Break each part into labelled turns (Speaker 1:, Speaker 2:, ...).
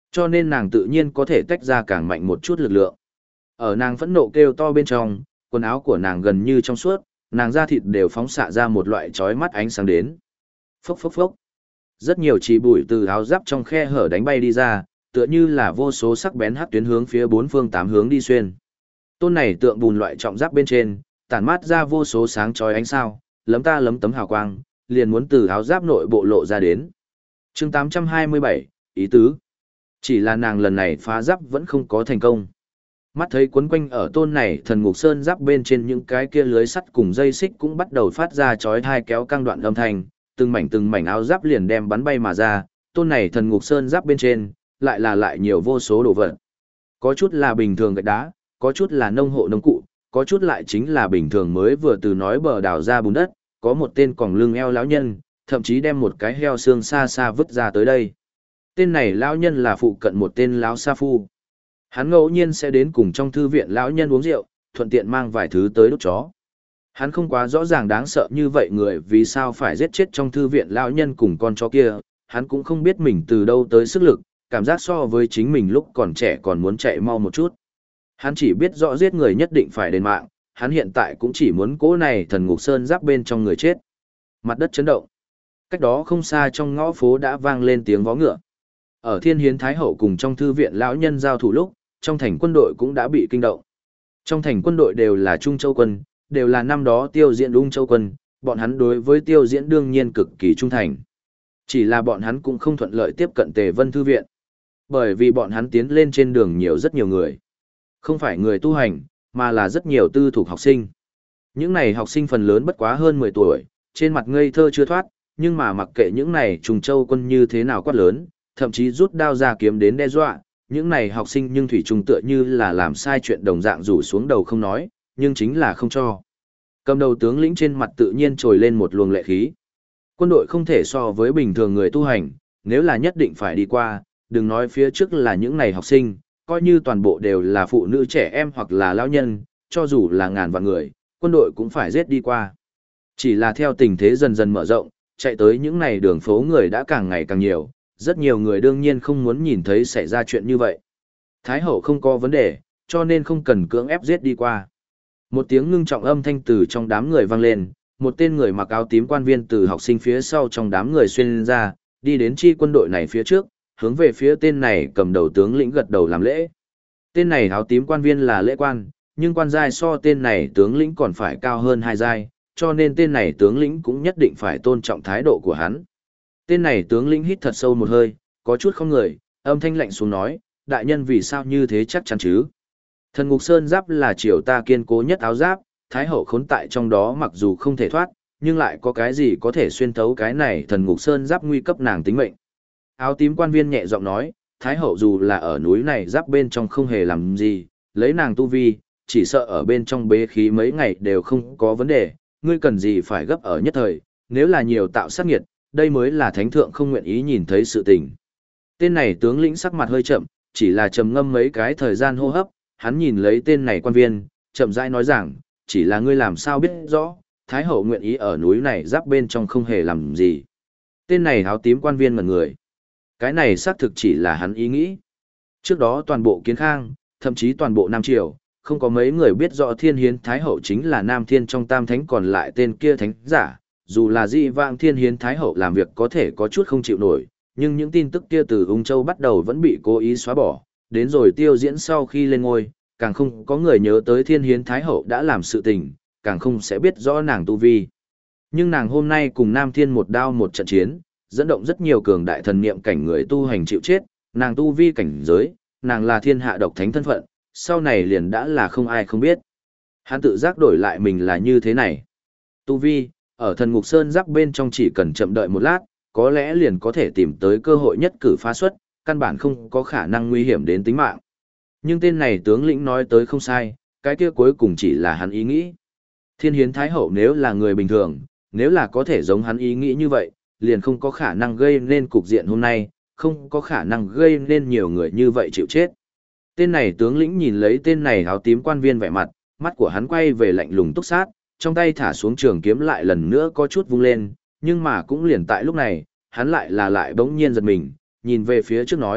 Speaker 1: Cho nên nàng tự nhiên có thể tách ra càng mạnh một chút lực lượng. Ở nàng phẫn nộ kêu to bên trong, quần áo của nàng gần như trong suốt, nàng da thịt đều phóng xạ ra một loại chói mắt ánh sáng đến. Phốc phốc phốc. Rất nhiều chỉ bụi từ áo giáp trong khe hở đánh bay đi ra, tựa như là vô số sắc bén hắc tuyến hướng phía bốn phương tám hướng đi xuyên. Tôn này tượng bùn loại trọng giáp bên trên, tản mát ra vô số sáng chói ánh sao, lấm ta lấm tấm hào quang, liền muốn từ áo giáp nội bộ lộ ra đến. Chương 827, ý tứ. Chỉ là nàng lần này phá giáp vẫn không có thành công. Mắt thấy quấn quanh ở tôn này thần ngục sơn giáp bên trên những cái kia lưới sắt cùng dây xích cũng bắt đầu phát ra chói tai kéo căng đoạn âm thanh, từng mảnh áo giáp liền đem bắn bay mà ra, tôn này thần ngục sơn giáp bên trên, lại nhiều vô số đồ vật. Có chút là bình thường gạch đá, có chút là nông hộ nông cụ, có chút lại chính là bình thường mới vừa từ nói bờ đào ra bùn đất, có một tên còng lưng eo lão nhân, thậm chí đem một cái heo xương xa xa vứt ra tới đây. Tên này lão nhân là phụ cận một tên lão sa phu. Hắn ngẫu nhiên sẽ đến cùng trong thư viện lão nhân uống rượu, thuận tiện mang vài thứ tới đốt chó. Hắn không quá rõ ràng đáng sợ như vậy người vì sao phải giết chết trong thư viện lão nhân cùng con chó kia, hắn cũng không biết mình từ đâu tới sức lực, cảm giác so với chính mình lúc còn trẻ còn muốn chạy mau một chút. Hắn chỉ biết rõ giết người nhất định phải đền mạng, hắn hiện tại cũng chỉ muốn cố này thần ngục sơn giáp bên trong người chết. Mặt đất chấn động. Cách đó không xa trong ngõ phố đã vang lên tiếng vó ngựa. Ở Thiên Hiến Thái Hậu cùng trong thư viện lão nhân giao thủ lúc, trong thành quân đội cũng đã bị kinh động. Trong thành quân đội đều là Trung Châu quân, đều là năm đó Tiêu Diễn Ung Châu quân, bọn hắn đối với Tiêu Diễn đương nhiên cực kỳ trung thành. Chỉ là bọn hắn cũng không thuận lợi tiếp cận Tề Vân thư viện. Bởi vì bọn hắn tiến lên trên đường rất nhiều người. Không phải người tu hành, mà là rất nhiều tư thục học sinh. Những này học sinh phần lớn bất quá hơn 10 tuổi, trên mặt ngây thơ chưa thoát, nhưng mà mặc kệ những này Trung Châu quân như thế nào quát lớn, thậm chí rút đao ra kiếm đến đe dọa, những này học sinh nhưng thủy chung tựa như là làm sai chuyện đồng dạng rủ xuống đầu không nói, nhưng chính là không cho. Cầm đầu tướng lĩnh trên mặt tự nhiên trồi lên một luồng lệ khí. Quân đội không thể so với bình thường người tu hành, nếu là nhất định phải đi qua, đừng nói phía trước là những này học sinh, coi như toàn bộ đều là phụ nữ trẻ em hoặc là lão nhân, cho dù là ngàn vạn người, quân đội cũng phải giết đi qua. Chỉ là theo tình thế dần dần mở rộng, chạy tới những này đường phố người đã càng ngày càng nhiều, rất nhiều người đương nhiên không muốn nhìn thấy xảy ra chuyện như vậy. Thái hậu không có vấn đề, cho nên không cần cưỡng ép giết đi qua. Một tiếng ngưng trọng âm thanh từ trong đám người vang lên, một tên người mặc áo tím quan viên từ học sinh phía sau trong đám người xuyên ra, đi đến chi quân đội này phía trước, hướng về phía tên này cầm đầu tướng lĩnh gật đầu làm lễ. Tên này áo tím quan viên là lễ quan, nhưng quan giai so tên này tướng lĩnh còn phải cao hơn 2 giai, cho nên tên này tướng lĩnh cũng nhất định phải tôn trọng thái độ của hắn. Tên này tướng lĩnh hít thật sâu một hơi, có chút không người, âm thanh lạnh xuống nói, đại nhân vì sao như thế chắc chắn chứ? Thần ngục sơn giáp là triều ta kiên cố nhất áo giáp, thái hậu khốn tại trong đó mặc dù không thể thoát, nhưng lại có cái gì có thể xuyên thấu cái này thần ngục sơn giáp nguy cấp nàng tính mệnh. Áo tím quan viên nhẹ giọng nói, thái hậu dù là ở núi này giáp bên trong không hề làm gì, lấy nàng tu vi, chỉ sợ ở bên trong bế khí mấy ngày đều không có vấn đề, ngươi cần gì phải gấp ở nhất thời, nếu là nhiều tạo sát nghiệt, đây mới là thánh thượng không nguyện ý nhìn thấy sự tình. Tên này tướng lĩnh sắc mặt hơi chậm, chỉ là trầm ngâm mấy cái thời gian hô hấp, hắn nhìn lấy tên này quan viên, chậm rãi nói rằng, chỉ là ngươi làm sao biết rõ, thái hậu nguyện ý ở núi này giáp bên trong không hề làm gì. Tên này áo tím quan viên ngẩn người. Cái này xác thực chỉ là hắn ý nghĩ. Trước đó toàn bộ Kiến Khang, thậm chí toàn bộ Nam Triều, không có mấy người biết rõ Thiên Hiến Thái Hậu chính là Nam Thiên trong Tam Thánh còn lại tên kia thánh giả. Dù là dị vãng Thiên Hiến Thái Hậu làm việc có thể có chút không chịu nổi, nhưng những tin tức kia từ Ung Châu bắt đầu vẫn bị cố ý xóa bỏ. Đến rồi Tiêu Diễn sau khi lên ngôi, càng không có người nhớ tới Thiên Hiến Thái Hậu đã làm sự tình, càng không sẽ biết rõ nàng tu vi. Nhưng nàng hôm nay cùng Nam Thiên một đao một trận chiến, dẫn động rất nhiều cường đại thần niệm cảnh người tu hành chịu chết, nàng tu vi cảnh giới, nàng là thiên hạ độc thánh thân phận, sau này liền đã là không ai không biết. Hắn tự giác đổi lại mình là như thế này. Tu vi, ở thần ngục sơn giáp bên trong chỉ cần chậm đợi một lát, có lẽ liền có thể tìm tới cơ hội nhất cử phá xuất, căn bản không có khả năng nguy hiểm đến tính mạng. Nhưng tên này tướng lĩnh nói tới không sai, cái kia cuối cùng chỉ là hắn ý nghĩ. Thiên Hiến Thái Hậu nếu là người bình thường, nếu là có thể giống hắn ý nghĩ như vậy, liền không có khả năng gây nên cục diện hôm nay, không có khả năng gây nên nhiều người như vậy chịu chết. Tên này tướng lĩnh nhìn lấy tên này áo tím quan viên vẻ mặt, mắt của hắn quay về lạnh lùng túc sát, trong tay thả xuống trường kiếm lại lần nữa có chút vung lên, nhưng mà cũng liền tại lúc này, hắn lại bỗng nhiên giật mình, nhìn về phía trước nói,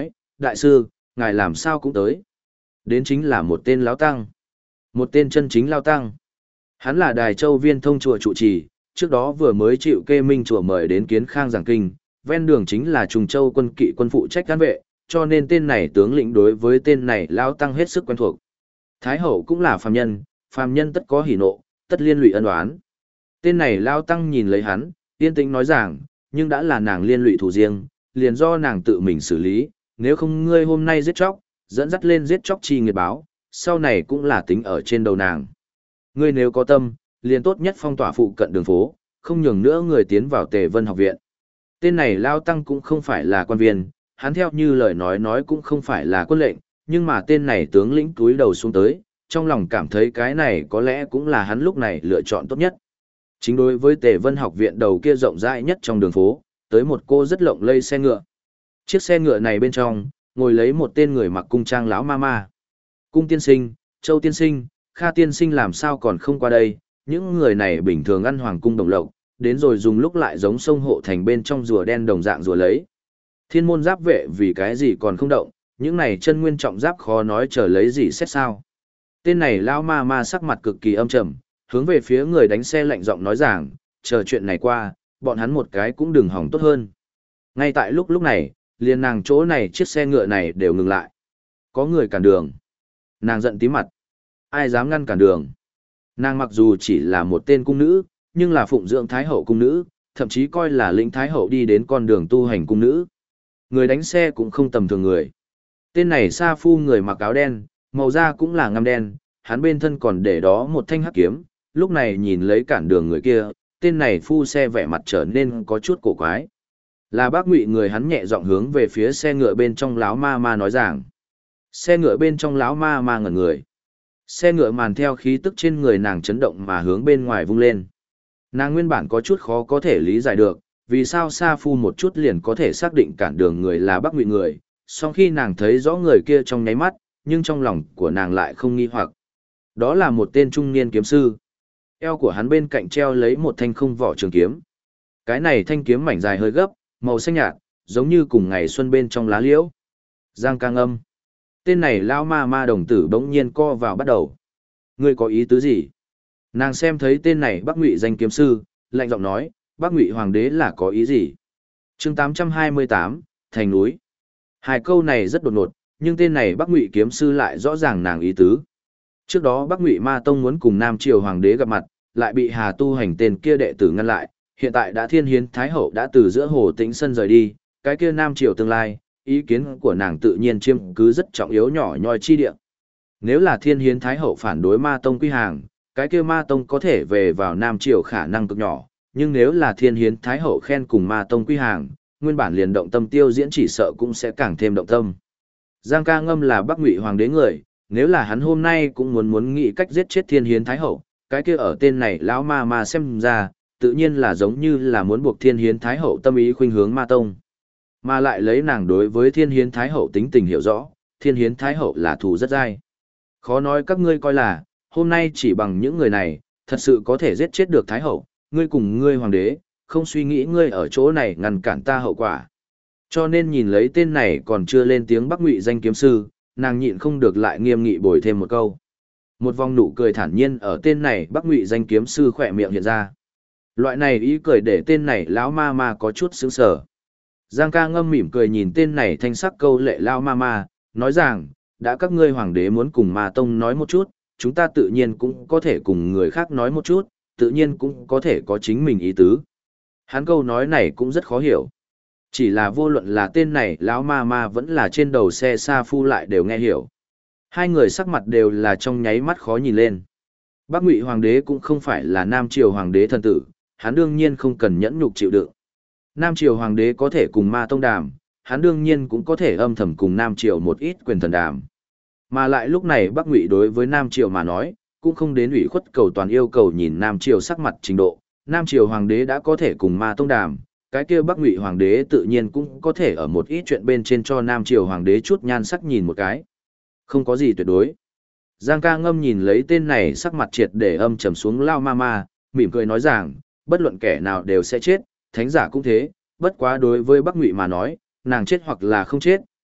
Speaker 1: đại sư, ngài làm sao cũng tới. Đến chính là một tên lão tăng. Một tên chân chính lao tăng. Hắn là Đài Châu Viên Thông chùa trụ trì, trước đó vừa mới chịu Kê Minh chùa mời đến kiến khang giảng kinh, ven đường chính là Trùng Châu quân kỵ quân phụ trách cán vệ, cho nên tên này tướng lĩnh đối với tên này lao tăng hết sức quen thuộc. Thái hậu cũng là phàm nhân tất có hỉ nộ, tất liên lụy ân oán. Tên này lao tăng nhìn lấy hắn, yên tĩnh nói rằng, nhưng đã là nàng liên lụy thủ riêng, liền do nàng tự mình xử lý, nếu không ngươi hôm nay giết chóc, dẫn dắt lên giết chóc chi nghiệt báo, sau này cũng là tính ở trên đầu nàng. Ngươi nếu có tâm, liền tốt nhất phong tỏa phụ cận đường phố, không nhường nữa người tiến vào Tề Vân học viện. Tên này lao tăng cũng không phải là quan viên, hắn theo như lời nói cũng không phải là quân lệnh, nhưng mà tên này tướng lĩnh túi đầu xuống tới, trong lòng cảm thấy cái này có lẽ cũng là hắn lúc này lựa chọn tốt nhất. Chính đối với Tề Vân học viện đầu kia rộng rãi nhất trong đường phố, tới một cô rất lộng lây xe ngựa. Chiếc xe ngựa này bên trong, ngồi lấy một tên người mặc cung trang lão ma ma. Cung tiên sinh, Châu tiên sinh, Kha tiên sinh làm sao còn không qua đây, những người này bình thường ăn hoàng cung đồng lộc, đến rồi dùng lúc lại giống sông hộ thành bên trong rùa đen đồng dạng rùa lấy. Thiên môn giáp vệ vì cái gì còn không động, những này chân nguyên trọng giáp khó nói chờ lấy gì xét sao. Tên này lão ma ma sắc mặt cực kỳ âm trầm, hướng về phía người đánh xe lạnh giọng nói rằng, chờ chuyện này qua, bọn hắn một cái cũng đừng hỏng tốt hơn. Ngay tại lúc này, liền nàng chỗ này chiếc xe ngựa này đều ngừng lại. Có người cản đường. Nàng giận tí mặt. Ai dám ngăn cản đường. Nàng mặc dù chỉ là một tên cung nữ, nhưng là phụng dưỡng thái hậu cung nữ, thậm chí coi là lĩnh thái hậu đi đến con đường tu hành cung nữ. Người đánh xe cũng không tầm thường người. Tên này sa phu người mặc áo đen, màu da cũng là ngăm đen, hắn bên thân còn để đó một thanh hắc kiếm, lúc này nhìn lấy cản đường người kia, tên này phu xe vẻ mặt trở nên có chút cổ quái. Là bác Ngụy người, hắn nhẹ giọng hướng về phía xe ngựa bên trong lão ma ma nói rằng. Xe ngựa bên trong lão ma ma ngẩn người. Xe ngựa màn theo khí tức trên người nàng chấn động mà hướng bên ngoài vung lên. Nàng nguyên bản có chút khó có thể lý giải được, vì sao Sa Phu một chút liền có thể xác định cản đường người là Bắc Ngụy người, sau khi nàng thấy rõ người kia trong nháy mắt, nhưng trong lòng của nàng lại không nghi hoặc. Đó là một tên trung niên kiếm sư. Eo của hắn bên cạnh treo lấy một thanh không vỏ trường kiếm. Cái này thanh kiếm mảnh dài hơi gấp, màu xanh nhạt, giống như cùng ngày xuân bên trong lá liễu. Giang ca ngâm. Tên này lão ma ma đồng tử bỗng nhiên co vào bắt đầu. Ngươi có ý tứ gì? Nàng xem thấy tên này Bắc Ngụy danh kiếm sư, lạnh giọng nói, Bắc Ngụy hoàng đế là có ý gì? Chương 828, thành núi. Hai câu này rất đột ngột, nhưng tên này Bắc Ngụy kiếm sư lại rõ ràng nàng ý tứ. Trước đó Bắc Ngụy Ma Tông muốn cùng Nam Triều hoàng đế gặp mặt, lại bị Hà Tu Hành tên kia đệ tử ngăn lại, hiện tại đã Thiên Hiến Thái hậu đã từ giữa Hồ Tĩnh Sân rời đi, cái kia Nam Triều tương lai, ý kiến của nàng tự nhiên chiêm cứ rất trọng yếu nhỏ nhoi chi địa. Nếu là Thiên Hiến Thái hậu phản đối Ma Tông quy hàng, cái kia Ma Tông có thể về vào Nam Triều khả năng cực nhỏ, nhưng nếu là Thiên Hiến Thái hậu khen cùng Ma Tông quy hàng, nguyên bản liền động tâm tiêu diễn chỉ sợ cũng sẽ càng thêm động tâm. Giang ca ngâm là Bắc Ngụy hoàng đế người, nếu là hắn hôm nay cũng muốn nghĩ cách giết chết Thiên Hiến Thái hậu, cái kia ở tên này lão ma ma xem ra, tự nhiên là giống như là muốn buộc Thiên Hiến Thái hậu tâm ý khuynh hướng Ma Tông. Mà lại lấy nàng đối với Thiên Hiến Thái hậu tính tình hiểu rõ, Thiên Hiến Thái hậu là thù rất dai. Khó nói các ngươi coi là, hôm nay chỉ bằng những người này, thật sự có thể giết chết được Thái hậu, ngươi cùng ngươi hoàng đế, không suy nghĩ ngươi ở chỗ này ngăn cản ta hậu quả. Cho nên nhìn lấy tên này còn chưa lên tiếng Bắc Ngụy danh kiếm sư, nàng nhịn không được lại nghiêm nghị bồi thêm một câu. Một vòng nụ cười thản nhiên ở tên này Bắc Ngụy danh kiếm sư khỏe miệng hiện ra. Loại này ý cười để tên này lão ma ma có chút sững sờ. Giang ca ngâm mỉm cười nhìn tên này thanh sắc câu lệ lão ma ma, nói rằng, đã các ngươi hoàng đế muốn cùng Ma Tông nói một chút, chúng ta tự nhiên cũng có thể cùng người khác nói một chút, tự nhiên cũng có thể có chính mình ý tứ. Hắn câu nói này cũng rất khó hiểu. Chỉ là vô luận là tên này lão ma ma vẫn là trên đầu xe Sa Phu lại đều nghe hiểu. Hai người sắc mặt đều là trong nháy mắt khó nhìn lên. Bắc Ngụy hoàng đế cũng không phải là Nam Triều hoàng đế thần tử, hắn đương nhiên không cần nhẫn nhục chịu đựng. Nam Triều hoàng đế có thể cùng Ma Tông đàm, hắn đương nhiên cũng có thể âm thầm cùng Nam Triều một ít quyền thần đàm. Mà lại lúc này Bắc Ngụy đối với Nam Triều mà nói, cũng không đến ủy khuất cầu toàn yêu cầu nhìn Nam Triều sắc mặt trình độ. Nam Triều hoàng đế đã có thể cùng Ma Tông đàm, cái kia Bắc Ngụy hoàng đế tự nhiên cũng có thể ở một ít chuyện bên trên cho Nam Triều hoàng đế chút nhan sắc nhìn một cái. Không có gì tuyệt đối. Giang ca ngâm nhìn lấy tên này sắc mặt triệt để âm trầm xuống lao ma ma, mỉm cười nói rằng, bất luận kẻ nào đều sẽ chết, thánh giả cũng thế, bất quá đối với Bắc Ngụy mà nói, nàng chết hoặc là không chết,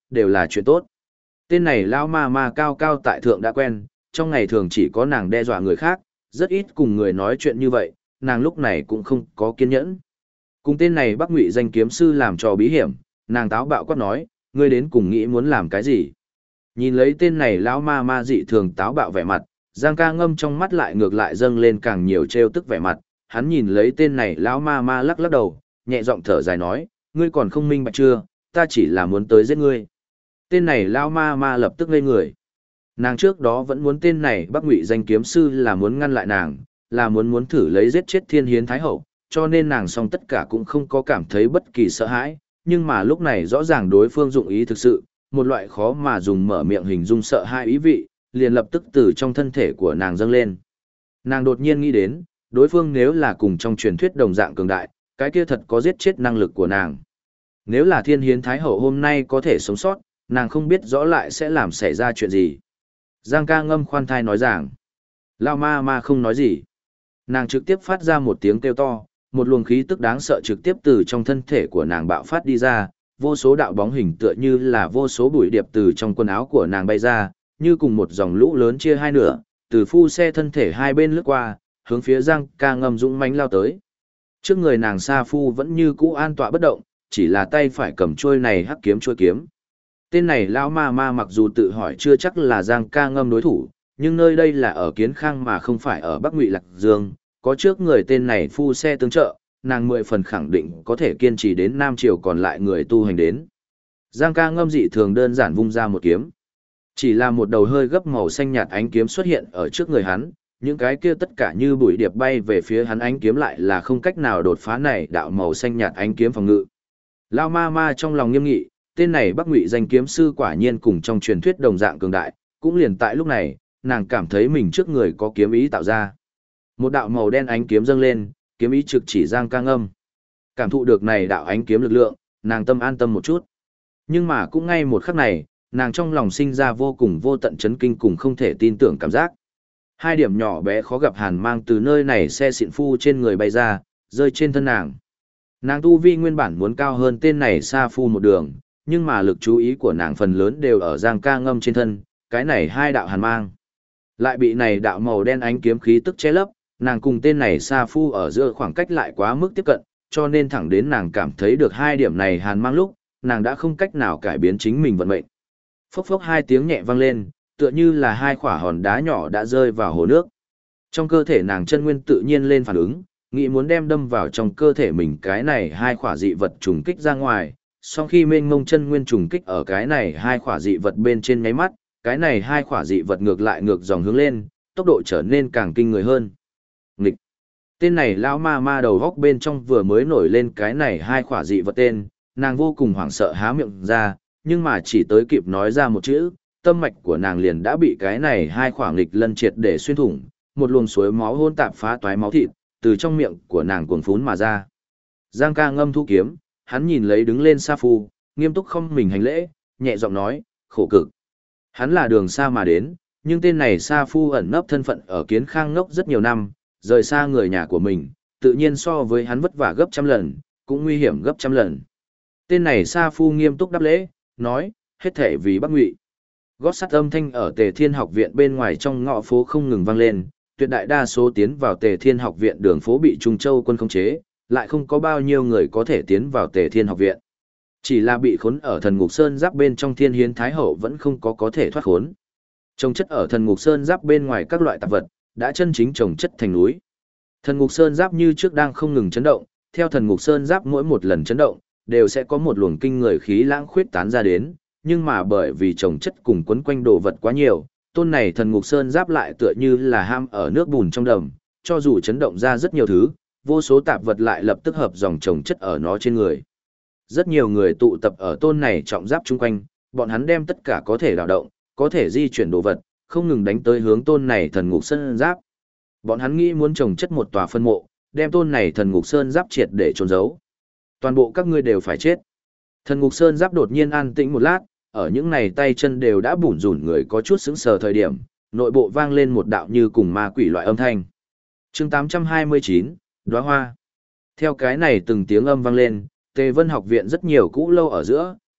Speaker 1: đều là chuyện tốt. Tên này lão ma ma cao cao tại thượng đã quen, trong ngày thường chỉ có nàng đe dọa người khác, rất ít cùng người nói chuyện như vậy, nàng lúc này cũng không có kiên nhẫn. Cùng tên này Bắc Ngụy danh kiếm sư làm trò bí hiểm, nàng táo bạo quát nói, ngươi đến cùng nghĩ muốn làm cái gì? Nhìn lấy tên này lão ma ma dị thường táo bạo vẻ mặt, Giang Ca Ngâm trong mắt lại ngược lại dâng lên càng nhiều trêu tức vẻ mặt, hắn nhìn lấy tên này lão ma ma lắc lắc đầu, nhẹ giọng thở dài nói, ngươi còn không minh bạch chưa, ta chỉ là muốn tới giết ngươi. Tên này lão ma ma lập tức ngây người. Nàng trước đó vẫn muốn tên này Bắc Ngụy danh kiếm sư là muốn ngăn lại nàng, là muốn thử lấy giết chết Thiên Hiến Thái Hậu, cho nên nàng song tất cả cũng không có cảm thấy bất kỳ sợ hãi, nhưng mà lúc này rõ ràng đối phương dụng ý thực sự, một loại khó mà dùng mở miệng hình dung sợ hãi ý vị, liền lập tức từ trong thân thể của nàng dâng lên. Nàng đột nhiên nghĩ đến, đối phương nếu là cùng trong truyền thuyết đồng dạng cường đại, cái kia thật có giết chết năng lực của nàng. Nếu là Thiên Hiến Thái Hậu hôm nay có thể sống sót, nàng không biết rõ lại sẽ làm xảy ra chuyện gì. Giang Ca Ngâm khoan thai nói rằng, Lao ma ma không nói gì. Nàng trực tiếp phát ra một tiếng kêu to, một luồng khí tức đáng sợ trực tiếp từ trong thân thể của nàng bạo phát đi ra, vô số đạo bóng hình tựa như là vô số bụi điệp từ trong quần áo của nàng bay ra, như cùng một dòng lũ lớn chia hai nửa, từ phu xe thân thể hai bên lướt qua, hướng phía Giang Ca Ngâm dũng mãnh lao tới. Trước người nàng Sa Phu vẫn như cũ an tọa bất động, chỉ là tay phải cầm trôi này hắc kiếm trôi kiếm. Tên này lão ma ma mặc dù tự hỏi chưa chắc là Giang Ca Ngâm đối thủ, nhưng nơi đây là ở Kiến Khang mà không phải ở Bắc Ngụy Lạc Dương, có trước người tên này phu xe tương trợ, nàng 10 phần khẳng định có thể kiên trì đến Nam Triều còn lại người tu hành đến. Giang Ca Ngâm dị thường đơn giản vung ra một kiếm. Chỉ là một đầu hơi gấp màu xanh nhạt ánh kiếm xuất hiện ở trước người hắn, những cái kia tất cả như bụi điệp bay về phía hắn ánh kiếm lại là không cách nào đột phá này đạo màu xanh nhạt ánh kiếm phòng ngự. Lao ma ma trong lòng nghiêm nghị, tên này Bắc Ngụy danh kiếm sư quả nhiên cùng trong truyền thuyết đồng dạng cường đại, cũng liền tại lúc này, nàng cảm thấy mình trước người có kiếm ý tạo ra. Một đạo màu đen ánh kiếm dâng lên, kiếm ý trực chỉ Giang Ca Ngâm. Cảm thụ được này đạo ánh kiếm lực lượng, nàng tâm an tâm một chút. Nhưng mà cũng ngay một khắc này, nàng trong lòng sinh ra vô cùng vô tận chấn kinh cùng không thể tin tưởng cảm giác. Hai điểm nhỏ bé khó gặp hàn mang từ nơi này xe xịn phu trên người bay ra, rơi trên thân nàng. Nàng tu vi nguyên bản muốn cao hơn tên này Sa Phu một đường, nhưng mà lực chú ý của nàng phần lớn đều ở Giang Ca Ngâm trên thân, cái này hai đạo hàn mang. Lại bị này đạo màu đen ánh kiếm khí tức che lấp, nàng cùng tên này Sa Phu ở giữa khoảng cách lại quá mức tiếp cận, cho nên thẳng đến nàng cảm thấy được hai điểm này hàn mang lúc, nàng đã không cách nào cải biến chính mình vận mệnh. Phốc phốc hai tiếng nhẹ vang lên, tựa như là hai quả hòn đá nhỏ đã rơi vào hồ nước. Trong cơ thể nàng chân nguyên tự nhiên lên phản ứng, nghĩ muốn đem đâm vào trong cơ thể mình cái này hai quả dị vật trùng kích ra ngoài, sau khi mênh mông chân nguyên trùng kích ở cái này hai quả dị vật bên trên nháy mắt, cái này hai quả dị vật ngược lại ngược dòng hướng lên, tốc độ trở nên càng kinh người hơn. Nghịch. Tên này lão ma ma đầu góc bên trong vừa mới nổi lên cái này hai quả dị vật tên, nàng vô cùng hoảng sợ há miệng ra, nhưng mà chỉ tới kịp nói ra một chữ, tâm mạch của nàng liền đã bị cái này hai quả nghịch lân triệt để xuyên thủng, một luồng suối máu hôn tạp phá toái máu thịt, từ trong miệng của nàng cuồn phún mà ra. Giang Ca Ngâm thu kiếm, hắn nhìn lấy đứng lên Sa Phu, nghiêm túc không mình hành lễ, nhẹ giọng nói, khổ cực. Hắn là đường xa mà đến, nhưng tên này Sa Phu ẩn nấp thân phận ở Kiến Khang ngốc rất nhiều năm, rời xa người nhà của mình, tự nhiên so với hắn vất vả gấp trăm lần, cũng nguy hiểm gấp trăm lần. Tên này Sa Phu nghiêm túc đáp lễ, nói, hết thể vì Bắc Ngụy. Gót sắt âm thanh ở Tề Thiên Học viện bên ngoài trong ngõ phố không ngừng vang lên, tuyệt đại đa số tiến vào Tề Thiên Học viện đường phố bị Trung Châu quân khống chế, lại không có bao nhiêu người có thể tiến vào Tề Thiên Học viện. Chỉ là bị khốn ở Thần Ngục Sơn Giáp bên trong Thiên Hiến Thái Hậu vẫn không có thể thoát khốn. Trồng chất ở Thần Ngục Sơn Giáp bên ngoài các loại tạp vật, đã chân chính trồng chất thành núi. Thần Ngục Sơn Giáp như trước đang không ngừng chấn động, theo Thần Ngục Sơn Giáp mỗi một lần chấn động, đều sẽ có một luồng kinh người khí lãng khuyết tán ra đến, nhưng mà bởi vì trồng chất cùng quấn quanh đồ vật quá nhiều, tôn này Thần Ngục Sơn Giáp lại tựa như là ham ở nước bùn trong đầm, cho dù chấn động ra rất nhiều thứ, vô số tạp vật lại lập tức hợp dòng trồng chất ở nó trên người. Rất nhiều người tụ tập ở tôn này trọng giáp chung quanh, bọn hắn đem tất cả có thể đào động, có thể di chuyển đồ vật, không ngừng đánh tới hướng tôn này Thần Ngục Sơn Giáp. Bọn hắn nghĩ muốn trồng chất một tòa phân mộ, đem tôn này Thần Ngục Sơn Giáp triệt để trôn giấu. Toàn bộ các ngươi đều phải chết. Thần Ngục Sơn Giáp đột nhiên an tĩnh một lát, ở những này tay chân đều đã bủn rủn người có chút sững sờ thời điểm, nội bộ vang lên một đạo như cùng ma quỷ loại âm thanh. Chương 829, Đóa Hoa. Theo cái này từng tiếng âm vang lên, Tề Vân Học viện rất nhiều cũ lâu ở giữa,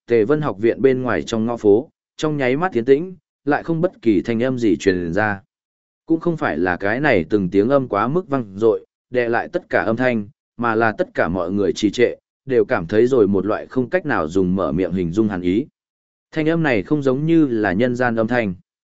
Speaker 1: Tề Vân học viện bên ngoài trong ngõ phố, trong nháy mắt tiến tĩnh, lại không bất kỳ thanh âm gì truyền ra. Cũng không phải là cái này từng tiếng âm quá mức vang dội, đè lại tất cả âm thanh, mà là tất cả mọi người trì trệ, đều cảm thấy rồi một loại không cách nào dùng mở miệng hình dung hàn ý. Thanh âm này không giống như là nhân gian âm thanh.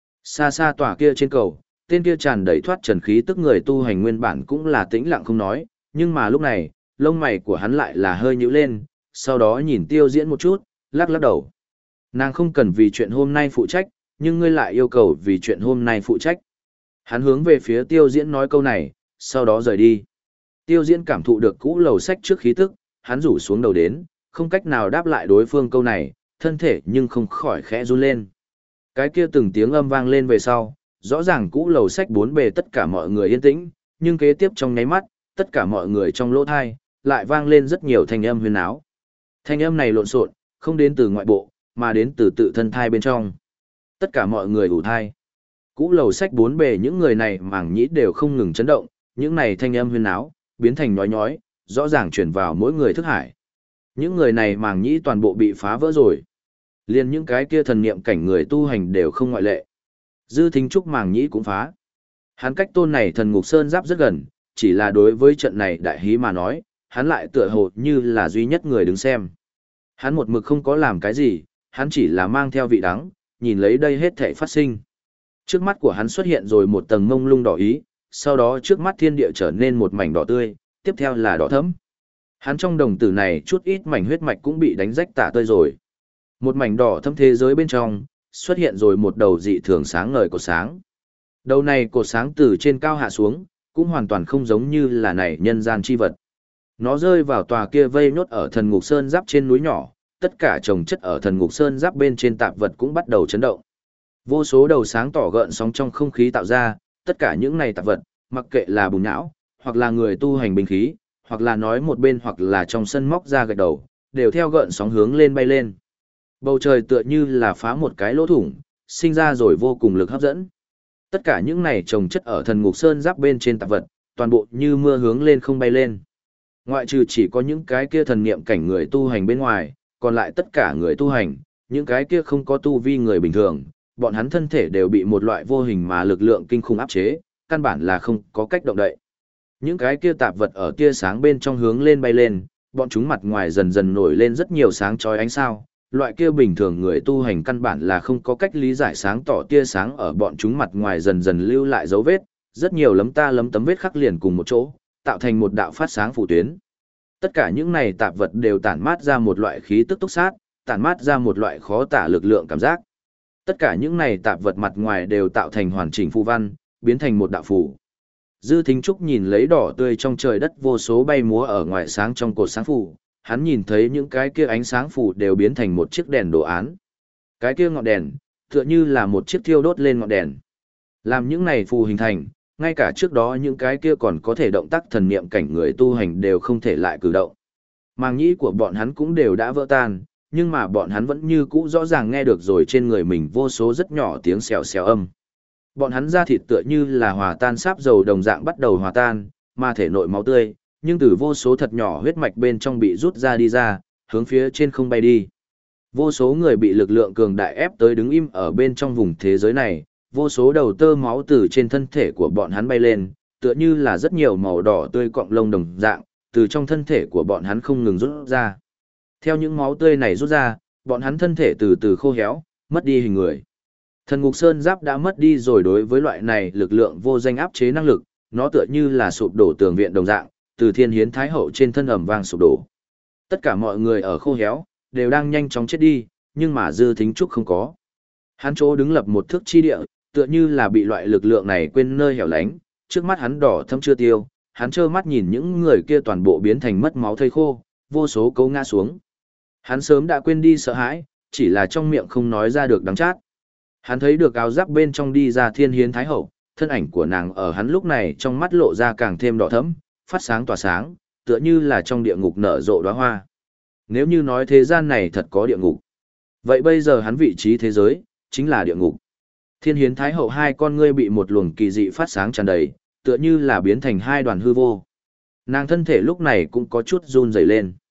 Speaker 1: Xa xa tòa kia trên cầu, tên kia tràn đầy thoát trần khí tức người tu hành nguyên bản cũng là tĩnh lặng không nói, nhưng mà lúc này, lông mày của hắn lại là hơi nhíu lên, sau đó nhìn Tiêu Diễn một chút, lắc lắc đầu. Nàng không cần vì chuyện hôm nay phụ trách, nhưng ngươi lại yêu cầu vì chuyện hôm nay phụ trách. Hắn hướng về phía Tiêu Diễn nói câu này, sau đó rời đi. Tiêu Diễn cảm thụ được cũ lầu sách trước khí tức, hắn rủ xuống đầu đến, không cách nào đáp lại đối phương câu này, thân thể nhưng không khỏi khẽ run lên. Cái kia từng tiếng âm vang lên về sau, rõ ràng cũ lầu sách bốn bề tất cả mọi người yên tĩnh, nhưng kế tiếp trong nháy mắt, tất cả mọi người trong lỗ thai, lại vang lên rất nhiều thanh âm huyên áo. Thanh âm này lộn xộn, không đến từ ngoại bộ, mà đến từ tự thân thai bên trong. Tất cả mọi người ủ thai. Cũ lầu sách bốn bề những người này màng nhĩ đều không ngừng chấn động, những này thanh âm huyên áo, biến thành nhói nhói, rõ ràng chuyển vào mỗi người thức hải. Những người này màng nhĩ toàn bộ bị phá vỡ rồi. Liên những cái kia thần niệm cảnh người tu hành đều không ngoại lệ. Dư Thính Trúc màng nhĩ cũng phá. Hắn cách tôn này thần ngục sơn giáp rất gần, chỉ là đối với trận này đại hí mà nói, hắn lại tựa hồ như là duy nhất người đứng xem. Hắn một mực không có làm cái gì, hắn chỉ là mang theo vị đắng, nhìn lấy đây hết thảy phát sinh. Trước mắt của hắn xuất hiện rồi một tầng mông lung đỏ ý, sau đó trước mắt thiên địa trở nên một mảnh đỏ tươi, tiếp theo là đỏ thẫm. Hắn trong đồng tử này chút ít mảnh huyết mạch cũng bị đánh rách tả tơi rồi. Một mảnh đỏ thẫm thế giới bên trong, xuất hiện rồi một đầu dị thường sáng ngời cột sáng. Đầu này cột sáng từ trên cao hạ xuống, cũng hoàn toàn không giống như là này nhân gian chi vật. Nó rơi vào tòa kia vây nhốt ở thần ngục sơn giáp trên núi nhỏ, tất cả trồng chất ở thần ngục sơn giáp bên trên tạp vật cũng bắt đầu chấn động. Vô số đầu sáng tỏ gợn sóng trong không khí tạo ra, tất cả những này tạp vật, mặc kệ là bùn não, hoặc là người tu hành binh khí, hoặc là nói một bên hoặc là trong sân móc ra gạch đầu, đều theo gợn sóng hướng lên bay lên. Bầu trời tựa như là phá một cái lỗ thủng, sinh ra rồi vô cùng lực hấp dẫn. Tất cả những này trồng chất ở thần ngục sơn giáp bên trên tạp vật, toàn bộ như mưa hướng lên không bay lên. Ngoại trừ chỉ có những cái kia thần niệm cảnh người tu hành bên ngoài, còn lại tất cả người tu hành, những cái kia không có tu vi người bình thường, bọn hắn thân thể đều bị một loại vô hình mà lực lượng kinh khủng áp chế, căn bản là không có cách động đậy. Những cái kia tạp vật ở tia sáng bên trong hướng lên bay lên, bọn chúng mặt ngoài dần dần nổi lên rất nhiều sáng chói ánh sao, loại kia bình thường người tu hành căn bản là không có cách lý giải sáng tỏ tia sáng ở bọn chúng mặt ngoài dần dần lưu lại dấu vết, rất nhiều lấm ta lấm tấm vết khắc liền cùng một chỗ, tạo thành một đạo phát sáng phủ tuyến. Tất cả những này tạp vật đều tản mát ra một loại khí tức túc sát, tản mát ra một loại khó tả lực lượng cảm giác. Tất cả những này tạp vật mặt ngoài đều tạo thành hoàn chỉnh phù văn, biến thành một đạo phù. Dư Thính Trúc nhìn lấy đỏ tươi trong trời đất vô số bay múa ở ngoài sáng trong cột sáng phù, hắn nhìn thấy những cái kia ánh sáng phù đều biến thành một chiếc đèn đồ án. Cái kia ngọn đèn, tựa như là một chiếc thiêu đốt lên ngọn đèn. Làm những này phù hình thành, ngay cả trước đó những cái kia còn có thể động tác thần niệm cảnh người tu hành đều không thể lại cử động. Màng nhĩ của bọn hắn cũng đều đã vỡ tan, nhưng mà bọn hắn vẫn như cũ rõ ràng nghe được rồi trên người mình vô số rất nhỏ tiếng xèo xèo âm. Bọn hắn da thịt tựa như là hòa tan sáp dầu đồng dạng bắt đầu hòa tan, mà thể nội máu tươi, nhưng từ vô số thật nhỏ huyết mạch bên trong bị rút ra đi ra, hướng phía trên không bay đi. Vô số người bị lực lượng cường đại ép tới đứng im ở bên trong vùng thế giới này, vô số đầu tơ máu từ trên thân thể của bọn hắn bay lên, tựa như là rất nhiều màu đỏ tươi cọng lông đồng dạng, từ trong thân thể của bọn hắn không ngừng rút ra. Theo những máu tươi này rút ra, bọn hắn thân thể từ từ khô héo, mất đi hình người. Thần ngục sơn giáp đã mất đi rồi đối với loại này lực lượng vô danh áp chế năng lực, nó tựa như là sụp đổ tường viện đồng dạng, từ thiên hiến thái hậu trên thân ầm vang sụp đổ. Tất cả mọi người ở khô héo, đều đang nhanh chóng chết đi, nhưng mà Dư Thính Trúc không có. Hắn chỗ đứng lập một thước chi địa, tựa như là bị loại lực lượng này quên nơi hẻo lánh, trước mắt hắn đỏ thâm chưa tiêu, hắn trơ mắt nhìn những người kia toàn bộ biến thành mất máu thây khô, vô số cấu ngã xuống. Hắn sớm đã quên đi sợ hãi, chỉ là trong miệng không nói ra được đắng chát. Hắn thấy được áo giáp bên trong đi ra thiên hiến thái hậu, thân ảnh của nàng ở hắn lúc này trong mắt lộ ra càng thêm đỏ thẫm, phát sáng tỏa sáng, tựa như là trong địa ngục nở rộ đóa hoa. Nếu như nói thế gian này thật có địa ngục, vậy bây giờ hắn vị trí thế giới, chính là địa ngục. Thiên hiến thái hậu hai con ngươi bị một luồng kỳ dị phát sáng tràn đầy, tựa như là biến thành hai đoàn hư vô. Nàng thân thể lúc này cũng có chút run rẩy lên.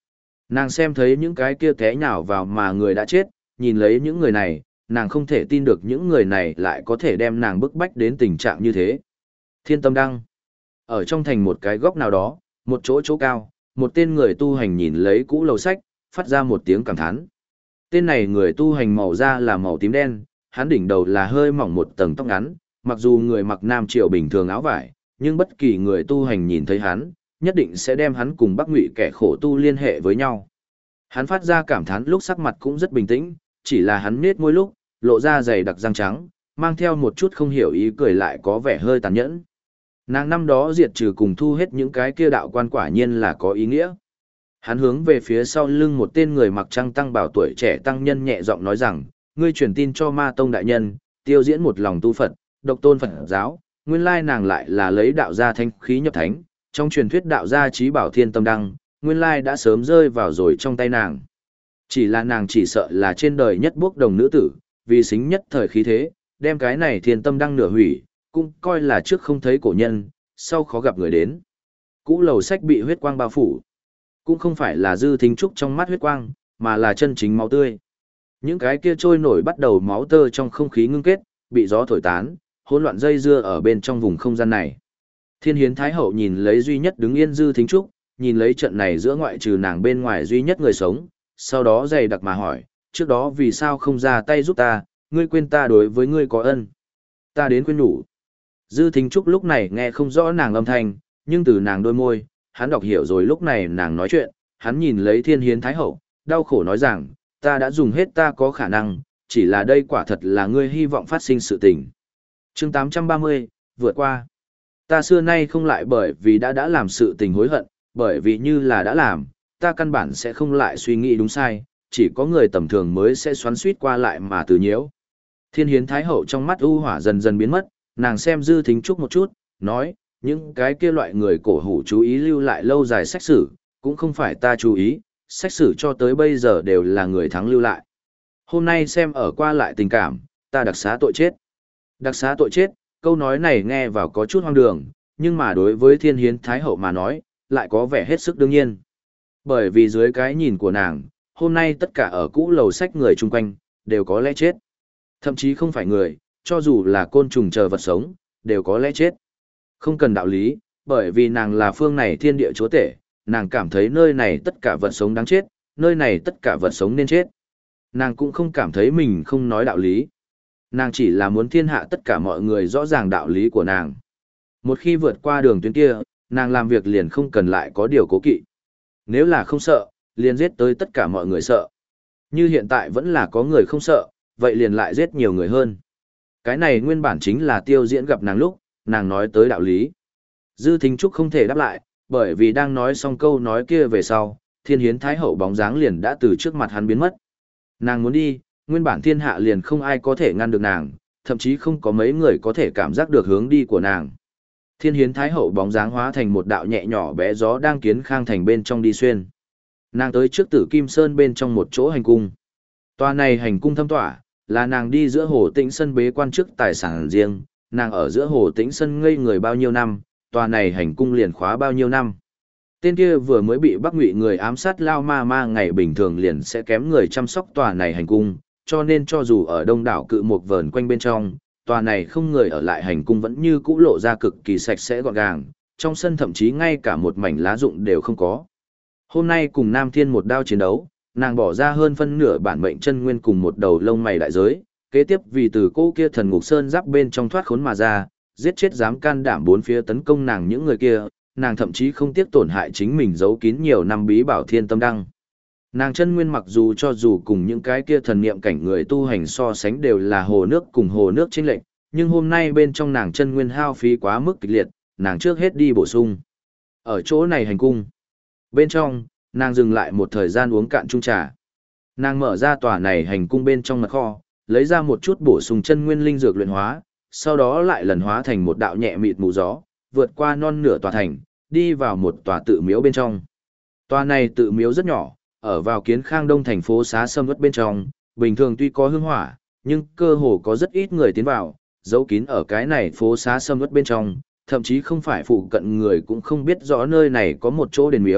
Speaker 1: Nàng xem thấy những cái kia té nhào vào mà người đã chết, nhìn lấy những người này, nàng không thể tin được những người này lại có thể đem nàng bức bách đến tình trạng như thế. Thiên Tâm Đăng. Ở trong thành một cái góc nào đó, một chỗ chỗ cao, một tên người tu hành nhìn lấy cũ lầu sách, phát ra một tiếng cảm thán. Tên này người tu hành màu da là màu tím đen, hắn đỉnh đầu là hơi mỏng một tầng tóc ngắn, mặc dù người mặc nam triều bình thường áo vải, nhưng bất kỳ người tu hành nhìn thấy hắn, nhất định sẽ đem hắn cùng Bắc Ngụy kẻ khổ tu liên hệ với nhau. Hắn phát ra cảm thán lúc sắc mặt cũng rất bình tĩnh, chỉ là hắn nết môi lúc, lộ ra dày đặc răng trắng, mang theo một chút không hiểu ý cười lại có vẻ hơi tàn nhẫn. Nàng năm đó diệt trừ cùng thu hết những cái kia đạo quan quả nhiên là có ý nghĩa. Hắn hướng về phía sau lưng một tên người mặc trang tăng bảo tuổi trẻ tăng nhân nhẹ giọng nói rằng, ngươi truyền tin cho Ma Tông đại nhân, tiêu diễn một lòng tu Phật, độc tôn Phật giáo, nguyên lai nàng lại là lấy đạo gia thanh khí nhập thánh, trong truyền thuyết đạo gia trí bảo Thiên Tâm Đăng, nguyên lai đã sớm rơi vào rồi trong tay nàng. Chỉ là nàng chỉ sợ là trên đời nhất bốc đồng nữ tử, vì xính nhất thời khí thế, đem cái này Thiên Tâm Đăng nửa hủy, cũng coi là trước không thấy cổ nhân, sau khó gặp người đến. Cũ lầu sách bị huyết quang bao phủ, cũng không phải là Dư Thính Trúc trong mắt huyết quang, mà là chân chính máu tươi. Những cái kia trôi nổi bắt đầu máu tơ trong không khí ngưng kết, bị gió thổi tán, hỗn loạn dây dưa ở bên trong vùng không gian này. Thiên Hiến Thái Hậu nhìn lấy duy nhất đứng yên Dư Thính Trúc, nhìn lấy trận này giữa ngoại trừ nàng bên ngoài duy nhất người sống, sau đó dày đặc mà hỏi, trước đó vì sao không ra tay giúp ta, ngươi quên ta đối với ngươi có ân. Ta đến quên nhủ. Dư Thính Trúc lúc này nghe không rõ nàng âm thanh, nhưng từ nàng đôi môi, hắn đọc hiểu rồi lúc này nàng nói chuyện, hắn nhìn lấy Thiên Hiến Thái Hậu, đau khổ nói rằng, ta đã dùng hết ta có khả năng, chỉ là đây quả thật là ngươi hy vọng phát sinh sự tình. Chương 830, vượt qua. Ta xưa nay không lại bởi vì đã làm sự tình hối hận, bởi vì như là đã làm, ta căn bản sẽ không lại suy nghĩ đúng sai, chỉ có người tầm thường mới sẽ xoắn suýt qua lại mà từ nhiễu. Thiên Hiến Thái Hậu trong mắt u hỏa dần dần biến mất, nàng xem Dư Thính Trúc một chút, nói, những cái kia loại người cổ hủ chú ý lưu lại lâu dài sách sử, cũng không phải ta chú ý, sách sử cho tới bây giờ đều là người thắng lưu lại. Hôm nay xem ở qua lại tình cảm, ta đặc xá tội chết. Đặc xá tội chết, câu nói này nghe vào có chút hoang đường, nhưng mà đối với Thiên Hiến Thái Hậu mà nói, lại có vẻ hết sức đương nhiên. Bởi vì dưới cái nhìn của nàng, hôm nay tất cả ở cũ lầu sách người chung quanh, đều có lẽ chết. Thậm chí không phải người, cho dù là côn trùng chờ vật sống, đều có lẽ chết. Không cần đạo lý, bởi vì nàng là phương này thiên địa chúa tể, nàng cảm thấy nơi này tất cả vật sống đáng chết, nơi này tất cả vật sống nên chết. Nàng cũng không cảm thấy mình không nói đạo lý. Nàng chỉ là muốn thiên hạ tất cả mọi người rõ ràng đạo lý của nàng. Một khi vượt qua đường tuyến kia, nàng làm việc liền không cần lại có điều cố kỵ. Nếu là không sợ, liền giết tới tất cả mọi người sợ. Như hiện tại vẫn là có người không sợ, vậy liền lại giết nhiều người hơn. Cái này nguyên bản chính là Tiêu Diễn gặp nàng lúc, nàng nói tới đạo lý. Dư Thính Trúc không thể đáp lại, bởi vì đang nói xong câu nói kia về sau, Thiên Hiến Thái Hậu bóng dáng liền đã từ trước mặt hắn biến mất. Nàng muốn đi, nguyên bản thiên hạ liền không ai có thể ngăn được nàng, thậm chí không có mấy người có thể cảm giác được hướng đi của nàng. Thiên Hiến Thái Hậu bóng dáng hóa thành một đạo nhẹ nhỏ bé gió đang kiến khang thành bên trong đi xuyên. Nàng tới trước Tử Kim Sơn bên trong một chỗ hành cung. Tòa này hành cung thâm tỏa, là nàng đi giữa Hồ Tĩnh Sân bế quan trước tài sản riêng, nàng ở giữa Hồ Tĩnh Sân ngây người bao nhiêu năm, tòa này hành cung liền khóa bao nhiêu năm. Tên kia vừa mới bị Bắc Ngụy người ám sát lao ma ngày bình thường liền sẽ kém người chăm sóc tòa này hành cung, cho nên cho dù ở đông đảo cự một vờn quanh bên trong, tòa này không người ở lại hành cung vẫn như cũ lộ ra cực kỳ sạch sẽ gọn gàng, trong sân thậm chí ngay cả một mảnh lá rụng đều không có. Hôm nay cùng Nam Thiên một đao chiến đấu, nàng bỏ ra hơn phân nửa bản mệnh chân nguyên cùng một đầu lông mày đại giới, kế tiếp vì từ cô kia thần ngục sơn giáp bên trong thoát khốn mà ra, giết chết dám can đảm bốn phía tấn công nàng những người kia, nàng thậm chí không tiếc tổn hại chính mình giấu kín nhiều năm bí bảo Thiên Tâm Đăng. Nàng chân nguyên mặc dù cho dù cùng những cái kia thần niệm cảnh người tu hành so sánh đều là hồ nước cùng hồ nước chênh lệch, nhưng hôm nay bên trong nàng chân nguyên hao phí quá mức kịch liệt, nàng trước hết đi bổ sung. Ở chỗ này hành cung. Bên trong, nàng dừng lại một thời gian uống cạn chung trà. Nàng mở ra tòa này hành cung bên trong mật kho, lấy ra một chút bổ sung chân nguyên linh dược luyện hóa, sau đó lại lần hóa thành một đạo nhẹ mịt mù gió, vượt qua non nửa tòa thành, đi vào một tòa tự miếu bên trong. Tòa này tự miếu rất nhỏ, ở vào Kiến Khang Đông thành phố xá sâm uất bên trong, bình thường tuy có hương hỏa, nhưng cơ hồ có rất ít người tiến vào, giấu kín ở cái này phố xá sâm uất bên trong, thậm chí không phải phụ cận người cũng không biết rõ nơi này có một chỗ đền miếu,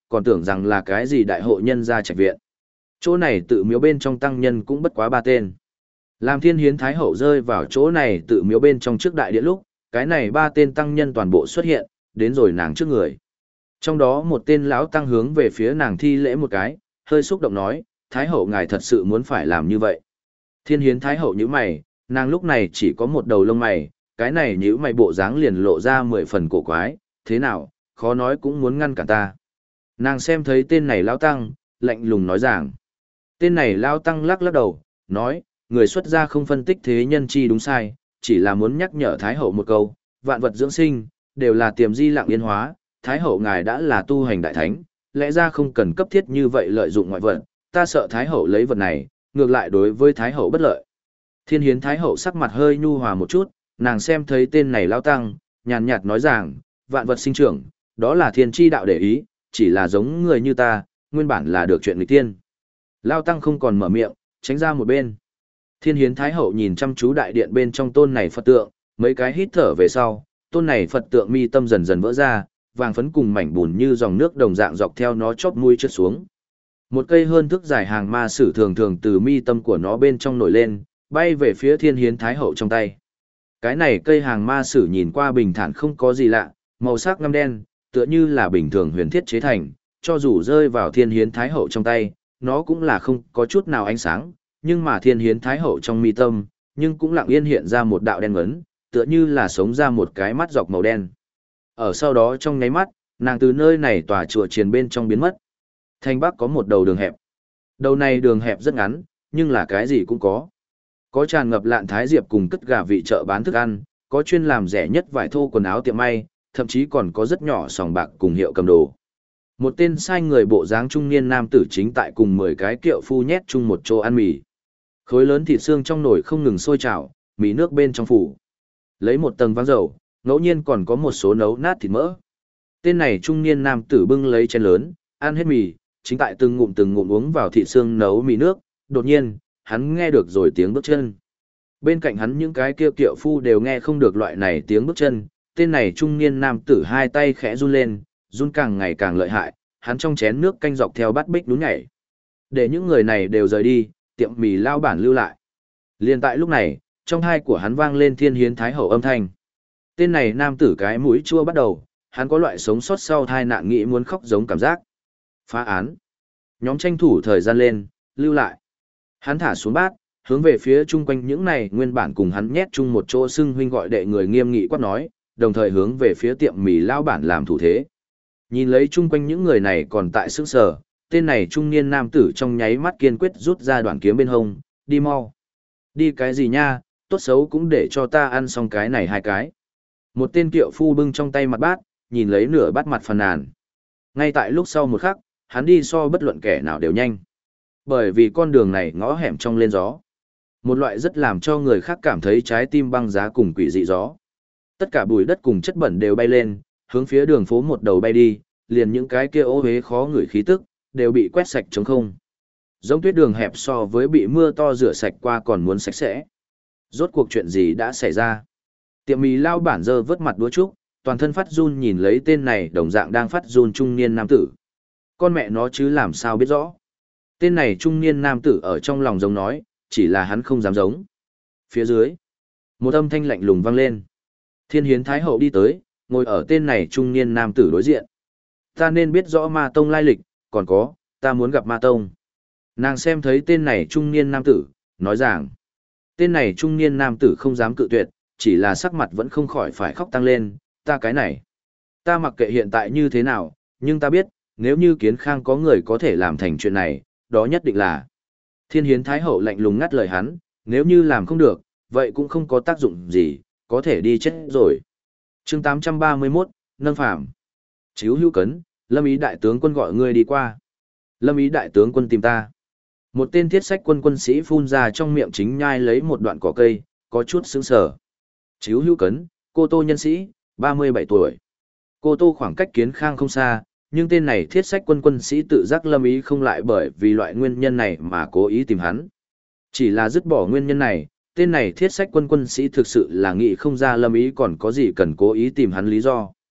Speaker 1: còn tưởng rằng là cái gì đại hội nhân gia trạch viện. Chỗ này tự miếu bên trong tăng nhân cũng bất quá 3 tên. Làm Thiên Hiến Thái Hậu rơi vào chỗ này tự miếu bên trong trước đại điện lúc, cái này 3 tên tăng nhân toàn bộ xuất hiện, đến rồi nàng trước người. Trong đó một tên lão tăng hướng về phía nàng thi lễ một cái, hơi xúc động nói, Thái Hậu ngài thật sự muốn phải làm như vậy. Thiên Hiến Thái Hậu nhíu mày, nàng lúc này chỉ có một đầu lông mày, cái này nhíu mày bộ dáng liền lộ ra 10 phần cổ quái, thế nào, khó nói cũng muốn ngăn cản ta. Nàng xem thấy tên này lão tăng, lạnh lùng nói rằng. Tên này lão tăng lắc lắc đầu, nói, người xuất gia không phân tích thế nhân chi đúng sai, chỉ là muốn nhắc nhở Thái Hậu một câu, vạn vật dưỡng sinh, đều là tiềm di lặng yên hóa, Thái Hậu ngài đã là tu hành đại thánh, lẽ ra không cần cấp thiết như vậy lợi dụng ngoại vật, ta sợ Thái Hậu lấy vật này, ngược lại đối với Thái Hậu bất lợi. Thiên Hiến Thái Hậu sắc mặt hơi nhu hòa một chút, nàng xem thấy tên này lão tăng, nhàn nhạt nói rằng, vạn vật sinh trưởng, đó là thiên chi đạo để ý, chỉ là giống người như ta, nguyên bản là được chuyện nghịch tiên. Lão tăng không còn mở miệng, tránh ra một bên. Thiên Hiến Thái Hậu nhìn chăm chú đại điện bên trong tôn này Phật tượng, mấy cái hít thở về sau, tôn này Phật tượng mi tâm dần dần vỡ ra, vàng phấn cùng mảnh bùn như dòng nước đồng dạng dọc theo nó chóp mũi trượt xuống. Một cây hơn thước dài hàng ma sử thường thường từ mi tâm của nó bên trong nổi lên, bay về phía Thiên Hiến Thái Hậu trong tay. Cái này cây hàng ma sử nhìn qua bình thản không có gì lạ, màu sắc ngăm đen, tựa như là bình thường huyền thiết chế thành, cho dù rơi vào Thiên Hiến Thái Hậu trong tay, nó cũng là không có chút nào ánh sáng, nhưng mà Thiên Hiến Thái Hậu trong mi tâm, nhưng cũng lặng yên hiện ra một đạo đen ngấn, tựa như là sống ra một cái mắt dọc màu đen. Ở sau đó trong nháy mắt, nàng từ nơi này tòa chùa triền bên trong biến mất. Thành Bắc có một đầu đường hẹp. Đầu này đường hẹp rất ngắn, nhưng là cái gì cũng có. Có tràn ngập lạn thái diệp cùng cất gà vị chợ bán thức ăn, có chuyên làm rẻ nhất vải thô quần áo tiệm may, thậm chí còn có rất nhỏ sòng bạc cùng hiệu cầm đồ. Một tên sai người bộ dáng trung niên nam tử chính tại cùng 10 cái kiệu phu nhét chung một chỗ ăn mì. Khối lớn thịt xương trong nồi không ngừng sôi trào, mì nước bên trong phủ. Lấy một tầng váng dầu, ngẫu nhiên còn có một số nấu nát thịt mỡ. Tên này trung niên nam tử bưng lấy chén lớn, ăn hết mì, chính tại từng ngụm uống vào thịt xương nấu mì nước, đột nhiên, hắn nghe được rồi tiếng bước chân. Bên cạnh hắn những cái kia kiệu phu đều nghe không được loại này tiếng bước chân, tên này trung niên nam tử hai tay khẽ run lên, run càng ngày càng lợi hại, hắn trong chén nước canh dọc theo bát bích nhún nhảy. Để những người này đều rời đi, tiệm mì lao bản lưu lại. Liên tại lúc này, trong tai của hắn vang lên Thiên Hiến Thái Hậu âm thanh. Tên này nam tử cái mũi chua bắt đầu, hắn có loại sống sót sau tai nạn nghĩ muốn khóc giống cảm giác. Phá án. Nhóm tranh thủ thời gian lên, lưu lại. Hắn thả xuống bát, hướng về phía chung quanh những này nguyên bản cùng hắn nhét chung một chỗ xưng huynh gọi đệ người nghiêm nghị quát nói, đồng thời hướng về phía tiệm mì lao bản làm thủ thế. Nhìn lấy chung quanh những người này còn tại sức sở, tên này trung niên nam tử trong nháy mắt kiên quyết rút ra đoạn kiếm bên hông, đi mau. Đi cái gì nha, tốt xấu cũng để cho ta ăn xong cái này hai cái. Một tên kiệu phu bưng trong tay mặt bát, nhìn lấy nửa bát mặt phàn nàn. Ngay tại lúc sau một khắc, hắn đi so bất luận kẻ nào đều nhanh. Bởi vì con đường này ngõ hẻm trong lên gió. Một loại rất làm cho người khác cảm thấy trái tim băng giá cùng quỷ dị gió. Tất cả bụi đất cùng chất bẩn đều bay lên, hướng phía đường phố một đầu bay đi, liền những cái kia ô hế khó ngửi khí tức, đều bị quét sạch trống không. Giống tuyết đường hẹp so với bị mưa to rửa sạch qua còn muốn sạch sẽ. Rốt cuộc chuyện gì đã xảy ra? Tiệm mì lao bản dơ vớt mặt đũa trúc, toàn thân phát run nhìn lấy tên này đồng dạng đang phát run trung niên nam tử. Con mẹ nó chứ làm sao biết rõ. Tên này trung niên nam tử ở trong lòng giống nói, chỉ là hắn không dám giống. Phía dưới, một âm thanh lạnh lùng vang lên. Thiên Hiến Thái Hậu đi tới, ngồi ở tên này trung niên nam tử đối diện. Ta nên biết rõ Ma Tông lai lịch, còn có, ta muốn gặp Ma Tông. Nàng xem thấy tên này trung niên nam tử, nói rằng, tên này trung niên nam tử không dám cự tuyệt, chỉ là sắc mặt vẫn không khỏi phải khóc tăng lên, ta cái này. Ta mặc kệ hiện tại như thế nào, nhưng ta biết, nếu như Kiến Khang có người có thể làm thành chuyện này, đó nhất định là. Thiên Hiến Thái Hậu lạnh lùng ngắt lời hắn, nếu như làm không được, vậy cũng không có tác dụng gì, có thể đi chết rồi. Chương 831, Nâng Phàm. Chíu Hữu Cấn, Lâm Ý đại tướng quân gọi ngươi đi qua. Lâm Ý đại tướng quân tìm ta. Một tên thiết sách quân sĩ phun ra trong miệng chính nhai lấy một đoạn cỏ cây, có chút sững sờ. Chíu Hữu Cấn, Cô Tô nhân sĩ, 37 tuổi. Cô Tô khoảng cách Kiến Khang không xa, nhưng tên này thiết sách quân sĩ tự giác Lâm Ý không lại bởi vì loại nguyên nhân này mà cố ý tìm hắn. Chỉ là dứt bỏ nguyên nhân này, tên này thiết sách quân sĩ thực sự là nghĩ không ra Lâm Ý còn có gì cần cố ý tìm hắn lý do.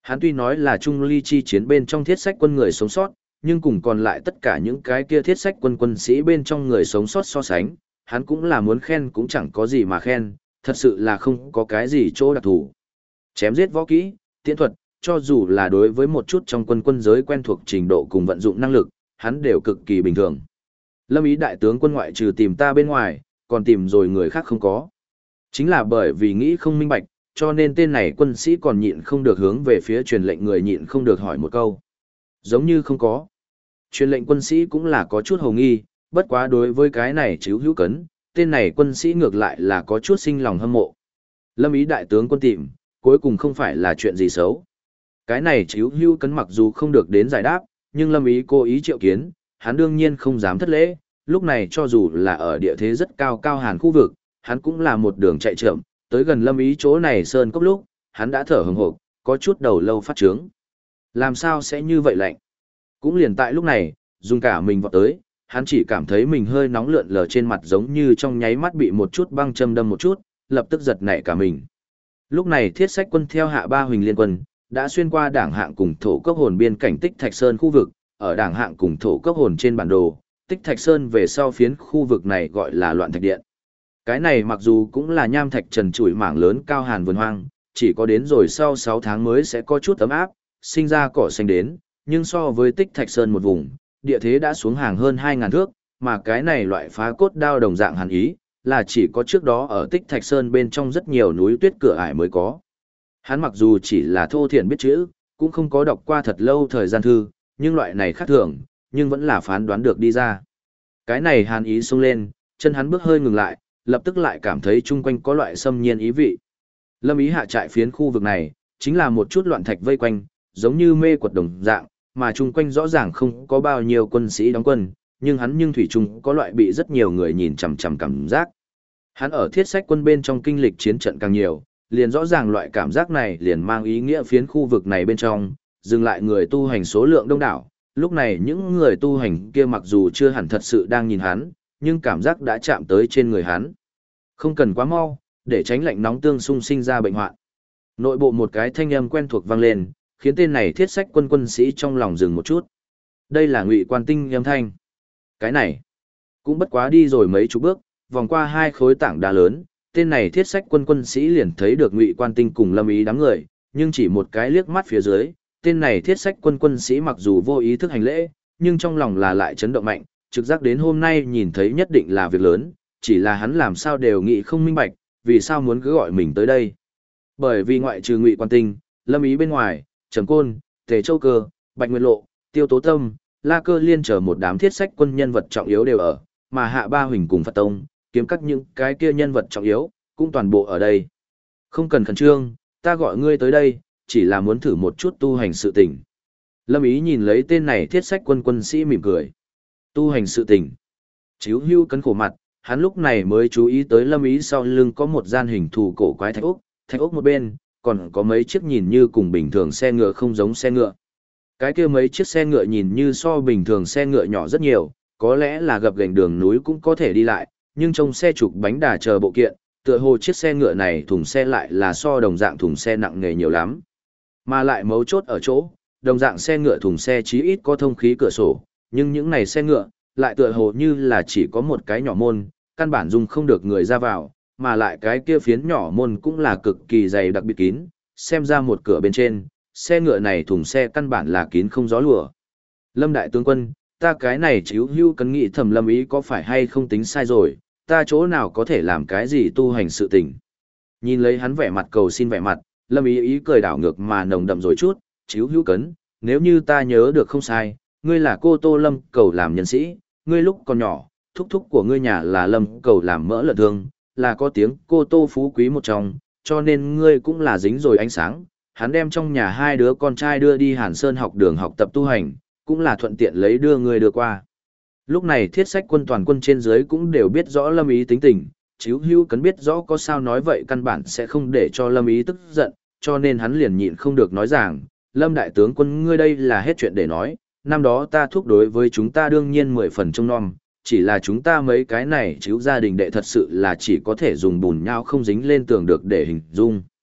Speaker 1: Hắn tuy nói là Trung Ly chi chiến bên trong thiết sách quân người sống sót, nhưng cùng còn lại tất cả những cái kia thiết sách quân quân sĩ bên trong người sống sót so sánh, hắn cũng là muốn khen cũng chẳng có gì mà khen, thật sự là không có cái gì chỗ đặc thù. Chém giết võ kỹ, tiễn thuật, cho dù là đối với một chút trong quân giới quen thuộc trình độ cùng vận dụng năng lực, hắn đều cực kỳ bình thường. Lâm Ý đại tướng quân ngoại trừ tìm ta bên ngoài, còn tìm rồi người khác không có. Chính là bởi vì nghĩ không minh bạch, cho nên tên này quân sĩ còn nhịn không được hướng về phía truyền lệnh người nhịn không được hỏi một câu. Giống như không có. Truyền lệnh quân sĩ cũng là có chút hồ nghi, bất quá đối với cái này chứ hữu cấn, tên này quân sĩ ngược lại là có chút sinh lòng hâm mộ. Lâm Ý đại tướng quân tìm, cuối cùng không phải là chuyện gì xấu. Cái này chứ hữu cấn mặc dù không được đến giải đáp, nhưng Lâm Ý cố ý triệu kiến, hắn đương nhiên không dám thất lễ, lúc này cho dù là ở địa thế rất cao cao hàn khu vực, hắn cũng là một đường chạy chậm, tới gần Lâm Ý chỗ này sơn cốc lúc, hắn đã thở hừng hực, có chút đầu lâu phát trướng. Làm sao sẽ như vậy lạnh? Cũng liền tại lúc này, dùng cả mình vọt tới, hắn chỉ cảm thấy mình hơi nóng lượn lờ trên mặt giống như trong nháy mắt bị một chút băng châm đâm một chút, lập tức giật nảy cả mình. Lúc này thiết sách quân theo hạ ba huỳnh liên quân, đã xuyên qua đảng hạng cùng thổ cốc hồn biên cảnh Tích Thạch Sơn khu vực, ở đảng hạng cùng thổ cốc hồn trên bản đồ, Tích Thạch Sơn về sau phiến khu vực này gọi là Loạn Thạch Điện. Cái này mặc dù cũng là nham thạch trần trụi mảng lớn cao hàn vườn hoang, chỉ có đến rồi sau 6 tháng mới sẽ có chút ấm áp, sinh ra cỏ xanh đến, nhưng so với Tích Thạch Sơn một vùng, địa thế đã xuống hàng hơn 2.000 thước, mà cái này loại phá cốt đao đồng dạng hàn ý, là chỉ có trước đó ở Tích Thạch Sơn bên trong rất nhiều núi tuyết cửa ải mới có. Hắn mặc dù chỉ là thô thiển biết chữ, cũng không có đọc qua thật lâu thời gian thư, nhưng loại này khác thường, nhưng vẫn là phán đoán được đi ra. Cái này hàn ý xông lên, chân hắn bước hơi ngừng lại, lập tức lại cảm thấy chung quanh có loại xâm nhiên ý vị. Lâm Ý hạ trại phiến khu vực này, chính là một chút loạn thạch vây quanh, giống như mê quật đồng dạng, mà chung quanh rõ ràng không có bao nhiêu quân sĩ đóng quân, nhưng thủy chung có loại bị rất nhiều người nhìn chằm chằm cảm giác. Hắn ở thiết sách quân bên trong kinh lịch chiến trận càng nhiều, liền rõ ràng loại cảm giác này liền mang ý nghĩa phiến khu vực này bên trong, dừng lại người tu hành số lượng đông đảo. Lúc này những người tu hành kia mặc dù chưa hẳn thật sự đang nhìn hắn, nhưng cảm giác đã chạm tới trên người hắn. Không cần quá mau, để tránh lạnh nóng tương xung sinh ra bệnh hoạn. Nội bộ một cái thanh âm quen thuộc vang lên, khiến tên này thiết sách quân quân sĩ trong lòng dừng một chút. Đây là Ngụy Quan Tinh âm thanh. Cái này, cũng bất quá đi rồi mấy chục bước, vòng qua 2 khối tảng đá lớn, tên này thiết sách quân quân sĩ liền thấy được Ngụy Quan Tinh cùng Lâm Ý đám người, nhưng chỉ một cái liếc mắt phía dưới, tên này thiết sách quân quân sĩ mặc dù vô ý thức hành lễ, nhưng trong lòng là lại chấn động mạnh, trực giác đến hôm nay nhìn thấy nhất định là việc lớn, chỉ là hắn làm sao đều nghĩ không minh bạch, vì sao muốn cứ gọi mình tới đây. Bởi vì ngoại trừ Ngụy Quan Tinh, Lâm Ý bên ngoài, Trầm Côn, Tề Châu Cơ, Bạch Nguyệt Lộ, Tiêu Tố Tâm, La Cơ Liên chờ một đám thiết sách quân nhân vật trọng yếu đều ở, mà Hạ Ba Huỳnh cùng Phật Tông, kiếm các những cái kia nhân vật trọng yếu, cũng toàn bộ ở đây. Không cần khẩn trương, ta gọi ngươi tới đây, chỉ là muốn thử một chút tu hành sự tình. Lâm Ý nhìn lấy tên này thiết sách quân quân sĩ mỉm cười. Tu hành sự tình. Chíu hưu cấn khổ mặt, hắn lúc này mới chú ý tới Lâm Ý sau lưng có một gian hình thù cổ quái thạch ốc một bên, còn có mấy chiếc nhìn như cùng bình thường xe ngựa không giống xe ngựa. Cái kia mấy chiếc xe ngựa nhìn như so bình thường xe ngựa nhỏ rất nhiều, có lẽ là gập ghềnh đường núi cũng có thể đi lại, nhưng trong xe trục bánh đà chờ bộ kiện, tựa hồ chiếc xe ngựa này thùng xe lại là so đồng dạng thùng xe nặng nề nhiều lắm. Mà lại mấu chốt ở chỗ, đồng dạng xe ngựa thùng xe chí ít có thông khí cửa sổ, nhưng những này xe ngựa, lại tựa hồ như là chỉ có một cái nhỏ môn, căn bản dùng không được người ra vào, mà lại cái kia phiến nhỏ môn cũng là cực kỳ dày đặc biệt kín, xem ra một cửa bên trên, xe ngựa này thùng xe căn bản là kín không gió lùa. Lâm đại tướng quân, ta cái này chíu hưu cấn nghĩ thầm Lâm Ý có phải hay không tính sai rồi, ta chỗ nào có thể làm cái gì tu hành sự tình. Nhìn lấy hắn vẻ mặt cầu xin vẻ mặt, Lâm Ý cười đảo ngược mà nồng đậm rồi chút, chíu hưu cấn, nếu như ta nhớ được không sai, ngươi là cô Tô Lâm cầu làm nhân sĩ, ngươi lúc còn nhỏ, thúc thúc của ngươi nhà là Lâm cầu làm mỡ lợn thương, là có tiếng cô Tô phú quý một trong, cho nên ngươi cũng là dính rồi ánh sáng. Hắn đem trong nhà 2 đứa con trai đưa đi Hàn Sơn học đường học tập tu hành, cũng là thuận tiện lấy đưa ngươi đưa qua. Lúc này thiết sách quân toàn quân trên dưới cũng đều biết rõ Lâm Ý tính tình, chíu hưu cấn biết rõ có sao nói vậy căn bản sẽ không để cho Lâm Ý tức giận, cho nên hắn liền nhịn không được nói rằng, Lâm đại tướng quân ngươi đây là hết chuyện để nói, năm đó ta thúc đối với chúng ta đương nhiên 10 phần trông nom, chỉ là chúng ta mấy cái này chíu gia đình đệ thật sự là chỉ có thể dùng bùn nhau không dính lên tường được để hình dung.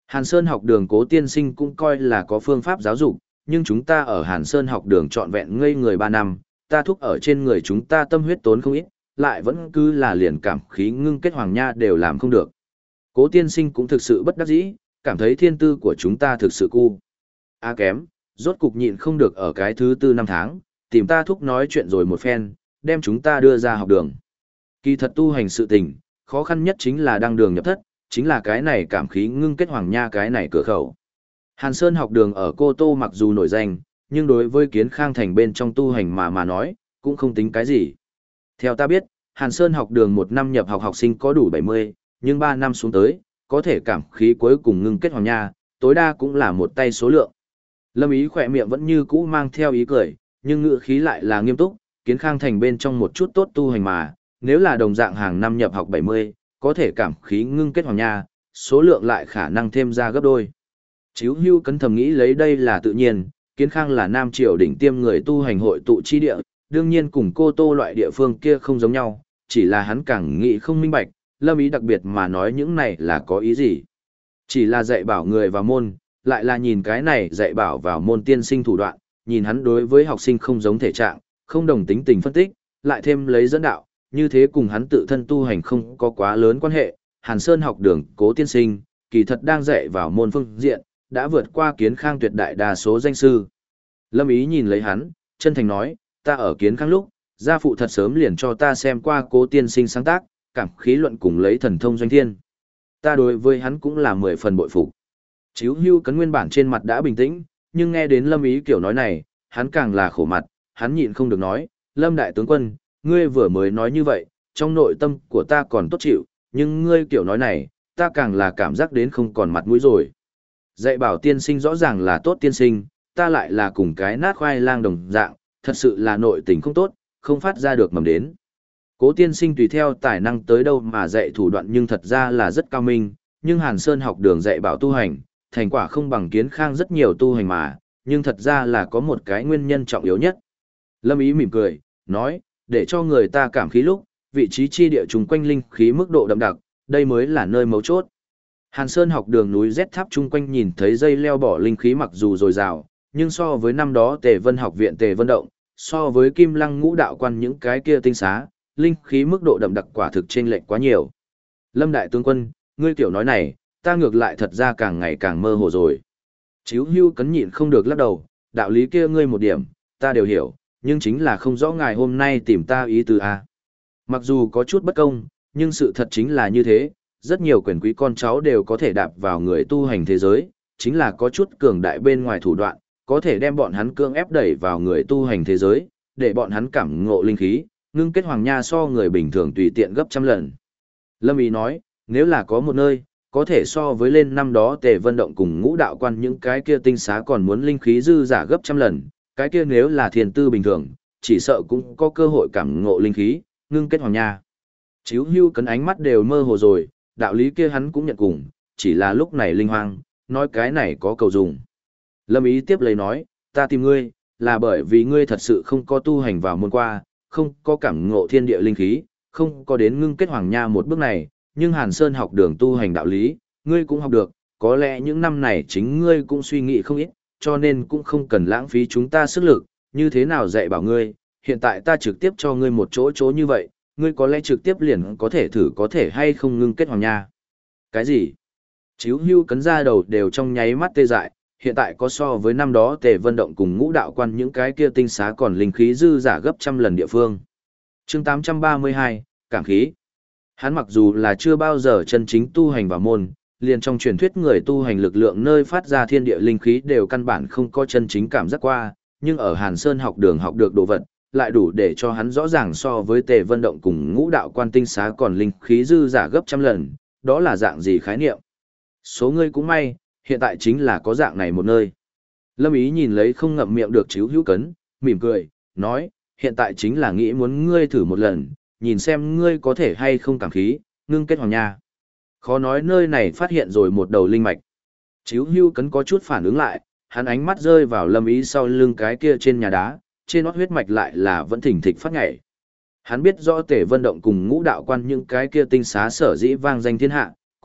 Speaker 1: Hàn Sơn học đường Cố tiên sinh cũng coi là có phương pháp giáo dục, nhưng chúng ta ở Hàn Sơn học đường trọn vẹn ngây người 3 năm, ta thúc ở trên người chúng ta tâm huyết tốn không ít, lại vẫn cứ là liền cảm khí ngưng kết hoàng nha đều làm không được. Cố tiên sinh cũng thực sự bất đắc dĩ, cảm thấy thiên tư của chúng ta thực sự cu. Kém, rốt cục nhịn không được ở cái thứ 4 năm tháng, tìm ta thúc nói chuyện rồi một phen, đem chúng ta đưa ra học đường. Kỳ thật tu hành sự tình, khó khăn nhất chính là đăng đường nhập thất, chính là cái này cảm khí ngưng kết hoàng nha cái này cửa khẩu. Hàn Sơn học đường ở Cô Tô mặc dù nổi danh, nhưng đối với Kiến Khang thành bên trong tu hành mà nói, cũng không tính cái gì. Theo ta biết, Hàn Sơn học đường 1 năm nhập học học sinh có đủ 70, nhưng 3 năm xuống tới, có thể cảm khí cuối cùng ngưng kết hoàng nha, tối đa cũng là một tay số lượng. Lâm Ý khỏe miệng vẫn như cũ mang theo ý cười, nhưng ngữ khí lại là nghiêm túc, Kiến Khang thành bên trong một chút tốt tu hành mà, nếu là đồng dạng hàng năm nhập học 70, có thể cảm khí ngưng kết hoàng nha, số lượng lại khả năng thêm ra gấp đôi. Chíu Hưu cấn thầm nghĩ lấy đây là tự nhiên, Kiến Khang là Nam Triều đỉnh tiêm người tu hành hội tụ chi địa, đương nhiên cùng Cô Tô loại địa phương kia không giống nhau, chỉ là hắn càng nghĩ không minh bạch, Lâm Ý đặc biệt mà nói những này là có ý gì. Chỉ là dạy bảo người vào môn, lại là nhìn cái này dạy bảo vào môn tiên sinh thủ đoạn, nhìn hắn đối với học sinh không giống thể trạng, không đồng tính tình phân tích, lại thêm lấy dẫn đạo, như thế cùng hắn tự thân tu hành không có quá lớn quan hệ. Hàn Sơn học đường Cố tiên sinh, kỳ thật đang dạy vào môn phương diện, đã vượt qua Kiến Khang tuyệt đại đa số danh sư. Lâm Ý nhìn lấy hắn, chân thành nói, ta ở Kiến Khang lúc, gia phụ thật sớm liền cho ta xem qua Cố tiên sinh sáng tác, cảm khí luận cùng lấy thần thông doanh thiên. Ta đối với hắn cũng là 10 phần bội phục. Chíu Hưu cấn nguyên bản trên mặt đã bình tĩnh, nhưng nghe đến Lâm Ý kiểu nói này, hắn càng là khổ mặt, hắn nhịn không được nói, Lâm đại tướng quân, ngươi vừa mới nói như vậy, trong nội tâm của ta còn tốt chịu, nhưng ngươi kiểu nói này, ta càng là cảm giác đến không còn mặt mũi rồi. Dạy bảo tiên sinh rõ ràng là tốt tiên sinh, ta lại là cùng cái nát khoai lang đồng dạng, thật sự là nội tình không tốt, không phát ra được mầm đến. Cố tiên sinh tùy theo tài năng tới đâu mà dạy thủ đoạn nhưng thật ra là rất cao minh, nhưng Hàn Sơn học đường dạy bảo tu hành, thành quả không bằng Kiến Khang rất nhiều tu hành mà, nhưng thật ra là có một cái nguyên nhân trọng yếu nhất. Lâm Ý mỉm cười, nói, để cho người ta cảm khí lúc, vị trí chi địa chung quanh linh khí mức độ đậm đặc, đây mới là nơi mấu chốt. Hàn Sơn học đường núi Z tháp chung quanh nhìn thấy dây leo bỏ linh khí mặc dù dồi dào, nhưng so với năm đó Tề Vân học viện Tề Vân Động, so với Kim Lăng Ngũ Đạo Quan những cái kia tinh xá, linh khí mức độ đậm đặc quả thực chênh lệch quá nhiều. Lâm đại tướng quân, ngươi kiểu nói này, ta ngược lại thật ra càng ngày càng mơ hồ rồi. Chíu Hưu cấn nhịn không được lắc đầu, đạo lý kia ngươi một điểm, ta đều hiểu, nhưng chính là không rõ ngài hôm nay tìm ta ý tứ a. Mặc dù có chút bất công, nhưng sự thật chính là như thế, rất nhiều quyền quý con cháu đều có thể đạp vào người tu hành thế giới, chính là có chút cường đại bên ngoài thủ đoạn, có thể đem bọn hắn cưỡng ép đẩy vào người tu hành thế giới, để bọn hắn cảm ngộ linh khí, ngưng kết hoàng nha so người bình thường tùy tiện gấp trăm lần. Lâm Ý nói, nếu là có một nơi, có thể so với lên năm đó Tề Vân Động cùng Ngũ Đạo Quan những cái kia tinh xá còn muốn linh khí dư giả gấp trăm lần, cái kia nếu là thiền tư bình thường, chỉ sợ cũng có cơ hội cảm ngộ linh khí, ngưng kết hoàng nha. Chíu Hưu cấn ánh mắt đều mơ hồ rồi, đạo lý kia hắn cũng nhận cùng, chỉ là lúc này linh hoang, nói cái này có cầu dùng. Lâm Ý tiếp lấy nói, ta tìm ngươi, là bởi vì ngươi thật sự không có tu hành vào môn qua, không có cảm ngộ thiên địa linh khí, không có đến ngưng kết hoàng nha một bước này, nhưng Hàn Sơn học đường tu hành đạo lý, ngươi cũng học được, có lẽ những năm này chính ngươi cũng suy nghĩ không ít, cho nên cũng không cần lãng phí chúng ta sức lực, như thế nào dạy bảo ngươi, hiện tại ta trực tiếp cho ngươi một chỗ như vậy, ngươi có lẽ trực tiếp liền có thể thử có thể hay không ngưng kết hoàng nha. Cái gì? Chíu Hưu cấn ra đầu đều trong nháy mắt tê dại, hiện tại có so với năm đó Tề Vân Động cùng Ngũ Đạo Quan những cái kia tinh xá còn linh khí dư giả gấp trăm lần địa phương. Chương 832, cảm khí. Hắn mặc dù là chưa bao giờ chân chính tu hành vào môn, liền trong truyền thuyết người tu hành lực lượng nơi phát ra thiên địa linh khí đều căn bản không có chân chính cảm giác qua, nhưng ở Hàn Sơn học đường học được đồ vật, lại đủ để cho hắn rõ ràng so với Tề Vân Động cùng Ngũ Đạo Quan tinh xá còn linh khí dư giả gấp trăm lần, đó là dạng gì khái niệm. Số ngươi cũng may, hiện tại chính là có dạng này một nơi. Lâm Ý nhìn lấy không ngậm miệng được Chíu Hữu cấn, mỉm cười, nói, hiện tại chính là nghĩ muốn ngươi thử một lần, nhìn xem ngươi có thể hay không cảm khí, ngưng kết hoàng nha. Khó nói nơi này phát hiện rồi một đầu linh mạch. Chíu Hữu cấn có chút phản ứng lại, hắn ánh mắt rơi vào Lâm Ý sau lưng cái kia trên nhà đá, trên nót huyết mạch lại là vẫn thỉnh thịch phát nhảy. Hắn biết rõ Tề Vân Động cùng Ngũ Đạo Quan những cái kia tinh xá sở dĩ vang danh thiên hạ,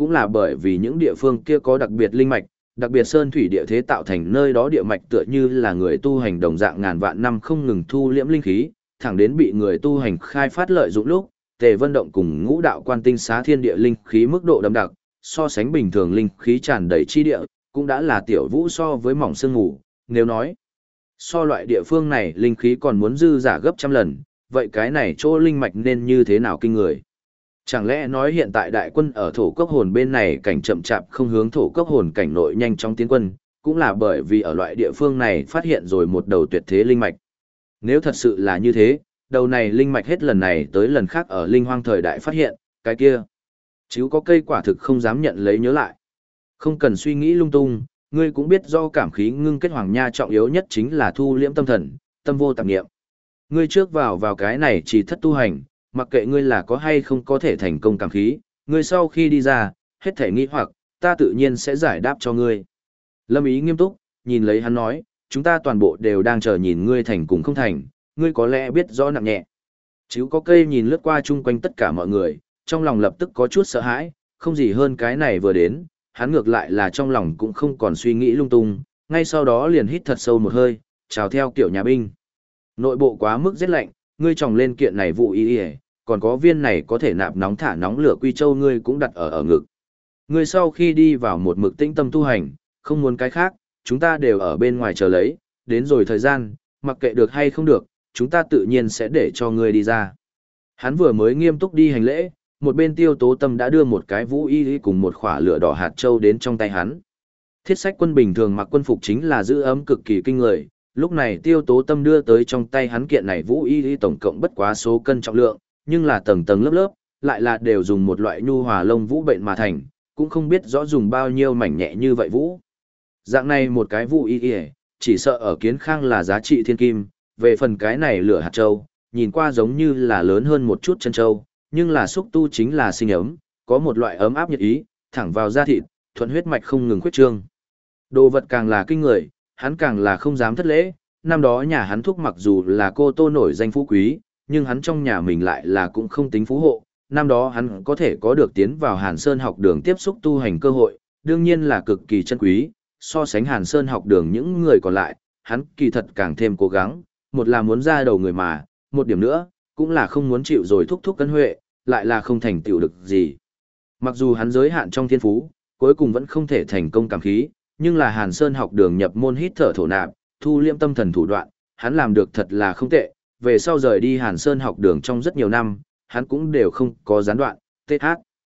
Speaker 1: cũng là bởi vì những địa phương kia có đặc biệt linh mạch, đặc biệt sơn thủy địa thế tạo thành nơi đó địa mạch tựa như là người tu hành đồng dạng ngàn vạn năm không ngừng thu liễm linh khí, thẳng đến bị người tu hành khai phát lợi dụng lúc, Tề Vân Động cùng Ngũ Đạo Quan Tinh Xá thiên địa linh khí mức độ đậm đặc, so sánh bình thường linh khí tràn đầy chi địa, cũng đã là tiểu vũ so với mỏng sương ngủ, nếu nói so loại địa phương này linh khí còn muốn dư giả gấp trăm lần, vậy cái này chỗ linh mạch nên như thế nào kinh người? Chẳng lẽ nói hiện tại đại quân ở thổ cốc hồn bên này cảnh chậm chạp không hướng thổ cốc hồn cảnh nội nhanh trong tiến quân, cũng là bởi vì ở loại địa phương này phát hiện rồi một đầu tuyệt thế linh mạch. Nếu thật sự là như thế, đầu này linh mạch hết lần này tới lần khác ở linh hoang thời đại phát hiện, cái kia. Chứ có cây quả thực không dám nhận lấy nhớ lại. Không cần suy nghĩ lung tung, ngươi cũng biết do cảm khí ngưng kết hoàng nha trọng yếu nhất chính là thu liễm tâm thần, tâm vô tạp niệm. Ngươi trước vào cái này chỉ thất tu hành, mặc kệ ngươi là có hay không có thể thành công cảm khí, ngươi sau khi đi ra, hết thể nghi hoặc, ta tự nhiên sẽ giải đáp cho ngươi. Lâm Ý nghiêm túc, nhìn lấy hắn nói, chúng ta toàn bộ đều đang chờ nhìn ngươi thành cùng không thành, ngươi có lẽ biết rõ nặng nhẹ. Chứ có cây nhìn lướt qua chung quanh tất cả mọi người, trong lòng lập tức có chút sợ hãi, không gì hơn cái này vừa đến, hắn ngược lại là trong lòng cũng không còn suy nghĩ lung tung, ngay sau đó liền hít thật sâu một hơi, chào theo kiểu nhà binh. Nội bộ quá mức rét lạnh, ngươi tròng lên kiện này vụ y y, còn có viên này có thể nạp nóng thả nóng lửa quy châu ngươi cũng đặt ở ngực. Ngươi sau khi đi vào một mực tĩnh tâm tu hành, không muốn cái khác, chúng ta đều ở bên ngoài chờ lấy, đến rồi thời gian, mặc kệ được hay không được, chúng ta tự nhiên sẽ để cho ngươi đi ra. Hắn vừa mới nghiêm túc đi hành lễ, một bên Tiêu Tố Tâm đã đưa một cái vũ y cùng một khỏa lửa đỏ hạt châu đến trong tay hắn. Thiết sách quân bình thường mặc quân phục chính là giữ ấm cực kỳ kinh người, lúc này Tiêu Tố Tâm đưa tới trong tay hắn kiện này vũ y tổng cộng bất quá số cân trọng lượng, nhưng là tầng tầng lớp lớp, lại là đều dùng một loại nhu hòa lông vũ bệnh mà thành, cũng không biết rõ dùng bao nhiêu mảnh nhẹ như vậy vũ. Dạng này một cái vũ y, chỉ sợ ở Kiến Khang là giá trị thiên kim, về phần cái này lửa hạt châu, nhìn qua giống như là lớn hơn một chút chân châu, nhưng là xúc tu chính là sinh ấm, có một loại ấm áp nhiệt ý, thẳng vào da thịt, thuận huyết mạch không ngừng khuyết trương. Đồ vật càng là kinh người, hắn càng là không dám thất lễ, năm đó nhà hắn thúc mặc dù là cô tô nổi danh phú quý, nhưng hắn trong nhà mình lại là cũng không tính phú hộ, năm đó hắn có thể có được tiến vào Hàn Sơn học đường tiếp xúc tu hành cơ hội, đương nhiên là cực kỳ chân quý, so sánh Hàn Sơn học đường những người còn lại, hắn kỳ thật càng thêm cố gắng, một là muốn ra đầu người mà, một điểm nữa, cũng là không muốn chịu rồi thúc thúc cân huệ, lại là không thành tựu được gì. Mặc dù hắn giới hạn trong thiên phú, cuối cùng vẫn không thể thành công cảm khí, nhưng là Hàn Sơn học đường nhập môn hít thở thổ nạp, thu liễm tâm thần thủ đoạn, hắn làm được thật là không tệ, về sau rời đi Hàn Sơn học đường trong rất nhiều năm, hắn cũng đều không có gián đoạn, TH.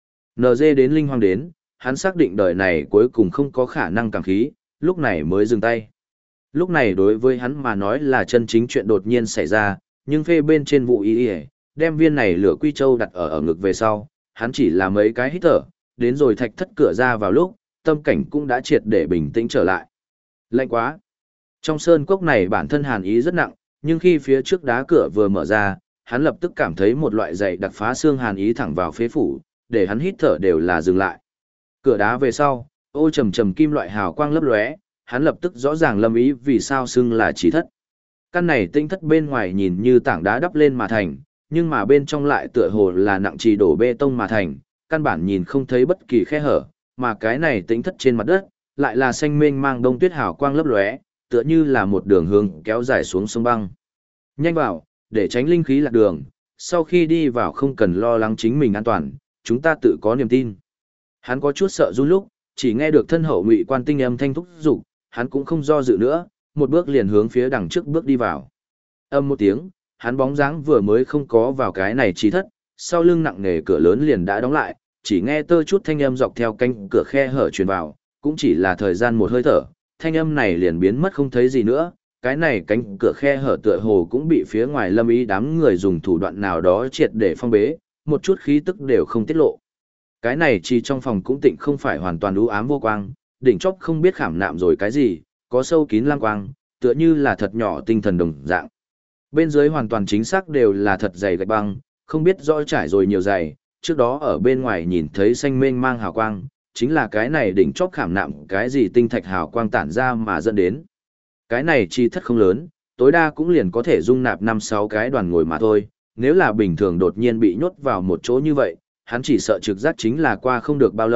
Speaker 1: NG đến Linh Hoang đến, hắn xác định đời này cuối cùng không có khả năng cảm khí, lúc này mới dừng tay. Lúc này đối với hắn mà nói là chân chính chuyện đột nhiên xảy ra, nhưng phê bên trên vụ y đem viên này lửa quy châu đặt ở ngực về sau, hắn chỉ là mấy cái hít thở, đến rồi thạch thất cửa ra vào lúc, tâm cảnh cũng đã triệt để bình tĩnh trở lại. Lạnh quá! Trong sơn cốc này bản thân hàn ý rất nặng, nhưng khi phía trước đá cửa vừa mở ra, hắn lập tức cảm thấy một loại dày đặc phá xương hàn ý thẳng vào phế phủ, để hắn hít thở đều là dừng lại. Cửa đá về sau, ô trầm trầm kim loại hào quang lấp lóe, hắn lập tức rõ ràng lâm ý vì sao xưng là chỉ thất. Căn này tinh thất bên ngoài nhìn như tảng đá đắp lên mà thành, nhưng mà bên trong lại tựa hồ là nặng trì đổ bê tông mà thành, căn bản nhìn không thấy bất kỳ khe hở, mà cái này tinh thất trên mặt đất, lại là xanh mênh mang đông tuyết hào quang lấp lóe, tựa như là một đường hướng kéo dài xuống sông băng. Nhanh vào, để tránh linh khí lạc đường, sau khi đi vào không cần lo lắng chính mình an toàn, chúng ta tự có niềm tin. Hắn có chút sợ run lúc, chỉ nghe được thân hậu Ngụy Quan Tinh âm thanh thúc giục, hắn cũng không do dự nữa, một bước liền hướng phía đằng trước bước đi vào. Âm một tiếng, hắn bóng dáng vừa mới không có vào cái này trí thất, sau lưng nặng nề cửa lớn liền đã đóng lại, chỉ nghe tơ chút thanh âm dọc theo cánh cửa khe hở truyền vào, cũng chỉ là thời gian một hơi thở, thanh âm này liền biến mất không thấy gì nữa, cái này cánh cửa khe hở tựa hồ cũng bị phía ngoài Lâm Ý đám người dùng thủ đoạn nào đó triệt để phong bế, một chút khí tức đều không tiết lộ. Cái này chỉ trong phòng cũng tịnh không phải hoàn toàn u ám vô quang, đỉnh chóp không biết khảm nạm rồi cái gì, có sâu kín lam quang, tựa như là thật nhỏ tinh thần đồng dạng. Bên dưới hoàn toàn chính xác đều là thật dày gạch băng, không biết rõ trải rồi nhiều dày, trước đó ở bên ngoài nhìn thấy xanh mênh mang hào quang, chính là cái này đỉnh chóp khảm nạm cái gì tinh thạch hào quang tản ra mà dẫn đến. Cái này chi thất không lớn, tối đa cũng liền có thể dung nạp 5-6 cái đoàn ngồi mà thôi, nếu là bình thường đột nhiên bị nhốt vào một chỗ như vậy, hắn chỉ sợ trực giác chính là qua không được bao lâu,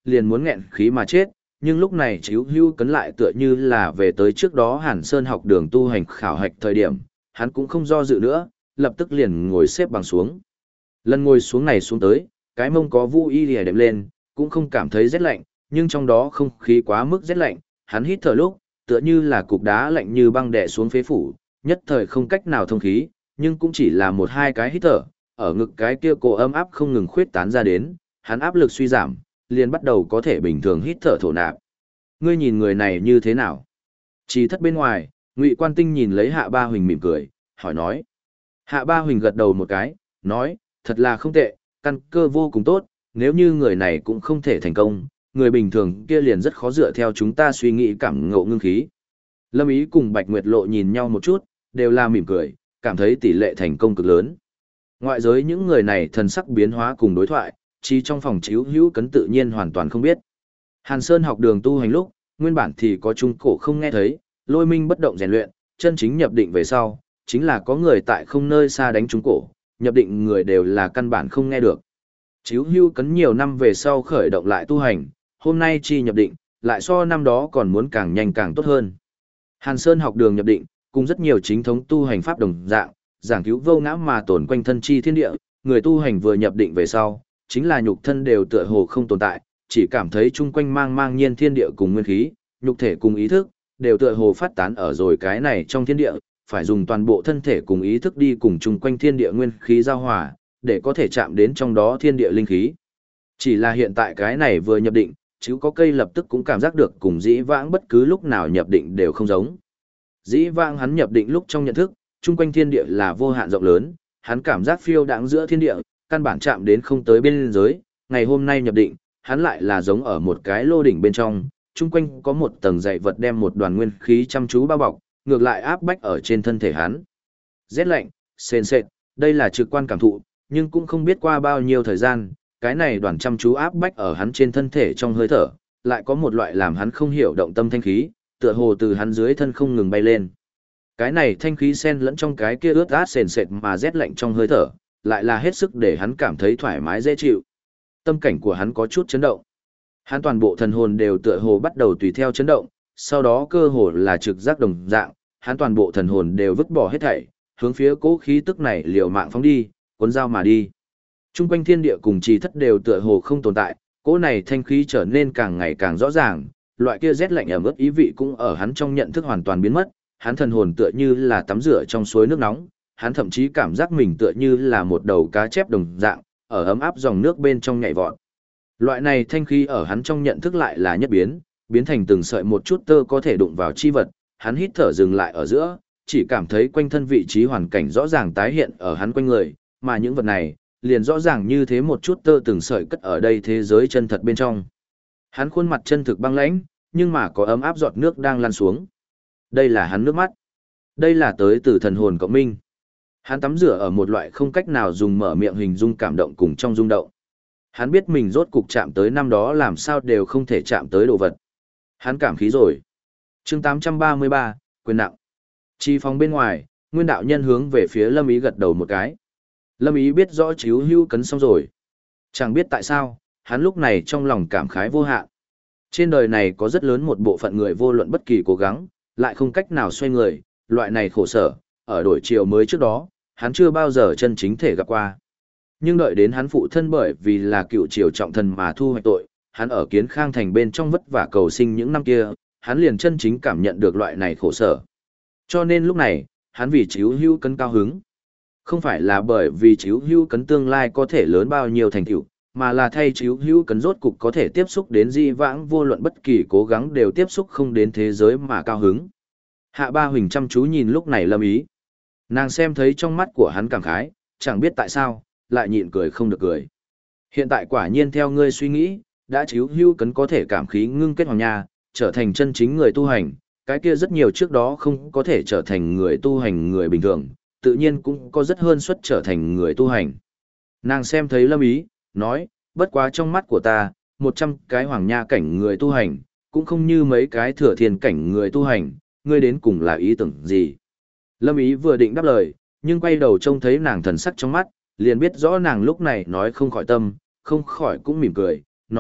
Speaker 1: liền muốn nghẹn khí mà chết, nhưng lúc này Chíu Hữu Cấn lại tựa như là về tới trước đó Hàn Sơn học đường tu hành khảo hạch thời điểm, hắn cũng không do dự nữa, lập tức liền ngồi xếp bằng xuống. Lần ngồi xuống này xuống tới, cái mông có Vũ Y lìa đệm lên, cũng không cảm thấy rét lạnh, nhưng trong đó không khí quá mức rét lạnh, hắn hít thở lúc, tựa như là cục đá lạnh như băng đè xuống phế phủ, nhất thời không cách nào thông khí, nhưng cũng chỉ là một hai cái hít thở, ở ngực cái kia cổ ấm áp không ngừng khuyết tán ra đến, hắn áp lực suy giảm, liền bắt đầu có thể bình thường hít thở thổ nạp. Ngươi nhìn người này như thế nào? Chỉ thất bên ngoài, Ngụy Quan Tinh nhìn lấy Hạ Ba Huỳnh mỉm cười, hỏi nói. Hạ Ba Huỳnh gật đầu một cái, nói, thật là không tệ, căn cơ vô cùng tốt, nếu như người này cũng không thể thành công, người bình thường kia liền rất khó dựa theo chúng ta suy nghĩ cảm ngộ ngưng khí. Lâm Ý cùng Bạch Nguyệt Lộ nhìn nhau một chút, đều là mỉm cười, cảm thấy tỷ lệ thành công cực lớn. Ngoại giới những người này thần sắc biến hóa cùng đối thoại, chỉ trong phòng Chíu Hữu Cấn tự nhiên hoàn toàn không biết. Hàn Sơn học đường tu hành lúc, nguyên bản thì có trung cổ không nghe thấy, Lôi Minh bất động rèn luyện, chân chính nhập định về sau, chính là có người tại không nơi xa đánh trung cổ, nhập định người đều là căn bản không nghe được. Chíu Hữu Cấn nhiều năm về sau khởi động lại tu hành, hôm nay chi nhập định, lại so năm đó còn muốn càng nhanh càng tốt hơn. Hàn Sơn học đường nhập định, cùng rất nhiều chính thống tu hành pháp đồng dạng, giảng cứu vô ngã mà tổn quanh thân chi thiên địa, người tu hành vừa nhập định về sau, chính là nhục thân đều tựa hồ không tồn tại, chỉ cảm thấy chung quanh mang mang nhiên thiên địa cùng nguyên khí, nhục thể cùng ý thức, đều tựa hồ phát tán ở rồi cái này trong thiên địa, phải dùng toàn bộ thân thể cùng ý thức đi cùng chung quanh thiên địa nguyên khí giao hòa, để có thể chạm đến trong đó thiên địa linh khí. Chỉ là hiện tại cái này vừa nhập định, chứ có cây lập tức cũng cảm giác được cùng dĩ vãng bất cứ lúc nào nhập định đều không giống. Dĩ vãng hắn nhập định lúc trong nhận thức, chung quanh thiên địa là vô hạn rộng lớn, hắn cảm giác phiêu đáng giữa thiên địa, căn bản chạm đến không tới bên giới, ngày hôm nay nhập định, hắn lại là giống ở một cái lô đỉnh bên trong, chung quanh có một tầng dày vật đem một đoàn nguyên khí chăm chú bao bọc, ngược lại áp bách ở trên thân thể hắn. Rét lạnh, sền sệt, đây là trực quan cảm thụ, nhưng cũng không biết qua bao nhiêu thời gian, cái này đoàn chăm chú áp bách ở hắn trên thân thể trong hơi thở, lại có một loại làm hắn không hiểu động tâm thanh khí, tựa hồ từ hắn dưới thân không ngừng bay lên. Cái này thanh khí xen lẫn trong cái kia ướt át sền sệt mà rét lạnh trong hơi thở, lại là hết sức để hắn cảm thấy thoải mái dễ chịu. Tâm cảnh của hắn có chút chấn động. Hắn toàn bộ thần hồn đều tựa hồ bắt đầu tùy theo chấn động, sau đó cơ hồ là trực giác đồng dạng, hắn toàn bộ thần hồn đều vứt bỏ hết thảy, hướng phía cỗ khí tức này liều mạng phóng đi, cuốn dao mà đi. Trung quanh thiên địa cùng trì thất đều tựa hồ không tồn tại, cỗ này thanh khí trở nên càng ngày càng rõ ràng, loại kia rét lạnh ẩm ướt ý vị cũng ở hắn trong nhận thức hoàn toàn biến mất, hắn thần hồn tựa như là tắm rửa trong suối nước nóng, hắn thậm chí cảm giác mình tựa như là một đầu cá chép đồng dạng, ở ấm áp dòng nước bên trong nhảy vọt. Loại này thanh khí ở hắn trong nhận thức lại là nhất biến, biến thành từng sợi một chút tơ có thể đụng vào chi vật, hắn hít thở dừng lại ở giữa, chỉ cảm thấy quanh thân vị trí hoàn cảnh rõ ràng tái hiện ở hắn quanh người, mà những vật này, liền rõ ràng như thế một chút tơ từng sợi cất ở đây thế giới chân thật bên trong. Hắn khuôn mặt chân thực băng lãnh, nhưng mà có ấm áp giọt nước đang lan xuống. Đây là hắn nước mắt. Đây là tới từ thần hồn cộng minh. Hắn tắm rửa ở một loại không cách nào dùng mở miệng hình dung cảm động cùng trong rung động. Hắn biết mình rốt cục chạm tới năm đó làm sao đều không thể chạm tới đồ vật. Hắn cảm khí rồi. Chương 833, quyền nặng. Chi phòng bên ngoài, Nguyên đạo nhân hướng về phía Lâm Ý gật đầu một cái. Lâm Ý biết rõ Chíu Hữu Cấn xong rồi. Chẳng biết tại sao, hắn lúc này trong lòng cảm khái vô hạn. Trên đời này có rất lớn một bộ phận người vô luận bất kỳ cố gắng, lại không cách nào xoay người, loại này khổ sở, ở đổi chiều mới trước đó, hắn chưa bao giờ chân chính thể gặp qua. Nhưng đợi đến hắn phụ thân bởi vì là cựu triều trọng thần mà thu hoạch tội, hắn ở Kiến Khang thành bên trong vất vả cầu sinh những năm kia, hắn liền chân chính cảm nhận được loại này khổ sở. Cho nên lúc này, hắn vì Chíu Hữu Cấn cao hứng. Không phải là bởi vì Chíu Hữu Cấn tương lai có thể lớn bao nhiêu thành tựu, mà là thay Chíu Hữu Cấn rốt cục có thể tiếp xúc đến di vãng vô luận bất kỳ cố gắng đều tiếp xúc không đến thế giới mà cao hứng. Hạ Ba Huỳnh chăm chú nhìn lúc này Lâm Ý. Nàng xem thấy trong mắt của hắn cảm khái, chẳng biết tại sao, lại nhịn cười không được cười. Hiện tại quả nhiên theo ngươi suy nghĩ, đã Chíu Hữu Cấn có thể cảm khí ngưng kết hoàng nha, trở thành chân chính người tu hành, cái kia rất nhiều trước đó không có thể trở thành người tu hành người bình thường, tự nhiên cũng có rất hơn suất trở thành người tu hành. Nàng xem thấy Lâm Ý, nói, bất quá trong mắt của ta, 100 cái hoàng nha cảnh người tu hành, cũng không như mấy cái thừa thiên cảnh người tu hành, ngươi đến cùng là ý tưởng gì. Lâm Ý vừa định đáp lời, nhưng quay đầu trông thấy nàng thần sắc trong mắt, liền biết rõ nàng lúc này nói không khỏi tâm, không khỏi cũng mỉm cười, nói,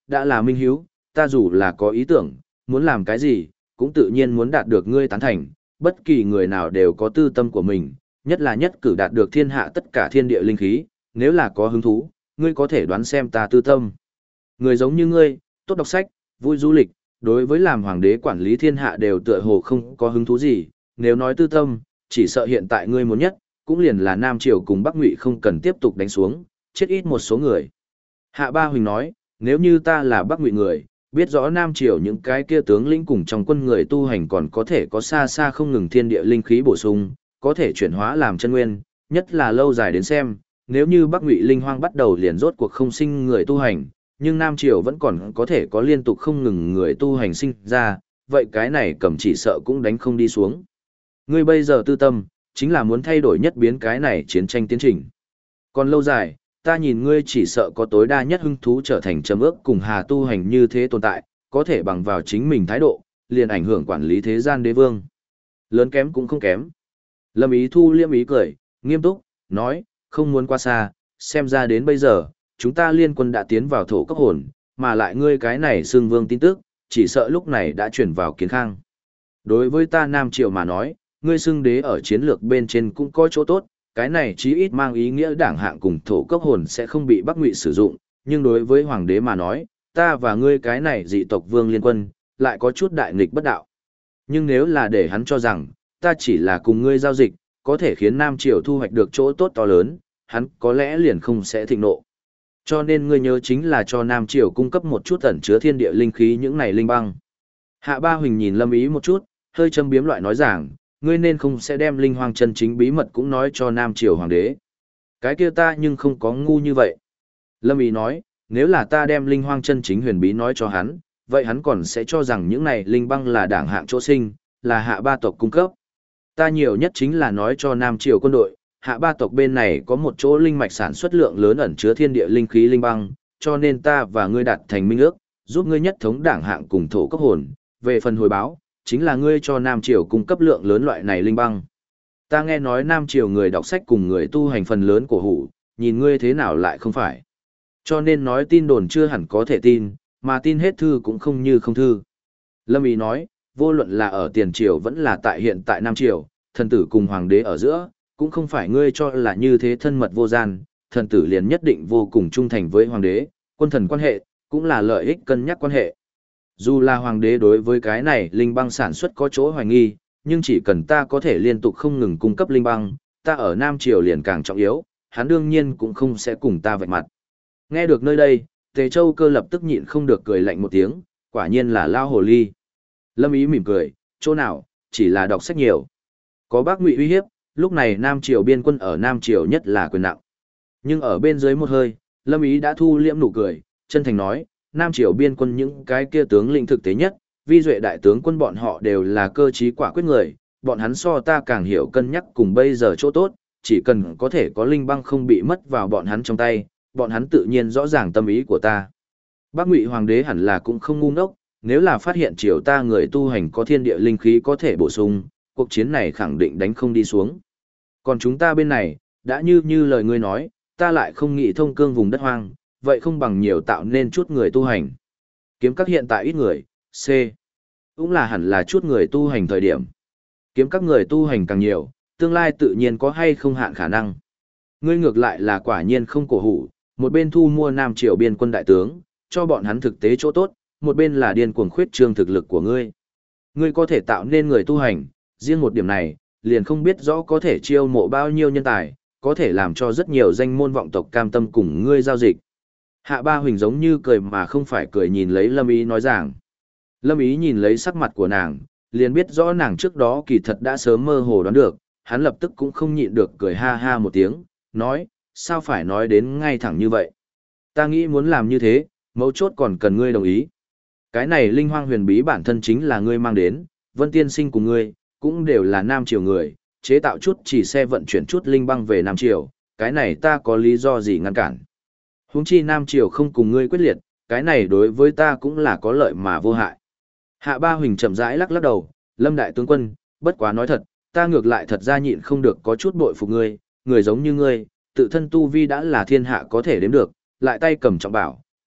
Speaker 1: đã là minh hiếu, ta dù là có ý tưởng, muốn làm cái gì, cũng tự nhiên muốn đạt được ngươi tán thành, bất kỳ người nào đều có tư tâm của mình, nhất là nhất cử đạt được thiên hạ tất cả thiên địa linh khí, nếu là có hứng thú, ngươi có thể đoán xem ta tư tâm. Người giống như ngươi, tốt đọc sách, vui du lịch, đối với làm hoàng đế quản lý thiên hạ đều tựa hồ không có hứng thú gì, nếu nói tư tâm, chỉ sợ hiện tại ngươi muốn nhất, cũng liền là Nam Triều cùng Bắc Ngụy không cần tiếp tục đánh xuống, chết ít một số người. Hạ Ba Huỳnh nói, nếu như ta là Bắc Ngụy người, biết rõ Nam Triều những cái kia tướng lĩnh cùng trong quân người tu hành còn có thể có xa xa không ngừng thiên địa linh khí bổ sung, có thể chuyển hóa làm chân nguyên, nhất là lâu dài đến xem, nếu như Bắc Ngụy linh hoang bắt đầu liền rốt cuộc không sinh người tu hành, nhưng Nam Triều vẫn còn có thể có liên tục không ngừng người tu hành sinh ra, vậy cái này cầm chỉ sợ cũng đánh không đi xuống. Ngươi bây giờ tư tâm, chính là muốn thay đổi nhất biến cái này chiến tranh tiến trình. Còn lâu dài, ta nhìn ngươi chỉ sợ có tối đa nhất hứng thú trở thành trầm ước cùng hà tu hành như thế tồn tại, có thể bằng vào chính mình thái độ, liền ảnh hưởng quản lý thế gian đế vương. Lớn kém cũng không kém. Lâm Ý thu liêm ý cười, nghiêm túc, nói, không muốn qua xa, xem ra đến bây giờ, chúng ta liên quân đã tiến vào thổ cấp hồn, mà lại ngươi cái này xương vương tin tức, chỉ sợ lúc này đã chuyển vào kiến khang. Đối với ta Nam Triều mà nói, ngươi xưng đế ở chiến lược bên trên cũng có chỗ tốt, cái này chí ít mang ý nghĩa đảng hạng cùng thổ cấp hồn sẽ không bị Bắc Ngụy sử dụng, nhưng đối với hoàng đế mà nói, ta và ngươi cái này dị tộc vương liên quân, lại có chút đại nghịch bất đạo. Nhưng nếu là để hắn cho rằng, ta chỉ là cùng ngươi giao dịch, có thể khiến Nam Triều thu hoạch được chỗ tốt to lớn, hắn có lẽ liền không sẽ thịnh nộ. Cho nên ngươi nhớ chính là cho Nam Triều cung cấp một chút ẩn chứa thiên địa linh khí những này linh băng. Hạ Ba Huỳnh nhìn Lâm Ý một chút, hơi châm biếm loại nói rằng, ngươi nên không sẽ đem linh hoang chân chính bí mật cũng nói cho Nam Triều hoàng đế. Cái kia ta nhưng không có ngu như vậy. Lâm Ý nói, nếu là ta đem linh hoang chân chính huyền bí nói cho hắn, vậy hắn còn sẽ cho rằng những này linh băng là đảng hạng chỗ sinh, là hạ ba tộc cung cấp. Ta nhiều nhất chính là nói cho Nam Triều quân đội, hạ ba tộc bên này có một chỗ linh mạch sản xuất lượng lớn ẩn chứa thiên địa linh khí linh băng, cho nên ta và ngươi đạt thành minh ước, giúp ngươi nhất thống đảng hạng cùng thổ cấp hồn, về phần hồi báo, chính là ngươi cho Nam Triều cung cấp lượng lớn loại này linh băng. Ta nghe nói Nam Triều người đọc sách cùng người tu hành phần lớn cổ hủ, nhìn ngươi thế nào lại không phải. Cho nên nói tin đồn chưa hẳn có thể tin, mà tin hết thư cũng không như không thư. Lâm Ý nói, vô luận là ở tiền triều vẫn là tại hiện tại Nam Triều, thần tử cùng hoàng đế ở giữa, cũng không phải ngươi cho là như thế thân mật vô gian, thần tử liền nhất định vô cùng trung thành với hoàng đế, quân thần quan hệ, cũng là lợi ích cân nhắc quan hệ. Dù là hoàng đế đối với cái này linh băng sản xuất có chỗ hoài nghi, nhưng chỉ cần ta có thể liên tục không ngừng cung cấp linh băng, ta ở Nam Triều liền càng trọng yếu, hắn đương nhiên cũng không sẽ cùng ta vạch mặt. Nghe được nơi đây, Tề Châu Cơ lập tức nhịn không được cười lạnh một tiếng, quả nhiên là lao hồ ly. Lâm Ý mỉm cười, chỗ nào, chỉ là đọc sách nhiều. Có Bắc Ngụy uy hiếp, lúc này Nam Triều biên quân ở Nam Triều nhất là quyền nặng. Nhưng ở bên dưới một hơi, Lâm Ý đã thu liễm nụ cười, chân thành nói, Nam Triều biên quân những cái kia tướng lĩnh thực tế nhất, vi duệ đại tướng quân bọn họ đều là cơ trí quả quyết người, bọn hắn so ta càng hiểu cân nhắc cùng bây giờ chỗ tốt, chỉ cần có thể có linh băng không bị mất vào bọn hắn trong tay, bọn hắn tự nhiên rõ ràng tâm ý của ta. Bắc Ngụy hoàng đế hẳn là cũng không ngu ngốc, nếu là phát hiện triều ta người tu hành có thiên địa linh khí có thể bổ sung, cuộc chiến này khẳng định đánh không đi xuống. Còn chúng ta bên này, đã như lời ngươi nói, ta lại không nghĩ thông cương vùng đất hoang, vậy không bằng nhiều tạo nên chút người tu hành. Kiếm các hiện tại ít người, C. Cũng là hẳn là chút người tu hành thời điểm. Kiếm các người tu hành càng nhiều, tương lai tự nhiên có hay không hạn khả năng. Ngươi ngược lại là quả nhiên không cổ hủ, một bên thu mua Nam Triều biên quân đại tướng, cho bọn hắn thực tế chỗ tốt, một bên là điên cuồng khuyết trương thực lực của ngươi. Ngươi có thể tạo nên người tu hành, riêng một điểm này, liền không biết rõ có thể chiêu mộ bao nhiêu nhân tài, có thể làm cho rất nhiều danh môn vọng tộc cam tâm cùng ngươi giao dịch. Hạ Ba Huỳnh giống như cười mà không phải cười nhìn lấy Lâm Ý nói rằng. Lâm Ý nhìn lấy sắc mặt của nàng, liền biết rõ nàng trước đó kỳ thật đã sớm mơ hồ đoán được, hắn lập tức cũng không nhịn được cười ha ha một tiếng, nói, sao phải nói đến ngay thẳng như vậy. Ta nghĩ muốn làm như thế, mấu chốt còn cần ngươi đồng ý. Cái này linh hoang huyền bí bản thân chính là ngươi mang đến, Vân Tiên Sinh cùng ngươi, cũng đều là Nam Triều người, chế tạo chút chỉ xe vận chuyển chút linh băng về Nam Triều, cái này ta có lý do gì ngăn cản. Huống chi Nam Triều không cùng ngươi quyết liệt, cái này đối với ta cũng là có lợi mà vô hại. Hạ Ba Huỳnh chậm rãi lắc lắc đầu, Lâm đại tướng quân, bất quá nói thật, ta ngược lại thật ra nhịn không được có chút bội phục ngươi, người giống như ngươi, tự thân tu vi đã là thiên hạ có thể đếm được, lại tay cầm trọng bảo,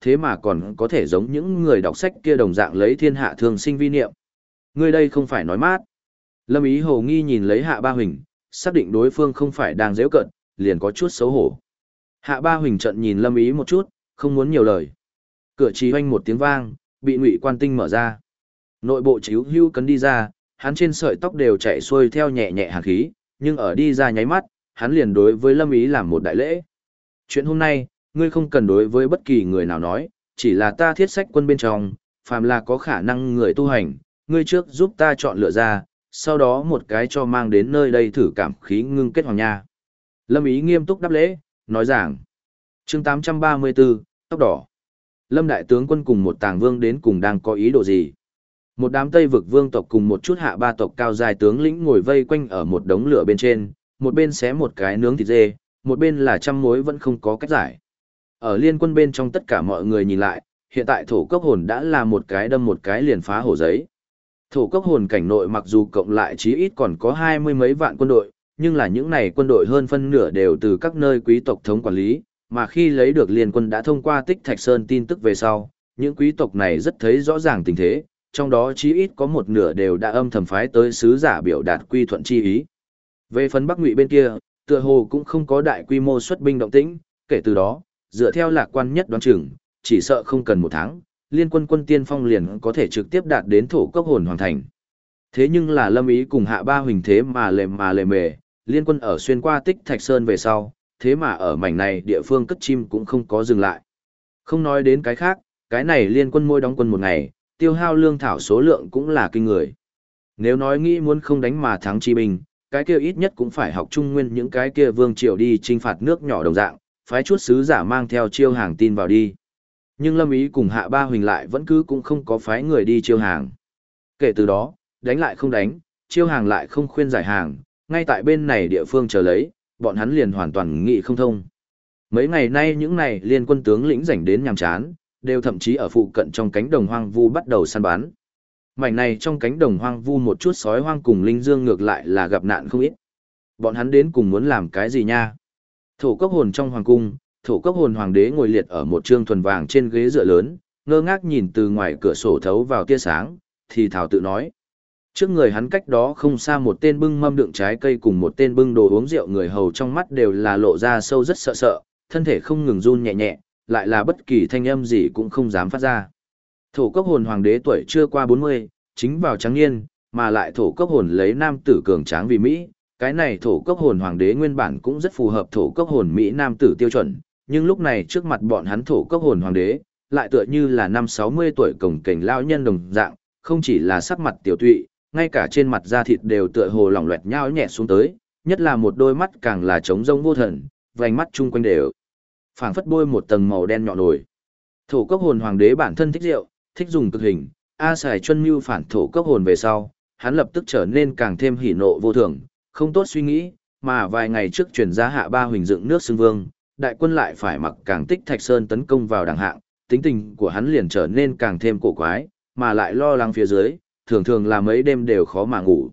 Speaker 1: thế mà còn có thể giống những người đọc sách kia đồng dạng lấy thiên hạ thường sinh vi niệm. Ngươi đây không phải nói mát. Lâm Ý hồ nghi nhìn lấy Hạ Ba Huỳnh, xác định đối phương không phải đang giễu cợt, liền có chút xấu hổ. Hạ Ba Huỳnh trận nhìn Lâm Ý một chút, không muốn nhiều lời. Cửa trì hoanh một tiếng vang, bị Ngụy Quan Tinh mở ra. Nội bộ Chíu Hưu cấn đi ra, hắn trên sợi tóc đều chạy xuôi theo nhẹ nhẹ hàn khí, nhưng ở đi ra nháy mắt, hắn liền đối với Lâm Ý làm một đại lễ. Chuyện hôm nay, ngươi không cần đối với bất kỳ người nào nói, chỉ là ta thiết sách quân bên trong, phàm là có khả năng người tu hành, ngươi trước giúp ta chọn lựa ra, sau đó một cái cho mang đến nơi đây thử cảm khí ngưng kết hoàng nha. Lâm Ý nghiêm túc đáp lễ, nói rằng, chương 834, tóc đỏ. Lâm Đại tướng quân cùng một tàng vương đến cùng đang có ý đồ gì? Một đám Tây vực vương tộc cùng một chút hạ ba tộc cao dài tướng lĩnh ngồi vây quanh ở một đống lửa bên trên, một bên xé một cái nướng thịt dê, một bên là trăm mối vẫn không có cách giải. Ở liên quân bên trong tất cả mọi người nhìn lại, hiện tại thổ cốc hồn đã là một cái đâm một cái liền phá hổ giấy. Thổ cốc hồn cảnh nội mặc dù cộng lại chí ít còn có 20 mấy vạn quân đội, nhưng là những này quân đội hơn phân nửa đều từ các nơi quý tộc thống quản lý, mà khi lấy được liên quân đã thông qua Tích Thạch Sơn tin tức về sau, những quý tộc này rất thấy rõ ràng tình thế, trong đó chí ít có một nửa đều đã âm thầm phái tới sứ giả biểu đạt quy thuận chi ý. Về phần Bắc Ngụy bên kia, tựa hồ cũng không có đại quy mô xuất binh động tĩnh, kể từ đó, dựa theo lạc quan nhất đoán chừng, chỉ sợ không cần một tháng, liên quân quân tiên phong liền có thể trực tiếp đạt đến thổ cốc hồn hoàn thành. Thế nhưng là Lâm Ý cùng Hạ Ba Huỳnh thế mà lề mề, liên quân ở xuyên qua Tích Thạch Sơn về sau, thế mà ở mảnh này địa phương cất chim cũng không có dừng lại. Không nói đến cái khác, cái này liên quân môi đóng quân một ngày, tiêu hao lương thảo số lượng cũng là kinh người. Nếu nói nghĩ muốn không đánh mà thắng chi binh, cái kia ít nhất cũng phải học trung nguyên những cái kia vương triều đi chinh phạt nước nhỏ đồng dạng, phái chút sứ giả mang theo chiêu hàng tin vào đi. Nhưng Lâm Ý cùng Hạ Ba Huỳnh lại vẫn cứ cũng không có phái người đi chiêu hàng. Kể từ đó, đánh lại không đánh, chiêu hàng lại không khuyên giải hàng, ngay tại bên này địa phương chờ lấy, bọn hắn liền hoàn toàn nghị không thông. Mấy ngày nay những này liên quân tướng lĩnh rảnh đến nhàm chán, đều thậm chí ở phụ cận trong cánh đồng hoang vu bắt đầu săn bắn. Mảnh này trong cánh đồng hoang vu một chút sói hoang cùng linh dương ngược lại là gặp nạn không ít. Bọn hắn đến cùng muốn làm cái gì nha? Thổ cốc hồn trong hoàng cung, thổ cốc hồn hoàng đế ngồi liệt ở một trương thuần vàng trên ghế dựa lớn, ngơ ngác nhìn từ ngoài cửa sổ thấu vào tia sáng, thì thảo tự nói. Trước người hắn cách đó không xa một tên bưng mâm đựng trái cây cùng một tên bưng đồ uống rượu người hầu trong mắt đều là lộ ra sâu rất sợ sợ, thân thể không ngừng run nhẹ nhẹ, lại là bất kỳ thanh âm gì cũng không dám phát ra. Thổ cốc hồn hoàng đế tuổi chưa qua 40, chính vào trắng niên, mà lại thổ cốc hồn lấy nam tử cường tráng vì Mỹ, cái này thổ cốc hồn hoàng đế nguyên bản cũng rất phù hợp thổ cốc hồn Mỹ nam tử tiêu chuẩn, nhưng lúc này trước mặt bọn hắn thổ cốc hồn hoàng đế, lại tựa như là năm 60 tuổi cổng kềnh lao nhân đồng dạng, không chỉ là sắc mặt tiểu tụy, ngay cả trên mặt da thịt đều tựa hồ lỏng loẹt nhão nhẹ xuống tới, nhất là một đôi mắt càng là trống rỗng vô thần, vành mắt chung quanh đều phảng phất bôi một tầng màu đen nhọn nổi. Thổ cốc hồn hoàng đế bản thân thích rượu, thích dùng cực hình, A Sài Chuân Mưu phản thổ cốc hồn về sau, hắn lập tức trở nên càng thêm hỉ nộ vô thường, không tốt suy nghĩ, mà vài ngày trước truyền ra Hạ Ba Huỳnh dựng nước xưng vương, đại quân lại phải mặc càng Tích Thạch Sơn tấn công vào đẳng hạng, tính tình của hắn liền trở nên càng thêm cổ quái, mà lại lo lắng phía dưới, thường thường là mấy đêm đều khó mà ngủ.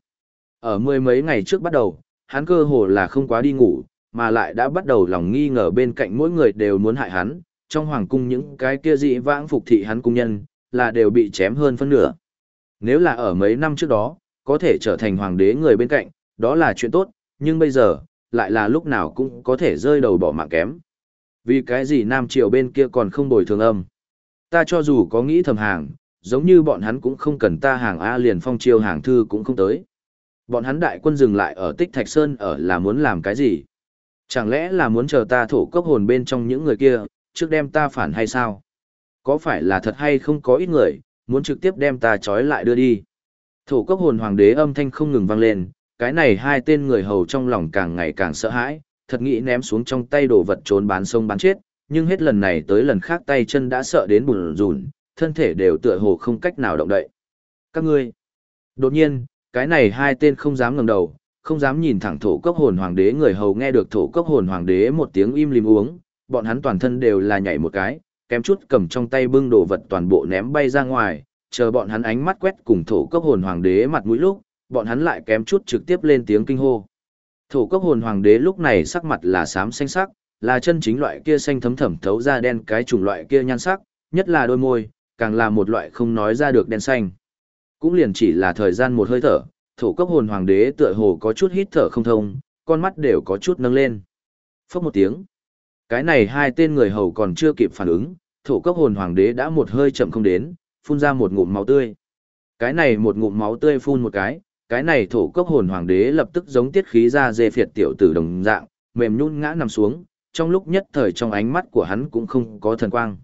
Speaker 1: Ở mười mấy ngày trước bắt đầu, hắn cơ hồ là không quá đi ngủ, mà lại đã bắt đầu lòng nghi ngờ bên cạnh mỗi người đều muốn hại hắn, trong hoàng cung những cái kia dị vãng phục thị hắn cung nhân, là đều bị chém hơn phân nửa. Nếu là ở mấy năm trước đó, có thể trở thành hoàng đế người bên cạnh, đó là chuyện tốt, nhưng bây giờ, lại là lúc nào cũng có thể rơi đầu bỏ mạng kém. Vì cái gì Nam Triều bên kia còn không bồi thường âm. Ta cho dù có nghĩ thầm hàng, giống như bọn hắn cũng không cần ta hàng A liền phong chiêu hàng thư cũng không tới. Bọn hắn đại quân dừng lại ở Tích Thạch Sơn ở là muốn làm cái gì? Chẳng lẽ là muốn chờ ta thổ cốc hồn bên trong những người kia, trước đem ta phản hay sao? Có phải là thật hay không có ít người, muốn trực tiếp đem ta trói lại đưa đi? Thổ cốc hồn hoàng đế âm thanh không ngừng vang lên, cái này hai tên người hầu trong lòng càng ngày càng sợ hãi, thật nghĩ ném xuống trong tay đồ vật trốn bán sông bán chết, nhưng hết lần này tới lần khác tay chân đã sợ đến bùn rùn, thân thể đều tựa hồ không cách nào động đậy. Các ngươi! Đột nhiên, cái này hai tên không dám ngẩng đầu, không dám nhìn thẳng thổ cốc hồn hoàng đế người hầu nghe được thổ cốc hồn hoàng đế một tiếng im lìm uống, bọn hắn toàn thân đều là nhảy một cái, kém chút cầm trong tay bưng đồ vật toàn bộ ném bay ra ngoài, chờ bọn hắn ánh mắt quét cùng thổ cốc hồn hoàng đế mặt mũi lúc, bọn hắn lại kém chút trực tiếp lên tiếng kinh hô. Thổ cốc hồn hoàng đế lúc này sắc mặt là xám xanh sắc, là chân chính loại kia xanh thấm thẩm thấu ra đen cái chủng loại kia nhan sắc, nhất là đôi môi, càng là một loại không nói ra được đen xanh. Cũng liền chỉ là thời gian một hơi thở, thổ cấp hồn hoàng đế tựa hồ có chút hít thở không thông, con mắt đều có chút nâng lên. Phốc một tiếng. Cái này hai tên người hầu còn chưa kịp phản ứng, thổ cấp hồn hoàng đế đã một hơi chậm không đến, phun ra một ngụm máu tươi. Cái này một ngụm máu tươi phun một cái này thổ cấp hồn hoàng đế lập tức giống tiết khí ra dê phiệt tiểu tử đồng dạng, mềm nhún ngã nằm xuống, trong lúc nhất thời trong ánh mắt của hắn cũng không có thần quang.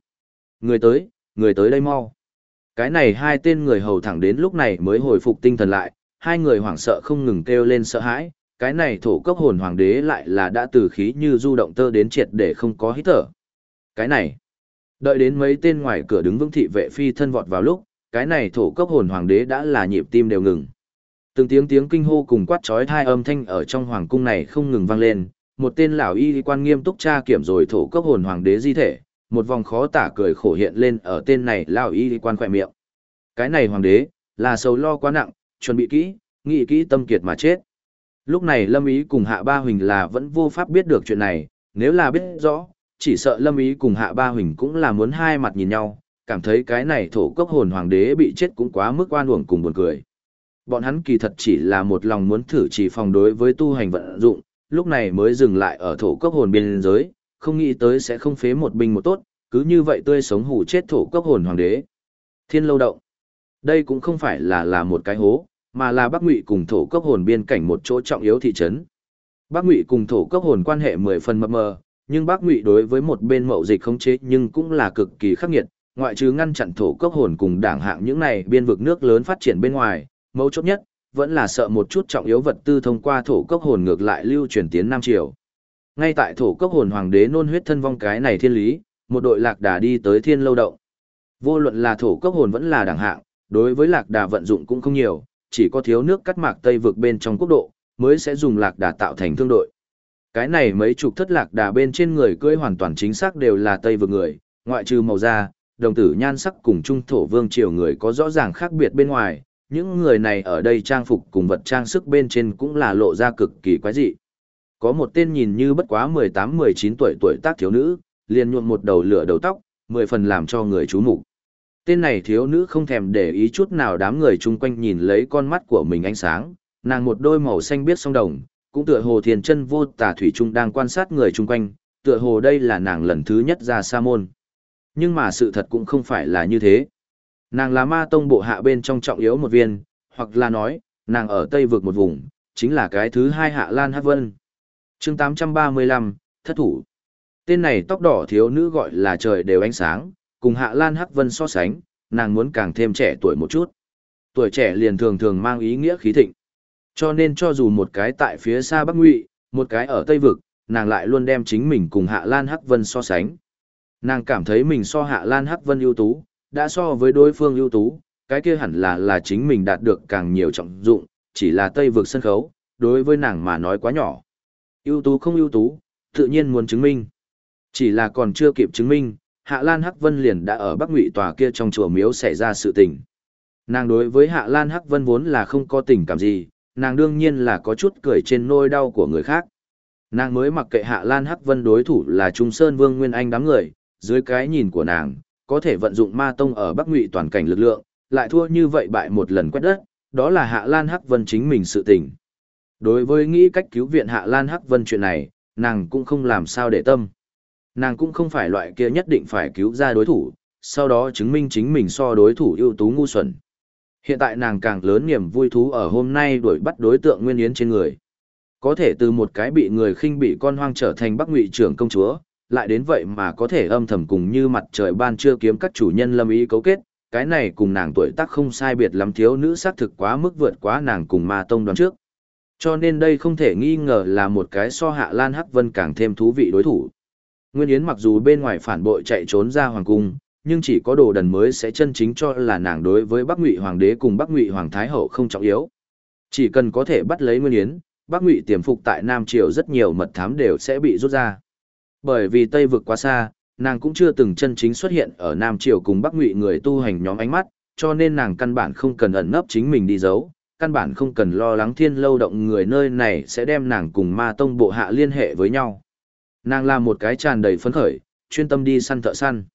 Speaker 1: Người tới đây mau. Cái này hai tên người hầu thẳng đến lúc này mới hồi phục tinh thần lại, hai người hoảng sợ không ngừng kêu lên sợ hãi, cái này thổ cấp hồn hoàng đế lại là đã từ khí như du động tơ đến triệt để không có hít thở. Cái này, đợi đến mấy tên ngoài cửa đứng vững thị vệ phi thân vọt vào lúc, cái này thổ cấp hồn hoàng đế đã là nhịp tim đều ngừng. Từng tiếng kinh hô cùng quát chói tai âm thanh ở trong hoàng cung này không ngừng vang lên, một tên lão y quan nghiêm túc tra kiểm rồi thổ cấp hồn hoàng đế di thể, một vòng khó tả cười khổ hiện lên ở tên này lão y quan khỏe miệng. Cái này hoàng đế, là sầu lo quá nặng, chuẩn bị kỹ, nghĩ kỹ tâm kiệt mà chết. Lúc này Lâm Ý cùng Hạ Ba Huỳnh là vẫn vô pháp biết được chuyện này, nếu là biết rõ, chỉ sợ Lâm Ý cùng Hạ Ba Huỳnh cũng là muốn hai mặt nhìn nhau, cảm thấy cái này thổ cấp hồn hoàng đế bị chết cũng quá mức oan uổng cùng buồn cười. Bọn hắn kỳ thật chỉ là một lòng muốn thử chỉ phòng đối với tu hành vận dụng, lúc này mới dừng lại ở thổ cấp hồn biên giới, không nghĩ tới sẽ không phế một binh một tốt, cứ như vậy tươi sống hủ chết thổ cấp hồn hoàng đế. Thiên Lâu Động. Đây cũng không phải là một cái hố, mà là Bắc Ngụy cùng thổ cấp hồn biên cảnh một chỗ trọng yếu thị trấn. Bắc Ngụy cùng thổ cấp hồn quan hệ 10 phần mập mờ, nhưng Bắc Ngụy đối với một bên mậu dịch khống chế nhưng cũng là cực kỳ khắc nghiệt, ngoại trừ ngăn chặn thổ cấp hồn cùng đảng hạng những này biên vực nước lớn phát triển bên ngoài, mấu chốt nhất vẫn là sợ một chút trọng yếu vật tư thông qua thổ cấp hồn ngược lại lưu truyền tiến Nam Triều. Ngay tại thổ cấp hồn hoàng đế nôn huyết thân vong cái này thiên lý, một đội lạc đà đi tới Thiên Lâu Động. Vô luận là thổ cấp hồn vẫn là đảng hạng, đối với lạc đà vận dụng cũng không nhiều, chỉ có thiếu nước cắt mạc Tây vực bên trong quốc độ, mới sẽ dùng lạc đà tạo thành thương đội. Cái này mấy chục thất lạc đà bên trên người cưỡi hoàn toàn chính xác đều là Tây vực người, ngoại trừ màu da, đồng tử nhan sắc cùng trung thổ vương triều người có rõ ràng khác biệt bên ngoài, những người này ở đây trang phục cùng vật trang sức bên trên cũng là lộ ra cực kỳ quái dị. Có một tên nhìn như bất quá 18-19 tuổi tác thiếu nữ, liền nhuộm một đầu lửa đầu tóc, 10 phần làm cho người chú mục. Tên này thiếu nữ không thèm để ý chút nào đám người chung quanh nhìn lấy con mắt của mình ánh sáng, nàng một đôi màu xanh biếc song đồng, cũng tựa hồ thiền chân vô tà thủy chung đang quan sát người chung quanh, tựa hồ đây là nàng lần thứ nhất ra sa môn. Nhưng mà sự thật cũng không phải là như thế. Nàng là ma tông bộ hạ bên trong trọng yếu một viên, hoặc là nói, nàng ở Tây vực một vùng, chính là cái thứ hai Hạ Lan Hắc Vân. Chương 835, thất thủ. Tên này tóc đỏ thiếu nữ gọi là trời đều ánh sáng, cùng Hạ Lan Hắc Vân so sánh, nàng muốn càng thêm trẻ tuổi một chút. Tuổi trẻ liền thường thường mang ý nghĩa khí thịnh. Cho nên cho dù một cái tại phía xa Bắc Ngụy, một cái ở Tây vực, nàng lại luôn đem chính mình cùng Hạ Lan Hắc Vân so sánh. Nàng cảm thấy mình so Hạ Lan Hắc Vân ưu tú, đã so với đối phương ưu tú, cái kia hẳn là chính mình đạt được càng nhiều trọng dụng, chỉ là Tây vực sân khấu, đối với nàng mà nói quá nhỏ. Ưu tú không ưu tú, tự nhiên muốn chứng minh. Chỉ là còn chưa kịp chứng minh, Hạ Lan Hắc Vân liền đã ở Bắc Ngụy tòa kia trong chùa miếu xảy ra sự tình. Nàng đối với Hạ Lan Hắc Vân vốn là không có tình cảm gì, nàng đương nhiên là có chút cười trên nỗi đau của người khác. Nàng mới mặc kệ Hạ Lan Hắc Vân đối thủ là Trung Sơn Vương Nguyên Anh đám người, dưới cái nhìn của nàng, có thể vận dụng ma tông ở Bắc Ngụy toàn cảnh lực lượng, lại thua như vậy bại một lần quét đất, đó là Hạ Lan Hắc Vân chính mình sự tình. Đối với nghĩ cách cứu viện Hạ Lan Hắc Vân chuyện này, nàng cũng không làm sao để tâm. Nàng cũng không phải loại kia nhất định phải cứu ra đối thủ, sau đó chứng minh chính mình so đối thủ ưu tú ngu xuẩn. Hiện tại nàng càng lớn niềm vui thú ở hôm nay đuổi bắt đối tượng Nguyên Yến trên người. Có thể từ một cái bị người khinh bị con hoang trở thành Bắc Ngụy trưởng công chúa, lại đến vậy mà có thể âm thầm cùng như mặt trời ban trưa kiếm các chủ nhân Lâm Ý cấu kết, cái này cùng nàng tuổi tác không sai biệt lắm, thiếu nữ xác thực quá mức vượt quá nàng cùng ma tông đoán trước. Cho nên đây không thể nghi ngờ là một cái so Hạ Lan Hắc Vân càng thêm thú vị đối thủ. Nguyên Yến mặc dù bên ngoài phản bội chạy trốn ra hoàng cung, nhưng chỉ có Đồ Đần mới sẽ chân chính cho là nàng đối với Bắc Ngụy hoàng đế cùng Bắc Ngụy hoàng thái hậu không trọng yếu. Chỉ cần có thể bắt lấy Nguyên Yến, Bắc Ngụy tiềm phục tại Nam Triều rất nhiều mật thám đều sẽ bị rút ra. Bởi vì Tây vực quá xa, nàng cũng chưa từng chân chính xuất hiện ở Nam Triều cùng Bắc Ngụy người tu hành nhóm ánh mắt, cho nên nàng căn bản không cần ẩn nấp chính mình đi giấu, căn bản không cần lo lắng Thiên Lâu Động người nơi này sẽ đem nàng cùng ma tông bộ hạ liên hệ với nhau. Nàng là một cái tràn đầy phấn khởi, chuyên tâm đi săn thợ săn.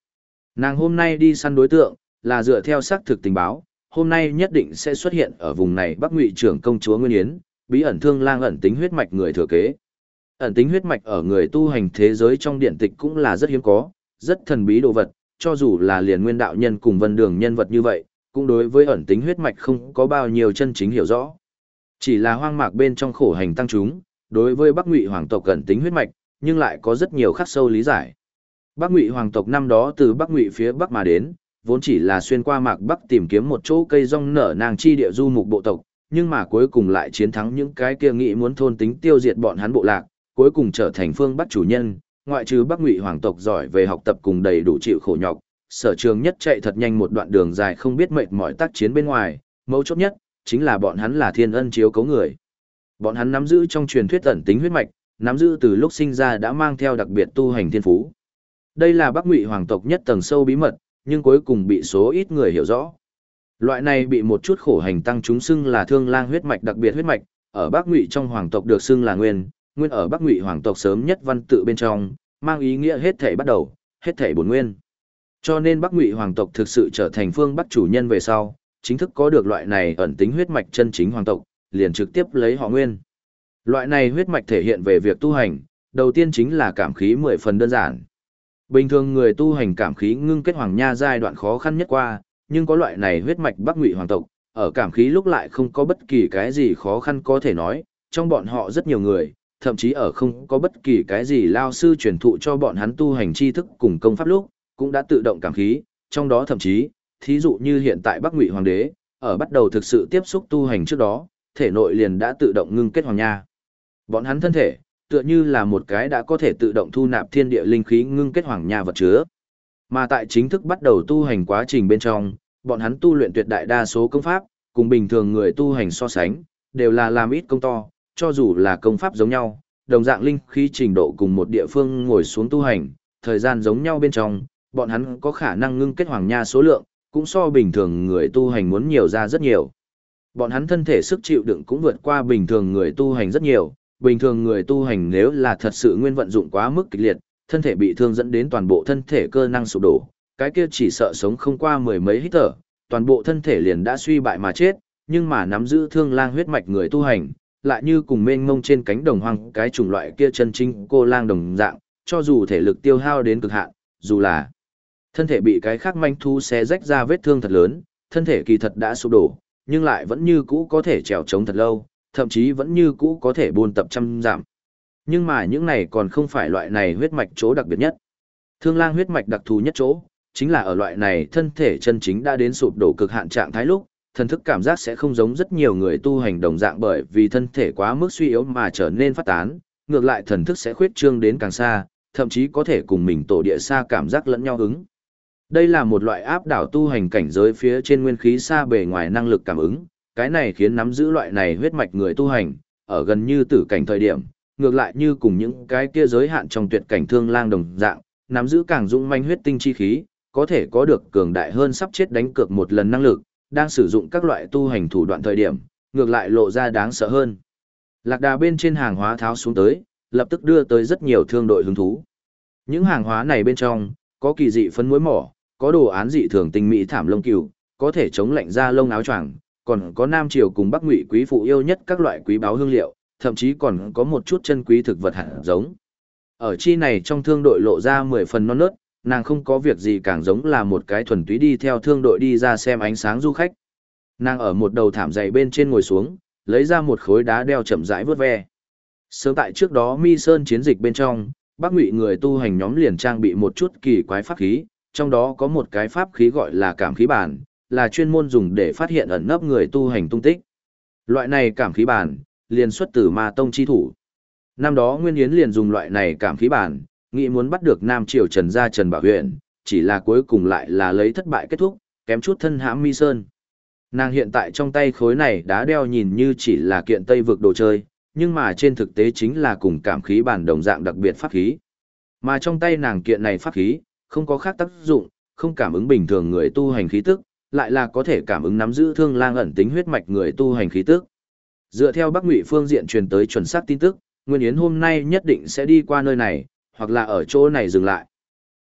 Speaker 1: Nàng hôm nay đi săn đối tượng, là dựa theo xác thực tình báo, hôm nay nhất định sẽ xuất hiện ở vùng này Bắc Ngụy trưởng công chúa Nguyên Yến, bí ẩn thương lang ẩn tính huyết mạch người thừa kế. Ẩn tính huyết mạch ở người tu hành thế giới trong điện tịch cũng là rất hiếm có, rất thần bí đồ vật, cho dù là liền nguyên đạo nhân cùng vân đường nhân vật như vậy, cũng đối với ẩn tính huyết mạch không có bao nhiêu chân chính hiểu rõ. Chỉ là hoang mạc bên trong khổ hành tăng chúng, đối với Bắc Ngụy hoàng tộc ẩn tính huyết mạch, nhưng lại có rất nhiều khắc sâu lý giải. Bắc Ngụy hoàng tộc năm đó từ Bắc Ngụy phía Bắc mà đến, vốn chỉ là xuyên qua mạc Bắc tìm kiếm một chỗ cây rong nở nàng chi địa du mục bộ tộc, nhưng mà cuối cùng lại chiến thắng những cái kia nghĩ muốn thôn tính tiêu diệt bọn hắn bộ lạc, cuối cùng trở thành phương Bắc chủ nhân, ngoại trừ Bắc Ngụy hoàng tộc giỏi về học tập cùng đầy đủ chịu khổ nhọc, sở trường nhất chạy thật nhanh một đoạn đường dài không biết mệt mỏi tác chiến bên ngoài, mấu chốt nhất chính là bọn hắn là thiên ân chiếu cấu người. Bọn hắn nắm giữ trong truyền thuyết ẩn tính huyết mạch, nắm giữ từ lúc sinh ra đã mang theo đặc biệt tu hành thiên phú. Đây là Bắc Ngụy hoàng tộc nhất tầng sâu bí mật, nhưng cuối cùng bị số ít người hiểu rõ. Loại này bị một chút khổ hành tăng chúng xưng là thương lang huyết mạch đặc biệt huyết mạch, ở Bắc Ngụy trong hoàng tộc được xưng là nguyên ở Bắc Ngụy hoàng tộc sớm nhất văn tự bên trong, mang ý nghĩa hết thảy bắt đầu, hết thảy bổn nguyên. Cho nên Bắc Ngụy hoàng tộc thực sự trở thành phương Bắc chủ nhân về sau, chính thức có được loại này ẩn tính huyết mạch chân chính hoàng tộc, liền trực tiếp lấy họ nguyên. Loại này huyết mạch thể hiện về việc tu hành, đầu tiên chính là cảm khí 10 phần đơn giản. Bình thường người tu hành cảm khí ngưng kết hoàng nha giai đoạn khó khăn nhất qua, nhưng có loại này huyết mạch Bắc Ngụy hoàng tộc, ở cảm khí lúc lại không có bất kỳ cái gì khó khăn có thể nói, trong bọn họ rất nhiều người, thậm chí ở không có bất kỳ cái gì lao sư truyền thụ cho bọn hắn tu hành tri thức cùng công pháp lúc, cũng đã tự động cảm khí, trong đó thậm chí, thí dụ như hiện tại Bắc Ngụy hoàng đế, ở bắt đầu thực sự tiếp xúc tu hành trước đó, thể nội liền đã tự động ngưng kết hoàng nha. Bọn hắn thân thể, tựa như là một cái đã có thể tự động thu nạp thiên địa linh khí ngưng kết hoàng nha vật chứa. Mà tại chính thức bắt đầu tu hành quá trình bên trong, bọn hắn tu luyện tuyệt đại đa số công pháp, cùng bình thường người tu hành so sánh, đều là làm ít công to, cho dù là công pháp giống nhau, đồng dạng linh khí trình độ cùng một địa phương ngồi xuống tu hành, thời gian giống nhau bên trong, bọn hắn có khả năng ngưng kết hoàng nha số lượng, cũng so bình thường người tu hành muốn nhiều ra rất nhiều. Bọn hắn thân thể sức chịu đựng cũng vượt qua bình thường người tu hành rất nhiều, bình thường người tu hành nếu là thật sự nguyên vận dụng quá mức kịch liệt, thân thể bị thương dẫn đến toàn bộ thân thể cơ năng sụp đổ, cái kia chỉ sợ sống không qua mười mấy hít thở, toàn bộ thân thể liền đã suy bại mà chết, nhưng mà nắm giữ thương lang huyết mạch người tu hành, lại như cùng mênh mông trên cánh đồng hoang cái chủng loại kia chân chính cô lang đồng dạng, cho dù thể lực tiêu hao đến cực hạn, dù là thân thể bị cái khác manh thu xé rách ra vết thương thật lớn, thân thể kỳ thật đã sụp đổ, nhưng lại vẫn như cũ có thể trèo trống thật lâu, thậm chí vẫn như cũ có thể buôn tập trăm dặm. Nhưng mà những này còn không phải loại này huyết mạch chỗ đặc biệt nhất. Thương lang huyết mạch đặc thù nhất chỗ, chính là ở loại này thân thể chân chính đã đến sụp đổ cực hạn trạng thái lúc, thần thức cảm giác sẽ không giống rất nhiều người tu hành đồng dạng bởi vì thân thể quá mức suy yếu mà trở nên phát tán, ngược lại thần thức sẽ khuyết trương đến càng xa, thậm chí có thể cùng mình tổ địa xa cảm giác lẫn nhau ứng. Đây là một loại áp đảo tu hành cảnh giới phía trên nguyên khí xa bề ngoài năng lực cảm ứng, cái này khiến nắm giữ loại này huyết mạch người tu hành, ở gần như tử cảnh thời điểm, ngược lại như cùng những cái kia giới hạn trong tuyệt cảnh thương lang đồng dạng, nắm giữ càng dũng manh huyết tinh chi khí, có thể có được cường đại hơn sắp chết đánh cược một lần năng lực, đang sử dụng các loại tu hành thủ đoạn thời điểm, ngược lại lộ ra đáng sợ hơn. Lạc đà bên trên hàng hóa tháo xuống tới, lập tức đưa tới rất nhiều thương đội hứng thú. Những hàng hóa này bên trong, có kỳ dị phấn muối mỏ, có đồ án dị thường tinh mỹ thảm lông cừu, có thể chống lạnh da lông áo choàng, còn có Nam Triều cùng Bắc Ngụy quý phụ yêu nhất các loại quý báu hương liệu, thậm chí còn có một chút chân quý thực vật hạt giống. Ở chi này trong thương đội lộ ra 10 phần non nớt, nàng không có việc gì càng giống là một cái thuần túy đi theo thương đội đi ra xem ánh sáng du khách. Nàng ở một đầu thảm dày bên trên ngồi xuống, lấy ra một khối đá đeo chậm rãi vớt ve. Sớm tại trước đó Mi Sơn chiến dịch bên trong, Bắc Ngụy người tu hành nhóm liền trang bị một chút kỳ quái pháp khí, trong đó có một cái pháp khí gọi là cảm khí bản, là chuyên môn dùng để phát hiện ẩn nấp người tu hành tung tích. Loại này cảm khí bản, liền xuất từ Ma Tông chi thủ. Năm đó Nguyên Yến liền dùng loại này cảm khí bản, nghĩ muốn bắt được Nam Triều Trần gia Trần Bảo Huyền, chỉ là cuối cùng lại là lấy thất bại kết thúc, kém chút thân hãm Mi Sơn. Nàng hiện tại trong tay khối này đá đeo nhìn như chỉ là kiện Tây vực đồ chơi, nhưng mà trên thực tế chính là cùng cảm khí bản đồng dạng đặc biệt pháp khí. Mà trong tay nàng kiện này pháp khí, không có khác tác dụng, không cảm ứng bình thường người tu hành khí tức, lại là có thể cảm ứng nắm giữ thương lang ẩn tính huyết mạch người tu hành khí tức. Dựa theo Bắc Ngụy phương diện truyền tới chuẩn xác tin tức, Nguyên Yến hôm nay nhất định sẽ đi qua nơi này, hoặc là ở chỗ này dừng lại.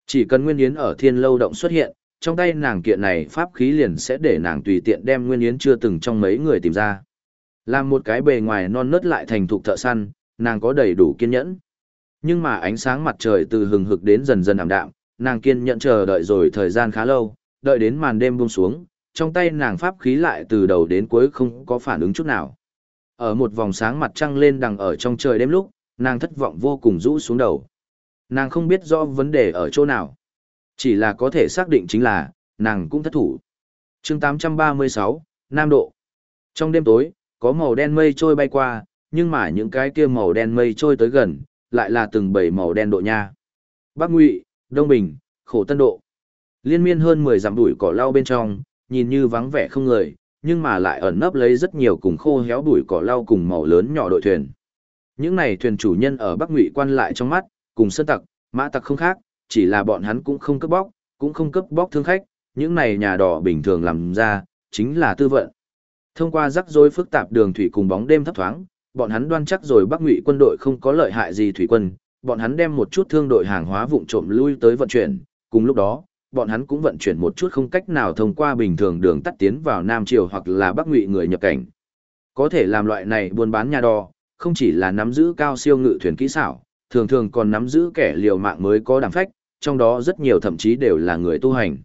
Speaker 1: Chỉ cần Nguyên Yến ở Thiên Lâu Động xuất hiện, trong tay nàng kiện này pháp khí liền sẽ để nàng tùy tiện đem Nguyên Yến chưa từng trong mấy người tìm ra. Làm một cái bề ngoài non nớt lại thành thục thợ săn, nàng có đầy đủ kiên nhẫn. Nhưng mà ánh sáng mặt trời từ hừng hực đến dần dần ảm đạm, nàng kiên nhẫn chờ đợi rồi thời gian khá lâu, đợi đến màn đêm buông xuống, trong tay nàng pháp khí lại từ đầu đến cuối không có phản ứng chút nào. Ở một vòng sáng mặt trăng lên đằng ở trong trời đêm lúc, nàng thất vọng vô cùng rũ xuống đầu. Nàng không biết rõ vấn đề ở chỗ nào. Chỉ là có thể xác định chính là, nàng cũng thất thủ. chương 836, Nam Độ. Trong đêm tối, có màu đen mây trôi bay qua, nhưng mà những cái kia màu đen mây trôi tới gần, lại là từng bầy màu đen độ nha. Bắc Ngụy, Đông Bình, Khổ Tân Độ. Liên miên hơn 10 dặm bụi cỏ lau bên trong, nhìn như vắng vẻ không người, nhưng mà lại ẩn nấp lấy rất nhiều cùng khô héo bụi cỏ lau cùng màu lớn nhỏ đội thuyền. Những này thuyền chủ nhân ở Bắc Ngụy quan lại trong mắt, cùng sơn tặc, mã tặc không khác, chỉ là bọn hắn cũng không cướp bóc, cũng không cướp bóc thương khách, những này nhà đỏ bình thường làm ra, chính là tư vận. Thông qua rắc rối phức tạp đường thủy cùng bóng đêm thấp thoáng, bọn hắn đoan chắc rồi Bắc Ngụy quân đội không có lợi hại gì thủy quân, bọn hắn đem một chút thương đội hàng hóa vụn trộm lui tới vận chuyển, cùng lúc đó, bọn hắn cũng vận chuyển một chút không cách nào thông qua bình thường đường tắt tiến vào Nam Triều hoặc là Bắc Ngụy người nhập cảnh. Có thể làm loại này buôn bán nhà đò, không chỉ là nắm giữ cao siêu ngự thuyền kỹ xảo, thường thường còn nắm giữ kẻ liều mạng mới có đảm phách, trong đó rất nhiều thậm chí đều là người tu hành.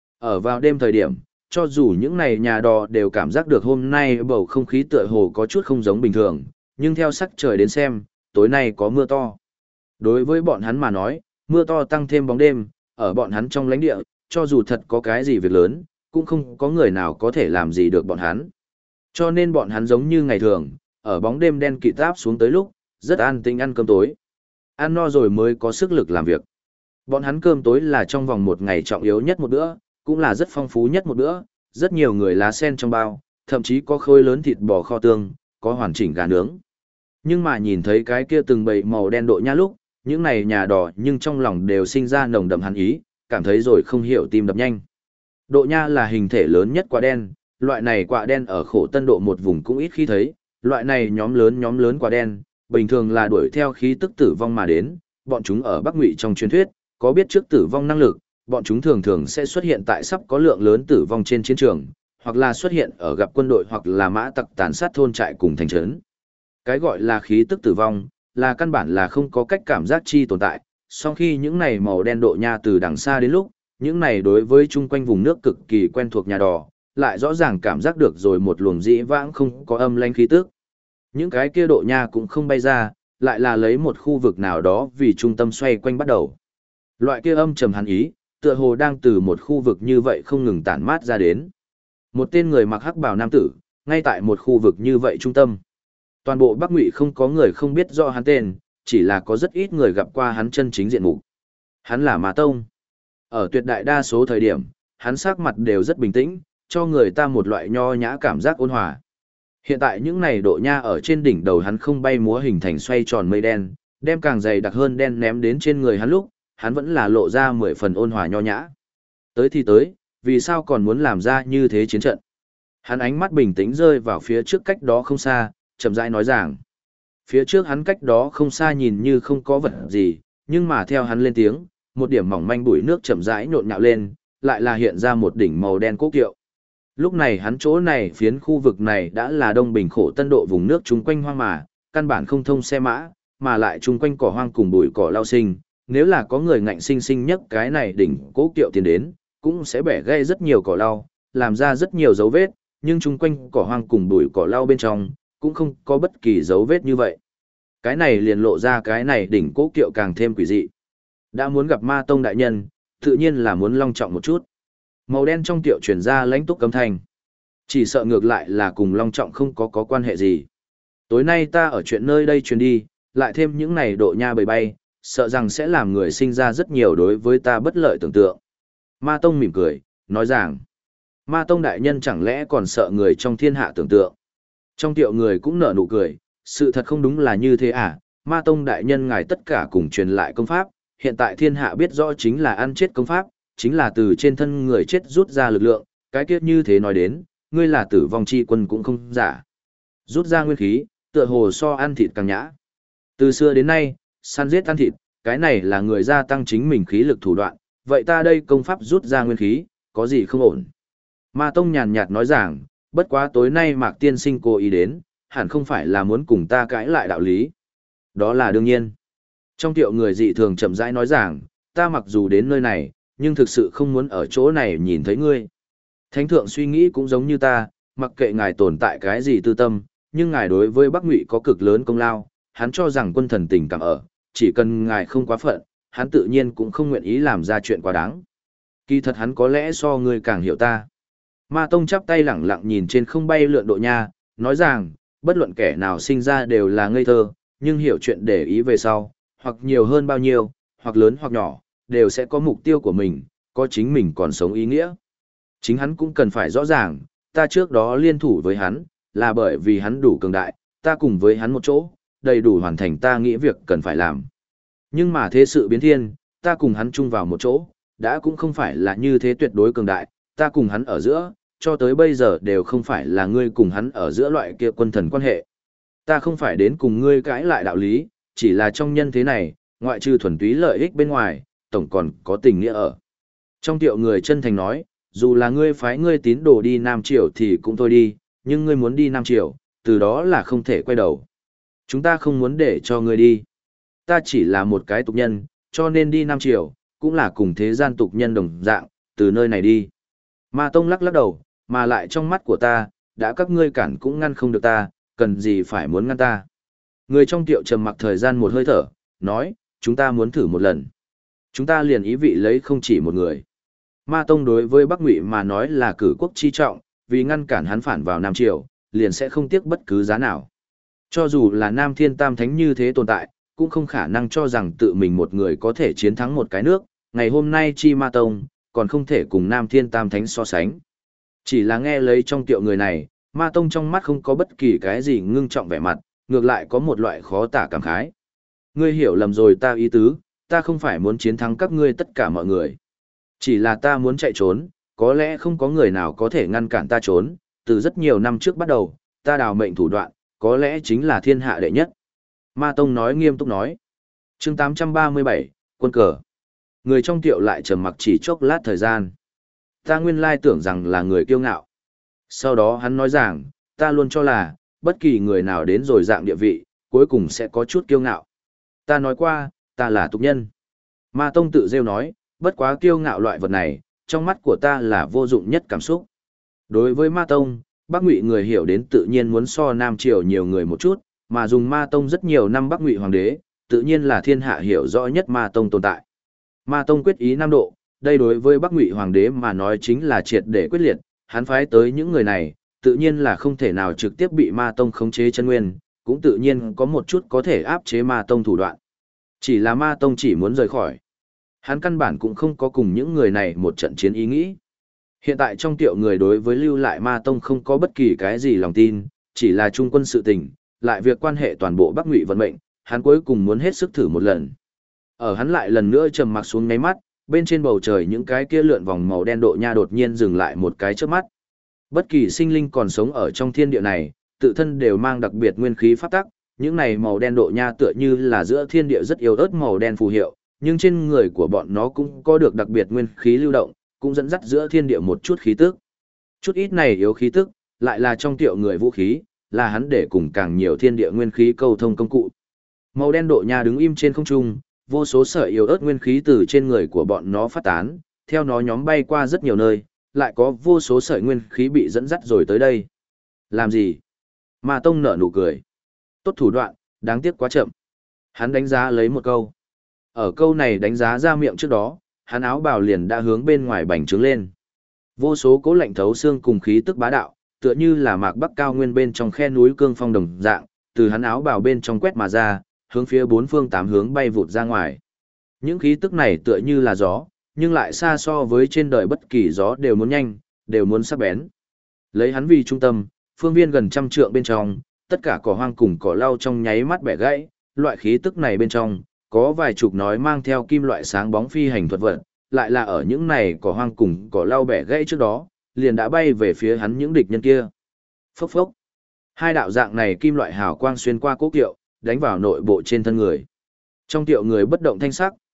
Speaker 1: Ở vào đêm thời điểm, cho dù những này nhà đò đều cảm giác được hôm nay bầu không khí tựa hồ có chút không giống bình thường, nhưng theo sắc trời đến xem, tối nay có mưa to. Đối với bọn hắn mà nói, mưa to tăng thêm bóng đêm, ở bọn hắn trong lãnh địa, cho dù thật có cái gì việc lớn, cũng không có người nào có thể làm gì được bọn hắn. Cho nên bọn hắn giống như ngày thường, ở bóng đêm đen kịt áp xuống tới lúc, rất an tĩnh ăn cơm tối. Ăn no rồi mới có sức lực làm việc. Bọn hắn cơm tối là trong vòng một ngày trọng yếu nhất một bữa, cũng là rất phong phú nhất một bữa, rất nhiều người lá sen trong bao, thậm chí có khối lớn thịt bò kho tương, có hoàn chỉnh gà nướng. Nhưng mà nhìn thấy cái kia từng bầy màu đen độ nha lúc, những này nhà đỏ nhưng trong lòng đều sinh ra nồng đậm hắn ý, cảm thấy rồi không hiểu tim đập nhanh. Độ nha là hình thể lớn nhất quả đen, loại này quả đen ở Khổ Tân Độ một vùng cũng ít khi thấy, loại này nhóm lớn quả đen, bình thường là đuổi theo khí tức tử vong mà đến, bọn chúng ở Bắc Ngụy trong truyền thuyết, có biết trước tử vong năng lực, bọn chúng thường thường sẽ xuất hiện tại sắp có lượng lớn tử vong trên chiến trường, hoặc là xuất hiện ở gặp quân đội hoặc là mã tặc tàn sát thôn trại cùng thành trấn. Cái gọi là khí tức tử vong, là căn bản là không có cách cảm giác chi tồn tại, song khi những này màu đen độ nha từ đằng xa đến lúc, những này đối với chung quanh vùng nước cực kỳ quen thuộc nhà đò, lại rõ ràng cảm giác được rồi một luồng dĩ vãng không có âm lãnh khí tức. Những cái kia độ nha cũng không bay ra, lại là lấy một khu vực nào đó vì trung tâm xoay quanh bắt đầu. Loại kia âm trầm hàn ý, tựa hồ đang từ một khu vực như vậy không ngừng tản mát ra đến. Một tên người mặc hắc bào nam tử, ngay tại một khu vực như vậy trung tâm. Toàn bộ Bắc Ngụy không có người không biết rõ hắn tên, chỉ là có rất ít người gặp qua hắn chân chính diện mục. Hắn là Ma Tông. Ở tuyệt đại đa số thời điểm, hắn sắc mặt đều rất bình tĩnh, cho người ta một loại nho nhã cảm giác ôn hòa. Hiện tại những này độ nha ở trên đỉnh đầu hắn không bay múa hình thành xoay tròn mây đen, đem càng dày đặc hơn đen ném đến trên người hắn lúc, hắn vẫn là lộ ra 10 phần ôn hòa nho nhã. Tới thì tới, vì sao còn muốn làm ra như thế chiến trận? Hắn ánh mắt bình tĩnh rơi vào phía trước cách đó không xa, chậm rãi nói rằng. Phía trước hắn cách đó không xa nhìn như không có vật gì, nhưng mà theo hắn lên tiếng, một điểm mỏng manh bụi nước chậm rãi nhộn nhạo lên, lại là hiện ra một đỉnh màu đen cố kiệu. Lúc này hắn chỗ này phiến khu vực này đã là Đông Bình Khổ Tân Độ vùng nước chung quanh hoang mà, căn bản không thông xe mã, mà lại chung quanh cỏ hoang cùng bụi cỏ lao sinh, nếu là có người ngạnh sinh sinh nhất cái này đỉnh cố kiệu tiến đến, cũng sẽ bẻ gãy rất nhiều cỏ lau, làm ra rất nhiều dấu vết, nhưng chung quanh cỏ hoang cùng bụi cỏ lau bên trong, cũng không có bất kỳ dấu vết như vậy. Cái này liền lộ ra cái này đỉnh cố kiệu càng thêm quỷ dị. Đã muốn gặp Ma Tông đại nhân, tự nhiên là muốn long trọng một chút. Màu đen trong tiệu truyền ra lãnh túc cấm thanh. Chỉ sợ ngược lại là cùng long trọng không có quan hệ gì. Tối nay ta ở chuyện nơi đây truyền đi, lại thêm những này độ nha bầy bay, sợ rằng sẽ làm người sinh ra rất nhiều đối với ta bất lợi tưởng tượng. Ma Tông mỉm cười, nói rằng, Ma Tông đại nhân chẳng lẽ còn sợ người trong thiên hạ tưởng tượng. Trong tiệu người cũng nở nụ cười, sự thật không đúng là như thế à, Ma Tông đại nhân ngài tất cả cùng truyền lại công pháp, hiện tại thiên hạ biết rõ chính là ăn chết công pháp, chính là từ trên thân người chết rút ra lực lượng, cái kiết như thế nói đến, ngươi là tử vong chi quân cũng không giả. Rút ra nguyên khí, tựa hồ so ăn thịt càng nhã. Từ xưa đến nay, săn giết ăn thịt, cái này là người gia tăng chính mình khí lực thủ đoạn, vậy ta đây công pháp rút ra nguyên khí, có gì không ổn? Ma Tông nhàn nhạt nói rằng, bất quá tối nay Mạc Tiên Sinh cố ý đến, hẳn không phải là muốn cùng ta cãi lại đạo lý. Đó là đương nhiên. Trong tiệu người dị thường chậm rãi nói rằng, ta mặc dù đến nơi này, nhưng thực sự không muốn ở chỗ này nhìn thấy ngươi. Thánh thượng suy nghĩ cũng giống như ta, mặc kệ ngài tồn tại cái gì tư tâm, nhưng ngài đối với Bắc Ngụy có cực lớn công lao, hắn cho rằng quân thần tình cảm ở, chỉ cần ngài không quá phận, hắn tự nhiên cũng không nguyện ý làm ra chuyện quá đáng. Kỳ thật hắn có lẽ so ngươi càng hiểu ta. Ma Tông chắp tay lẳng lặng nhìn trên không bay lượn độ nha, nói rằng, bất luận kẻ nào sinh ra đều là ngây thơ, nhưng hiểu chuyện để ý về sau, hoặc nhiều hơn bao nhiêu, hoặc lớn hoặc nhỏ, đều sẽ có mục tiêu của mình, có chính mình còn sống ý nghĩa. Chính hắn cũng cần phải rõ ràng, ta trước đó liên thủ với hắn, là bởi vì hắn đủ cường đại, ta cùng với hắn một chỗ, đầy đủ hoàn thành ta nghĩ việc cần phải làm. Nhưng mà thế sự biến thiên, ta cùng hắn chung vào một chỗ, đã cũng không phải là như thế tuyệt đối cường đại, ta cùng hắn ở giữa, cho tới bây giờ đều không phải là ngươi cùng hắn ở giữa loại kia quân thần quan hệ. Ta không phải đến cùng ngươi cãi lại đạo lý, chỉ là trong nhân thế này, ngoại trừ thuần túy lợi ích bên ngoài, tổng còn có tình nghĩa ở. Trong tiệu người chân thành nói, dù là ngươi phái ngươi tín đồ đi Nam Triều thì cũng thôi đi, nhưng ngươi muốn đi Nam Triều, từ đó là không thể quay đầu. Chúng ta không muốn để cho ngươi đi. Ta chỉ là một cái tục nhân, cho nên đi Nam Triều, cũng là cùng thế gian tục nhân đồng dạng, từ nơi này đi. Ma Tông lắc lắc đầu, mà lại trong mắt của ta, đã các ngươi cản cũng ngăn không được ta, cần gì phải muốn ngăn ta. Người trong tiệu trầm mặc thời gian một hơi thở, nói, chúng ta muốn thử một lần. Chúng ta liền ý vị lấy không chỉ một người. Ma Tông đối với Bắc Ngụy mà nói là cử quốc chi trọng, vì ngăn cản hắn phản vào Nam Triều, liền sẽ không tiếc bất cứ giá nào. Cho dù là Nam Thiên Tam Thánh như thế tồn tại, cũng không khả năng cho rằng tự mình một người có thể chiến thắng một cái nước, ngày hôm nay chi Ma Tông, còn không thể cùng Nam Thiên Tam Thánh so sánh. Chỉ là nghe lấy trong tiệu người này, Ma Tông trong mắt không có bất kỳ cái gì ngưng trọng vẻ mặt, ngược lại có một loại khó tả cảm khái. Ngươi hiểu lầm rồi ta ý tứ, ta không phải muốn chiến thắng các ngươi tất cả mọi người. Chỉ là ta muốn chạy trốn, có lẽ không có người nào có thể ngăn cản ta trốn, từ rất nhiều năm trước bắt đầu, ta đào mệnh thủ đoạn, có lẽ chính là thiên hạ đệ nhất. Ma Tông nói nghiêm túc nói. Chương 837, quân cờ. Người trong tiệu lại trầm mặc chỉ chốc lát thời gian. Ta nguyên lai tưởng rằng là người kiêu ngạo. Sau đó hắn nói rằng, ta luôn cho là, bất kỳ người nào đến rồi dạng địa vị, cuối cùng sẽ có chút kiêu ngạo. Ta nói qua, ta là tục nhân. Ma Tông tự rêu nói, bất quá kiêu ngạo loại vật này, trong mắt của ta là vô dụng nhất cảm xúc. Đối với Ma Tông, Bắc Ngụy người hiểu đến tự nhiên muốn so Nam Triều nhiều người một chút, mà dùng Ma Tông rất nhiều năm Bắc Ngụy hoàng đế, tự nhiên là thiên hạ hiểu rõ nhất Ma Tông tồn tại. Ma Tông quyết ý Nam Độ, đây đối với Bắc Ngụy hoàng đế mà nói chính là triệt để quyết liệt, hắn phái tới những người này, tự nhiên là không thể nào trực tiếp bị Ma Tông khống chế chân nguyên, cũng tự nhiên có một chút có thể áp chế Ma Tông thủ đoạn. Chỉ là Ma Tông chỉ muốn rời khỏi. Hắn căn bản cũng không có cùng những người này một trận chiến ý nghĩ. Hiện tại trong tiệu người đối với lưu lại Ma Tông không có bất kỳ cái gì lòng tin, chỉ là trung quân sự tình, lại việc quan hệ toàn bộ Bắc Ngụy vận mệnh, hắn cuối cùng muốn hết sức thử một lần. Ở hắn lại lần nữa trầm mặc xuống ngáy mắt, bên trên bầu trời những cái kia lượn vòng màu đen độ nha đột nhiên dừng lại một cái chớp mắt. Bất kỳ sinh linh còn sống ở trong thiên địa này, tự thân đều mang đặc biệt nguyên khí pháp tắc, những này màu đen độ nha tựa như là giữa thiên địa rất yếu ớt màu đen phù hiệu, nhưng trên người của bọn nó cũng có được đặc biệt nguyên khí lưu động, cũng dẫn dắt giữa thiên địa một chút khí tức. Chút ít này yếu khí tức, lại là trong tiệu người vũ khí, là hắn để cùng càng nhiều thiên địa nguyên khí câu thông công cụ. Màu đen độ nha đứng im trên không trung, vô số sợi yếu ớt nguyên khí từ trên người của bọn nó phát tán, theo nó nhóm bay qua rất nhiều nơi, lại có vô số sợi nguyên khí bị dẫn dắt rồi tới đây. Làm gì? Ma Tông nở nụ cười. Tốt thủ đoạn, đáng tiếc quá chậm. Hắn đánh giá lấy một câu. Ở câu này đánh giá ra miệng trước đó, hắn áo bào liền đã hướng bên ngoài bành trướng lên. Vô số cố lạnh thấu xương cùng khí tức bá đạo, tựa như là mạc bắc cao nguyên bên trong khe núi cương phong đồng dạng, từ hắn áo bào bên trong quét mà ra, hướng phía bốn phương tám hướng bay vụt ra ngoài. Những khí tức này tựa như là gió, nhưng lại xa so với trên đời bất kỳ gió đều muốn nhanh, đều muốn sắc bén. Lấy hắn vì trung tâm, phương viên gần trăm trượng bên trong, tất cả cỏ hoang cùng cỏ lau trong nháy mắt bẻ gãy, loại khí tức này bên trong, có vài chục nói mang theo kim loại sáng bóng phi hành thuật vật, lại là ở những này cỏ hoang cùng cỏ lau bẻ gãy trước đó, liền đã bay về phía hắn những địch nhân kia. Phốc phốc. Hai đạo dạng này kim loại hào quang xuyên qua cố kiệu, đánh vào nội bộ trên thân người. Trong tiệu người bất động thanh sắc,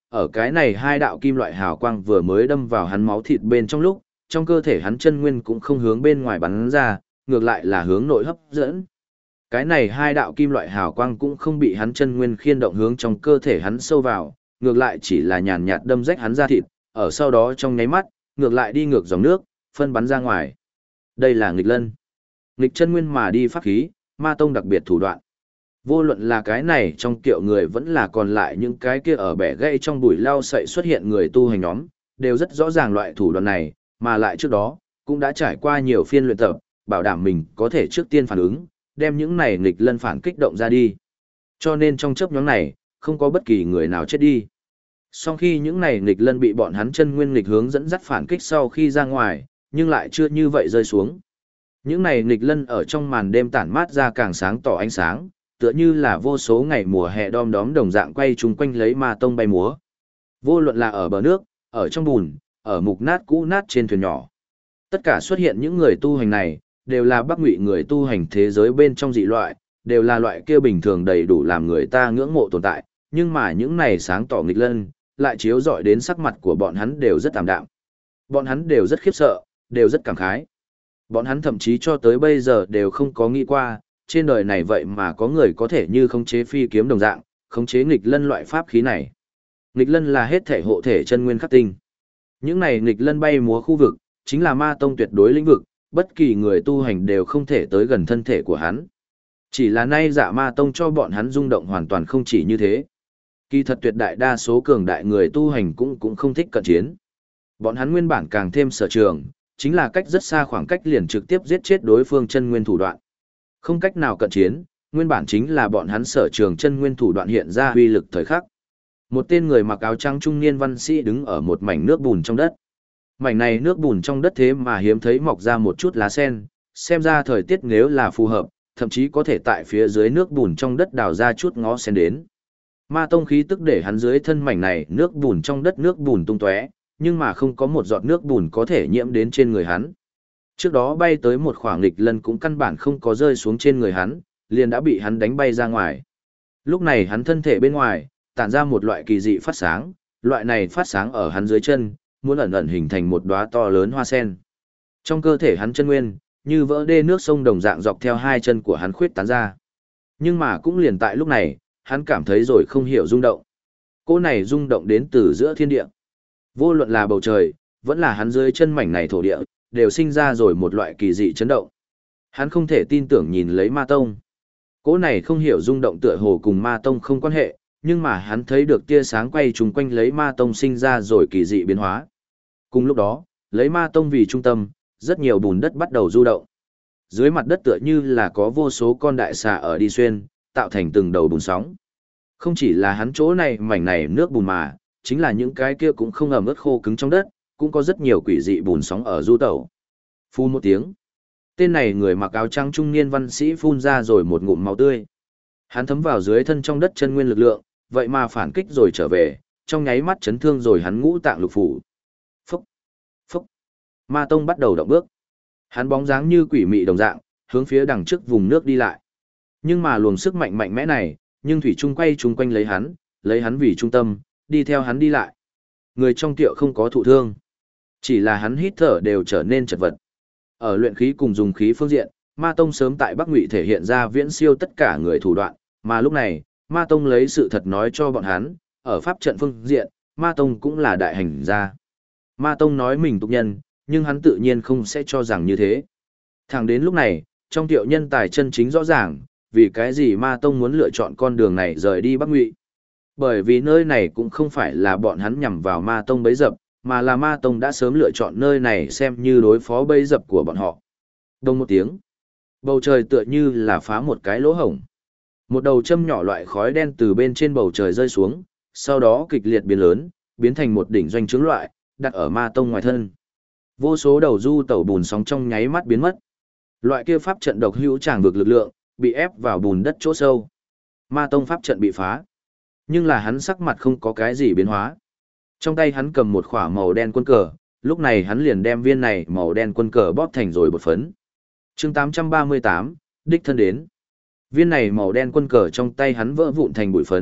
Speaker 1: ở cái này hai đạo kim loại hào quang vừa mới đâm vào hắn máu thịt bên trong lúc, trong cơ thể hắn chân nguyên cũng không hướng bên ngoài bắn ra, ngược lại là hướng nội hấp dẫn. Cái này hai đạo kim loại hào quang cũng không bị hắn chân nguyên khiên động hướng trong cơ thể hắn sâu vào, ngược lại chỉ là nhàn nhạt đâm rách hắn ra thịt, ở sau đó trong nháy mắt, ngược lại đi ngược dòng nước, phân bắn ra ngoài. Đây là nghịch lân. Nghịch chân nguyên mà đi pháp khí, ma tông đặc biệt thủ đoạn. Vô luận là cái này trong kiệu người vẫn là còn lại những cái kia ở bẻ gãy trong bụi lau sậy xuất hiện người tu hành nhóm, đều rất rõ ràng loại thủ đoạn này, mà lại trước đó, cũng đã trải qua nhiều phiên luyện tập, bảo đảm mình có thể trước tiên phản ứng, đem những này nghịch lân phản kích động ra đi. Cho nên trong chớp nhoáng này, không có bất kỳ người nào chết đi. Sau khi những này nghịch lân bị bọn hắn chân nguyên nghịch hướng dẫn dắt phản kích sau khi ra ngoài, nhưng lại chưa như vậy rơi xuống. Những này nghịch lân ở trong màn đêm tản mát ra càng sáng tỏ ánh sáng, tựa như là vô số ngày mùa hè đom đóm đồng dạng quay chung quanh lấy ma tông bay múa. Vô luận là ở bờ nước, ở trong bùn, ở mục nát cũ nát trên thuyền nhỏ. Tất cả xuất hiện những người tu hành này, đều là Bắc Ngụy người tu hành thế giới bên trong dị loại, đều là loại kia bình thường đầy đủ làm người ta ngưỡng mộ tồn tại, nhưng mà những này sáng tỏ nghịch lân, lại chiếu rọi đến sắc mặt của bọn hắn đều rất tạm đạm. Bọn hắn đều rất khiếp sợ, đều rất cảm khái. Bọn hắn thậm chí cho tới bây giờ đều không có nghĩ qua, trên đời này vậy mà có người có thể như khống chế phi kiếm đồng dạng, khống chế nghịch lân loại pháp khí này. Nghịch lân là hết thể hộ thể chân nguyên khắc tinh. Những này nghịch lân bay múa khu vực, chính là ma tông tuyệt đối lĩnh vực, bất kỳ người tu hành đều không thể tới gần thân thể của hắn. Chỉ là nay Dạ Ma tông cho bọn hắn rung động hoàn toàn không chỉ như thế. Kỳ thật tuyệt đại đa số cường đại người tu hành cũng không thích cận chiến. Bọn hắn nguyên bản càng thêm sở trường, chính là cách rất xa khoảng cách liền trực tiếp giết chết đối phương chân nguyên thủ đoạn. Không cách nào cận chiến, nguyên bản chính là bọn hắn sở trường chân nguyên thủ đoạn hiện ra uy lực thời khắc. Một tên người mặc áo trắng trung niên văn sĩ đứng ở một mảnh nước bùn trong đất. Mảnh này nước bùn trong đất thế mà hiếm thấy mọc ra một chút lá sen, xem ra thời tiết nếu là phù hợp, thậm chí có thể tại phía dưới nước bùn trong đất đào ra chút ngó sen đến. Ma tông khí tức để hắn dưới thân mảnh này nước bùn trong đất nước bùn tung tóe, nhưng mà không có một giọt nước bùn có thể nhiễm đến trên người hắn. Trước đó bay tới một khoảng nghịch lân cũng căn bản không có rơi xuống trên người hắn, liền đã bị hắn đánh bay ra ngoài. Lúc này hắn thân thể bên ngoài, tản ra một loại kỳ dị phát sáng, loại này phát sáng ở hắn dưới chân, muốn ẩn ẩn hình thành một đóa to lớn hoa sen. Trong cơ thể hắn chân nguyên, như vỡ đê nước sông đồng dạng dọc theo hai chân của hắn khuyết tán ra. Nhưng mà cũng liền tại lúc này, hắn cảm thấy rồi không hiểu rung động. Cỗ này rung động đến từ giữa thiên địa. Vô luận là bầu trời, vẫn là hắn dưới chân mảnh này thổ địa, đều sinh ra rồi một loại kỳ dị chấn động. Hắn không thể tin tưởng nhìn lấy ma tông. Cỗ này không hiểu rung động tựa hồ cùng ma tông không quan hệ, nhưng mà hắn thấy được tia sáng quay trùng quanh lấy ma tông sinh ra rồi kỳ dị biến hóa. Cùng lúc đó, lấy ma tông vì trung tâm, rất nhiều bùn đất bắt đầu du động. Dưới mặt đất tựa như là có vô số con đại xà ở đi xuyên, tạo thành từng đầu bùn sóng. Không chỉ là hắn chỗ này mảnh này nước bùn mà, chính là những cái kia cũng không ẩm ướt khô cứng trong đất, cũng có rất nhiều quỷ dị bùn sóng ở du tẩu. Phun một tiếng. Tên này người mặc áo trắng trung niên văn sĩ phun ra rồi một ngụm máu tươi. Hắn thấm vào dưới thân trong đất chân nguyên lực lượng, vậy mà phản kích rồi trở về, trong nháy mắt chấn thương rồi hắn ngũ tạng lục phủ. Phúc, phúc. Ma tông bắt đầu động bước. Hắn bóng dáng như quỷ mị đồng dạng, hướng phía đằng trước vùng nước đi lại. Nhưng mà luồng sức mạnh mạnh mẽ này, nhưng thủy trung quay chung quanh lấy hắn vì trung tâm, đi theo hắn đi lại. Người trong tiệu không có thụ thương, chỉ là hắn hít thở đều trở nên chật vật. Ở luyện khí cùng dùng khí phương diện, Ma tông sớm tại Bắc Ngụy thể hiện ra viễn siêu tất cả người thủ đoạn, mà lúc này, Ma tông lấy sự thật nói cho bọn hắn, ở pháp trận phương diện, Ma tông cũng là đại hành gia. Ma tông nói mình tục nhân, nhưng hắn tự nhiên không sẽ cho rằng như thế. Thẳng đến lúc này, trong tiệu nhân tài chân chính rõ ràng, vì cái gì Ma tông muốn lựa chọn con đường này rời đi Bắc Ngụy. Bởi vì nơi này cũng không phải là bọn hắn nhằm vào Ma tông bấy dập, mà là Ma tông đã sớm lựa chọn nơi này xem như đối phó bấy dập của bọn họ. Đông một tiếng, bầu trời tựa như là phá một cái lỗ hổng. Một đầu châm nhỏ loại khói đen từ bên trên bầu trời rơi xuống, sau đó kịch liệt biến lớn, biến thành một đỉnh doanh trướng loại, đặt ở Ma tông ngoài thân. Vô số đầu du tẩu bùn sóng trong nháy mắt biến mất. Loại kia pháp trận độc hữu tràng vực lực lượng, bị ép vào bùn đất chỗ sâu. Ma tông pháp trận bị phá. Nhưng là hắn sắc mặt không có cái gì biến hóa. Trong tay hắn cầm một khỏa màu đen quân cờ, lúc này hắn liền đem viên này màu đen quân cờ bóp thành rồi bột phấn. Chương 838, đích thân đến. Viên này màu đen quân cờ trong tay hắn vỡ vụn thành bụi phấn,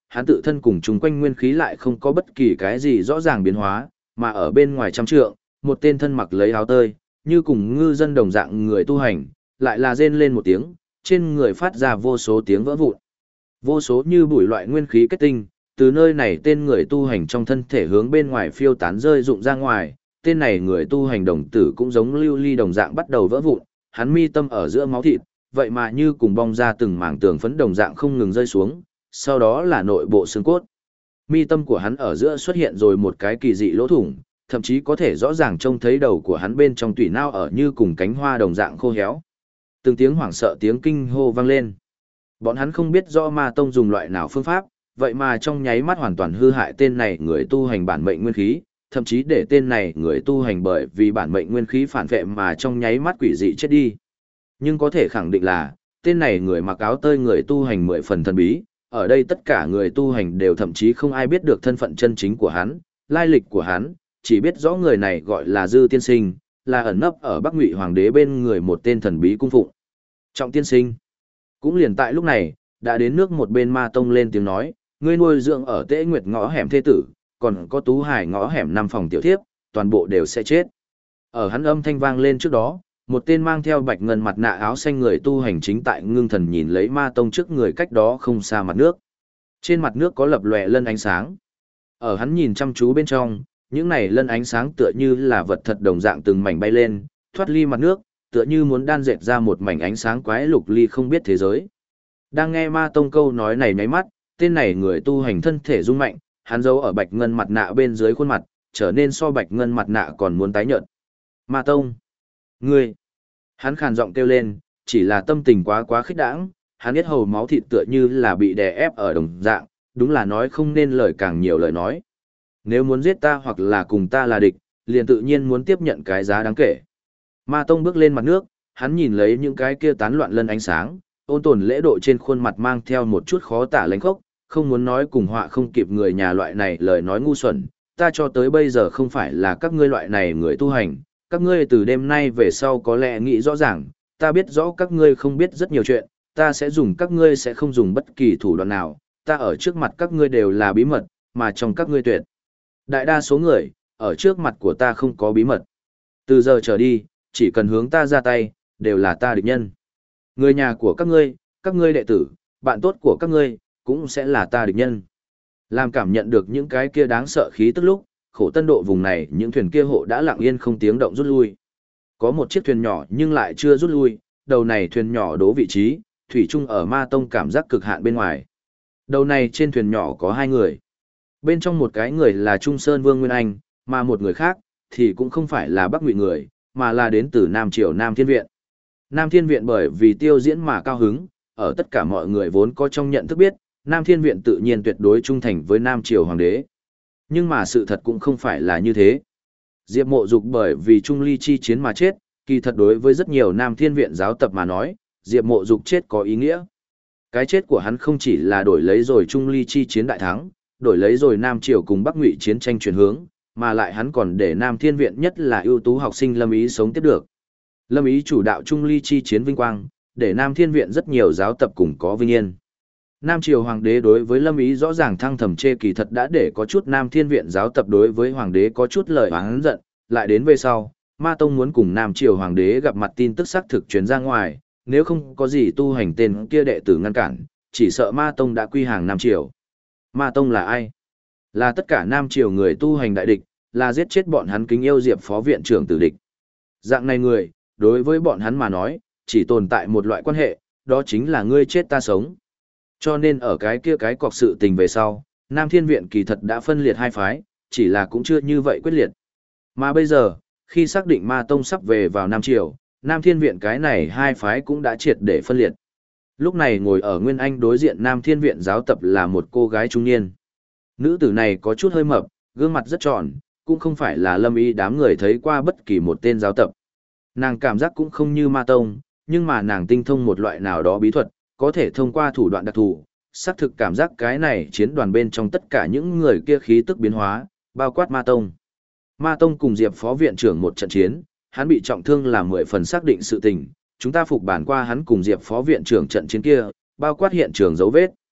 Speaker 1: hắn tự thân cùng chung quanh nguyên khí lại không có bất kỳ cái gì rõ ràng biến hóa, mà ở bên ngoài trăm trượng, một tên thân mặc lấy áo tơi, như cùng ngư dân đồng dạng người tu hành, lại là rên lên một tiếng, trên người phát ra vô số tiếng vỡ vụn. Vô số như bụi loại nguyên khí kết tinh, từ nơi này tên người tu hành trong thân thể hướng bên ngoài phiêu tán rơi rụng ra ngoài, tên này người tu hành đồng tử cũng giống lưu ly đồng dạng bắt đầu vỡ vụn, hắn mi tâm ở giữa máu thịt, vậy mà như cùng bong ra từng mảng tường phấn đồng dạng không ngừng rơi xuống, sau đó là nội bộ xương cốt. Mi tâm của hắn ở giữa xuất hiện rồi một cái kỳ dị lỗ thủng, thậm chí có thể rõ ràng trông thấy đầu của hắn bên trong tủy não ở như cùng cánh hoa đồng dạng khô héo. Từng tiếng hoảng sợ tiếng kinh hô vang lên. Bọn hắn không biết rõ Ma Tông dùng loại nào phương pháp, vậy mà trong nháy mắt hoàn toàn hư hại tên này người tu hành bản mệnh nguyên khí, thậm chí để tên này người tu hành bởi vì bản mệnh nguyên khí phản vệ mà trong nháy mắt quỷ dị chết đi. Nhưng có thể khẳng định là, tên này người mặc áo tơi người tu hành 10 phần thần bí, ở đây tất cả người tu hành đều thậm chí không ai biết được thân phận chân chính của hắn, lai lịch của hắn, chỉ biết rõ người này gọi là Dư Tiên Sinh, là ẩn nấp ở Bắc Ngụy Hoàng đế bên người một tên thần bí cung phụng. Trọng Tiên Sinh. Cũng liền tại lúc này, đã đến nước một bên Ma Tông lên tiếng nói, ngươi nuôi dưỡng ở Tế Nguyệt ngõ hẻm thế tử, còn có Tú Hải ngõ hẻm 5 phòng tiểu thiếp, toàn bộ đều sẽ chết. Ở hắn âm thanh vang lên trước đó, một tên mang theo bạch ngân mặt nạ áo xanh người tu hành chính tại ngưng thần nhìn lấy Ma Tông trước người cách đó không xa mặt nước. Trên mặt nước có lập lòe lân ánh sáng. Ở hắn nhìn chăm chú bên trong, những này lân ánh sáng tựa như là vật thật đồng dạng từng mảnh bay lên, thoát ly mặt nước, tựa như muốn đan dệt ra một mảnh ánh sáng quái lục ly không biết thế giới. Đang nghe Ma Tông câu nói này nháy mắt, tên này người tu hành thân thể rung mạnh, hắn giấu ở bạch ngân mặt nạ bên dưới khuôn mặt, trở nên so bạch ngân mặt nạ còn muốn tái nhợt. Ma Tông, ngươi! Hắn khàn giọng kêu lên, chỉ là tâm tình quá khích đãng, hắn biết hầu máu thịt tựa như là bị đè ép ở đồng dạng, đúng là nói không nên lời càng nhiều lời nói. Nếu muốn giết ta hoặc là cùng ta là địch, liền tự nhiên muốn tiếp nhận cái giá đáng kể. Ma Tông bước lên mặt nước, hắn nhìn lấy những cái kia tán loạn lân ánh sáng, ôn tồn lễ độ trên khuôn mặt mang theo một chút khó tả lánh khốc, không muốn nói cùng họa không kịp người nhà loại này lời nói ngu xuẩn, ta cho tới bây giờ không phải là các ngươi loại này người tu hành, các ngươi từ đêm nay về sau có lẽ nghĩ rõ ràng, ta biết rõ các ngươi không biết rất nhiều chuyện, ta sẽ dùng các ngươi sẽ không dùng bất kỳ thủ đoạn nào, ta ở trước mặt các ngươi đều là bí mật, mà trong các ngươi tuyệt. Đại đa số người, ở trước mặt của ta không có bí mật. Từ giờ trở đi, chỉ cần hướng ta ra tay, đều là ta địch nhân. Người nhà của các ngươi đệ tử, bạn tốt của các ngươi, cũng sẽ là ta địch nhân. Làm cảm nhận được những cái kia đáng sợ khí tức lúc, khổ tân độ vùng này những thuyền kia hộ đã lặng yên không tiếng động rút lui. Có một chiếc thuyền nhỏ nhưng lại chưa rút lui, đầu này thuyền nhỏ đố vị trí, thủy chung ở Ma Tông cảm giác cực hạn bên ngoài. Đầu này trên thuyền nhỏ có 2 người. Bên trong một cái người là Trung Sơn Vương Nguyên Anh, mà một người khác thì cũng không phải là Bắc Ngụy người, mà là đến từ Nam Triều Nam Thiên Viện. Nam Thiên Viện bởi vì tiêu diễn mà cao hứng, ở tất cả mọi người vốn có trong nhận thức biết, Nam Thiên Viện tự nhiên tuyệt đối trung thành với Nam Triều Hoàng đế. Nhưng mà sự thật cũng không phải là như thế. Diệp Mộ Dục bởi vì Trung Ly chi chiến mà chết, kỳ thật đối với rất nhiều Nam Thiên Viện giáo tập mà nói, Diệp Mộ Dục chết có ý nghĩa. Cái chết của hắn không chỉ là đổi lấy rồi Trung Ly chi chiến đại thắng, đổi lấy rồi Nam Triều cùng Bắc Ngụy chiến tranh chuyển hướng, mà lại hắn còn để Nam Thiên Viện nhất là ưu tú học sinh Lâm Ý sống tiếp được. Lâm Ý chủ đạo Trung Ly chi chiến vinh quang, để Nam Thiên Viện rất nhiều giáo tập cùng có vinh yên. Nam Triều Hoàng đế đối với Lâm Ý rõ ràng thăng thầm chê kỳ thật đã để có chút Nam Thiên Viện giáo tập đối với Hoàng đế có chút lời oán giận, lại đến về sau, Ma Tông muốn cùng Nam Triều Hoàng đế gặp mặt tin tức xác thực truyền ra ngoài, nếu không có gì tu hành tên kia đệ tử ngăn cản, chỉ sợ Ma Tông đã quy hàng Nam Triều. Ma Tông là ai? Là tất cả Nam Triều người tu hành đại địch, là giết chết bọn hắn kính yêu Diệp phó viện trưởng tử địch. Dạng này người, đối với bọn hắn mà nói, chỉ tồn tại một loại quan hệ, đó chính là ngươi chết ta sống. Cho nên ở cái kia cái cọc sự tình về sau, Nam Thiên Viện kỳ thật đã phân liệt 2 phái, chỉ là cũng chưa như vậy quyết liệt. Mà bây giờ, khi xác định Ma Tông sắp về vào Nam Triều, Nam Thiên Viện cái này 2 phái cũng đã triệt để phân liệt. Lúc này ngồi ở Nguyên Anh đối diện Nam Thiên Viện giáo tập là một cô gái trung niên. Nữ tử này có chút hơi mập, gương mặt rất tròn, cũng không phải là Lâm Ý đám người thấy qua bất kỳ một tên giáo tập. Nàng cảm giác cũng không như Ma Tông, nhưng mà nàng tinh thông một loại nào đó bí thuật, có thể thông qua thủ đoạn đặc thù, xác thực cảm giác cái này chiến đoàn bên trong tất cả những người kia khí tức biến hóa, bao quát Ma Tông. Ma Tông cùng Diệp phó viện trưởng một trận chiến, hắn bị trọng thương là 10 phần xác định sự tình, chúng ta phục bản qua hắn cùng Diệp phó viện trưởng trận chiến kia, bao quát hiện trường dấu vết.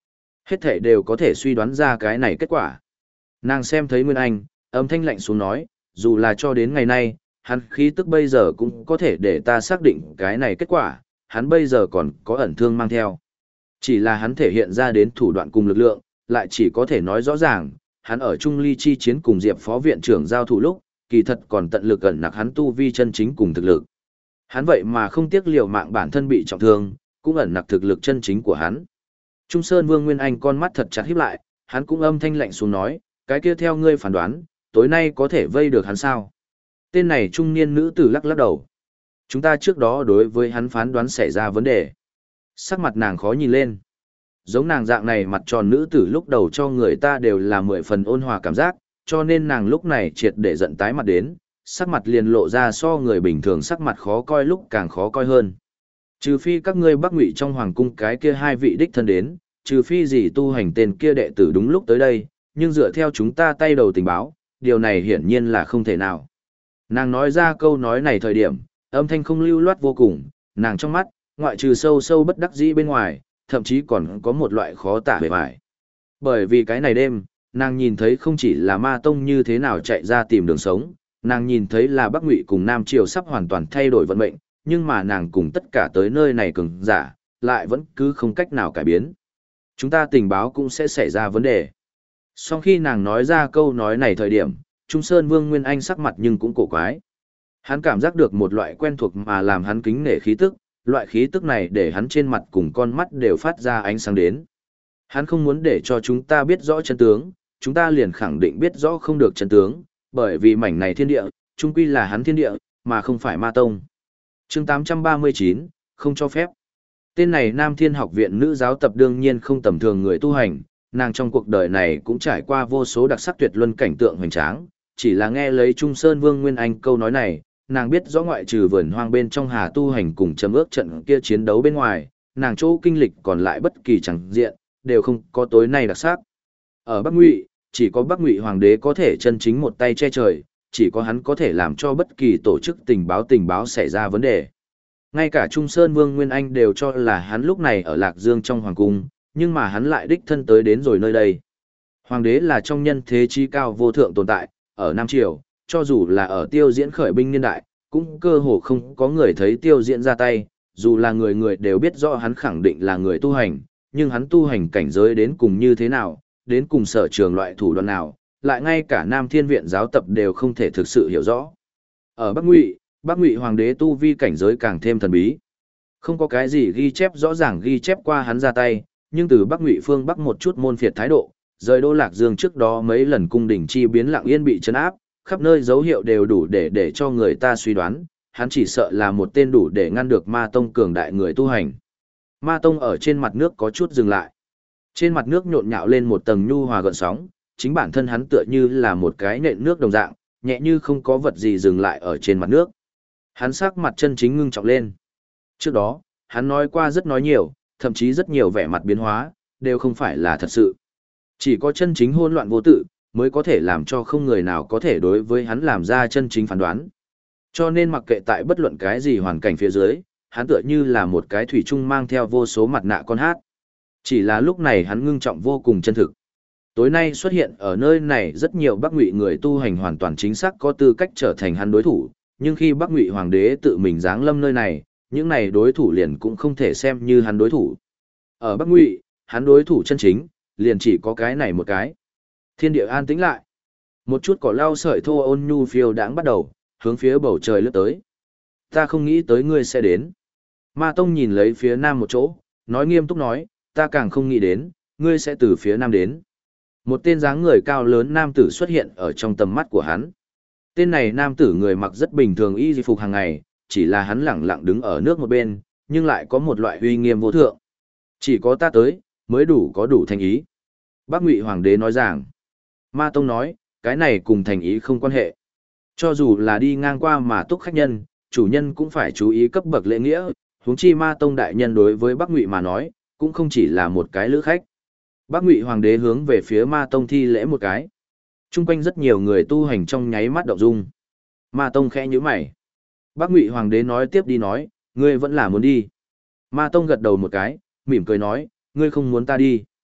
Speaker 1: Hết thể đều có thể suy đoán ra cái này kết quả. Nàng xem thấy Nguyên Anh, âm thanh lạnh xuống nói, dù là cho đến ngày nay, hắn khí tức bây giờ cũng có thể để ta xác định cái này kết quả, hắn bây giờ còn có ẩn thương mang theo. Chỉ là hắn thể hiện ra đến thủ đoạn cùng lực lượng, lại chỉ có thể nói rõ ràng, hắn ở Trung Ly chi chiến cùng Diệp phó viện trưởng giao thủ lúc, kỳ thật còn tận lực ẩn nặc hắn tu vi chân chính cùng thực lực. Hắn vậy mà không tiếc liều mạng bản thân bị trọng thương, cũng ẩn nặc thực lực chân chính của hắn. Trung Sơn Vương Nguyên Anh con mắt thật chặt híp lại, hắn cũng âm thanh lạnh xuống nói, cái kia theo ngươi phán đoán, tối nay có thể vây được hắn sao? Tên này trung niên nữ tử lắc lắc đầu. Chúng ta trước đó đối với hắn phán đoán xảy ra vấn đề. Sắc mặt nàng khó nhìn lên. Giống nàng dạng này mặt tròn nữ tử lúc đầu cho người ta đều là 10 phần ôn hòa cảm giác, cho nên nàng lúc này triệt để giận tái mặt đến, sắc mặt liền lộ ra so người bình thường sắc mặt khó coi lúc càng khó coi hơn. Trừ phi các ngươi Bắc Ngụy trong hoàng cung cái kia hai vị đích thân đến, trừ phi gì tu hành tên kia đệ tử đúng lúc tới đây, nhưng dựa theo chúng ta tay đầu tình báo, điều này hiển nhiên là không thể nào. Nàng nói ra câu nói này thời điểm, âm thanh không lưu loát vô cùng, nàng trong mắt, ngoại trừ sâu sâu bất đắc dĩ bên ngoài, thậm chí còn có một loại khó tả bề bại. Bởi vì cái này đêm, nàng nhìn thấy không chỉ là Ma Tông như thế nào chạy ra tìm đường sống, nàng nhìn thấy là Bắc Ngụy cùng Nam Triều sắp hoàn toàn thay đổi vận mệnh, nhưng mà nàng cùng tất cả tới nơi này cường giả, lại vẫn cứ không cách nào cải biến. Chúng ta tình báo cũng sẽ xảy ra vấn đề. Sau khi nàng nói ra câu nói này thời điểm, Trung Sơn Vương Nguyên Anh sắc mặt nhưng cũng cổ quái. Hắn cảm giác được một loại quen thuộc mà làm hắn kính nể khí tức, loại khí tức này để hắn trên mặt cùng con mắt đều phát ra ánh sáng đến. Hắn không muốn để cho chúng ta biết rõ chân tướng, chúng ta liền khẳng định biết rõ không được chân tướng, bởi vì mảnh này thiên địa, chung quy là hắn thiên địa, mà không phải Ma Tông. Chương 839, không cho phép. Tên này Nam Thiên Học viện nữ giáo tập đương nhiên không tầm thường người tu hành, nàng trong cuộc đời này cũng trải qua vô số đặc sắc tuyệt luân cảnh tượng hoành tráng, chỉ là nghe lấy Trung Sơn Vương Nguyên Anh câu nói này, nàng biết rõ ngoại trừ vườn hoang bên trong hà tu hành cùng chấm ước trận kia chiến đấu bên ngoài, nàng chỗ kinh lịch còn lại bất kỳ chẳng diện, đều không có tối nay đặc sắc. Ở Bắc Ngụy, chỉ có Bắc Ngụy Hoàng đế có thể chân chính một tay che trời, chỉ có hắn có thể làm cho bất kỳ tổ chức tình báo xảy ra vấn đề. Ngay cả Trung Sơn Vương Nguyên Anh đều cho là hắn lúc này ở Lạc Dương trong hoàng cung, nhưng mà hắn lại đích thân tới đến rồi nơi đây. Hoàng đế là trong nhân thế chi cao vô thượng tồn tại, ở Nam Triều, cho dù là ở Tiêu Diễn khởi binh niên đại, cũng cơ hồ không có người thấy Tiêu Diễn ra tay, dù là người người đều biết rõ hắn khẳng định là người tu hành, nhưng hắn tu hành cảnh giới đến cùng như thế nào, đến cùng sở trường loại thủ đoạn nào, lại ngay cả Nam Thiên Viện giáo tập đều không thể thực sự hiểu rõ. Ở Bắc Ngụy Hoàng đế tu vi cảnh giới càng thêm thần bí. Không có cái gì ghi chép rõ ràng ghi chép qua hắn ra tay, nhưng từ Bắc Ngụy phương Bắc một chút môn phiệt thái độ, rời Đô Lạc Dương trước đó mấy lần cung đình chi biến lặng yên bị trấn áp, khắp nơi dấu hiệu đều đủ để cho người ta suy đoán, hắn chỉ sợ là một tên đủ để ngăn được Ma Tông cường đại người tu hành. Ma Tông ở trên mặt nước có chút dừng lại. Trên mặt nước nhộn nhạo lên một tầng nhu hòa gợn sóng, chính bản thân hắn tựa như là một cái nện nước đồng dạng, nhẹ như không có vật gì dừng lại ở trên mặt nước. Hắn sắc mặt chân chính ngưng trọng lên. Trước đó, hắn nói qua rất nói nhiều, thậm chí rất nhiều vẻ mặt biến hóa, đều không phải là thật sự. Chỉ có chân chính hỗn loạn vô tự, mới có thể làm cho không người nào có thể đối với hắn làm ra chân chính phán đoán. Cho nên mặc kệ tại bất luận cái gì hoàn cảnh phía dưới, hắn tựa như là một cái thủy chung mang theo vô số mặt nạ con hát. Chỉ là lúc này hắn ngưng trọng vô cùng chân thực. Tối nay xuất hiện ở nơi này rất nhiều Bắc Ngụy người tu hành hoàn toàn chính xác có tư cách trở thành hắn đối thủ, nhưng khi Bắc Ngụy Hoàng đế tự mình giáng lâm nơi này, những này đối thủ liền cũng không thể xem như hắn đối thủ. Ở Bắc Ngụy, hắn đối thủ chân chính, liền chỉ có cái này một cái. Thiên địa an tĩnh lại. Một chút cỏ lau sợi thô ôn nhu phiêu đãng bắt đầu, hướng phía bầu trời lướt tới. Ta không nghĩ tới ngươi sẽ đến. Ma Tông nhìn lấy phía nam một chỗ, nói nghiêm túc nói, ta càng không nghĩ đến, ngươi sẽ từ phía nam đến. Một tên dáng người cao lớn nam tử xuất hiện ở trong tầm mắt của hắn. Tên này nam tử người mặc rất bình thường y phục hàng ngày, chỉ là hắn lẳng lặng đứng ở nước một bên, nhưng lại có một loại uy nghiêm vô thượng. Chỉ có ta tới, mới có đủ thành ý. Bắc Ngụy Hoàng đế nói rằng, Ma Tông nói, cái này cùng thành ý không quan hệ. Cho dù là đi ngang qua mà túc khách nhân, chủ nhân cũng phải chú ý cấp bậc lễ nghĩa, huống chi Ma Tông đại nhân đối với Bắc Ngụy mà nói, cũng không chỉ là một cái lữ khách. Bắc Ngụy Hoàng đế hướng về phía Ma Tông thi lễ một cái. Trung quanh rất nhiều người tu hành trong nháy mắt động dung. Ma Tông khẽ nhíu mày. Bắc Ngụy Hoàng đế nói tiếp đi nói, ngươi vẫn là muốn đi. Ma Tông gật đầu một cái, mỉm cười nói, ngươi không muốn ta đi.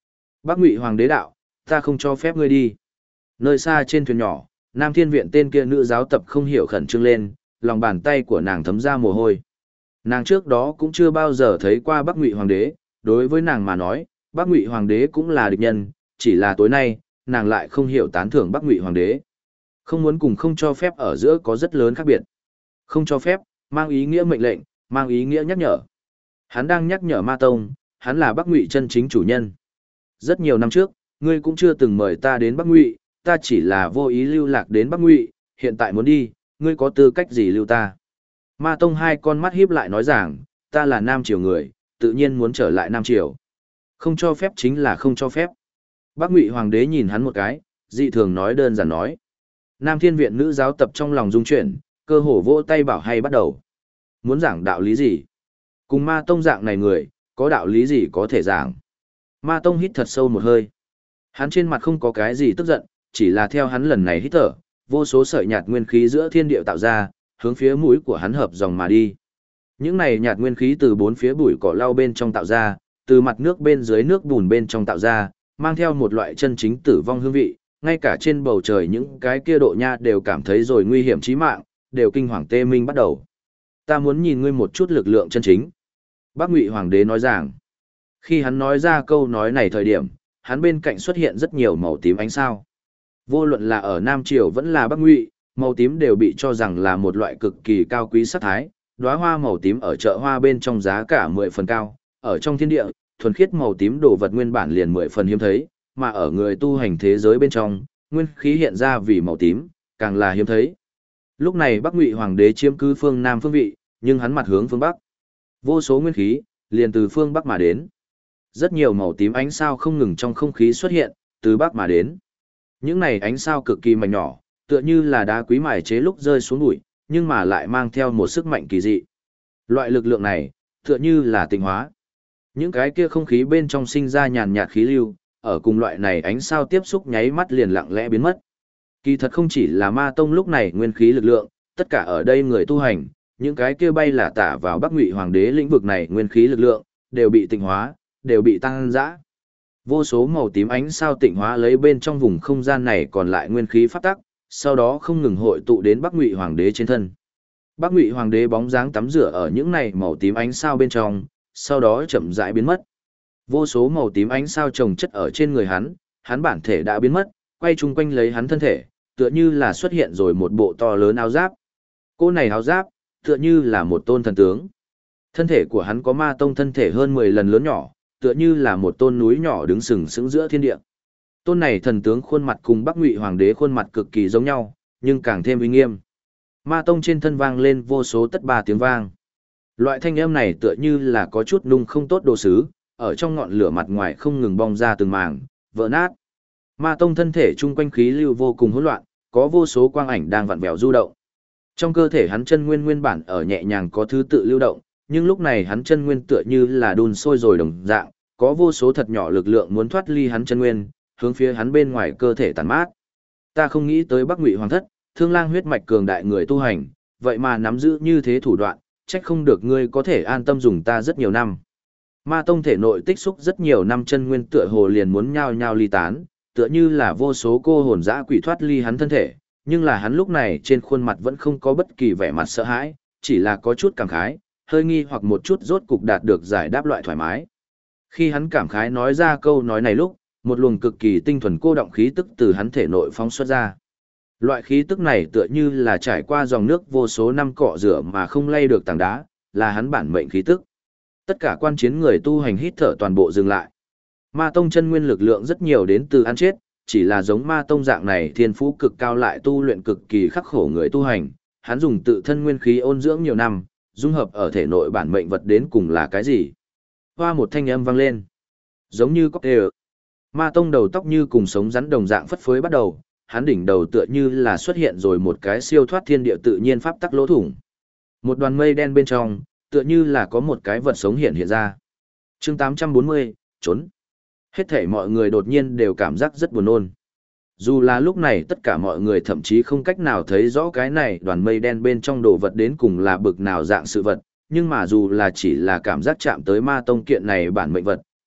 Speaker 1: Bắc Ngụy Hoàng đế đạo, ta không cho phép ngươi đi. Nơi xa trên thuyền nhỏ, Nam Thiên Viện tên kia nữ giáo tập không hiểu khẩn trương lên, lòng bàn tay của nàng thấm ra mồ hôi. Nàng trước đó cũng chưa bao giờ thấy qua Bắc Ngụy Hoàng đế, đối với nàng mà nói, Bắc Ngụy Hoàng đế cũng là địch nhân, chỉ là tối nay, nàng lại không hiểu tán thưởng Bắc Ngụy Hoàng đế. Không muốn cùng không cho phép ở giữa có rất lớn khác biệt. Không cho phép, mang ý nghĩa mệnh lệnh, mang ý nghĩa nhắc nhở. Hắn đang nhắc nhở Ma Tông, hắn là Bắc Ngụy chân chính chủ nhân. Rất nhiều năm trước, ngươi cũng chưa từng mời ta đến Bắc Ngụy, ta chỉ là vô ý lưu lạc đến Bắc Ngụy, hiện tại muốn đi, ngươi có tư cách gì lưu ta? Ma Tông hai con mắt híp lại nói rằng, ta là Nam Triều người, tự nhiên muốn trở lại Nam Triều. Không cho phép chính là không cho phép. Bắc Ngụy Hoàng đế nhìn hắn một cái, dị thường nói đơn giản nói. Nam Thiên Viện nữ giáo tập trong lòng rung chuyển, cơ hồ vỗ tay bảo hay bắt đầu. Muốn giảng đạo lý gì? Cùng Ma Tông dạng này người, có đạo lý gì có thể giảng? Ma Tông hít thật sâu một hơi. Hắn trên mặt không có cái gì tức giận, chỉ là theo hắn lần này hít thở, vô số sợi nhạt nguyên khí giữa thiên địa tạo ra, hướng phía mũi của hắn hợp dòng mà đi. Những này nhạt nguyên khí từ bốn phía bụi cỏ lau bên trong tạo ra, từ mặt nước bên dưới nước bùn bên trong tạo ra, mang theo một loại chân chính tử vong hương vị, ngay cả trên bầu trời những cái kia độ nha đều cảm thấy rồi nguy hiểm chí mạng, đều kinh hoàng tê minh bắt đầu. Ta muốn nhìn ngươi một chút lực lượng chân chính. Bắc Ngụy Hoàng đế nói rằng, khi hắn nói ra câu nói này thời điểm, hắn bên cạnh xuất hiện rất nhiều màu tím ánh sao. Vô luận là ở Nam Triều vẫn là Bắc Ngụy, màu tím đều bị cho rằng là một loại cực kỳ cao quý sắc thái, đóa hoa màu tím ở chợ hoa bên trong giá cả 10 phần cao, ở trong thiên địa, thuần khiết màu tím đồ vật nguyên bản liền 10 phần hiếm thấy, mà ở người tu hành thế giới bên trong, nguyên khí hiện ra vì màu tím, càng là hiếm thấy. Lúc này Bắc Ngụy Hoàng đế chiếm cứ phương Nam phương vị, nhưng hắn mặt hướng phương Bắc. Vô số nguyên khí liền từ phương Bắc mà đến. Rất nhiều màu tím ánh sao không ngừng trong không khí xuất hiện, từ Bắc mà đến. Những này ánh sao cực kỳ mảnh nhỏ, tựa như là đá quý mài chế lúc rơi xuống bụi, nhưng mà lại mang theo một sức mạnh kỳ dị. Loại lực lượng này, tựa như là tịnh hóa. Những cái kia không khí bên trong sinh ra nhàn nhạt khí lưu, ở cùng loại này ánh sao tiếp xúc nháy mắt liền lặng lẽ biến mất. Kỳ thật không chỉ là Ma Tông lúc này nguyên khí lực lượng, tất cả ở đây người tu hành, những cái kia bay là tả vào Bắc Ngụy Hoàng đế lĩnh vực này nguyên khí lực lượng, đều bị tịnh hóa, đều bị tăng dã. Vô số màu tím ánh sao tịnh hóa lấy bên trong vùng không gian này còn lại nguyên khí phát tắc, sau đó không ngừng hội tụ đến Bắc Ngụy Hoàng đế trên thân. Bắc Ngụy Hoàng đế bóng dáng tắm rửa ở những này màu tím ánh sao bên trong, sau đó chậm rãi biến mất. Vô số màu tím ánh sao chồng chất ở trên người hắn bản thể đã biến mất, quay chung quanh lấy hắn thân thể, tựa như là xuất hiện rồi một bộ to lớn áo giáp. Cô này áo giáp, tựa như là một tôn thần tướng. Thân thể của hắn có Ma Tông thân thể hơn 10 lần lớn nhỏ, tựa như là một tôn núi nhỏ đứng sừng sững giữa thiên địa. Tôn này thần tướng khuôn mặt cùng Bắc Ngụy Hoàng đế khuôn mặt cực kỳ giống nhau, nhưng càng thêm uy nghiêm. Ma Tông trên thân vang lên vô số tất ba tiếng vang. Loại thanh âm này tựa như là có chút nung không tốt đồ sứ, ở trong ngọn lửa mặt ngoài không ngừng bong ra từng mảng, vỡ nát. Ma Tông thân thể chung quanh khí lưu vô cùng hỗn loạn, có vô số quang ảnh đang vặn vẹo du động. Trong cơ thể hắn chân nguyên nguyên bản ở nhẹ nhàng có thứ tự lưu động, nhưng lúc này hắn chân nguyên tựa như là đun sôi rồi đồng dạng, có vô số thật nhỏ lực lượng muốn thoát ly hắn chân nguyên, hướng phía hắn bên ngoài cơ thể tàn mát. Ta không nghĩ tới Bắc Ngụy Hoàng thất, Thương Lang huyết mạch cường đại người tu hành, vậy mà nắm giữ như thế thủ đoạn, trách không được ngươi có thể an tâm dùng ta rất nhiều năm. Ma Tông thể nội tích xúc rất nhiều năm chân nguyên tựa hồ liền muốn nhao nhao ly tán, tựa như là vô số cô hồn dã quỷ thoát ly hắn thân thể, nhưng là hắn lúc này trên khuôn mặt vẫn không có bất kỳ vẻ mặt sợ hãi, chỉ là có chút cảm khái, hơi nghi hoặc một chút rốt cục đạt được giải đáp loại thoải mái. Khi hắn cảm khái nói ra câu nói này lúc, một luồng cực kỳ tinh thuần cô động khí tức từ hắn thể nội phóng xuất ra. Loại khí tức này tựa như là trải qua dòng nước vô số năm cọ rửa mà không lay được tảng đá, là hắn bản mệnh khí tức. Tất cả quan chiến người tu hành hít thở toàn bộ dừng lại. Ma Tông chân nguyên lực lượng rất nhiều đến từ ăn chết, chỉ là giống Ma Tông dạng này thiên phú cực cao lại tu luyện cực kỳ khắc khổ người tu hành, hắn dùng tự thân nguyên khí ôn dưỡng nhiều năm, dung hợp ở thể nội bản mệnh vật đến cùng là cái gì? Hoa một thanh âm vang lên, giống như cóc đều. Ma Tông đầu tóc như cùng sống rắn đồng dạng phất phới bắt đầu, hắn đỉnh đầu tựa như là xuất hiện rồi một cái siêu thoát thiên địa tự nhiên pháp tắc lỗ thủng. Một đoàn mây đen bên trong, tựa như là có một cái vật sống hiện ra. Chương 840, trốn. Hết thảy mọi người đột nhiên đều cảm giác rất buồn nôn. Dù là lúc này tất cả mọi người thậm chí không cách nào thấy rõ cái này đoàn mây đen bên trong đồ vật đến cùng là bực nào dạng sự vật, nhưng mà dù là chỉ là cảm giác chạm tới Ma Tông kiện này bản mệnh vật,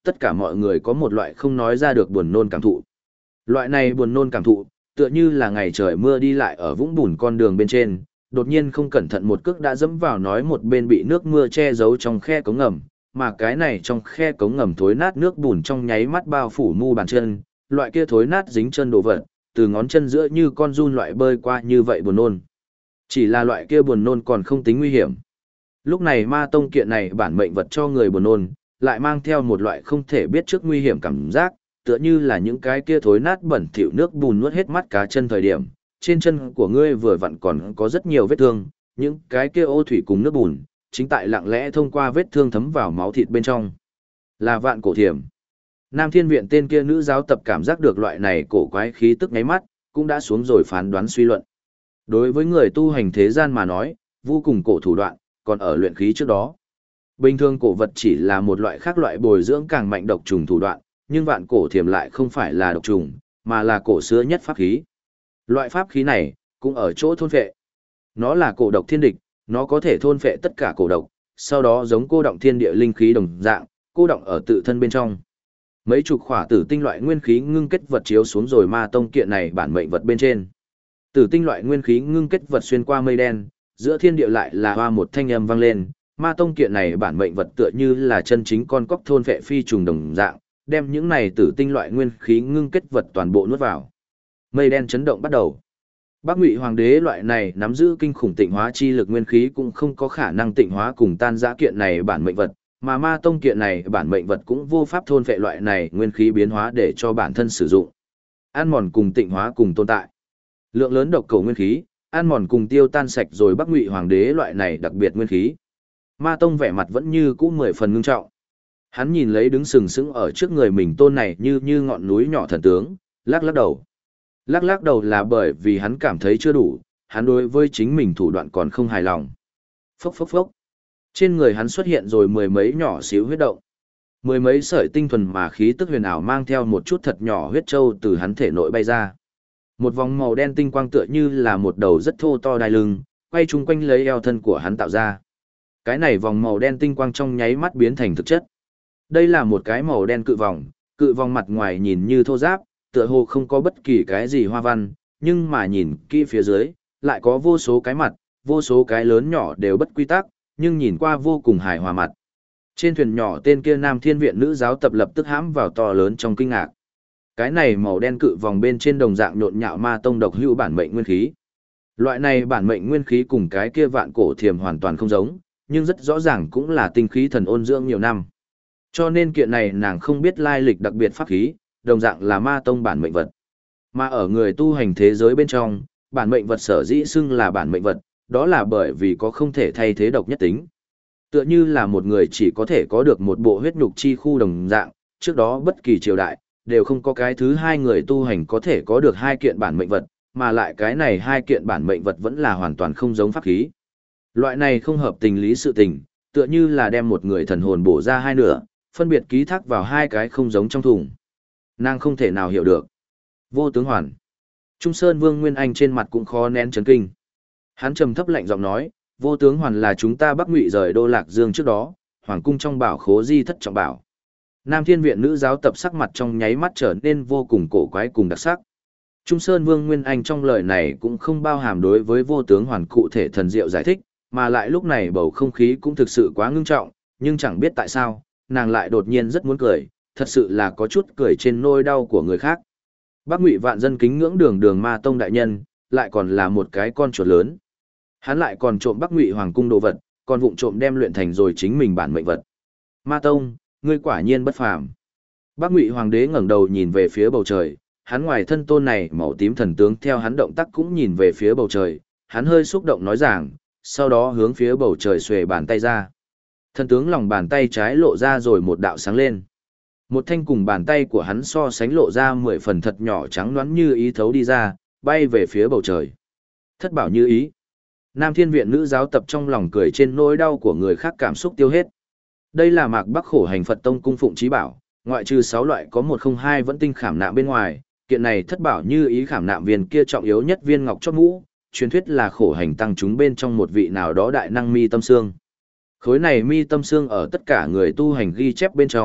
Speaker 1: tất cả mọi người có một loại không nói ra được buồn nôn cảm thụ. Loại này buồn nôn cảm thụ, tựa như là ngày trời mưa đi lại ở vũng bùn con đường bên trên, đột nhiên không cẩn thận một cước đã dẫm vào nói một bên bị nước mưa che giấu trong khe cống ngầm, mà cái này trong khe cống ngầm thối nát nước bùn trong nháy mắt bao phủ mu bàn chân, loại kia thối nát dính chân đồ vật, từ ngón chân giữa như con giun loại bơi qua như vậy buồn nôn. Chỉ là loại kia buồn nôn còn không tính nguy hiểm. Lúc này ma tông kiện này bản mệnh vật cho người buồn nôn, lại mang theo một loại không thể biết trước nguy hiểm cảm giác, tựa như là những cái kia thối nát bẩn thỉu nước bùn nuốt hết mắt cá chân thời điểm, trên chân của ngươi vừa vặn còn có rất nhiều vết thương, những cái kia ô thủy cùng nước bùn, chính tại lặng lẽ thông qua vết thương thấm vào máu thịt bên trong. Là vạn cổ thiểm. Nam Thiên Viện tên kia nữ giáo tập cảm giác được loại này cổ quái khí tức ngáy mắt, cũng đã xuống rồi phán đoán suy luận. Đối với người tu hành thế gian mà nói, vô cùng cổ thủ đoạn, còn ở luyện khí trước đó. Bình thường cổ vật chỉ là một loại khác loại bồi dưỡng càng mạnh độc trùng thủ đoạn, nhưng vạn cổ thiểm lại không phải là độc trùng, mà là cổ xưa nhất pháp khí. Loại pháp khí này, cũng ở chỗ thôn phệ. Nó là cổ độc thiên địch, nó có thể thôn phệ tất cả cổ độc, sau đó giống cô động thiên địa linh khí đồng dạng, cô động ở tự thân bên trong. Mấy chục khỏa tử tinh loại nguyên khí ngưng kết vật chiếu xuống rồi ma tông kiện này bản mệnh vật bên trên. Tử tinh loại nguyên khí ngưng kết vật xuyên qua mây đen, giữa thiên địa lại là hoa một thanh âm vang lên, ma tông kiện này bản mệnh vật tựa như là chân chính con cóc thôn phệ phi trùng đồng dạng, đem những này tử tinh loại nguyên khí ngưng kết vật toàn bộ nuốt vào. Mây đen chấn động bắt đầu. Bắc Ngụy Hoàng đế loại này nắm giữ kinh khủng tịnh hóa chi lực nguyên khí cũng không có khả năng tịnh hóa cùng tan dã kiện này bản mệnh vật, mà ma tông kiện này bản mệnh vật cũng vô pháp thôn phệ loại này nguyên khí biến hóa để cho bản thân sử dụng. Ăn mòn cùng tịnh hóa cùng tồn tại. Lượng lớn độc cầu nguyên khí, ăn mòn cùng tiêu tan sạch rồi Bắc Ngụy Hoàng đế loại này đặc biệt nguyên khí. Ma tông vẻ mặt vẫn như cũ 10 phần ngưng trọng. Hắn nhìn lấy đứng sừng sững ở trước người mình tôn này như ngọn núi nhỏ thần tướng, lắc lắc đầu. Lắc đầu là bởi vì hắn cảm thấy chưa đủ, hắn đối với chính mình thủ đoạn còn không hài lòng. Phốc phốc phốc. Trên người hắn xuất hiện rồi mười mấy nhỏ xíu huyết động. Mười mấy sợi tinh thuần mà khí tức huyền ảo mang theo một chút thật nhỏ huyết châu từ hắn thể nội bay ra. Một vòng màu đen tinh quang tựa như là một đầu rất thô to đai lưng, quay chung quanh lấy eo thân của hắn tạo ra. Cái này vòng màu đen tinh quang trong nháy mắt biến thành thực chất. Đây là một cái màu đen cự vòng mặt ngoài nhìn như thô ráp, tựa hồ không có bất kỳ cái gì hoa văn, nhưng mà nhìn kỹ phía dưới, lại có vô số cái mặt, vô số cái lớn nhỏ đều bất quy tắc, nhưng nhìn qua vô cùng hài hòa mặt. Trên thuyền nhỏ tên kia Nam Thiên Viện nữ giáo tập lập tức hãm vào to lớn trong kinh ngạc. Cái này màu đen cự vòng bên trên đồng dạng nhộn nhạo ma tông độc hữu bản mệnh nguyên khí. Loại này bản mệnh nguyên khí cùng cái kia vạn cổ thiềm hoàn toàn không giống, nhưng rất rõ ràng cũng là tinh khí thần ôn dưỡng nhiều năm. Cho nên kiện này nàng không biết lai lịch đặc biệt pháp khí, đồng dạng là ma tông bản mệnh vật. Mà ở người tu hành thế giới bên trong, bản mệnh vật sở dĩ xưng là bản mệnh vật, đó là bởi vì có không thể thay thế độc nhất tính. Tựa như là một người chỉ có thể có được một bộ huyết nhục chi khu đồng dạng, trước đó bất kỳ triều đại, đều không có cái thứ hai người tu hành có thể có được hai kiện bản mệnh vật, mà lại cái này hai kiện bản mệnh vật vẫn là hoàn toàn không giống pháp khí. Loại này không hợp tình lý sự tình, tựa như là đem một người thần hồn bổ ra hai nửa, phân biệt ký thác vào hai cái không giống trong thùng. Nàng không thể nào hiểu được. Vô tướng hoàn. Trung Sơn Vương Nguyên Anh trên mặt cũng khó nén chấn kinh. Hắn trầm thấp lạnh giọng nói, vô tướng hoàn là chúng ta Bắc Ngụy rời Đô Lạc Dương trước đó, hoàng cung trong bảo khố di thất trọng bảo. Nam Thiên Viện nữ giáo tập sắc mặt trong nháy mắt trở nên vô cùng cổ quái cùng đặc sắc. Trung Sơn Vương Nguyên Anh trong lời này cũng không bao hàm đối với vô tướng hoàn cụ thể thần diệu giải thích, mà lại lúc này bầu không khí cũng thực sự quá ngưng trọng, nhưng chẳng biết tại sao, nàng lại đột nhiên rất muốn cười, thật sự là có chút cười trên nỗi đau của người khác. Bắc Ngụy vạn dân kính ngưỡng Đường Ma tông đại nhân, lại còn là một cái con chuột lớn. Hắn lại còn trộm Bắc Ngụy hoàng cung đồ vật, còn vụng trộm đem luyện thành rồi chính mình bản mệnh vật. Ma tông, ngươi quả nhiên bất phàm. Bắc Ngụy hoàng đế ngẩng đầu nhìn về phía bầu trời, hắn ngoài thân tôn này màu tím thần tướng theo hắn động tác cũng nhìn về phía bầu trời, hắn hơi xúc động nói rằng, sau đó hướng phía bầu trời xuề bàn tay ra. Thần tướng lòng bàn tay trái lộ ra rồi một đạo sáng lên. Một thanh cùng bàn tay của hắn so sánh lộ ra 10 phần thật nhỏ trắng nõn như ý thấu đi ra, bay về phía bầu trời. Thất bảo như ý. Nam Thiên Viện nữ giáo tập trong lòng cười trên nỗi đau của người khác cảm xúc tiêu hết. Đây là Mạc Bắc Khổ Hành Phật Tông cung phụng trí bảo, ngoại trừ 6 loại có 102 vẫn tinh khảm nạm bên ngoài, kiện này thất bảo như ý khảm nạm viên kia trọng yếu nhất viên ngọc chót mũ, truyền thuyết là khổ hành tăng chúng bên trong một vị nào đó đại năng mi tâm xương. Khối này mi tâm xương ở tất cả người tu hành ghi chép bên trong,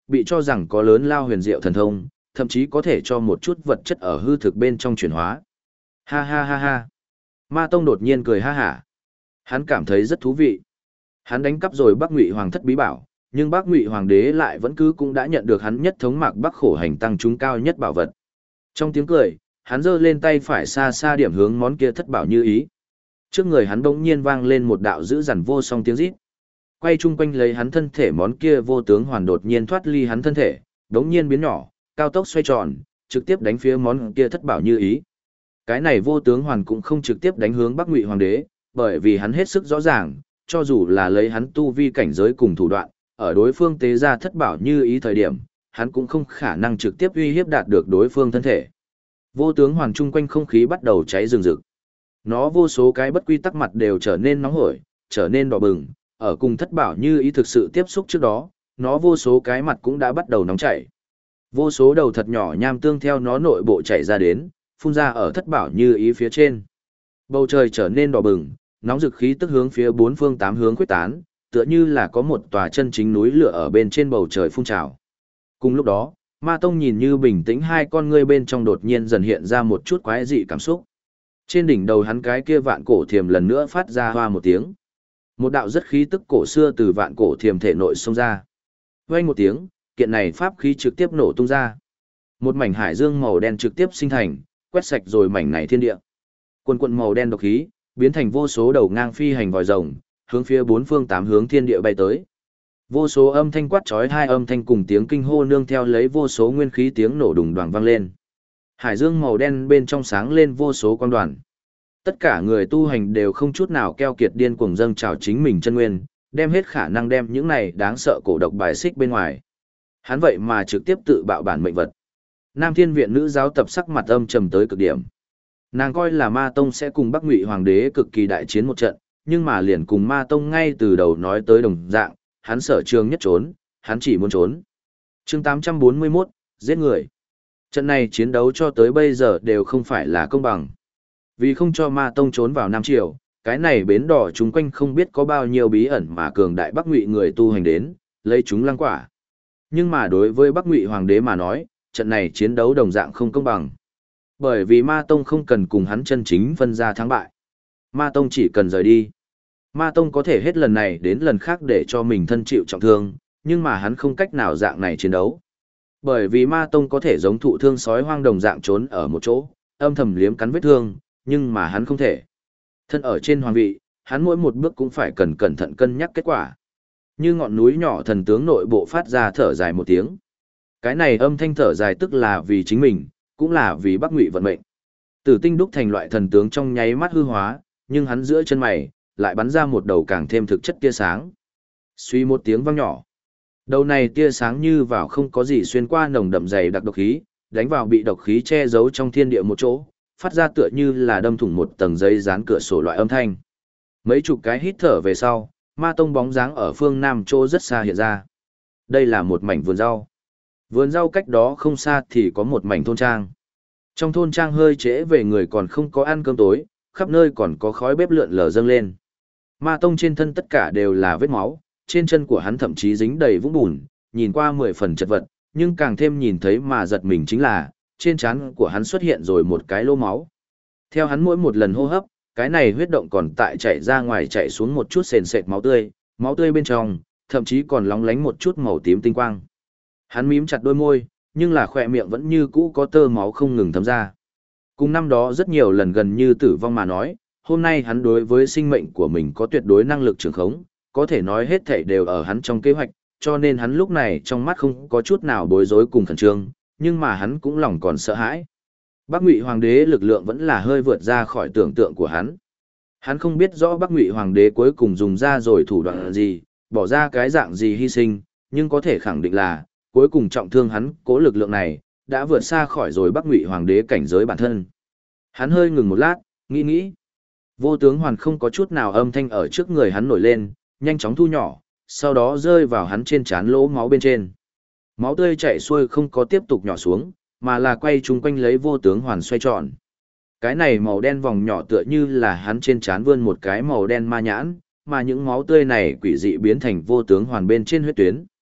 Speaker 1: bị cho rằng có lớn lao huyền diệu thần thông, thậm chí có thể cho một chút vật chất ở hư thực bên trong chuyển hóa. Ha ha ha ha. Ma Tông đột nhiên cười ha hả. Hắn cảm thấy rất thú vị. Hắn đánh cắp rồi Bắc Ngụy Hoàng thất bí bảo, nhưng Bắc Ngụy Hoàng đế lại vẫn cứ cũng đã nhận được hắn nhất thống mạc Bắc khổ hành tăng chúng cao nhất bảo vật. Trong tiếng cười, hắn giơ lên tay phải xa xa điểm hướng món kia thất bảo như ý. Trước người hắn bỗng nhiên vang lên một đạo dữ dằn vô song tiếng rít. Quay chung quanh lấy hắn thân thể món kia vô tướng hoàn đột nhiên thoát ly hắn thân thể, bỗng nhiên biến nhỏ, cao tốc xoay tròn, trực tiếp đánh phía món kia thất bảo như ý. Cái này vô tướng hoàn cũng không trực tiếp đánh hướng Bắc Ngụy Hoàng đế, bởi vì hắn hết sức rõ ràng, cho dù là lấy hắn tu vi cảnh giới cùng thủ đoạn, ở đối phương tế ra thất bảo như ý thời điểm, hắn cũng không khả năng trực tiếp uy hiếp đạt được đối phương thân thể. Vô tướng hoàn chung quanh không khí bắt đầu cháy rừng rực. Nó vô số cái bất quy tắc mặt đều trở nên nóng hổi, trở nên đỏ bừng, ở cùng thất bảo như ý thực sự tiếp xúc trước đó, nó vô số cái mặt cũng đã bắt đầu nóng chảy. Vô số đầu thật nhỏ nham tương theo nó nội bộ chảy ra đến, phun ra ở thất bảo như ý phía trên. Bầu trời trở nên đỏ bừng, nóng rực khí tức hướng phía bốn phương tám hướng quyết tán, tựa như là có một tòa chân chính núi lửa ở bên trên bầu trời phun trào. Cùng lúc đó, Ma Tông nhìn như bình tĩnh hai con ngươi bên trong đột nhiên dần hiện ra một chút quái dị cảm xúc. Trên đỉnh đầu hắn cái kia vạn cổ thiềm lần nữa phát ra hoa một tiếng. Một đạo rất khí tức cổ xưa từ vạn cổ thiềm thể nội xông ra. Vang một tiếng, kiện này pháp khí trực tiếp nổ tung ra. Một mảnh hải dương màu đen trực tiếp sinh thành, quét sạch rồi mảnh này thiên địa. Quần quần màu đen độc khí, biến thành vô số đầu ngang phi hành vòi rồng, hướng phía bốn phương tám hướng thiên địa bay tới. Vô số âm thanh quát chói tai âm thanh cùng tiếng kinh hô nương theo lấy vô số nguyên khí tiếng nổ đùng đoàng vang lên. Hải dương màu đen bên trong sáng lên vô số quang đoàn. Tất cả người tu hành đều không chút nào keo kiệt điên cuồng dâng trào chính mình chân nguyên, đem hết khả năng đem những này đáng sợ cổ độc bài xích bên ngoài. Hắn vậy mà trực tiếp tự bạo bản mệnh vật. Nam Thiên Viện nữ giáo tập sắc mặt âm trầm tới cực điểm. Nàng coi là Ma Tông sẽ cùng Bắc Ngụy Hoàng đế cực kỳ đại chiến một trận, nhưng mà liền cùng Ma Tông ngay từ đầu nói tới đồng dạng, hắn sở trường nhất trốn, hắn chỉ muốn trốn. Chương 841, giết người. Trận này chiến đấu cho tới bây giờ đều không phải là công bằng. Vì không cho Ma Tông trốn vào Nam Triều, cái này bến đỏ chúng quanh không biết có bao nhiêu bí ẩn mà cường đại Bắc Ngụy người tu hành đến, lấy chúng lăng quả. Nhưng mà đối với Bắc Ngụy Hoàng đế mà nói, trận này chiến đấu đồng dạng không công bằng. Bởi vì Ma Tông không cần cùng hắn chân chính phân ra thắng bại. Ma Tông chỉ cần rời đi. Ma Tông có thể hết lần này đến lần khác để cho mình thân chịu trọng thương, nhưng mà hắn không cách nào dạng này chiến đấu. Bởi vì Ma Tông có thể giống thụ thương sói hoang đồng dạng trốn ở một chỗ, âm thầm liếm cắn vết thương, nhưng mà hắn không thể. Thân ở trên hoàng vị, hắn mỗi một bước cũng phải cẩn thận cân nhắc kết quả. Như ngọn núi nhỏ thần tướng nội bộ phát ra thở dài một tiếng. Cái này âm thanh thở dài tức là vì chính mình, cũng là vì Bắc Ngụy vận mệnh. Tử Tinh đúc thành loại thần tướng trong nháy mắt hư hóa, nhưng hắn giữa chân mày lại bắn ra một đầu càng thêm thực chất tia sáng. Suy một tiếng vang nhỏ. Đầu này tia sáng như vào không có gì xuyên qua nồng đậm dày đặc độc khí, đánh vào bị độc khí che giấu trong thiên địa một chỗ, phát ra tựa như là đâm thủng một tầng giấy dán cửa sổ loại âm thanh. Mấy chục cái hít thở về sau, Ma Tông bóng dáng ở phương nam chỗ rất xa hiện ra. Đây là một mảnh vườn rau. Vườn rau cách đó không xa thì có một mảnh thôn trang. Trong thôn trang hơi trễ về người còn không có ăn cơm tối, khắp nơi còn có khói bếp lượn lờ dâng lên. Ma Tông trên thân tất cả đều là vết máu, trên chân của hắn thậm chí dính đầy vũng bùn, nhìn qua 10 phần chật vật, nhưng càng thêm nhìn thấy mà giật mình chính là, trên trán của hắn xuất hiện rồi một cái lỗ máu. Theo hắn mỗi một lần hô hấp, cái này huyết động còn tại chảy ra ngoài chảy xuống một chút sền sệt máu tươi bên trong, thậm chí còn lóng lánh một chút màu tím tinh quang. Hắn mím chặt đôi môi, nhưng là khỏe miệng vẫn như cũ có tơ máu không ngừng thấm ra. Cùng năm đó rất nhiều lần gần như tử vong mà nói, hôm nay hắn đối với sinh mệnh của mình có tuyệt đối năng lực trường khống, có thể nói hết thảy đều ở hắn trong kế hoạch, cho nên hắn lúc này trong mắt không có chút nào bối rối cùng khẩn trương, nhưng mà hắn cũng lòng còn sợ hãi. Bắc Ngụy Hoàng đế lực lượng vẫn là hơi vượt ra khỏi tưởng tượng của hắn. Hắn không biết rõ Bắc Ngụy Hoàng đế cuối cùng dùng ra rồi thủ đoạn gì, bỏ ra cái dạng gì hy sinh, nhưng có thể khẳng định là, cuối cùng trọng thương hắn, cố lực lượng này, đã vượt xa khỏi rồi Bắc Ngụy Hoàng đế cảnh giới bản thân. Hắn hơi ngừng một lát, nghĩ. Vô tướng hoàn không có chút nào âm thanh ở trước người hắn nổi lên, nhanh chóng thu nhỏ, sau đó rơi vào hắn trên trán lỗ máu bên trên. Máu tươi chảy xuôi không có tiếp tục nhỏ xuống, mà là quay chung quanh lấy vô tướng hoàn xoay tròn. Cái này màu đen vòng nhỏ tựa như là hắn trên trán vươn một cái màu đen ma nhãn, mà những máu tươi này quỷ dị biến thành vô tướng hoàn bên trên huyết tuyến.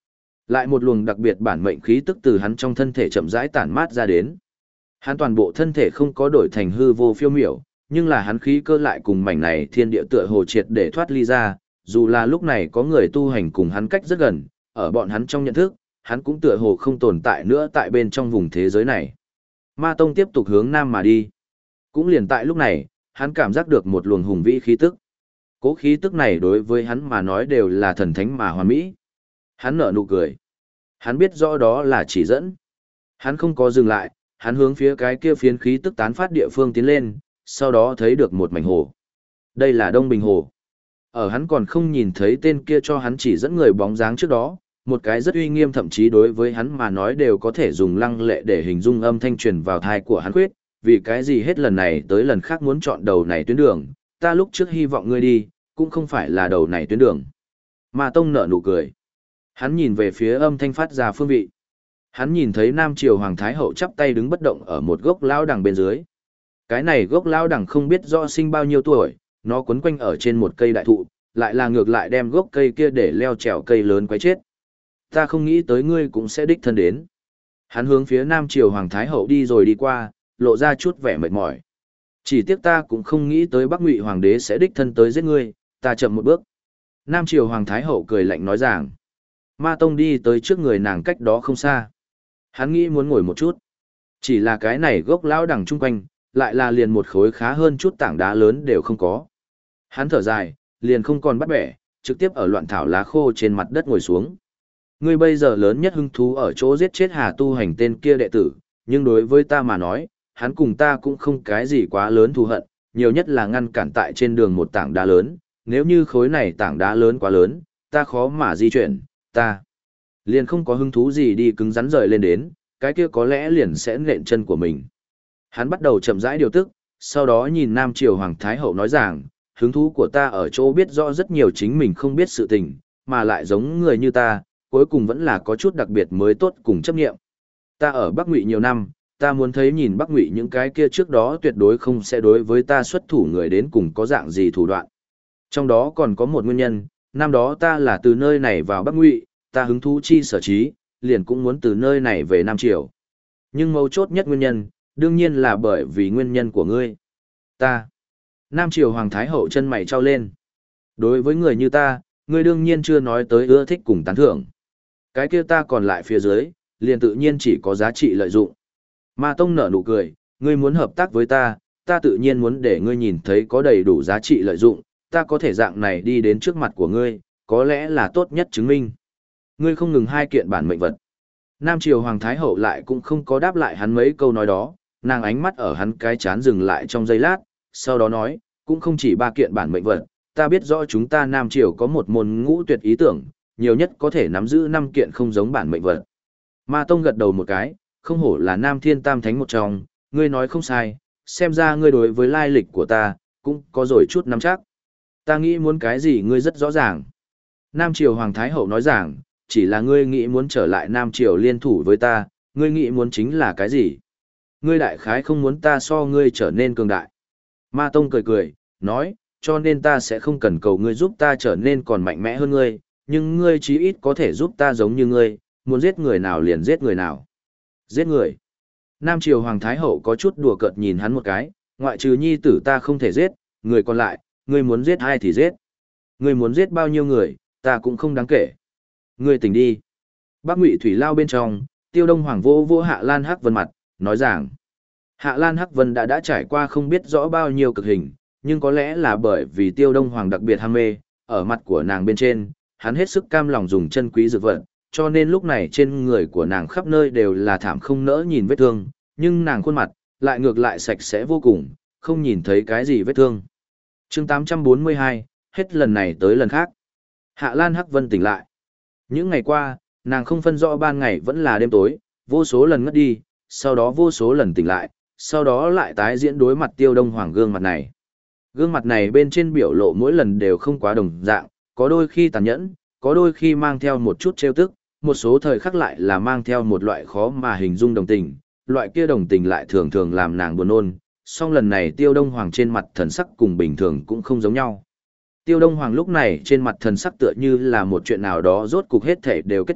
Speaker 1: Lại một luồng đặc biệt bản mệnh khí tức từ hắn trong thân thể chậm rãi tản mát ra đến. Hắn toàn bộ thân thể không có đổi thành hư vô phiêu miểu, nhưng là hắn khí cơ lại cùng mảnh này thiên địa tựa hồ triệt để thoát ly ra, dù là lúc này có người tu hành cùng hắn cách rất gần, ở bọn hắn trong nhận thức, hắn cũng tựa hồ không tồn tại nữa tại bên trong vùng thế giới này. Ma Tông tiếp tục hướng nam mà đi. Cũng liền tại lúc này, hắn cảm giác được một luồng hùng vĩ khí tức. Cố khí tức này đối với hắn mà nói đều là thần thánh mà hoàn mỹ. Hắn nở nụ cười. Hắn biết rõ đó là chỉ dẫn. Hắn không có dừng lại, hắn hướng phía cái kia phiến khí tức tán phát địa phương tiến lên, sau đó thấy được một mảnh hồ. Đây là Đông Bình Hồ. Ở hắn còn không nhìn thấy tên kia cho hắn chỉ dẫn người bóng dáng trước đó, một cái rất uy nghiêm thậm chí đối với hắn mà nói đều có thể dùng lăng lệ để hình dung âm thanh truyền vào thai của hắn khuyết, vì cái gì hết lần này tới lần khác muốn chọn đầu này tuyến đường, ta lúc trước hy vọng ngươi đi, cũng không phải là đầu này tuyến đường. Ma Tông nở nụ cười. Hắn nhìn về phía âm thanh phát ra phương vị. Hắn nhìn thấy Nam Triều Hoàng Thái Hậu chắp tay đứng bất động ở một gốc lao đằng bên dưới. Cái này gốc lao đằng không biết rõ sinh bao nhiêu tuổi, nó quấn quanh ở trên một cây đại thụ, lại là ngược lại đem gốc cây kia để leo trèo cây lớn quấy chết. Ta không nghĩ tới ngươi cũng sẽ đích thân đến. Hắn hướng phía Nam Triều Hoàng Thái Hậu đi rồi đi qua, lộ ra chút vẻ mệt mỏi. Chỉ tiếc ta cũng không nghĩ tới Bắc Ngụy Hoàng đế sẽ đích thân tới giết ngươi, ta chậm một bước. Nam Triều Hoàng Thái Hậu cười lạnh nói rằng. Ma Tông đi tới trước người nàng cách đó không xa. Hắn nghĩ muốn ngồi một chút. Chỉ là cái này gốc lão đằng chung quanh, lại là liền một khối khá hơn chút tảng đá lớn đều không có. Hắn thở dài, liền không còn bắt bẻ, trực tiếp ở loạn thảo lá khô trên mặt đất ngồi xuống. Ngươi bây giờ lớn nhất hứng thú ở chỗ giết chết Hà Tu Hành tên kia đệ tử, nhưng đối với ta mà nói, hắn cùng ta cũng không cái gì quá lớn thù hận, nhiều nhất là ngăn cản tại trên đường một tảng đá lớn, nếu như khối này tảng đá lớn quá lớn, ta khó mà di chuyển, ta liền không có hứng thú gì đi cứng rắn rời lên đến, cái kia có lẽ liền sẽ nện chân của mình. Hắn bắt đầu chậm rãi điều tức, sau đó nhìn Nam Triều Hoàng Thái Hậu nói rằng, hứng thú của ta ở chỗ biết rõ rất nhiều chính mình không biết sự tình, mà lại giống người như ta, cuối cùng vẫn là có chút đặc biệt mới tốt cùng chấp nghiệm. Ta ở Bắc Ngụy nhiều năm, ta muốn thấy nhìn Bắc Ngụy những cái kia trước đó tuyệt đối không sẽ đối với ta xuất thủ người đến cùng có dạng gì thủ đoạn. Trong đó còn có một nguyên nhân, năm đó ta là từ nơi này vào Bắc Ngụy, ta hứng thú chi sở trí, liền cũng muốn từ nơi này về Nam Triều. Nhưng mấu chốt nhất nguyên nhân, đương nhiên là bởi vì nguyên nhân của ngươi. Ta. Nam Triều Hoàng Thái Hậu chân mày trao lên. Đối với người như ta, ngươi đương nhiên chưa nói tới ưa thích cùng tán thưởng. Cái kia ta còn lại phía dưới, liền tự nhiên chỉ có giá trị lợi dụng. Ma Tông nở nụ cười, ngươi muốn hợp tác với ta tự nhiên muốn để ngươi nhìn thấy có đầy đủ giá trị lợi dụng, ta có thể dạng này đi đến trước mặt của ngươi, có lẽ là tốt nhất chứng minh. Ngươi không ngừng hai kiện bản mệnh vật. Nam Triều Hoàng Thái Hậu lại cũng không có đáp lại hắn mấy câu nói đó, nàng ánh mắt ở hắn cái chán dừng lại trong giây lát, sau đó nói, cũng không chỉ ba kiện bản mệnh vật, ta biết rõ chúng ta Nam Triều có một môn ngũ tuyệt ý tưởng, nhiều nhất có thể nắm giữ 5 kiện không giống bản mệnh vật. Ma Tông gật đầu một cái, không hổ là Nam Thiên Tam Thánh một trong, ngươi nói không sai, xem ra ngươi đối với lai lịch của ta, cũng có rồi chút nắm chắc. Ta nghĩ muốn cái gì ngươi rất rõ ràng. Nam Triều Hoàng Thái Hậu nói rằng, chỉ là ngươi nghĩ muốn trở lại Nam Triều liên thủ với ta, ngươi nghĩ muốn chính là cái gì? Ngươi đại khái không muốn ta so ngươi trở nên cường đại. Ma Tông cười cười, nói, cho nên ta sẽ không cần cầu ngươi giúp ta trở nên còn mạnh mẽ hơn ngươi, nhưng ngươi chí ít có thể giúp ta giống như ngươi, muốn giết người nào liền giết người nào. Giết người. Nam Triều Hoàng Thái Hậu có chút đùa cợt nhìn hắn một cái, ngoại trừ nhi tử ta không thể giết, người còn lại, ngươi muốn giết ai thì giết. Ngươi muốn giết bao nhiêu người, ta cũng không đáng kể. Ngươi tỉnh đi. Bắc Ngụy Thủy Lao bên trong, Tiêu Đông Hoàng vô vô Hạ Lan Hắc Vân mặt, nói rằng, Hạ Lan Hắc Vân đã trải qua không biết rõ bao nhiêu cực hình, nhưng có lẽ là bởi vì Tiêu Đông Hoàng đặc biệt ham mê, ở mặt của nàng bên trên, hắn hết sức cam lòng dùng chân quý dược vật, cho nên lúc này trên người của nàng khắp nơi đều là thảm không nỡ nhìn vết thương, nhưng nàng khuôn mặt lại ngược lại sạch sẽ vô cùng, không nhìn thấy cái gì vết thương. Chương 842, hết lần này tới lần khác. Hạ Lan Hắc Vân tỉnh lại. Những ngày qua, nàng không phân rõ ban ngày vẫn là đêm tối, vô số lần ngất đi, sau đó vô số lần tỉnh lại, sau đó lại tái diễn đối mặt Tiêu Đông Hoàng gương mặt này. Gương mặt này bên trên biểu lộ mỗi lần đều không quá đồng dạng, có đôi khi tàn nhẫn, có đôi khi mang theo một chút trêu tức, một số thời khắc lại là mang theo một loại khó mà hình dung đồng tình, loại kia đồng tình lại thường thường làm nàng buồn nôn, song lần này Tiêu Đông Hoàng trên mặt thần sắc cùng bình thường cũng không giống nhau. Tiêu Đông Hoàng lúc này trên mặt thần sắc tựa như là một chuyện nào đó rốt cục hết thể đều kết thúc,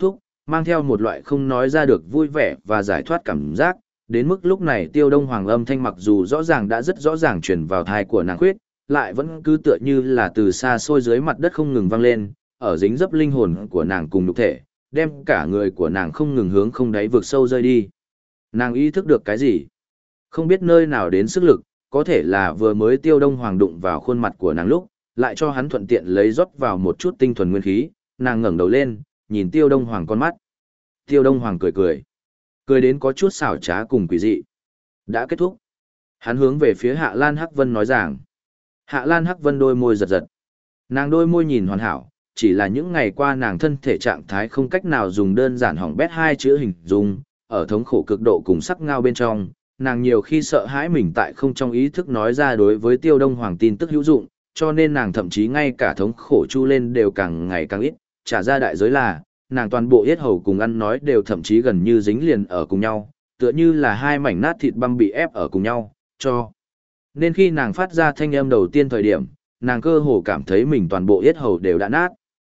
Speaker 1: mang theo một loại không nói ra được vui vẻ và giải thoát cảm giác, đến mức lúc này Tiêu Đông Hoàng âm thanh mặc dù rõ ràng đã rất rõ ràng truyền vào tai của nàng khuyết, lại vẫn cứ tựa như là từ xa xôi dưới mặt đất không ngừng vang lên, ở dính dấp linh hồn của nàng cùng nhục thể, đem cả người của nàng không ngừng hướng không đáy vực sâu rơi đi. Nàng ý thức được cái gì? Không biết nơi nào đến sức lực, có thể là vừa mới Tiêu Đông Hoàng đụng vào khuôn mặt của nàng lúc, lại cho hắn thuận tiện lấy rót vào một chút tinh thuần nguyên khí, nàng ngẩng đầu lên, nhìn Tiêu Đông Hoàng con mắt. Tiêu Đông Hoàng cười cười. Cười đến có chút xảo trá cùng quỷ dị. Đã kết thúc. Hắn hướng về phía Hạ Lan Hắc Vân nói rằng. Hạ Lan Hắc Vân đôi môi giật giật. Nàng đôi môi nhìn hoàn hảo, chỉ là những ngày qua nàng thân thể trạng thái không cách nào dùng đơn giản hỏng bét hai chữ hình dung, ở thống khổ cực độ cùng sắc ngao bên trong, nàng nhiều khi sợ hãi mình tại không trong ý thức nói ra đối với Tiêu Đông Hoàng tin tức hữu dụng, cho nên nàng thậm chí ngay cả thống khổ chu lên đều càng ngày càng ít, trả ra đại giới là, nàng toàn bộ yết hầu cùng ăn nói đều thậm chí gần như dính liền ở cùng nhau, tựa như là hai mảnh nát thịt băm bị ép ở cùng nhau, cho. Nên khi nàng phát ra thanh âm đầu tiên thời điểm, nàng cơ hồ cảm thấy mình toàn bộ yết hầu đều đã nát.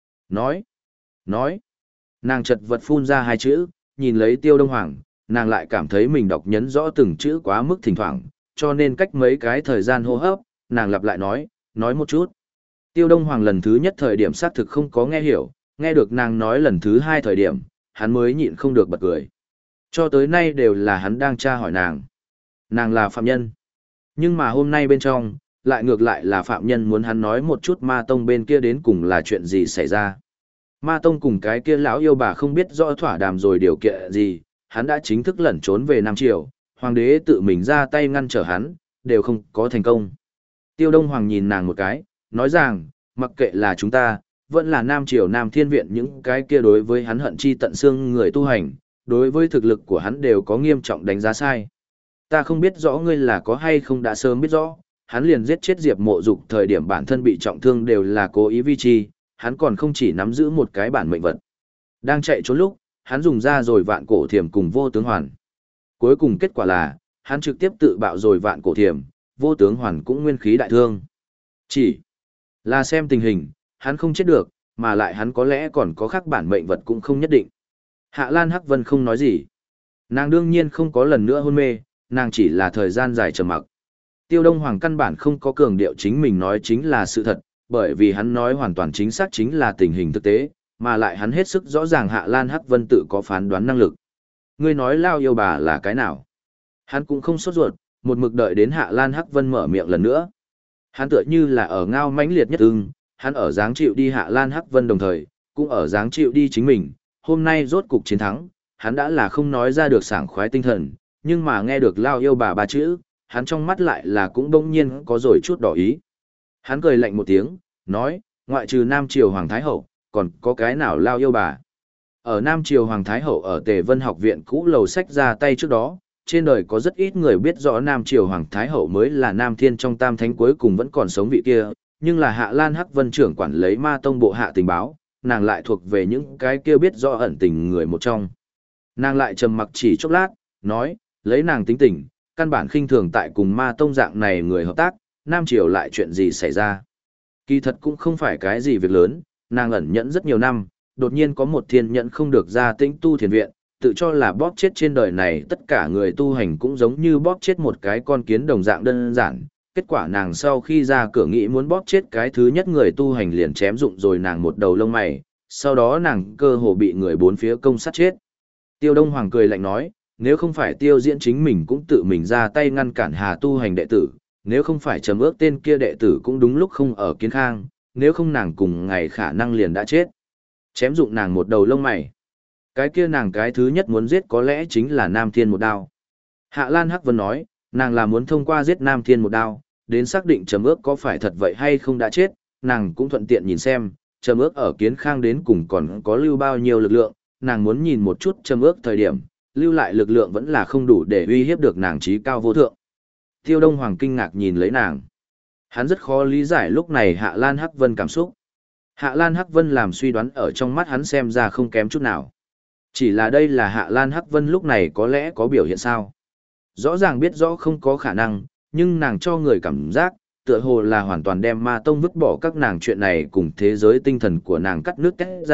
Speaker 1: Nói. Nàng chật vật phun ra hai chữ, nhìn lấy Tiêu Đông Hoàng, nàng lại cảm thấy mình đọc nhấn rõ từng chữ quá mức thỉnh thoảng, cho nên cách mấy cái thời gian hô hấp, nàng lặp lại nói một chút. Tiêu Đông Hoàng lần thứ nhất thời điểm xác thực không có nghe hiểu, nghe được nàng nói lần thứ hai thời điểm, hắn mới nhịn không được bật cười. Cho tới nay đều là hắn đang tra hỏi nàng. Nàng là phạm nhân. Nhưng mà hôm nay bên trong, lại ngược lại là phạm nhân muốn hắn nói một chút Ma Tông bên kia đến cùng là chuyện gì xảy ra. Ma Tông cùng cái kia lão yêu bà không biết rõ thỏa đàm rồi điều kiện gì, hắn đã chính thức lẩn trốn về Nam Triều, hoàng đế tự mình ra tay ngăn trở hắn, đều không có thành công. Tiêu Đông Hoàng nhìn nàng một cái, nói rằng, mặc kệ là chúng ta, vẫn là Nam Triều Nam Thiên Viện những cái kia đối với hắn hận chi tận xương người tu hành, đối với thực lực của hắn đều có nghiêm trọng đánh giá sai. Ta không biết rõ ngươi là có hay không đã sớm biết rõ, hắn liền giết chết Diệp Mộ Dục thời điểm bản thân bị trọng thương đều là cố ý vi chi, hắn còn không chỉ nắm giữ một cái bản mệnh vật. Đang chạy trốn lúc, hắn dùng ra rồi vạn cổ thiểm cùng vô tướng hoàn. Cuối cùng kết quả là, hắn trực tiếp tự bạo rồi vạn cổ thiểm, vô tướng hoàn cũng nguyên khí đại thương. Chỉ là xem tình hình, hắn không chết được, mà lại hắn có lẽ còn có khác bản mệnh vật cũng không nhất định. Hạ Lan Hắc Vân không nói gì. Nàng đương nhiên không có lần nữa hôn mê, nàng chỉ là thời gian dài trầm mặc. Tiêu Đông Hoàng căn bản không có cường điệu chính mình nói chính là sự thật, bởi vì hắn nói hoàn toàn chính xác chính là tình hình thực tế, mà lại hắn hết sức rõ ràng Hạ Lan Hắc Vân tự có phán đoán năng lực. Ngươi nói lao yêu bà là cái nào? Hắn cũng không sốt ruột, một mực đợi đến Hạ Lan Hắc Vân mở miệng lần nữa. Hắn tựa như là ở ngao mãnh liệt nhất ưng, hắn ở dáng chịu đi Hạ Lan Hắc Vân đồng thời, cũng ở dáng chịu đi chính mình. Hôm nay rốt cục chiến thắng, hắn đã là không nói ra được sảng khoái tinh thần, nhưng mà nghe được lao yêu bà ba chữ, hắn trong mắt lại là cũng bỗng nhiên có rồi chút đỏ ý. Hắn cười lạnh một tiếng, nói, ngoại trừ Nam Triều Hoàng Thái Hậu, còn có cái nào lao yêu bà. Ở Nam Triều Hoàng Thái Hậu ở Tề Vân Học Viện cũ lầu sách ra tay trước đó, trên đời có rất ít người biết rõ Nam Triều Hoàng Thái Hậu mới là Nam Thiên trong tam thánh cuối cùng vẫn còn sống vị kia, nhưng là Hạ Lan Hắc Vân trưởng quản lấy Ma Tông bộ hạ tình báo, nàng lại thuộc về những cái kia biết rõ ẩn tình người một trong. Nàng lại trầm mặc chỉ chốc lát, nói, lấy nàng tính tình, căn bản khinh thường tại cùng Ma Tông dạng này người hợp tác, Nam Triều lại chuyện gì xảy ra. Kỳ thật cũng không phải cái gì việc lớn, nàng ẩn nhẫn rất nhiều năm, đột nhiên có một thiên nhẫn không được ra tĩnh tu thiền viện, tự cho là bóp chết trên đời này tất cả người tu hành cũng giống như bóp chết một cái con kiến đồng dạng đơn giản. Kết quả nàng sau khi ra cửa nghĩ muốn bóp chết cái thứ nhất người tu hành liền chém dụng rồi nàng một đầu lông mày, sau đó nàng cơ hồ bị người bốn phía công sát chết. Tiêu Đông Hoàng cười lạnh nói, nếu không phải Tiêu Diễn chính mình cũng tự mình ra tay ngăn cản Hà tu hành đệ tử, nếu không phải trầm ước tên kia đệ tử cũng đúng lúc không ở Kiến Khang, nếu không nàng cùng ngày khả năng liền đã chết. Chém dụng nàng một đầu lông mày. Cái kia nàng cái thứ nhất muốn giết có lẽ chính là Nam Thiên một đao. Hạ Lan Hắc Vân nói, nàng là muốn thông qua giết Nam Thiên một đao, đến xác định trầm ước có phải thật vậy hay không đã chết, nàng cũng thuận tiện nhìn xem, trầm ước ở Kiến Khang đến cùng còn có lưu bao nhiêu lực lượng, nàng muốn nhìn một chút trầm ước thời điểm, lưu lại lực lượng vẫn là không đủ để uy hiếp được nàng trí cao vô thượng. Tiêu Đông Hoàng kinh ngạc nhìn lấy nàng. Hắn rất khó lý giải lúc này Hạ Lan Hắc Vân cảm xúc. Hạ Lan Hắc Vân làm suy đoán ở trong mắt hắn xem ra không kém chút nào. Chỉ là đây là Hạ Lan Hắc Vân lúc này có lẽ có biểu hiện sao. Rõ ràng biết rõ không có khả năng, nhưng nàng cho người cảm giác, tựa hồ là hoàn toàn đem Ma Tông vứt bỏ các nàng chuyện này cùng thế giới tinh thần của nàng cắt nước tét ra,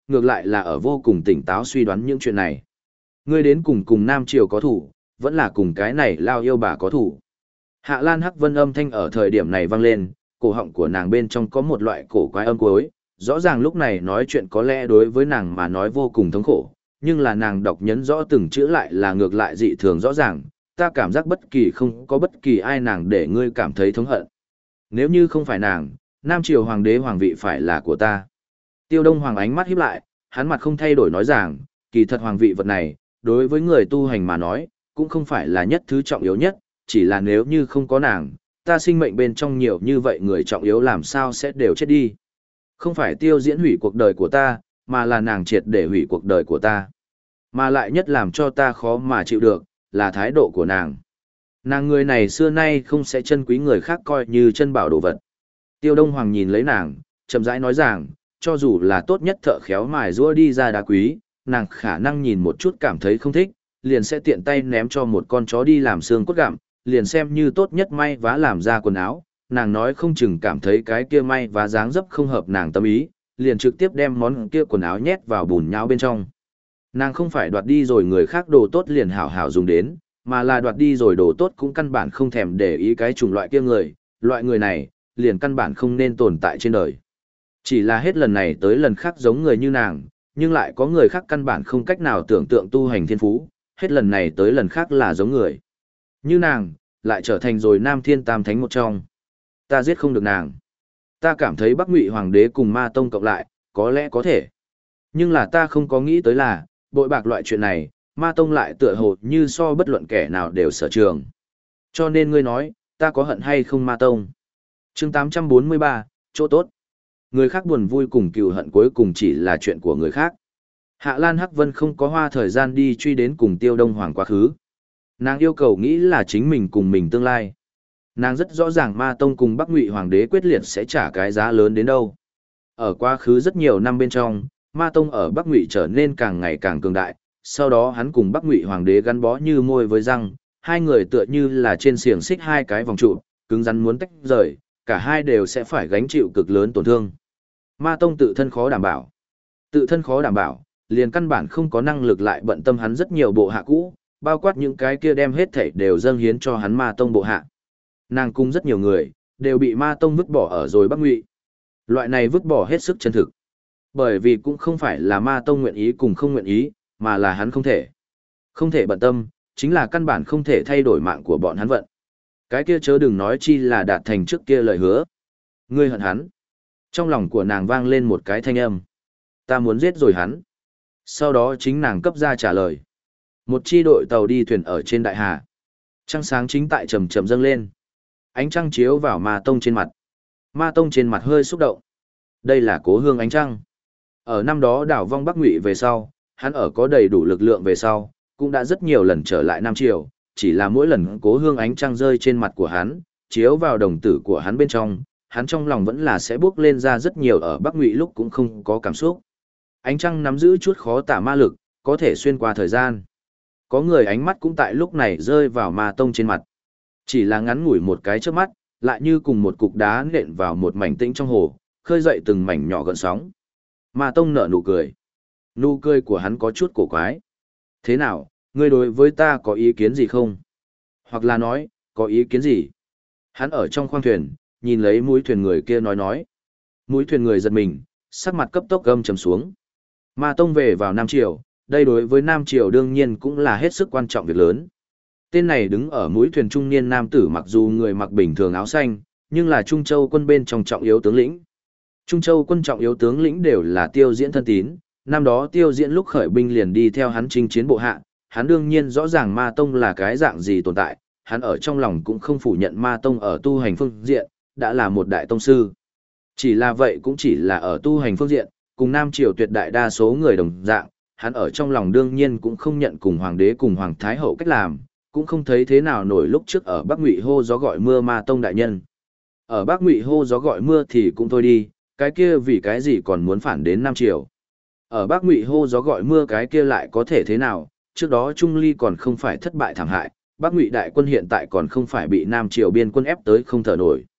Speaker 1: ngược lại là ở vô cùng tỉnh táo suy đoán những chuyện này. Ngươi đến cùng Nam Triều có thủ, vẫn là cùng cái này lao yêu bà có thủ. Hạ Lan Hắc Vân âm thanh ở thời điểm này vang lên, cổ họng của nàng bên trong có một loại cổ quái âm cuối, rõ ràng lúc này nói chuyện có lẽ đối với nàng mà nói vô cùng thống khổ, nhưng là nàng đọc nhấn rõ từng chữ lại là ngược lại dị thường rõ ràng, ta cảm giác bất kỳ không có bất kỳ ai nàng để ngươi cảm thấy thống hận. Nếu như không phải nàng, Nam Triều Hoàng đế hoàng vị phải là của ta. Tiêu Đông Hoàng ánh mắt híp lại, hắn mặt không thay đổi nói rằng, kỳ thật hoàng vị vật này, đối với người tu hành mà nói, cũng không phải là nhất thứ trọng yếu nhất, chỉ là nếu như không có nàng, ta sinh mệnh bên trong nhiều như vậy người trọng yếu làm sao sẽ đều chết đi. Không phải Tiêu Diễn hủy cuộc đời của ta, mà là nàng triệt để hủy cuộc đời của ta. Mà lại nhất làm cho ta khó mà chịu được, là thái độ của nàng. Nàng người này xưa nay không sẽ chân quý người khác coi như chân bảo đồ vật. Tiêu Đông Hoàng nhìn lấy nàng, chậm rãi nói rằng, cho dù là tốt nhất thợ khéo mài rũa đi ra đá quý, nàng khả năng nhìn một chút cảm thấy không thích, liền sẽ tiện tay ném cho một con chó đi làm xương cốt gặm, liền xem như tốt nhất may vá làm ra quần áo, nàng nói không chừng cảm thấy cái kia may vá dáng dấp không hợp nàng tâm ý, liền trực tiếp đem món kia quần áo nhét vào bùn nhão bên trong. Nàng không phải đoạt đi rồi người khác đồ tốt liền hảo hảo dùng đến, mà là đoạt đi rồi đồ tốt cũng căn bản không thèm để ý cái chủng loại kia người, loại người này, liền căn bản không nên tồn tại trên đời. Chỉ là hết lần này tới lần khác giống người như nàng, nhưng lại có người khác căn bản không cách nào tưởng tượng tu hành thiên phú, hết lần này tới lần khác là giống người. Như nàng, lại trở thành rồi Nam Thiên Tam Thánh một trong. Ta giết không được nàng. Ta cảm thấy Bắc Ngụy Hoàng đế cùng Ma Tông cộng lại, có lẽ có thể. Nhưng là ta không có nghĩ tới là, bội bạc loại chuyện này, Ma Tông lại tựa hồ như so bất luận kẻ nào đều sở trường. Cho nên ngươi nói, ta có hận hay không Ma Tông? Chương 843, chỗ tốt. Người khác buồn vui cùng cừu hận cuối cùng chỉ là chuyện của người khác. Hạ Lan Hắc Vân không có hoa thời gian đi truy đến cùng Tiêu Đông Hoàng quá khứ. Nàng yêu cầu nghĩ là chính mình cùng mình tương lai. Nàng rất rõ ràng Ma Tông cùng Bắc Ngụy Hoàng đế quyết liệt sẽ trả cái giá lớn đến đâu. Ở quá khứ rất nhiều năm bên trong, Ma Tông ở Bắc Ngụy trở nên càng ngày càng cường đại, sau đó hắn cùng Bắc Ngụy Hoàng đế gắn bó như môi với răng, hai người tựa như là trên xiềng xích hai cái vòng trụ, cứng rắn muốn tách rời, cả hai đều sẽ phải gánh chịu cực lớn tổn thương. Ma Tông tự thân khó đảm bảo. Tự thân khó đảm bảo, liền căn bản không có năng lực lại bận tâm hắn rất nhiều bộ hạ cũ, bao quát những cái kia đem hết thảy đều dâng hiến cho hắn Ma Tông bộ hạ. Nàng cung rất nhiều người, đều bị Ma Tông vứt bỏ ở rồi Bắc Ngụy. Loại này vứt bỏ hết sức chân thực. Bởi vì cũng không phải là Ma Tông nguyện ý cùng không nguyện ý, mà là hắn không thể. Không thể bận tâm, chính là căn bản không thể thay đổi mạng của bọn hắn vận. Cái kia chớ đừng nói chi là đạt thành trước kia lời hứa. Ngươi hận hắn. Trong lòng của nàng vang lên một cái thanh âm. Ta muốn giết rồi hắn. Sau đó chính nàng cấp ra trả lời. Một chi đội tàu đi thuyền ở trên đại hà. Trăng sáng chính tại chậm chậm dâng lên. Ánh trăng chiếu vào Ma Tông trên mặt. Ma Tông trên mặt hơi xúc động. Đây là cố hương ánh trăng. Ở năm đó đảo vong Bắc Ngụy về sau, hắn ở có đầy đủ lực lượng về sau, cũng đã rất nhiều lần trở lại Nam Triều, chỉ là mỗi lần cố hương ánh trăng rơi trên mặt của hắn, chiếu vào đồng tử của hắn bên trong, hắn trong lòng vẫn là sẽ bước lên ra rất nhiều ở Bắc Ngụy lúc cũng không có cảm xúc. Ánh trăng nắm giữ chút khó tả ma lực, có thể xuyên qua thời gian. Có người ánh mắt cũng tại lúc này rơi vào Ma Tông trên mặt. Chỉ là ngắn ngủi một cái chớp mắt, lại như cùng một cục đá nện vào một mảnh tĩnh trong hồ, khơi dậy từng mảnh nhỏ gợn sóng. Ma Tông nở nụ cười. Nụ cười của hắn có chút cổ quái. Thế nào, ngươi đối với ta có ý kiến gì không? Hoặc là nói, có ý kiến gì? Hắn ở trong khoang thuyền, nhìn lấy mũi thuyền người kia nói. Mũi thuyền người giật mình, sắc mặt cấp tốc gầm trầm xuống. Ma Tông về vào Nam Triều, đây đối với Nam Triều đương nhiên cũng là hết sức quan trọng việc lớn. Tên này đứng ở mũi thuyền trung niên nam tử mặc dù người mặc bình thường áo xanh, nhưng là Trung Châu quân bên trong trọng yếu tướng lĩnh. Trung Châu quân trọng yếu tướng lĩnh đều là Tiêu Diễn thân tín, năm đó Tiêu Diễn lúc khởi binh liền đi theo hắn chinh chiến bộ hạ, hắn đương nhiên rõ ràng Ma Tông là cái dạng gì tồn tại, hắn ở trong lòng cũng không phủ nhận Ma Tông ở tu hành phương diện, đã là một đại tông sư. Chỉ là vậy cũng chỉ là ở tu hành phương diện, cùng Nam Triều tuyệt đại đa số người đồng dạng, hắn ở trong lòng đương nhiên cũng không nhận cùng Hoàng đế cùng Hoàng Thái Hậu cách làm, cũng không thấy thế nào nổi lúc trước ở Bắc Ngụy hô gió gọi mưa Ma Tông đại nhân. Ở Bắc Ngụy hô gió gọi mưa thì cũng thôi đi, cái kia vì cái gì còn muốn phản đến Nam Triều. Ở Bắc Ngụy hô gió gọi mưa cái kia lại có thể thế nào, trước đó Trung Ly còn không phải thất bại thảm hại, Bắc Ngụy đại quân hiện tại còn không phải bị Nam Triều biên quân ép tới không thở nổi.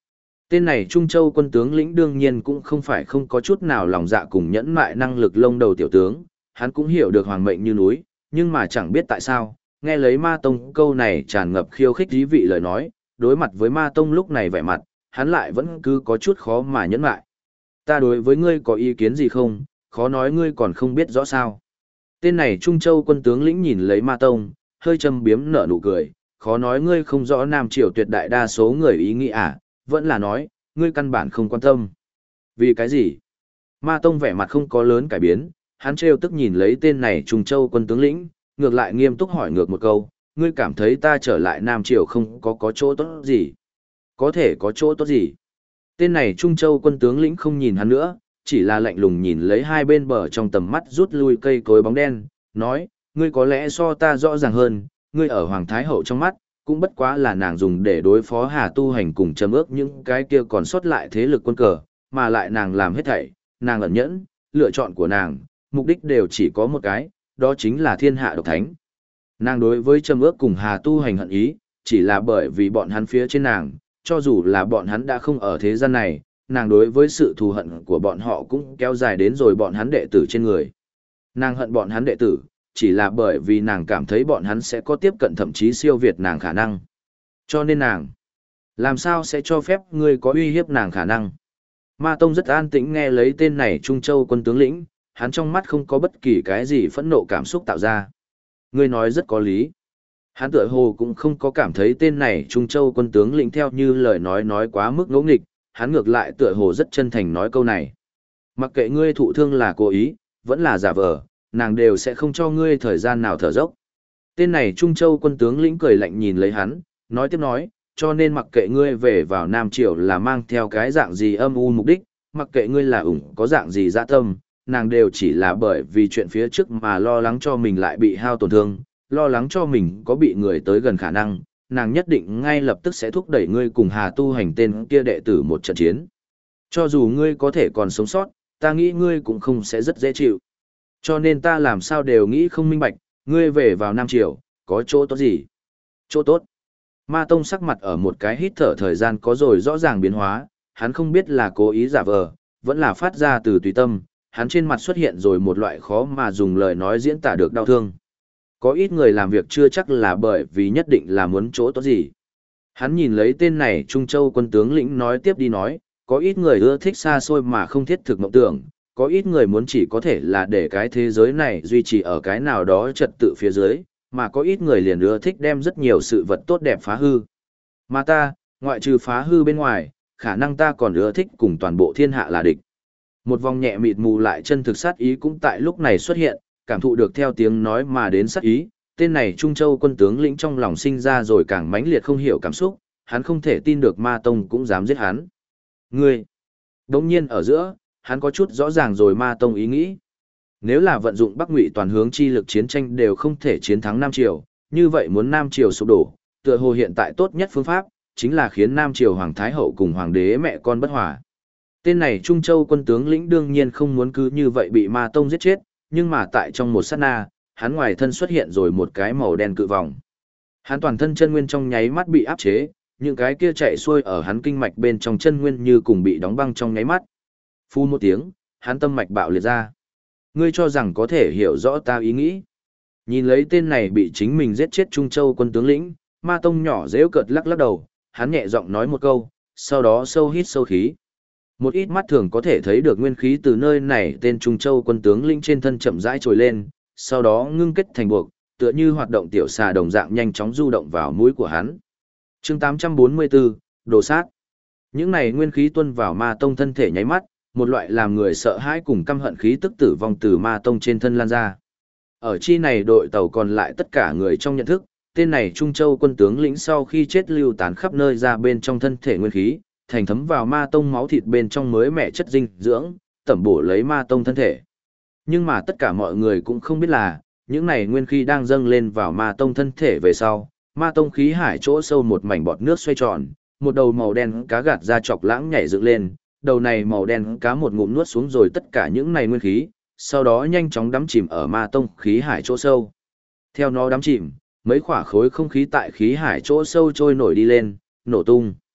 Speaker 1: Tên này Trung Châu quân tướng lĩnh đương nhiên cũng không phải không có chút nào lòng dạ cùng nhẫn mại năng lực lông đầu tiểu tướng, hắn cũng hiểu được hoàng mệnh như núi, nhưng mà chẳng biết tại sao, nghe lấy Ma Tông câu này tràn ngập khiêu khích dí vị lời nói, đối mặt với Ma Tông lúc này vẻ mặt, hắn lại vẫn cứ có chút khó mà nhẫn mại. Ta đối với ngươi có ý kiến gì không, khó nói ngươi còn không biết rõ sao. Tên này Trung Châu quân tướng lĩnh nhìn lấy Ma Tông, hơi châm biếm nở nụ cười, khó nói ngươi không rõ Nam Triều tuyệt đại đa số người ý nghĩ à, vẫn là nói, ngươi căn bản không quan tâm. Vì cái gì? Ma Tông vẻ mặt không có lớn cải biến, hắn trêu tức nhìn lấy tên này Trung Châu quân tướng lĩnh, ngược lại nghiêm túc hỏi ngược một câu, ngươi cảm thấy ta trở lại Nam Triều không có chỗ tốt gì? Có thể có chỗ tốt gì? Tên này Trung Châu quân tướng lĩnh không nhìn hắn nữa, chỉ là lạnh lùng nhìn lấy hai bên bờ trong tầm mắt rút lui cây cối bóng đen, nói, ngươi có lẽ so ta rõ ràng hơn, ngươi ở Hoàng Thái Hậu trong mắt, cũng bất quá là nàng dùng để đối phó Hà Tu Hành cùng châm ước những cái kia còn sót lại thế lực quân cờ, mà lại nàng làm hết thảy, nàng ẩn nhẫn, lựa chọn của nàng, mục đích đều chỉ có một cái, đó chính là thiên hạ độc thánh. Nàng đối với châm ước cùng Hà Tu Hành hận ý, chỉ là bởi vì bọn hắn phía trên nàng, cho dù là bọn hắn đã không ở thế gian này, nàng đối với sự thù hận của bọn họ cũng kéo dài đến rồi bọn hắn đệ tử trên người. Nàng hận bọn hắn đệ tử, chỉ là bởi vì nàng cảm thấy bọn hắn sẽ có tiếp cận thậm chí siêu việt nàng khả năng. Cho nên nàng, làm sao sẽ cho phép ngươi có uy hiếp nàng khả năng? Ma Tông rất an tĩnh nghe lấy tên này Trung Châu quân tướng lĩnh, hắn trong mắt không có bất kỳ cái gì phẫn nộ cảm xúc tạo ra. Ngươi nói rất có lý. Hắn tựa hồ cũng không có cảm thấy tên này Trung Châu quân tướng lĩnh theo như lời nói quá mức ngỗ nghịch, hắn ngược lại tựa hồ rất chân thành nói câu này. Mặc kệ ngươi thụ thương là cố ý, vẫn là giả vờ, nàng đều sẽ không cho ngươi thời gian nào thở dốc. Tên này Trung Châu quân tướng lĩnh cười lạnh nhìn lấy hắn, nói tiếp nói, cho nên mặc kệ ngươi về vào Nam Triều là mang theo cái dạng gì âm u mục đích, mặc kệ ngươi là có dạng gì dạ tâm, nàng đều chỉ là bởi vì chuyện phía trước mà lo lắng cho mình lại bị hao tổn thương, lo lắng cho mình có bị người tới gần khả năng, nàng nhất định ngay lập tức sẽ thúc đẩy ngươi cùng Hà Tu Hành tên kia đệ tử một trận chiến. Cho dù ngươi có thể còn sống sót, ta nghĩ ngươi cũng không sẽ rất dễ chịu. Cho nên ta làm sao đều nghĩ không minh bạch, ngươi về vào Nam Triều, có chỗ tốt gì? Chỗ tốt. Ma Tông sắc mặt ở một cái hít thở thời gian có rồi rõ ràng biến hóa, hắn không biết là cố ý giả vờ, vẫn là phát ra từ tùy tâm, hắn trên mặt xuất hiện rồi một loại khó mà dùng lời nói diễn tả được đau thương. Có ít người làm việc chưa chắc là bởi vì nhất định là muốn chỗ tốt gì. Hắn nhìn lấy tên này Trung Châu quân tướng lĩnh nói tiếp đi nói, có ít người ưa thích xa xôi mà không thiết thực mộng tưởng, có ít người muốn chỉ có thể là để cái thế giới này duy trì ở cái nào đó trật tự phía dưới, mà có ít người liền ưa thích đem rất nhiều sự vật tốt đẹp phá hư. Mà ta, ngoại trừ phá hư bên ngoài, khả năng ta còn ưa thích cùng toàn bộ thiên hạ là địch. Một vòng nhẹ mịt mù lại chân thực sát ý cũng tại lúc này xuất hiện, cảm thụ được theo tiếng nói mà đến sát ý, tên này Trung Châu quân tướng lĩnh trong lòng sinh ra rồi càng mãnh liệt không hiểu cảm xúc, hắn không thể tin được Ma Tông cũng dám giết hắn. Ngươi! Đống nhiên ở giữa, hắn có chút rõ ràng rồi Ma Tông ý nghĩ. Nếu là vận dụng Bắc Ngụy toàn hướng chi lực chiến tranh đều không thể chiến thắng Nam Triều, như vậy muốn Nam Triều sụp đổ, tựa hồ hiện tại tốt nhất phương pháp, chính là khiến Nam Triều Hoàng Thái Hậu cùng Hoàng đế mẹ con bất hòa. Tên này Trung Châu quân tướng lĩnh đương nhiên không muốn cứ như vậy bị Ma Tông giết chết, nhưng mà tại trong một sát na, hắn ngoài thân xuất hiện rồi một cái màu đen cự vòng. Hắn toàn thân chân nguyên trong nháy mắt bị áp chế, những cái kia chạy xuôi ở hắn kinh mạch bên trong chân nguyên như cùng bị đóng băng trong nháy mắt. Phun một tiếng, hắn tâm mạch bạo liệt ra. Ngươi cho rằng có thể hiểu rõ ta ý nghĩ. Nhìn lấy tên này bị chính mình giết chết Trung Châu quân tướng lĩnh, Ma Tông nhỏ dễu cợt lắc lắc đầu, hắn nhẹ giọng nói một câu, sau đó sâu hít sâu khí. Một ít mắt thường có thể thấy được nguyên khí từ nơi này tên Trung Châu quân tướng lĩnh trên thân chậm rãi trồi lên, sau đó ngưng kết thành buộc, tựa như hoạt động tiểu xà đồng dạng nhanh chóng du động vào mũi của hắn. Chương 844, đồ sát. Những này nguyên khí tuôn vào Ma Tông thân thể nháy mắt, một loại làm người sợ hãi cùng căm hận khí tức tử vong từ Ma Tông trên thân lan ra. Ở chi này đội tàu còn lại tất cả người trong nhận thức, tên này Trung Châu quân tướng lĩnh sau khi chết lưu tán khắp nơi ra bên trong thân thể nguyên khí, thành thấm vào Ma Tông máu thịt bên trong mới mẻ chất dinh dưỡng, tẩm bổ lấy Ma Tông thân thể. Nhưng mà tất cả mọi người cũng không biết là, những này nguyên khí đang dâng lên vào Ma Tông thân thể về sau, Ma Tông khí hải chỗ sâu một mảnh bọt nước xoay tròn, một đầu màu đen cá gạt ra chọc lãng nhảy dựng lên, đầu này màu đen cá một ngụm nuốt xuống rồi tất cả những này nguyên khí, sau đó nhanh chóng đắm chìm ở Ma Tông khí hải chỗ sâu. Theo nó đắm chìm, mấy quả khối không khí tại khí hải chỗ sâu trôi nổi đi lên, nổ tung.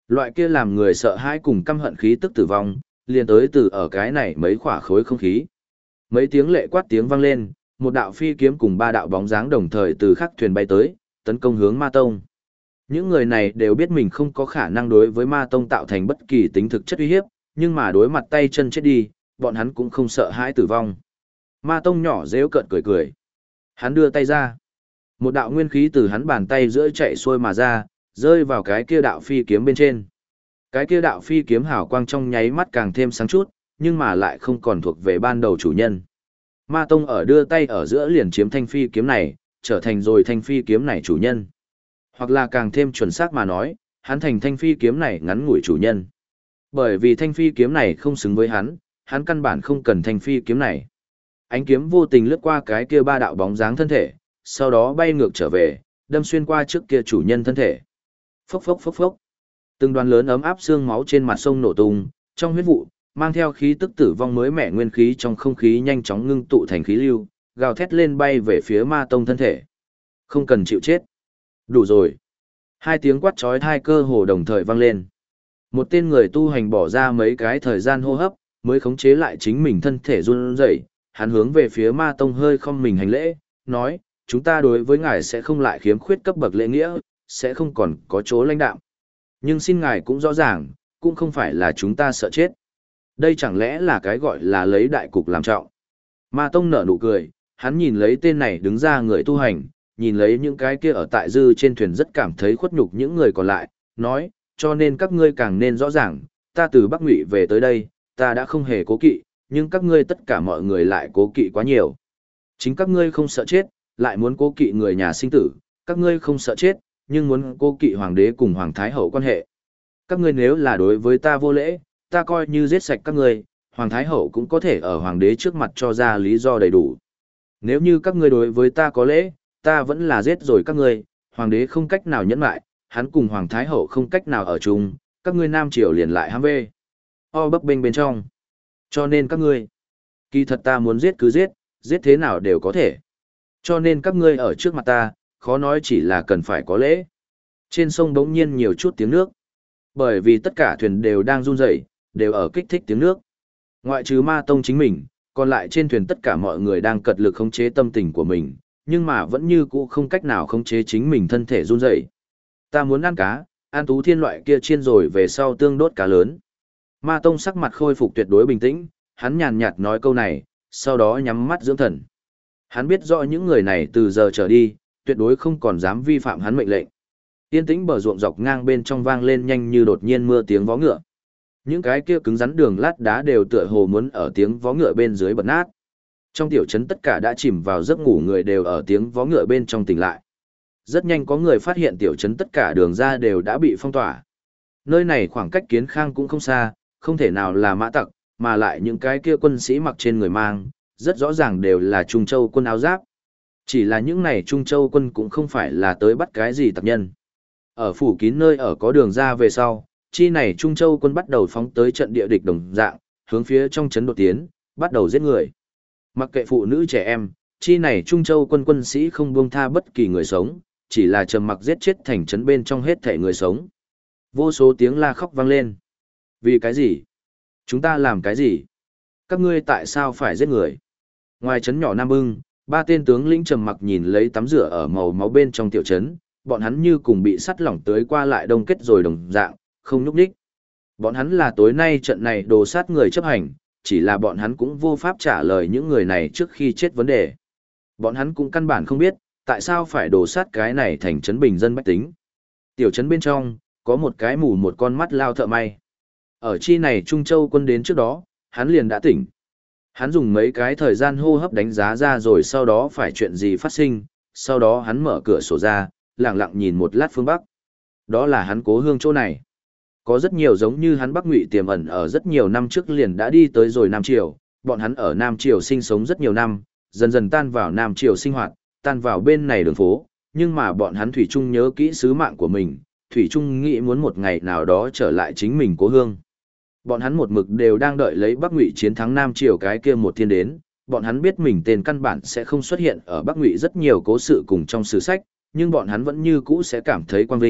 Speaker 1: Loại kia làm người sợ hãi cùng căm hận khí tức tử vong, liền tới từ ở cái này mấy khỏa khối không khí. Mấy tiếng lệ quát tiếng vang lên, một đạo phi kiếm cùng ba đạo bóng dáng đồng thời từ khắc thuyền bay tới, tấn công hướng Ma Tông. Những người này đều biết mình không có khả năng đối với Ma Tông tạo thành bất kỳ tính thực chất uy hiếp, nhưng mà đối mặt tay chân chết đi, bọn hắn cũng không sợ hãi tử vong. Ma Tông nhỏ rêu cợt cười cười. Hắn đưa tay ra. Một đạo nguyên khí từ hắn bàn tay giữa chạy xuôi mà ra, rơi vào cái kia đạo phi kiếm bên trên. Cái kia đạo phi kiếm hào quang trong nháy mắt càng thêm sáng chút, nhưng mà lại không còn thuộc về ban đầu chủ nhân. Ma Tông ở đưa tay ở giữa liền chiếm thanh phi kiếm này, trở thành rồi thanh phi kiếm này chủ nhân. Hoặc là càng thêm chuẩn xác mà nói, hắn thành thanh phi kiếm này ngắn ngủi chủ nhân. Bởi vì thanh phi kiếm này không xứng với hắn căn bản không cần thanh phi kiếm này. Ánh kiếm vô tình lướt qua cái kia ba đạo bóng dáng thân thể, sau đó bay ngược trở về, đâm xuyên qua trước kia chủ nhân thân thể. Phốc phốc phốc phốc. Từng đoàn lớn ấm áp xương máu trên mặt sông nổ tung, trong huyết vụ, mang theo khí tức tử vong mới mẻ nguyên khí trong không khí nhanh chóng ngưng tụ thành khí lưu, gào thét lên bay về phía Ma Tông thân thể. Không cần chịu chết. Đủ rồi. Hai tiếng quát chói tai cơ hồ đồng thời vang lên. Một tên người tu hành bỏ ra mấy cái thời gian hô hấp, mới khống chế lại chính mình thân thể run rẩy, hắn hướng về phía Ma Tông hơi không mình hành lễ, nói, chúng ta đối với ngài sẽ không lại khiếm khuyết cấp bậc lễ nghĩa, sẽ không còn có chỗ lãnh đạo. Nhưng xin ngài cũng rõ ràng, cũng không phải là chúng ta sợ chết. Đây chẳng lẽ là cái gọi là lấy đại cục làm trọng. Ma Tông nở nụ cười, hắn nhìn lấy tên này đứng ra người tu hành, nhìn lấy những cái kia ở tại dư trên thuyền rất cảm thấy khuất nhục những người còn lại, nói, cho nên các ngươi càng nên rõ ràng, ta từ Bắc Ngụy về tới đây, ta đã không hề cố kỵ, nhưng các ngươi tất cả mọi người lại cố kỵ quá nhiều. Chính các ngươi không sợ chết, lại muốn cố kỵ người nhà sinh tử, các ngươi không sợ chết, nhưng muốn cố kỵ hoàng đế cùng hoàng thái hậu quan hệ. Các ngươi nếu là đối với ta vô lễ, ta coi như giết sạch các ngươi, hoàng thái hậu cũng có thể ở hoàng đế trước mặt cho ra lý do đầy đủ. Nếu như các ngươi đối với ta có lễ, ta vẫn là giết rồi các ngươi, hoàng đế không cách nào nhẫn lại, hắn cùng hoàng thái hậu không cách nào ở chung, các ngươi nam triều liền lại ham vê. O bấp bênh bên trong. Cho nên các ngươi, kỳ thật ta muốn giết cứ giết, giết thế nào đều có thể. Cho nên các ngươi ở trước mặt ta, khó nói chỉ là cần phải có lễ. Trên sông bỗng nhiên nhiều chút tiếng nước. Bởi vì tất cả thuyền đều đang run rẩy, đều ở kích thích tiếng nước. Ngoại trừ Ma Tông chính mình, còn lại trên thuyền tất cả mọi người đang cật lực khống chế tâm tình của mình, nhưng mà vẫn như cũ không cách nào khống chế chính mình thân thể run rẩy. Ta muốn ăn cá, ăn Tú Thiên loại kia chiên rồi về sau tương đốt cá lớn. Ma Tông sắc mặt khôi phục tuyệt đối bình tĩnh, hắn nhàn nhạt nói câu này, sau đó nhắm mắt dưỡng thần. Hắn biết rõ những người này từ giờ trở đi, tuyệt đối không còn dám vi phạm hắn mệnh lệnh. Yên tĩnh bờ ruộng dọc ngang bên trong vang lên nhanh như đột nhiên mưa tiếng vó ngựa. Những cái kia cứng rắn đường lát đá đều tựa hồ muốn ở tiếng vó ngựa bên dưới bật nát. Trong tiểu trấn tất cả đã chìm vào giấc ngủ người đều ở tiếng vó ngựa bên trong tỉnh lại. Rất nhanh có người phát hiện tiểu trấn tất cả đường ra đều đã bị phong tỏa. Nơi này khoảng cách Kiến Khang cũng không xa, không thể nào là mã tặc, mà lại những cái kia quân sĩ mặc trên người mang, rất rõ ràng đều là Trung Châu quân áo giáp. Chỉ là những này Trung Châu quân cũng không phải là tới bắt cái gì tặc nhân. Ở phủ kín nơi ở có đường ra về sau, chi này Trung Châu quân bắt đầu phóng tới trận địa địch đồng dạng, hướng phía trong trấn đột tiến, bắt đầu giết người. Mặc kệ phụ nữ trẻ em, chi này Trung Châu quân quân sĩ không buông tha bất kỳ người sống, chỉ là trầm mặc giết chết thành trấn bên trong hết thảy người sống. Vô số tiếng la khóc vang lên. Vì cái gì? Chúng ta làm cái gì? Các ngươi tại sao phải giết người? Ngoài trấn nhỏ Nam Bưng, ba tên tướng lĩnh trầm mặc nhìn lấy tắm rửa ở màu máu bên trong tiểu trấn, bọn hắn như cùng bị sắt lỏng tới qua lại đông kết rồi đồng dạng, không nhúc nhích. Bọn hắn là tối nay trận này đồ sát người chấp hành, chỉ là bọn hắn cũng vô pháp trả lời những người này trước khi chết vấn đề. Bọn hắn cũng căn bản không biết, tại sao phải đồ sát cái này thành trấn bình dân bách tính. Tiểu trấn bên trong, có một cái mù một con mắt lao thợ may. Ở chi này Trung Châu quân đến trước đó, hắn liền đã tỉnh. Hắn dùng mấy cái thời gian hô hấp đánh giá ra rồi sau đó phải chuyện gì phát sinh, sau đó hắn mở cửa sổ ra, lặng lặng nhìn một lát phương Bắc. Đó là hắn cố hương chỗ này. Có rất nhiều giống như hắn Bắc Ngụy tiềm ẩn ở rất nhiều năm trước liền đã đi tới rồi Nam Triều, bọn hắn ở Nam Triều sinh sống rất nhiều năm, dần dần tan vào Nam Triều sinh hoạt, tan vào bên này đường phố, nhưng mà bọn hắn thủy chung nhớ kỹ sứ mạng của mình, thủy chung nghĩ muốn một ngày nào đó trở lại chính mình cố hương. Bọn hắn một mực đều đang đợi lấy Bắc Ngụy chiến thắng Nam Triều cái kia một thiên đến, bọn hắn biết mình tên căn bản sẽ không xuất hiện ở Bắc Ngụy rất nhiều cố sự cùng trong sử sách, nhưng bọn hắn vẫn như cũ sẽ cảm thấy quang vinh,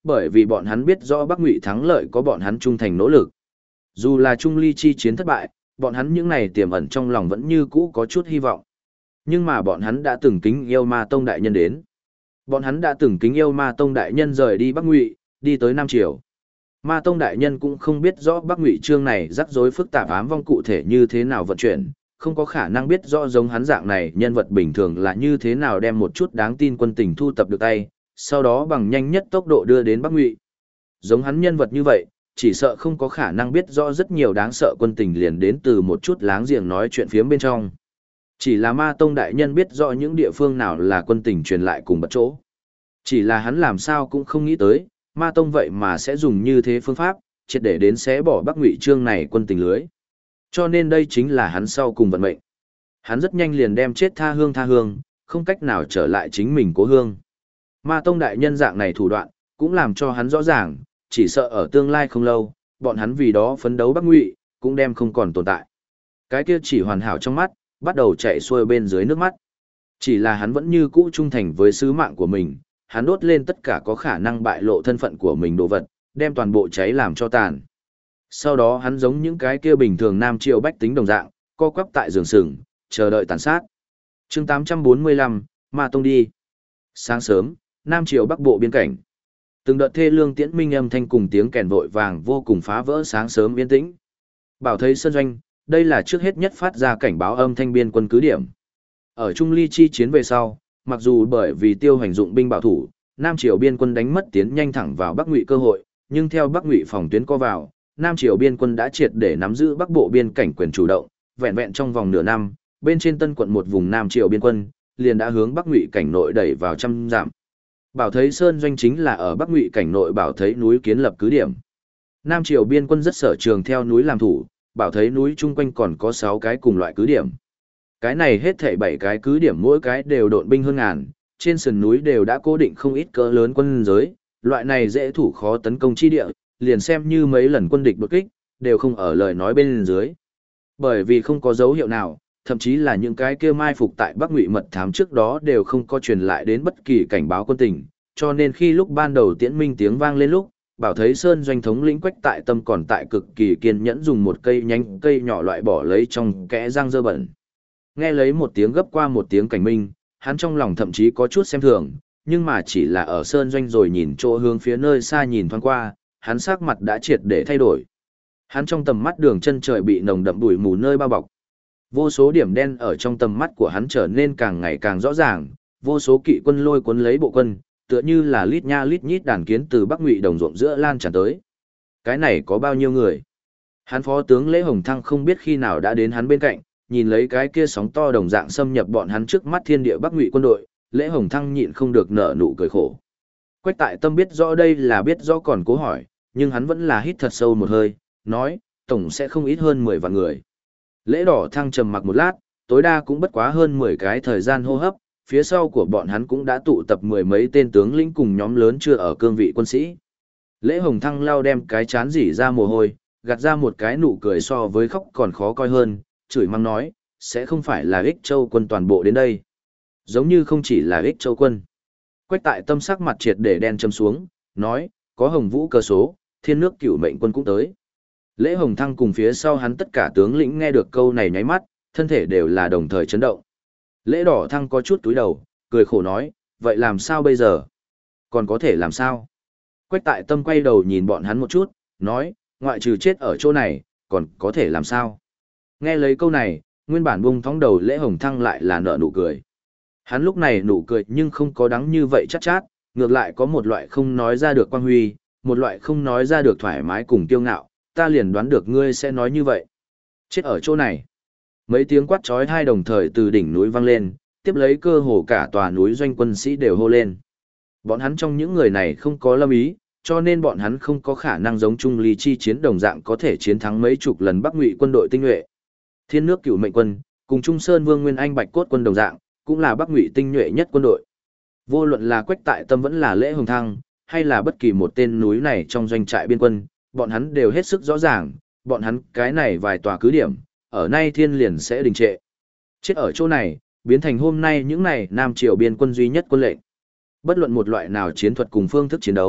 Speaker 1: bởi vì bọn hắn biết rõ Bắc Ngụy thắng lợi có bọn hắn trung thành nỗ lực. Dù là Trung Ly chi chiến thất bại, bọn hắn những này tiềm ẩn trong lòng vẫn như cũ có chút hy vọng. Nhưng mà bọn hắn đã từng kính yêu Ma Tông đại nhân đến. Bọn hắn đã từng kính yêu Ma Tông đại nhân rời đi Bắc Ngụy, đi tới Nam Triều. Ma Tông đại nhân cũng không biết rõ Bắc Ngụy chương này rắc rối phức tạp ám vong cụ thể như thế nào vận chuyển, không có khả năng biết rõ giống hắn dạng này nhân vật bình thường là như thế nào đem một chút đáng tin quân tình thu tập được tay, sau đó bằng nhanh nhất tốc độ đưa đến Bắc Ngụy. Giống hắn nhân vật như vậy, chỉ sợ không có khả năng biết rõ rất nhiều đáng sợ quân tình liền đến từ một chút láng giềng nói chuyện phiếm bên trong. Chỉ là Ma Tông đại nhân biết rõ những địa phương nào là quân tình truyền lại cùng một chỗ. Chỉ là hắn làm sao cũng không nghĩ tới, Ma Tông vậy mà sẽ dùng như thế phương pháp, triệt để đến xé bỏ Bắc Ngụy chương này quân tình lưới. Cho nên đây chính là hắn sau cùng vận mệnh. Hắn rất nhanh liền đem chết tha hương, không cách nào trở lại chính mình cố hương. Ma Tông đại nhân dạng này thủ đoạn, cũng làm cho hắn rõ ràng, chỉ sợ ở tương lai không lâu, bọn hắn vì đó phấn đấu Bắc Ngụy, cũng đem không còn tồn tại. Cái kia chỉ hoàn hảo trong mắt, bắt đầu chạy xuôi bên dưới nước mắt. Chỉ là hắn vẫn như cũ trung thành với sứ mạng của mình, hắn đốt lên tất cả có khả năng bại lộ thân phận của mình đồ vật, đem toàn bộ cháy làm cho tàn. Sau đó hắn giống những cái kia bình thường Nam Triều bách tính đồng dạng, co quắp tại giường sừng, chờ đợi tàn sát. Chương 845, Ma Tông đi. Sáng sớm, Nam Triều Bắc Bộ biên cảnh. Từng đợt thê lương tiễn minh âm thanh cùng tiếng kèn vội vàng vô cùng phá vỡ sáng sớm yên tĩnh. Bảo thấy sân doanh, đây là trước hết nhất phát ra cảnh báo âm thanh biên quân cứ điểm. Ở Trung Ly chi chiến về sau, mặc dù bởi vì Tiêu Hành dụng binh bảo thủ, Nam Triều biên quân đánh mất tiến nhanh thẳng vào Bắc Ngụy cơ hội, nhưng theo Bắc Ngụy phòng tuyến co vào, Nam Triều biên quân đã triệt để nắm giữ Bắc Bộ biên cảnh quyền chủ động, vẹn vẹn trong vòng nửa năm, bên trên Tân quận một vùng Nam Triều biên quân, liền đã hướng Bắc Ngụy cảnh nội đẩy vào trăm dặm. Bảo thấy sơn doanh chính là ở Bắc Ngụy cảnh nội Bảo thấy núi kiến lập cứ điểm. Nam Triều biên quân rất sở trường theo núi làm thủ, Bảo thấy núi chung quanh còn có 6 cái cùng loại cứ điểm. Cái này hết thảy 7 cái cứ điểm mỗi cái đều độn binh hơn ngàn, trên sườn núi đều đã cố định không ít cỡ lớn quân giới, loại này dễ thủ khó tấn công chi địa, liền xem như mấy lần quân địch đột kích, đều không ở lời nói bên dưới. Bởi vì không có dấu hiệu nào, thậm chí là những cái kia mai phục tại Bắc Ngụy mật thám trước đó đều không có truyền lại đến bất kỳ cảnh báo quân tình, cho nên khi lúc ban đầu tiễn minh tiếng vang lên lúc, Bảo thấy sơn doanh thống lĩnh Quách Tại Tâm còn tại cực kỳ kiên nhẫn dùng một cây nhánh cây nhỏ loại bỏ lấy trong kẽ răng dơ bẩn. Nghe lấy một tiếng gấp qua một tiếng cảnh minh, hắn trong lòng thậm chí có chút xem thường, nhưng mà chỉ là ở sơn doanh rồi nhìn chỗ hướng phía nơi xa nhìn thoáng qua, hắn sắc mặt đã triệt để thay đổi. Hắn trong tầm mắt đường chân trời bị nồng đậm bụi mù nơi bao bọc. Vô số điểm đen ở trong tầm mắt của hắn trở nên càng ngày càng rõ ràng, vô số kỵ quân lôi cuốn lấy bộ quân, tựa như là lít nha lít nhít đàn kiến từ Bắc Ngụy đồng ruộng giữa lan tràn tới. Cái này có bao nhiêu người? Hắn phó tướng Lễ Hồng Thăng không biết khi nào đã đến hắn bên cạnh, nhìn lấy cái kia sóng to đồng dạng xâm nhập bọn hắn trước mắt thiên địa Bắc Ngụy quân đội, Lễ Hồng Thăng nhịn không được nở nụ cười khổ. Quách Tại Tâm biết rõ đây là biết rõ còn cố hỏi, nhưng hắn vẫn là hít thật sâu một hơi, nói, tổng sẽ không ít hơn 10 vạn người. Lễ Đỏ Thăng trầm mặc một lát, tối đa cũng bất quá hơn 10 cái thời gian hô hấp, phía sau của bọn hắn cũng đã tụ tập 10 mấy tên tướng lĩnh cùng nhóm lớn chưa ở cương vị quân sĩ. Lễ Hồng Thăng lao đem cái chán rỉ ra mồ hôi, gạt ra một cái nụ cười so với khóc còn khó coi hơn, chửi mắng nói, sẽ không phải là Ích Châu quân toàn bộ đến đây. Giống như không chỉ là Ích Châu quân. Quách Tại Tâm sắc mặt triệt để đen châm xuống, nói, có Hồng Vũ cơ số, thiên nước cửu mệnh quân cũng tới. Lễ Hồng Thăng cùng phía sau hắn tất cả tướng lĩnh nghe được câu này nháy mắt, thân thể đều là đồng thời chấn động. Lễ Đỏ Thăng có chút túi đầu, cười khổ nói, vậy làm sao bây giờ? Còn có thể làm sao? Quách Tại Tâm quay đầu nhìn bọn hắn một chút, nói, ngoại trừ chết ở chỗ này, còn có thể làm sao? Nghe lấy câu này, nguyên bản bung thóng đầu Lễ Hồng Thăng lại là nở nụ cười. Hắn lúc này nụ cười nhưng không có đắng như vậy chát chát, ngược lại có một loại không nói ra được quang huy, một loại không nói ra được thoải mái cùng kiêu ngạo, ta liền đoán được ngươi sẽ nói như vậy. Chết ở chỗ này. Mấy tiếng quát chói tai đồng thời từ đỉnh núi vang lên, tiếp lấy cơ hồ cả tòa núi doanh quân sĩ đều hô lên. Bọn hắn trong những người này không có lâm ý, cho nên bọn hắn không có khả năng giống Trung Ly chi chiến đồng dạng có thể chiến thắng mấy chục lần Bắc Ngụy quân đội tinh nhuệ. Thiên nước cửu mệnh quân, cùng Trung Sơn Vương Nguyên Anh Bạch Cốt quân đồng dạng, cũng là Bắc Ngụy tinh nhuệ nhất quân đội. Vô luận là Quách Tại Tâm vẫn là Lễ Hồng Thăng, hay là bất kỳ một tên núi này trong doanh trại biên quân, bọn hắn đều hết sức rõ ràng, bọn hắn cái này vài tòa cứ điểm, ở nay thiên liền sẽ đình trệ. Chết ở chỗ này, biến thành hôm nay những này Nam Triều biên quân duy nhất quân lệnh. Bất luận một loại nào chiến thuật cùng phương thức chiến đấu,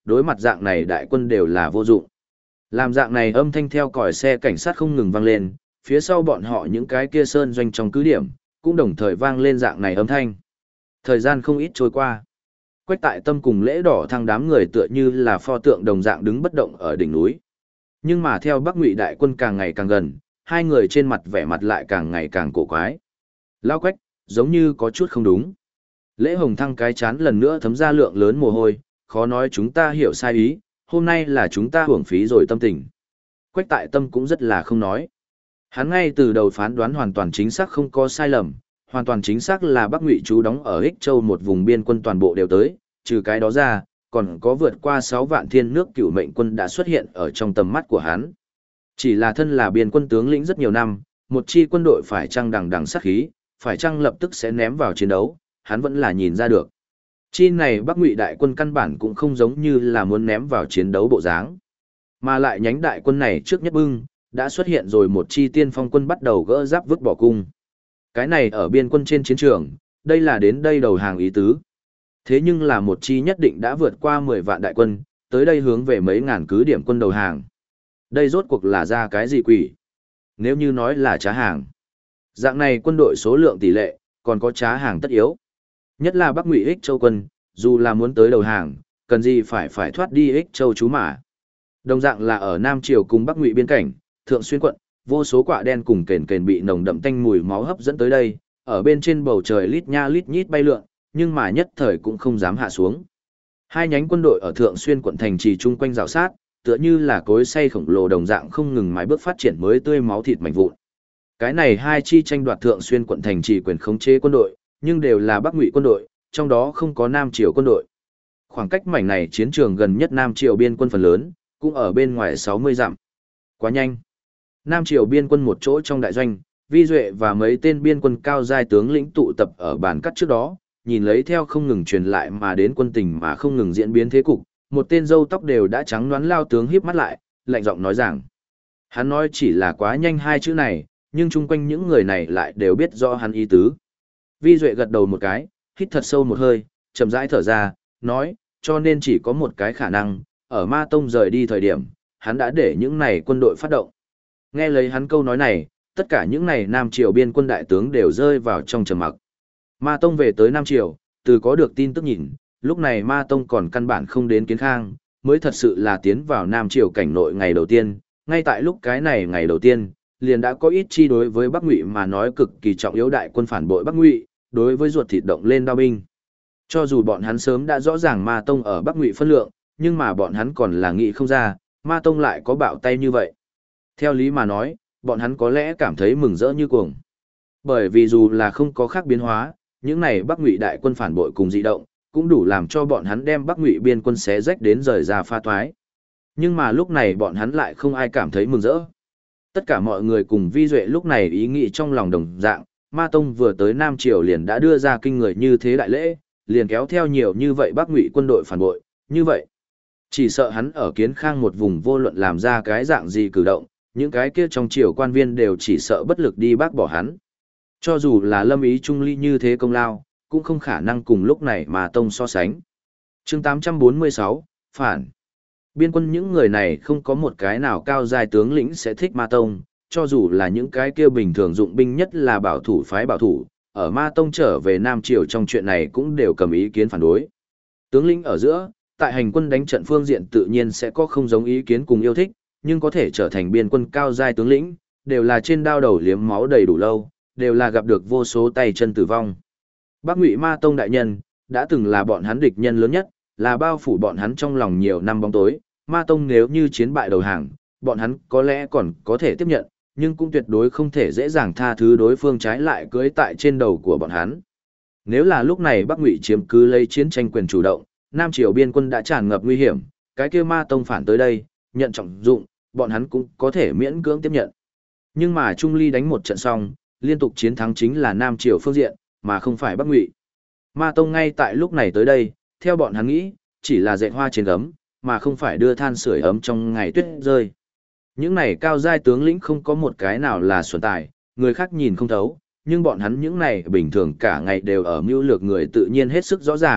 Speaker 1: đối mặt dạng này đại quân đều là vô dụng. Làm dạng này âm thanh theo còi xe cảnh sát không ngừng vang lên, phía sau bọn họ những cái kia sơn doanh trong cứ điểm, cũng đồng thời vang lên dạng này âm thanh. Thời gian không ít trôi qua. Quách Tại Tâm cùng Lễ Đỏ Thăng đám người tựa như là pho tượng đồng dạng đứng bất động ở đỉnh núi. Nhưng mà theo Bắc Ngụy đại quân càng ngày càng gần, hai người trên mặt vẻ mặt lại càng ngày càng cổ quái. Lao Quách, giống như có chút không đúng. Lễ Hồng Thăng cái chán lần nữa thấm ra lượng lớn mồ hôi, khó nói chúng ta hiểu sai ý, hôm nay là chúng ta hưởng phí rồi tâm tình. Quách Tại Tâm cũng rất là không nói. Hắn ngay từ đầu phán đoán hoàn toàn chính xác không có sai lầm, hoàn toàn chính xác là Bắc Ngụy trú đóng ở Ích Châu một vùng biên quân toàn bộ đều tới, trừ cái đó ra, còn có vượt qua 6 vạn thiên nước cửu mệnh quân đã xuất hiện ở trong tầm mắt của hắn. Chỉ là thân là biên quân tướng lĩnh rất nhiều năm, một chi quân đội phải chăng đằng đằng sát khí, phải chăng lập tức sẽ ném vào chiến đấu, hắn vẫn là nhìn ra được. Chi này Bắc Ngụy đại quân căn bản cũng không giống như là muốn ném vào chiến đấu bộ dáng. Mà lại nhánh đại quân này trước nhất bưng, đã xuất hiện rồi một chi tiên phong quân bắt đầu gỡ giáp vứt bỏ cung. Cái này ở biên quân trên chiến trường, đây là đến đây đầu hàng ý tứ. Thế nhưng là một chi nhất định đã vượt qua 10 vạn đại quân, tới đây hướng về mấy ngàn cứ điểm quân đầu hàng. Đây rốt cuộc là ra cái gì quỷ? Nếu như nói là trá hàng. Dạng này quân đội số lượng tỷ lệ, còn có trá hàng tất yếu. Nhất là Bắc Ngụy Ích Châu quân, dù là muốn tới đầu hàng, cần gì phải thoát đi Ích Châu chú mà. Đồng dạng là ở Nam Triều cùng Bắc Ngụy biên cảnh, Thượng Xuyên quận, vô số quạ đen cùng kền kền bị nồng đậm tanh mùi máu hấp dẫn tới đây, ở bên trên bầu trời lít nha lít nhít bay lượn, nhưng mà nhất thời cũng không dám hạ xuống. Hai nhánh quân đội ở Thượng Xuyên quận thành trì chung quanh rào sát, tựa như là cối xay khổng lồ đồng dạng không ngừng mãi bước phát triển mới tươi máu thịt mảnh vụn. Cái này hai chi tranh đoạt Thượng Xuyên quận thành trì quyền khống chế quân đội, nhưng đều là Bắc Ngụy quân đội, trong đó không có Nam Triều quân đội. Khoảng cách mảnh này chiến trường gần nhất Nam Triều biên quân phần lớn, cũng ở bên ngoài 60 dặm. Quá nhanh. Nam Triều biên quân một chỗ trong đại doanh, Vi Duệ và mấy tên biên quân cao giai tướng lĩnh tụ tập ở bàn cắt trước đó, nhìn lấy theo không ngừng truyền lại mà đến quân tình mà không ngừng diễn biến thế cục, một tên râu tóc đều đã trắng nõn lao tướng híp mắt lại, lạnh giọng nói rằng. Hắn nói chỉ là quá nhanh hai chữ này, nhưng chung quanh những người này lại đều biết rõ hắn ý tứ. Vi Duệ gật đầu một cái, hít thật sâu một hơi, chậm rãi thở ra, nói, cho nên chỉ có một cái khả năng, ở Ma Tông rời đi thời điểm, hắn đã để những này quân đội phát động. Nghe lấy hắn câu nói này, tất cả những này Nam Triều biên quân đại tướng đều rơi vào trong trầm mặc. Ma Tông về tới Nam Triều, từ có được tin tức nhìn, lúc này Ma Tông còn căn bản không đến Kiến Khang, mới thật sự là tiến vào Nam Triều cảnh nội ngày đầu tiên, ngay tại lúc cái này ngày đầu tiên, liền đã có ít chi đối với Bắc Ngụy mà nói cực kỳ trọng yếu đại quân phản bội Bắc Ngụy, đối với ruột thịt động lên đao binh. Cho dù bọn hắn sớm đã rõ ràng Ma Tông ở Bắc Ngụy phân lượng, nhưng mà bọn hắn còn là nghĩ không ra, Ma Tông lại có bạo tay như vậy. Theo lý mà nói, bọn hắn có lẽ cảm thấy mừng rỡ như cuồng. Bởi vì dù là không có khác biến hóa, những này Bắc Ngụy đại quân phản bội cùng dị động, cũng đủ làm cho bọn hắn đem Bắc Ngụy biên quân xé rách đến rời ra pha toái. Nhưng mà lúc này bọn hắn lại không ai cảm thấy mừng rỡ. Tất cả mọi người cùng Vi Duệ lúc này ý nghĩ trong lòng đồng dạng, Ma Tông vừa tới Nam Triều liền đã đưa ra kinh người như thế đại lễ, liền kéo theo nhiều như vậy Bắc Ngụy quân đội phản bội, như vậy. Chỉ sợ hắn ở Kiến Khang một vùng vô luận làm ra cái dạng gì cử động, những cái kia trong triều quan viên đều chỉ sợ bất lực đi bác bỏ hắn. Cho dù là Lâm Ý Trung ly như thế công lao, cũng không khả năng cùng lúc này mà Tông so sánh. Chương 846, Phản. Biên quân những người này không có một cái nào cao giai tướng lĩnh sẽ thích Ma Tông, cho dù là những cái kia bình thường dụng binh nhất là bảo thủ phái bảo thủ, ở Ma Tông trở về Nam Triều trong chuyện này cũng đều cầm ý kiến phản đối. Tướng lĩnh ở giữa, tại hành quân đánh trận phương diện tự nhiên sẽ có không giống ý kiến cùng yêu thích, nhưng có thể trở thành biên quân cao giai tướng lĩnh, đều là trên đao đầu liếm máu đầy đủ lâu, đều là gặp được vô số tay chân tử vong. Bắc Ngụy Ma Tông đại nhân, đã từng là bọn hắn địch nhân lớn nhất, là bao phủ bọn hắn trong lòng nhiều năm bóng tối. Ma Tông nếu như chiến bại đầu hàng, bọn hắn có lẽ còn có thể tiếp nhận, nhưng cũng tuyệt đối không thể dễ dàng tha thứ đối phương trái lại cưới tại trên đầu của bọn hắn. Nếu là lúc này Bắc Ngụy chiếm cứ lấy chiến tranh quyền chủ động, Nam Triều biên quân đã tràn ngập nguy hiểm, cái kia Ma Tông phản tới đây, nhận trọng dụng, bọn hắn cũng có thể miễn cưỡng tiếp nhận. Nhưng mà Trung Ly đánh một trận xong, liên tục chiến thắng chính là Nam Triều phương diện, mà không phải Bắc Ngụy. Ma Tông ngay tại lúc này tới đây, theo bọn hắn nghĩ, chỉ là dệt hoa trên gấm, mà không phải đưa than sưởi ấm trong ngày tuyết rơi. Những này cao giai tướng lĩnh không có một cái nào là xuẩn tài, người khác nhìn không thấu, nhưng bọn hắn những này bình thường cả ngày đều ở mưu lược người tự nhiên hết sức rõ ràng,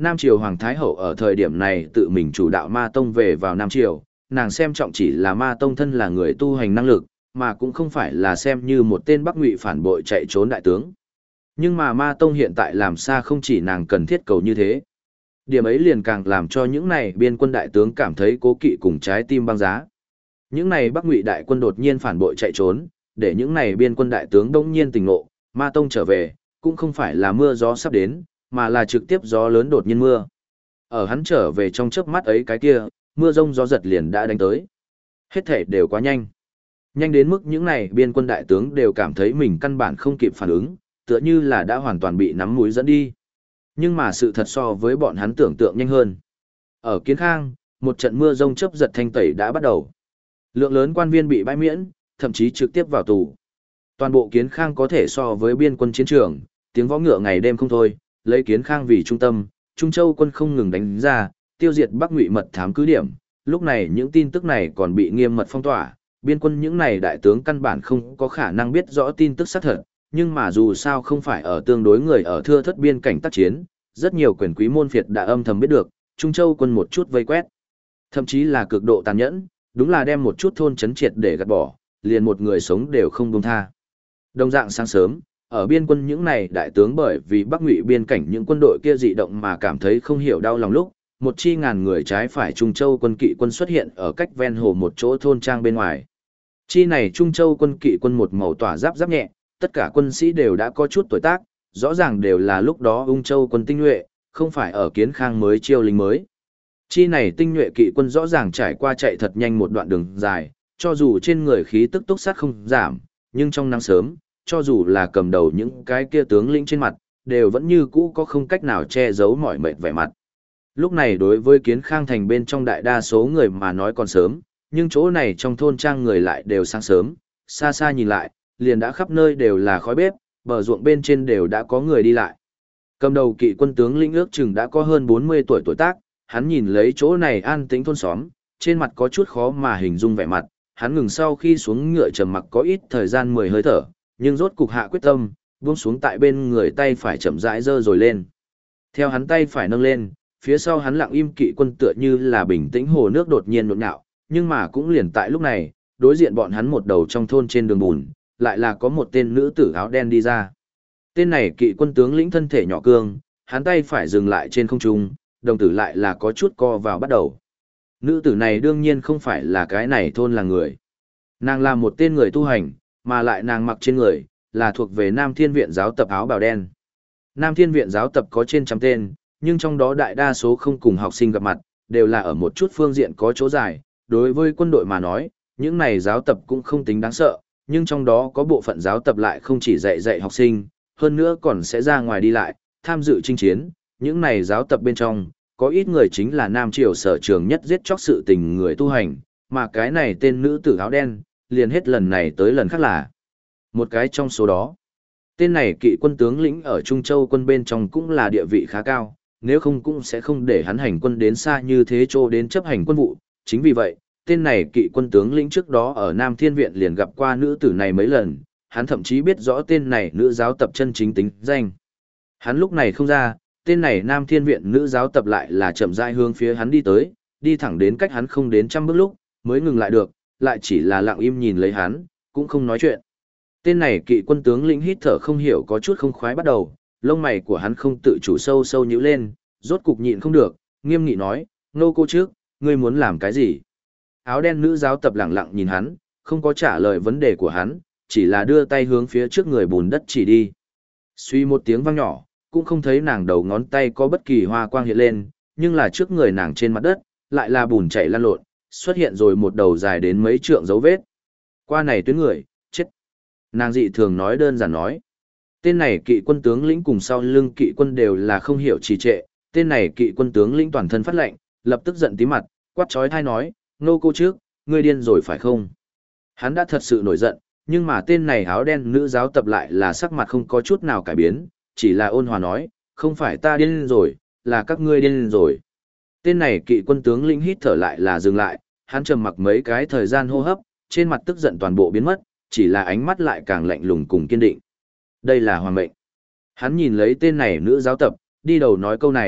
Speaker 1: Nam Triều Hoàng Thái Hậu ở thời điểm này tự mình chủ đạo Ma Tông về vào Nam Triều, nàng xem trọng chỉ là Ma Tông thân là người tu hành năng lực, mà cũng không phải là xem như một tên Bắc Ngụy phản bội chạy trốn đại tướng. Nhưng mà Ma Tông hiện tại làm xa không chỉ nàng cần thiết cầu như thế. Điểm ấy liền càng làm cho những này biên quân đại tướng cảm thấy cố kỵ cùng trái tim băng giá. Những này Bắc Ngụy đại quân đột nhiên phản bội chạy trốn, để những này biên quân đại tướng đông nhiên tỉnh ngộ, Ma Tông trở về, cũng không phải là mưa gió sắp đến, mà là trực tiếp gió lớn đột nhiên mưa. Ở hắn trở về trong chớp mắt ấy cái kia, mưa rông gió giật liền đã đánh tới. Hết thể đều quá nhanh. Nhanh đến mức những này biên quân đại tướng đều cảm thấy mình căn bản không kịp phản ứng, tựa như là đã hoàn toàn bị nắm mũi dẫn đi. Nhưng mà sự thật so với bọn hắn tưởng tượng nhanh hơn. Ở Kiến Khang, một trận mưa rông chớp giật thanh tẩy đã bắt đầu. Lượng lớn quan viên bị bãi miễn, thậm chí trực tiếp vào tù. Toàn bộ Kiến Khang có thể so với biên quân chiến trường, tiếng võ ngựa ngày đêm không thôi, lấy Kiến Khang vì trung tâm, Trung Châu quân không ngừng đánh ra, tiêu diệt Bắc Ngụy mật thám cứ điểm. Lúc này những tin tức này còn bị nghiêm mật phong tỏa, biên quân những này đại tướng căn bản không có khả năng biết rõ tin tức xác thật, nhưng mà dù sao không phải ở tương đối người ở thưa thất biên cảnh tác chiến, rất nhiều quyền quý môn phiệt đã âm thầm biết được, Trung Châu quân một chút vây quét. Thậm chí là cực độ tàn nhẫn, đúng là đem một chút thôn trấn triệt để gạt bỏ, liền một người sống đều không buông tha. Đồng dạng sáng sớm, ở biên quân những này đại tướng bởi vì Bắc Ngụy biên cảnh những quân đội kia dị động mà cảm thấy không hiểu đau lòng lúc, một chi ngàn người trái phải Trung Châu quân kỵ quân xuất hiện ở cách ven hồ một chỗ thôn trang bên ngoài. Chi này Trung Châu quân kỵ quân một màu tỏa giáp giáp nhẹ, tất cả quân sĩ đều đã có chút tuổi tác, rõ ràng đều là lúc đó Ung Châu quân tinh nhuệ, không phải ở Kiến Khang mới chiêu lính mới. Chi này tinh nhuệ kỵ quân rõ ràng trải qua chạy thật nhanh một đoạn đường dài, cho dù trên người khí tức túc sát không giảm, nhưng trong nắng sớm, cho dù là cầm đầu những cái kia tướng lĩnh trên mặt, đều vẫn như cũ có không cách nào che giấu mỏi mệt vẻ mặt. Lúc này đối với Kiến Khang thành bên trong đại đa số người mà nói còn sớm, nhưng chỗ này trong thôn trang người lại đều sáng sớm, xa xa nhìn lại, liền đã khắp nơi đều là khói bếp, bờ ruộng bên trên đều đã có người đi lại. Cầm đầu kỵ quân tướng lĩnh ước chừng đã có hơn 40 tuổi tuổi tác, hắn nhìn lấy chỗ này an tĩnh thôn xóm, trên mặt có chút khó mà hình dung vẻ mặt, hắn ngừng sau khi xuống ngựa trầm mặc có ít thời gian 10 hơi thở, nhưng rốt cục hạ quyết tâm, buông xuống tại bên người tay phải chậm rãi giơ rồi lên. Theo hắn tay phải nâng lên, phía sau hắn lặng im kỵ quân tựa như là bình tĩnh hồ nước đột nhiên nhộn nhạo, nhưng mà cũng liền tại lúc này, đối diện bọn hắn một đầu trong thôn trên đường bùn, lại là có một tên nữ tử áo đen đi ra. Tên này kỵ quân tướng lĩnh thân thể nhỏ cương, hắn tay phải dừng lại trên không trung, đồng tử lại là có chút co vào bắt đầu. Nữ tử này đương nhiên không phải là cái này thôn là người. Nàng là một tên người tu hành, mà lại nàng mặc trên người, là thuộc về Nam Thiên Viện giáo tập áo bào đen. Nam Thiên Viện giáo tập có trên trăm tên, nhưng trong đó đại đa số không cùng học sinh gặp mặt, đều là ở một chút phương diện có chỗ dài. Đối với quân đội mà nói, những này giáo tập cũng không tính đáng sợ, nhưng trong đó có bộ phận giáo tập lại không chỉ dạy học sinh, hơn nữa còn sẽ ra ngoài đi lại, tham dự chinh chiến. Những này giáo tập bên trong, có ít người chính là Nam Triều sở trường nhất giết chóc sự tình người tu hành, mà cái này tên nữ tử áo đen, liền hết lần này tới lần khác là một cái trong số đó. Tên này kỵ quân tướng lĩnh ở Trung Châu quân bên trong cũng là địa vị khá cao, nếu không cũng sẽ không để hắn hành quân đến xa như thế chỗ đến chấp hành quân vụ. Chính vì vậy, tên này kỵ quân tướng lĩnh trước đó ở Nam Thiên Viện liền gặp qua nữ tử này mấy lần, hắn thậm chí biết rõ tên này nữ giáo tập chân chính tính danh. Hắn lúc này không ra, tên này Nam Thiên Viện nữ giáo tập lại là chậm rãi hướng phía hắn đi tới, đi thẳng đến cách hắn không đến trăm bước lúc, mới ngừng lại được, lại chỉ là lặng im nhìn lấy hắn, cũng không nói chuyện. Tên này kỵ quân tướng lĩnh hít thở không hiểu có chút không khoái bắt đầu, lông mày của hắn không tự chủ sâu sâu nhíu lên, rốt cục nhịn không được, nghiêm nghị nói, nô cô trước, ngươi muốn làm cái gì? Áo đen nữ giáo tập lẳng lặng nhìn hắn, không có trả lời vấn đề của hắn, chỉ là đưa tay hướng phía trước người bùn đất chỉ đi. Suy một tiếng vang nhỏ, cũng không thấy nàng đầu ngón tay có bất kỳ hoa quang hiện lên, nhưng là trước người nàng trên mặt đất, lại là bùn chảy lăn lộn, xuất hiện rồi một đầu dài đến mấy trượng dấu vết. Qua này tuyến người, chết. Nàng dị thường nói đơn giản nói. Tên này kỵ quân tướng lĩnh cùng sau lưng kỵ quân đều là không hiểu trì trệ, tên này kỵ quân tướng lĩnh toàn thân phát lệnh, lập tức giận tí mặt, quát chói tai nói, nô cô trước, ngươi điên rồi phải không? Hắn đã thật sự nổi giận, nhưng mà tên này áo đen nữ giáo tập lại là sắc mặt không có chút nào cải biến, chỉ là ôn hòa nói, không phải ta điên rồi, là các ngươi điên rồi. Tên này kỵ quân tướng lĩnh hít thở lại là dừng lại, hắn trầm mặc mấy cái thời gian hô hấp, trên mặt tức giận toàn bộ biến mất, chỉ là ánh mắt lại càng lạnh lùng cùng kiên định. Đây là hoàng mệnh. Hắn nhìn lấy tên này nữ giáo tập, đi đầu nói câu này,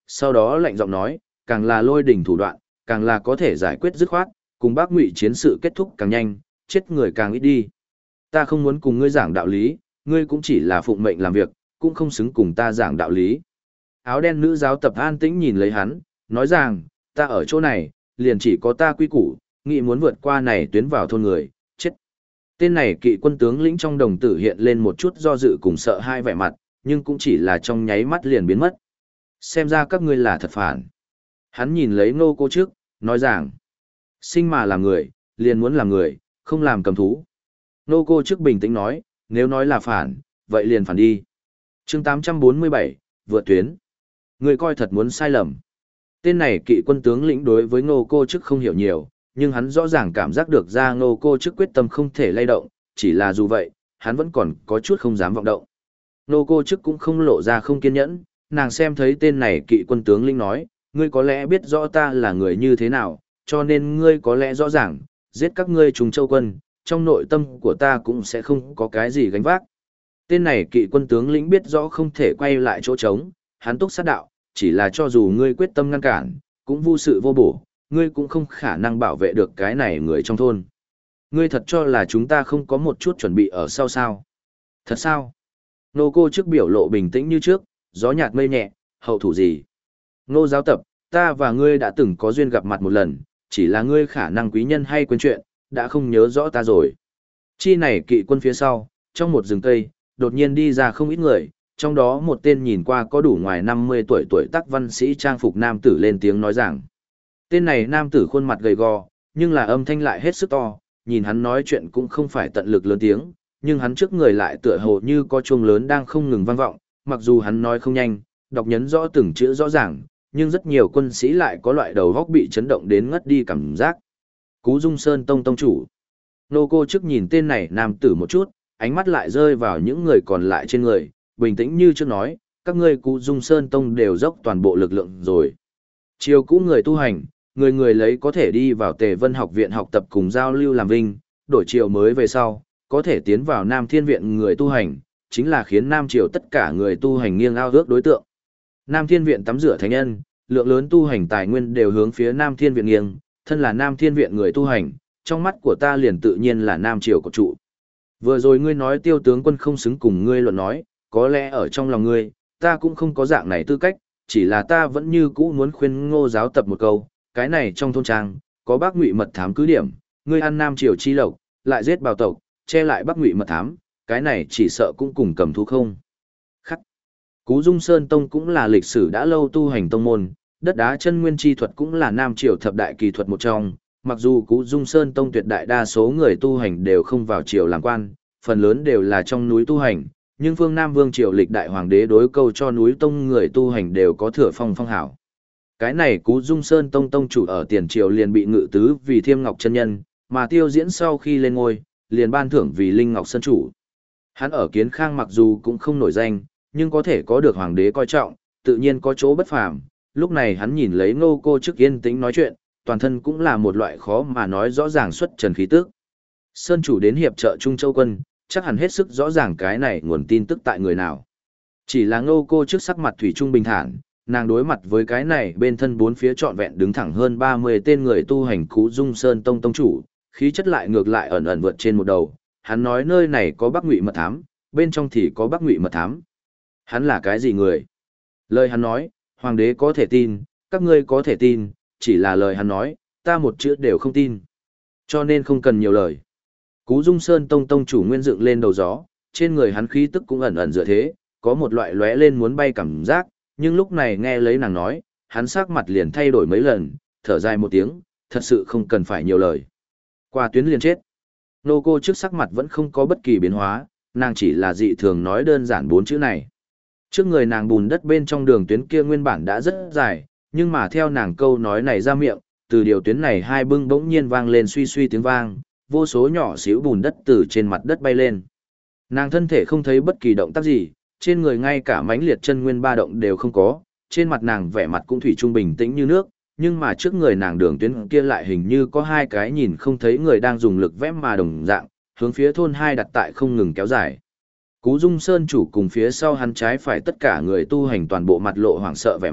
Speaker 1: sau đó lạnh giọng nói, càng là lôi đỉnh thủ đoạn, càng là có thể giải quyết dứt khoát, cùng bác Ngụy chiến sự kết thúc càng nhanh, chết người càng ít đi. Ta không muốn cùng ngươi giảng đạo lý, ngươi cũng chỉ là phụng mệnh làm việc, cũng không xứng cùng ta giảng đạo lý. Áo đen nữ giáo tập an tĩnh nhìn lấy hắn, nói rằng, ta ở chỗ này, liền chỉ có ta quy củ, nghĩ muốn vượt qua này tuyến vào thôn người, chết. Tên này kỵ quân tướng lĩnh trong đồng tử hiện lên một chút do dự cùng sợ hai vẻ mặt, nhưng cũng chỉ là trong nháy mắt liền biến mất. Xem ra các ngươi là thật phản. Hắn nhìn lấy Ngô Cô trước, nói rằng, sinh mà làm người, liền muốn làm người, không làm cầm thú. Ngô Cô trước bình tĩnh nói, nếu nói là phản, vậy liền phản đi. Chương 847, vượt tuyến. Người coi thật muốn sai lầm. Tên này kỵ quân tướng lĩnh đối với Ngô Cô trước không hiểu nhiều, nhưng hắn rõ ràng cảm giác được ra Ngô Cô trước quyết tâm không thể lay động, chỉ là dù vậy, hắn vẫn còn có chút không dám vọng động. Ngô Cô trước cũng không lộ ra không kiên nhẫn, nàng xem thấy tên này kỵ quân tướng lĩnh nói, ngươi có lẽ biết rõ ta là người như thế nào, cho nên ngươi có lẽ rõ ràng, giết các ngươi Trùng Châu quân, trong nội tâm của ta cũng sẽ không có cái gì gánh vác. Tên này kỵ quân tướng lĩnh biết rõ không thể quay lại chỗ trống, hắn túc sát đạo, chỉ là cho dù ngươi quyết tâm ngăn cản, cũng vô sự vô bổ, ngươi cũng không khả năng bảo vệ được cái này người trong thôn. Ngươi thật cho là chúng ta không có một chút chuẩn bị ở sau sao? Thật sao? Nô cô trước biểu lộ bình tĩnh như trước, gió nhạt mây nhẹ, hậu thủ gì? Nô giáo tập, ta và ngươi đã từng có duyên gặp mặt một lần, chỉ là ngươi khả năng quý nhân hay quên chuyện, đã không nhớ rõ ta rồi. Chi này kỵ quân phía sau, trong một rừng cây, đột nhiên đi ra không ít người, trong đó một tên nhìn qua có đủ ngoài 50 tuổi tác văn sĩ trang phục nam tử lên tiếng nói rằng. Tên này nam tử khuôn mặt gầy gò, nhưng là âm thanh lại hết sức to, nhìn hắn nói chuyện cũng không phải tận lực lớn tiếng, nhưng hắn trước người lại tựa hồ như có chuông lớn đang không ngừng vang vọng, mặc dù hắn nói không nhanh, đọc nhấn rõ từng chữ rõ ràng, nhưng rất nhiều quân sĩ lại có loại đầu góc bị chấn động đến ngất đi cảm giác. Cú Dung Sơn Tông tông chủ. Nô cô trước nhìn tên này nam tử một chút, ánh mắt lại rơi vào những người còn lại trên người, bình tĩnh như trước nói, các ngươi Cú Dung Sơn Tông đều dốc toàn bộ lực lượng rồi. Chiều cũ người tu hành, người người lấy có thể đi vào Tề Vân học viện học tập cùng giao lưu làm vinh, đổi chiều mới về sau, có thể tiến vào Nam Thiên viện người tu hành, chính là khiến Nam Triều tất cả người tu hành nghiêng ao ước đối tượng. Nam Thiên viện tắm rửa thánh nhân, lượng lớn tu hành tài nguyên đều hướng phía Nam Thiên viện nghiêng, thân là Nam Thiên viện người tu hành, trong mắt của ta liền tự nhiên là Nam Triều của trụ. Vừa rồi ngươi nói Tiêu tướng quân không xứng cùng ngươi luận nói, có lẽ ở trong lòng ngươi, ta cũng không có dạng này tư cách, chỉ là ta vẫn như cũ muốn khuyên Ngô giáo tập một câu, cái này trong thôn trang, có Bắc Ngụy mật thám cứ điểm, ngươi ăn Nam Triều chi lộc, lại giết bào tộc, che lại Bắc Ngụy mật thám, cái này chỉ sợ cũng cùng cầm thú không. Khắc. Cú Dung Sơn Tông cũng là lịch sử đã lâu tu hành tông môn, đất đá chân nguyên chi thuật cũng là Nam Triều thập đại kỳ thuật một trong, mặc dù Cú Dung Sơn Tông tuyệt đại đa số người tu hành đều không vào triều làm quan, phần lớn đều là trong núi tu hành, nhưng phương Nam Vương Triều lịch đại hoàng đế đối câu cho núi tông người tu hành đều có thừa phong phong hảo. Cái này Cú Dung Sơn Tông tông chủ ở tiền triều liền bị ngự tứ vì Thiêm Ngọc chân nhân, mà Tiêu Diễn sau khi lên ngôi, liền ban thưởng vì Linh Ngọc Sơn chủ. Hắn ở Kiến Khang mặc dù cũng không nổi danh, nhưng có thể có được hoàng đế coi trọng, tự nhiên có chỗ bất phàm. Lúc này hắn nhìn lấy Ngô cô trước yên tĩnh nói chuyện, toàn thân cũng là một loại khó mà nói rõ ràng xuất trần khí tức. Sơn chủ đến hiệp trợ Trung Châu quân, chắc hẳn hết sức rõ ràng cái này nguồn tin tức tại người nào. Chỉ là Ngô cô trước sắc mặt thủy trung bình thản, nàng đối mặt với cái này bên thân bốn phía trọn vẹn đứng thẳng hơn 30 tên người tu hành Cú Dung Sơn Tông tông chủ, khí chất lại ngược lại ẩn ẩn vượt trên một đầu. Hắn nói nơi này có Bắc Ngụy mật thám, bên trong thì có Bắc Ngụy mật thám. Hắn là cái gì người? Lời hắn nói, hoàng đế có thể tin, các ngươi có thể tin, chỉ là lời hắn nói, ta một chữ đều không tin. Cho nên không cần nhiều lời. Cú Dung Sơn Tông tông chủ nguyên dựng lên đầu gió, trên người hắn khí tức cũng ẩn ẩn dựa thế, có một loại lóe lên muốn bay cảm giác, nhưng lúc này nghe lấy nàng nói, hắn sắc mặt liền thay đổi mấy lần, thở dài một tiếng, thật sự không cần phải nhiều lời. Qua tuyến liền chết. Nô cô trước sắc mặt vẫn không có bất kỳ biến hóa, nàng chỉ là dị thường nói đơn giản 4 chữ này. Trước người nàng bùn đất bên trong đường tuyến kia nguyên bản đã rất dài, nhưng mà theo nàng câu nói này ra miệng, từ điều tuyến này hai bưng bỗng nhiên vang lên suy suy tiếng vang, vô số nhỏ xíu bùn đất từ trên mặt đất bay lên. Nàng thân thể không thấy bất kỳ động tác gì, trên người ngay cả mãnh liệt chân nguyên ba động đều không có, trên mặt nàng vẻ mặt cũng thủy trung bình tĩnh như nước, nhưng mà trước người nàng đường tuyến kia lại hình như có hai cái nhìn không thấy người đang dùng lực vẽ mà đồng dạng, hướng phía thôn hai đặt tại không ngừng kéo dài. Cú Dung Sơn chủ cùng phía sau hắn trái phải tất cả người tu hành toàn bộ mặt lộ hoảng sợ vẻ mặt,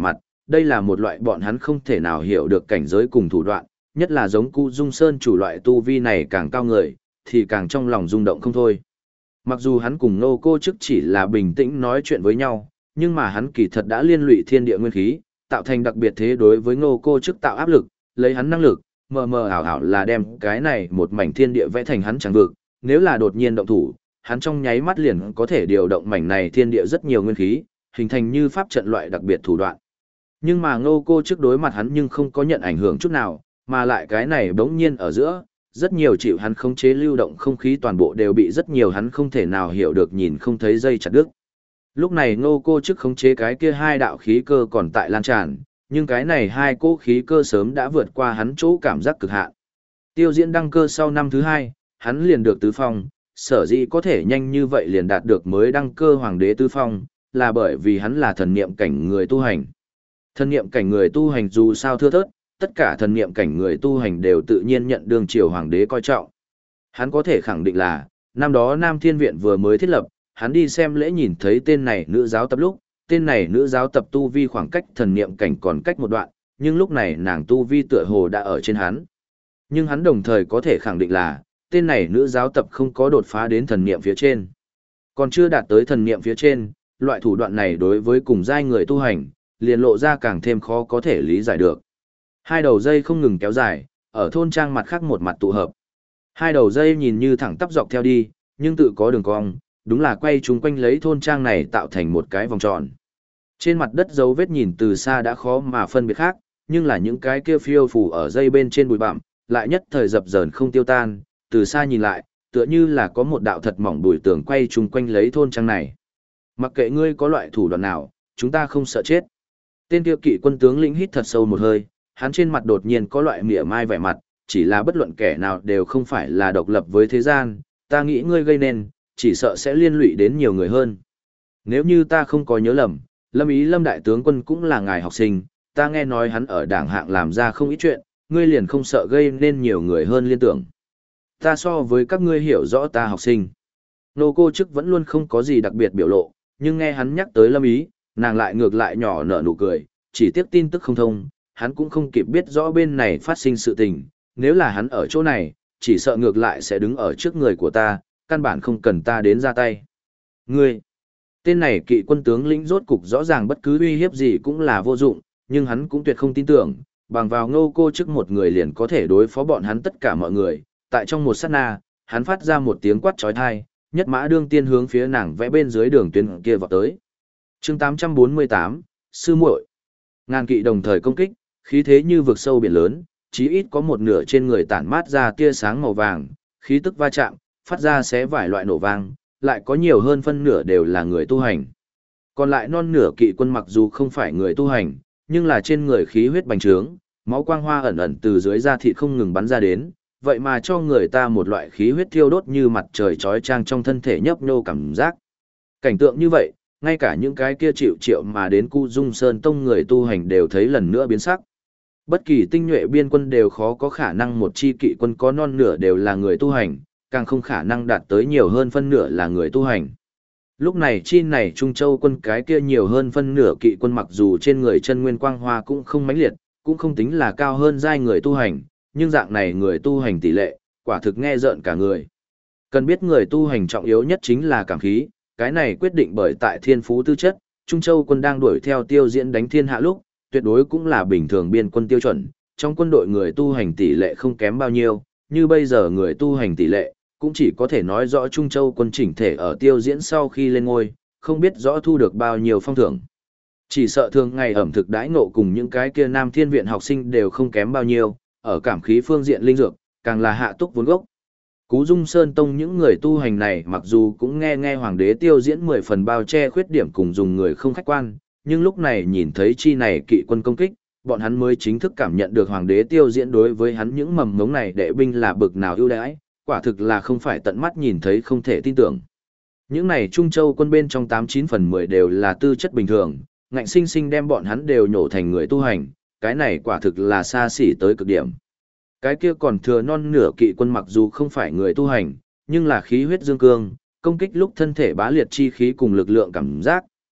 Speaker 1: đây là một loại bọn hắn không thể nào hiểu được cảnh giới cùng thủ đoạn, nhất là giống Cu Dung Sơn chủ loại tu vi này càng cao người, thì càng trong lòng rung động không thôi. Mặc dù hắn cùng Nô Cô Chức chỉ là bình tĩnh nói chuyện với nhau, nhưng mà hắn kỳ thật đã liên lụy thiên địa nguyên khí, tạo thành đặc biệt thế đối với Nô Cô Chức tạo áp lực, lấy hắn năng lực, mờ mờ ảo ảo là đem cái này một mảnh thiên địa vẽ thành hắn chẳng vực, nếu là đột nhiên động thủ, hắn trong nháy mắt liền có thể điều động mảnh này thiên địa rất nhiều nguyên khí, hình thành như pháp trận loại đặc biệt thủ đoạn. Nhưng mà Nô Cô Chức đối mặt hắn nhưng không có nhận ảnh hưởng chút nào, mà lại cái này bỗng nhiên ở giữa, rất nhiều chịu hắn khống chế lưu động không khí toàn bộ đều bị rất nhiều hắn không thể nào hiểu được nhìn không thấy dây chặt đứt. Lúc này Nô Cô Chức khống chế cái kia hai đạo khí cơ còn tại lan tràn, nhưng cái này hai cỗ khí cơ sớm đã vượt qua hắn chỗ cảm giác cực hạn. Tiêu Diễn đăng cơ sau năm thứ hai, hắn liền được tứ phong, sở dĩ có thể nhanh như vậy liền đạt được mới đăng cơ hoàng đế tứ phong, là bởi vì hắn là thần niệm cảnh người tu hành. Thần niệm cảnh người tu hành dù sao thưa thớt, tất cả thần niệm cảnh người tu hành đều tự nhiên nhận đương triều hoàng đế coi trọng. Hắn có thể khẳng định là, năm đó Nam Thiên Viện vừa mới thiết lập, hắn đi xem lễ nhìn thấy tên này nữ giáo tập lúc, tên này nữ giáo tập tu vi khoảng cách thần niệm cảnh còn cách một đoạn, nhưng lúc này nàng tu vi tựa hồ đã ở trên hắn. Nhưng hắn đồng thời có thể khẳng định là, tên này nữ giáo tập không có đột phá đến thần niệm phía trên. Còn chưa đạt tới thần niệm phía trên, loại thủ đoạn này đối với cùng giai người tu hành, liền lộ ra càng thêm khó có thể lý giải được. Hai đầu dây không ngừng kéo dài, ở thôn trang mặt khác một mặt tụ hợp. Hai đầu dây nhìn như thẳng tắp dọc theo đi, nhưng tự có đường cong, đúng là quay chúng quanh lấy thôn trang này tạo thành một cái vòng tròn. Trên mặt đất dấu vết nhìn từ xa đã khó mà phân biệt khác, nhưng là những cái kia phiêu phù ở dây bên trên bụi bặm, lại nhất thời dập dờn không tiêu tan, từ xa nhìn lại, tựa như là có một đạo thật mỏng bụi tường quay chung quanh lấy thôn trang này. Mặc kệ ngươi có loại thủ đoạn nào, chúng ta không sợ chết. Tên kia kỵ quân tướng lĩnh hít thật sâu một hơi, hắn trên mặt đột nhiên có loại mỉa mai vẻ mặt, chỉ là bất luận kẻ nào đều không phải là độc lập với thế gian, ta nghĩ ngươi gây nên, chỉ sợ sẽ liên lụy đến nhiều người hơn. Nếu như ta không có nhớ lầm, Lâm Ý Lâm đại tướng quân cũng là ngài học sinh, ta nghe nói hắn ở đảng hạng làm ra không ít chuyện, ngươi liền không sợ gây nên nhiều người hơn liên tưởng. Ta so với các ngươi hiểu rõ ta học sinh. Nô Cô Chức vẫn luôn không có gì đặc biệt biểu lộ, nhưng nghe hắn nhắc tới Lâm Ý, nàng lại ngược lại nhỏ nở nụ cười, chỉ tiếc tin tức không thông, hắn cũng không kịp biết rõ bên này phát sinh sự tình, nếu là hắn ở chỗ này, chỉ sợ ngược lại sẽ đứng ở trước người của ta, căn bản không cần ta đến ra tay. Ngươi, tên này kỵ quân tướng lĩnh rốt cục rõ ràng bất cứ uy hiếp gì cũng là vô dụng, nhưng hắn cũng tuyệt không tin tưởng, bằng vào Nô Cô Chức một người liền có thể đối phó bọn hắn tất cả mọi người, tại trong một sát na, hắn phát ra một tiếng quát chói tai, nhất mã đương tiên hướng phía nàng vẽ bên dưới đường tuyến kia vọt tới. Chương 848, sư muội. Ngàn kỵ đồng thời công kích, khí thế như vực sâu biển lớn, chí ít có một nửa trên người tản mát ra tia sáng màu vàng, khí tức va chạm, phát ra xé vải loại nổ vang, lại có nhiều hơn phân nửa đều là người tu hành. Còn lại non nửa kỵ quân mặc dù không phải người tu hành, nhưng là trên người khí huyết bành trướng, máu quang hoa ẩn ẩn từ dưới da thịt không ngừng bắn ra đến, vậy mà cho người ta một loại khí huyết thiêu đốt như mặt trời chói chang trong thân thể nhấp nhô cảm giác. Cảnh tượng như vậy, ngay cả những cái kia triệu mà đến Cu Dung Sơn tông người tu hành đều thấy lần nữa biến sắc. Bất kỳ tinh nhuệ biên quân đều khó có khả năng một chi kỵ quân có non nửa đều là người tu hành, càng không khả năng đạt tới nhiều hơn phân nửa là người tu hành. Lúc này chi này Trung Châu quân cái kia nhiều hơn phân nửa kỵ quân mặc dù trên người chân nguyên quang hoa cũng không mãnh liệt, cũng không tính là cao hơn giai người tu hành, nhưng dạng này người tu hành tỷ lệ, quả thực nghe rợn cả người. Cần biết người tu hành trọng yếu nhất chính là cảm khí, cái này quyết định bởi tại thiên phú tư chất, Trung Châu quân đang đuổi theo Tiêu Diễn đánh thiên hạ lúc, tuyệt đối cũng là bình thường biên quân tiêu chuẩn, trong quân đội người tu hành tỷ lệ không kém bao nhiêu, như bây giờ người tu hành tỷ lệ, cũng chỉ có thể nói rõ Trung Châu quân chỉnh thể ở Tiêu Diễn sau khi lên ngôi, không biết rõ thu được bao nhiêu phong thưởng. Chỉ sợ thường ngày ẩm thực đãi ngộ cùng những cái kia Nam Thiên Viện học sinh đều không kém bao nhiêu, ở cảm khí phương diện linh dược, càng là hạ túc vốn gốc. Cú Dung Sơn Tông những người tu hành này mặc dù cũng nghe Hoàng đế Tiêu Diễn 10 phần bao che khuyết điểm cùng dùng người không khách quan, nhưng lúc này nhìn thấy chi này kỵ quân công kích, bọn hắn mới chính thức cảm nhận được Hoàng đế Tiêu Diễn đối với hắn những mầm ngống này đệ binh là bực nào ưu đãi, quả thực là không phải tận mắt nhìn thấy không thể tin tưởng. Những này Trung Châu quân bên trong 89 phần 10 đều là tư chất bình thường, ngạnh sinh sinh đem bọn hắn đều nhổ thành người tu hành, cái này quả thực là xa xỉ tới cực điểm. Cái kia còn thừa non nửa kỵ quân mặc dù không phải người tu hành, nhưng là khí huyết dương cương, công kích lúc thân thể bá liệt chi khí cùng lực lượng cảm giác,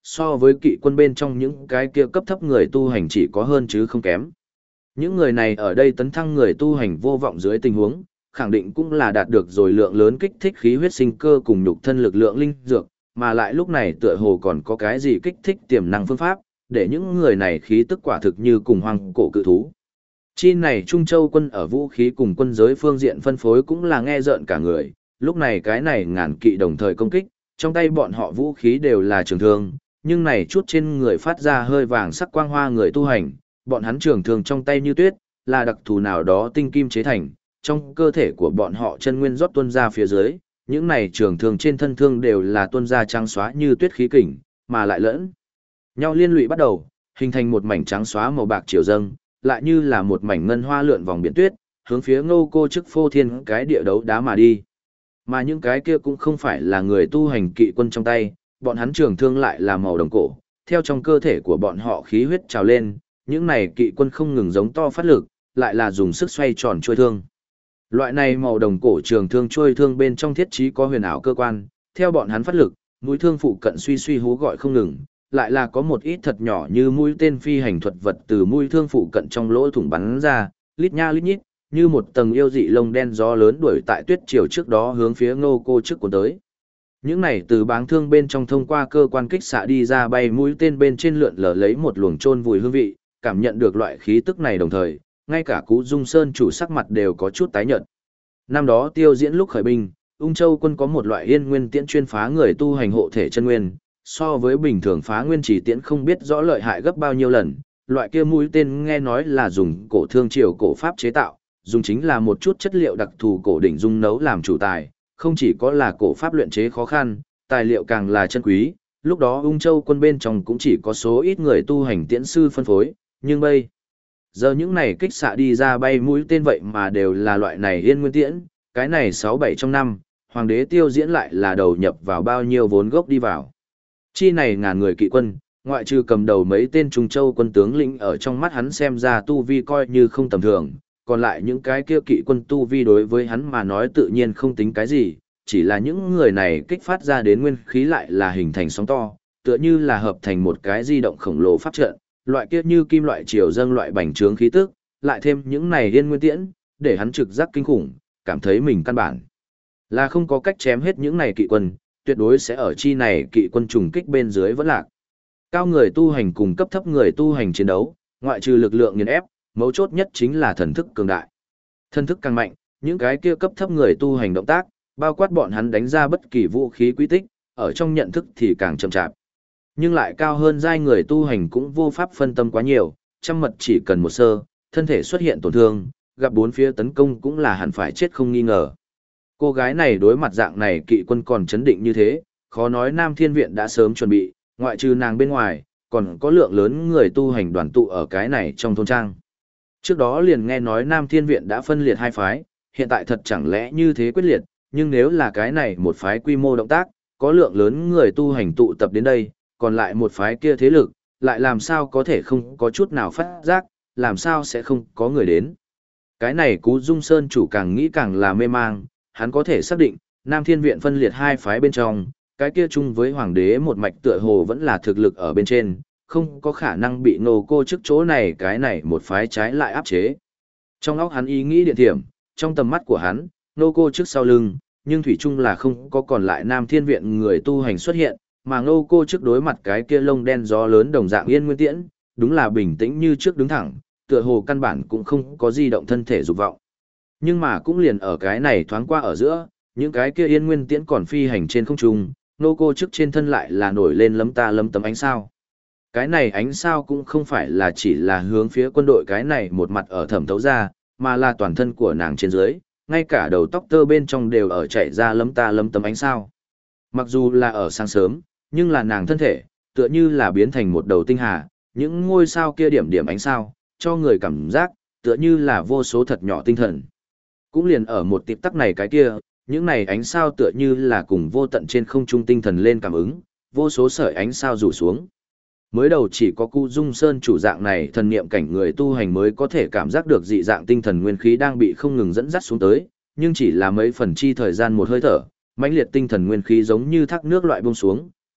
Speaker 1: so với kỵ quân bên trong những cái kia cấp thấp người tu hành chỉ có hơn chứ không kém. Những người này ở đây tấn thăng người tu hành vô vọng dưới tình huống, khẳng định cũng là đạt được rồi lượng lớn kích thích khí huyết sinh cơ cùng nhục thân lực lượng linh dược, mà lại lúc này tựa hồ còn có cái gì kích thích tiềm năng phương pháp, để những người này khí tức quả thực như cùng hoang cổ cự thú. Chi này Trung Châu quân ở vũ khí cùng quân giới phương diện phân phối cũng là nghe rợn cả người, lúc này cái này ngàn kỵ đồng thời công kích, trong tay bọn họ vũ khí đều là trường thương, nhưng này chút trên người phát ra hơi vàng sắc quang hoa người tu hành, bọn hắn trường thương trong tay như tuyết, là đặc thù nào đó tinh kim chế thành, trong cơ thể của bọn họ chân nguyên rót tuôn ra phía dưới, những này trường thương trên thân thương đều là tuôn ra trắng xóa như tuyết khí kình, mà lại lẫn nhau liên lụy bắt đầu, hình thành một mảnh trắng xóa màu bạc chiều dâng, lại như là một mảnh ngân hoa lượn vòng biển tuyết, hướng phía Ngô Cô Chức phô thiên cái địa đấu đá mà đi. Mà những cái kia cũng không phải là người tu hành kỵ quân trong tay, bọn hắn trường thương lại là màu đồng cổ, theo trong cơ thể của bọn họ khí huyết trào lên, những này kỵ quân không ngừng giống to phát lực, lại là dùng sức xoay tròn chuôi thương. Loại này màu đồng cổ trường thương chuôi thương bên trong thiết trí có huyền ảo cơ quan, theo bọn hắn phát lực, mũi thương phụ cận suy suy hú gọi không ngừng, lại là có một ít thật nhỏ như mũi tên phi hành thuật vật từ mũi thương phụ cận trong lỗ thủng bắn ra, lít nha lít nhít, như một tầng yêu dị lông đen gió lớn đuổi tại tuyết chiều trước đó hướng phía Ngô Cô Chức cuốn tới. Những này từ báng thương bên trong thông qua cơ quan kích xạ đi ra bay mũi tên bên trên lượn lờ lấy một luồng chôn vùi hương vị, cảm nhận được loại khí tức này đồng thời, ngay cả Cú Dung Sơn chủ sắc mặt đều có chút tái nhợt. Năm đó Tiêu Diễn lúc khởi binh, Ung Châu quân có một loại yên nguyên tiễn chuyên phá người tu hành hộ thể chân nguyên, so với bình thường phá nguyên chỉ tiễn không biết rõ lợi hại gấp bao nhiêu lần, loại kia mũi tên nghe nói là dùng cổ thương triều cổ pháp chế tạo, dùng chính là một chút chất liệu đặc thù cổ đỉnh dung nấu làm chủ tài, không chỉ có là cổ pháp luyện chế khó khăn, tài liệu càng là chân quý, lúc đó Ung Châu quân bên trong cũng chỉ có số ít người tu hành tiễn sư phân phối, nhưng bây giờ những này kích xạ đi ra bay mũi tên vậy mà đều là loại này yên nguyên tiễn, cái này 6-7 trong năm, hoàng đế Tiêu Diễn lại là đầu nhập vào bao nhiêu vốn gốc đi vào. Chi này ngàn người kỵ quân, ngoại trừ cầm đầu mấy tên Trung Châu quân tướng lĩnh ở trong mắt hắn xem ra tu vi coi như không tầm thường, còn lại những cái kia kỵ quân tu vi đối với hắn mà nói tự nhiên không tính cái gì, chỉ là những người này kích phát ra đến nguyên khí lại là hình thành sóng to, tựa như là hợp thành một cái di động khổng lồ pháp trận, loại kia như kim loại triều dâng loại bành trướng khí tức, lại thêm những này yên nguyên tiễn, để hắn trực giác kinh khủng, cảm thấy mình căn bản là không có cách chém hết những này kỵ quân, tuyệt đối sẽ ở chi này kỵ quân trùng kích bên dưới vẫn lạc. Cao người tu hành cùng cấp thấp người tu hành chiến đấu, ngoại trừ lực lượng nghiền ép, mấu chốt nhất chính là thần thức cường đại. Thần thức càng mạnh, những cái kia cấp thấp người tu hành động tác, bao quát bọn hắn đánh ra bất kỳ vũ khí quy tích, ở trong nhận thức thì càng chậm chạp. Nhưng lại cao hơn giai người tu hành cũng vô pháp phân tâm quá nhiều, trăm mật chỉ cần một sơ, thân thể xuất hiện tổn thương, gặp bốn phía tấn công cũng là hẳn phải chết không nghi ngờ. Cô gái này đối mặt dạng này kỵ quân còn chấn định như thế, khó nói Nam Thiên Viện đã sớm chuẩn bị, ngoại trừ nàng bên ngoài, còn có lượng lớn người tu hành đoàn tụ ở cái này trong thôn trang. Trước đó liền nghe nói Nam Thiên Viện đã phân liệt hai phái, hiện tại thật chẳng lẽ như thế quyết liệt, nhưng nếu là cái này một phái quy mô động tác, có lượng lớn người tu hành tụ tập đến đây, còn lại một phái kia thế lực, lại làm sao có thể không có chút nào phát giác, làm sao sẽ không có người đến. Cái này Cú Dung Sơn chủ càng nghĩ càng là mê mang, hắn có thể xác định, Nam Thiên Viện phân liệt hai phái bên trong, cái kia chung với hoàng đế một mạch tựa hồ vẫn là thực lực ở bên trên, không có khả năng bị Ngô Cô Chức chỗ này cái này một phái trái lại áp chế. Trong óc hắn ý nghĩ điện thiểm, trong tầm mắt của hắn, Ngô Cô Chức sau lưng, nhưng thủy chung là không có còn lại Nam Thiên Viện người tu hành xuất hiện, mà Ngô Cô Chức đối mặt cái kia lông đen gió lớn đồng dạng yên nguyên tiễn, đúng là bình tĩnh như trước đứng thẳng, tựa hồ căn bản cũng không có di động thân thể dục vọng. Nhưng mà cũng liền ở cái này thoáng qua ở giữa, những cái kia yên nguyên tiễn còn phi hành trên không trung, Ngô Cô Chức trên thân lại là nổi lên lấm ta lấm tấm ánh sao. Cái này ánh sao cũng không phải là chỉ là hướng phía quân đội cái này một mặt ở thẩm thấu ra, mà là toàn thân của nàng trên dưới, ngay cả đầu tóc tơ bên trong đều ở chạy ra lấm ta lấm tấm ánh sao. Mặc dù là ở sáng sớm, nhưng là nàng thân thể, tựa như là biến thành một đầu tinh hà, những ngôi sao kia điểm điểm ánh sao, cho người cảm giác, tựa như là vô số thật nhỏ tinh thần. Cũng liền ở một tịp tắc này cái kia, những này ánh sao tựa như là cùng vô tận trên không trung tinh thần lên cảm ứng, vô số sợi ánh sao rủ xuống. Mới đầu chỉ có Cú Dung Sơn chủ dạng này thần niệm cảnh người tu hành mới có thể cảm giác được dị dạng tinh thần nguyên khí đang bị không ngừng dẫn dắt xuống tới, nhưng chỉ là mấy phần chi thời gian một hơi thở, mãnh liệt tinh thần nguyên khí giống như thác nước loại buông xuống,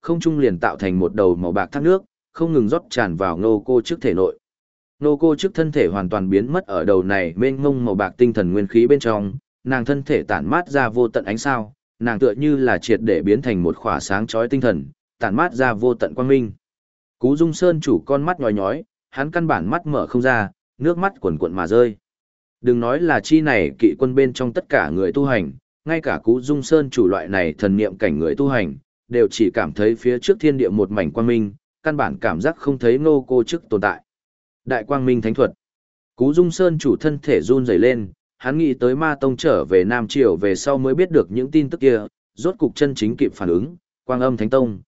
Speaker 1: không trung liền tạo thành một đầu màu bạc thác nước, không ngừng rót tràn vào Ngô Cô Chức thể nội. Ngô Cô Chức thân thể hoàn toàn biến mất ở đầu này mênh mông màu bạc tinh thần nguyên khí bên trong, nàng thân thể tản mát ra vô tận ánh sao, nàng tựa như là triệt để biến thành một khỏa sáng chói tinh thần, tản mát ra vô tận quang minh. Cú Dung Sơn chủ con mắt nhói nhói, hắn căn bản mắt mở không ra, nước mắt quần quần mà rơi. Đừng nói là chi này kỵ quân bên trong tất cả người tu hành, ngay cả Cú Dung Sơn chủ loại này thần niệm cảnh người tu hành, đều chỉ cảm thấy phía trước thiên địa một mảnh quang minh, căn bản cảm giác không thấy Ngô Cô Chức tồn tại. Đại quang minh thánh thuật. Cú Dung Sơn chủ thân thể run rẩy lên, hắn nghĩ tới Ma Tông trở về Nam Triều về sau mới biết được những tin tức kia, rốt cục chân chính kịp phản ứng, Quang Âm Thánh Tông,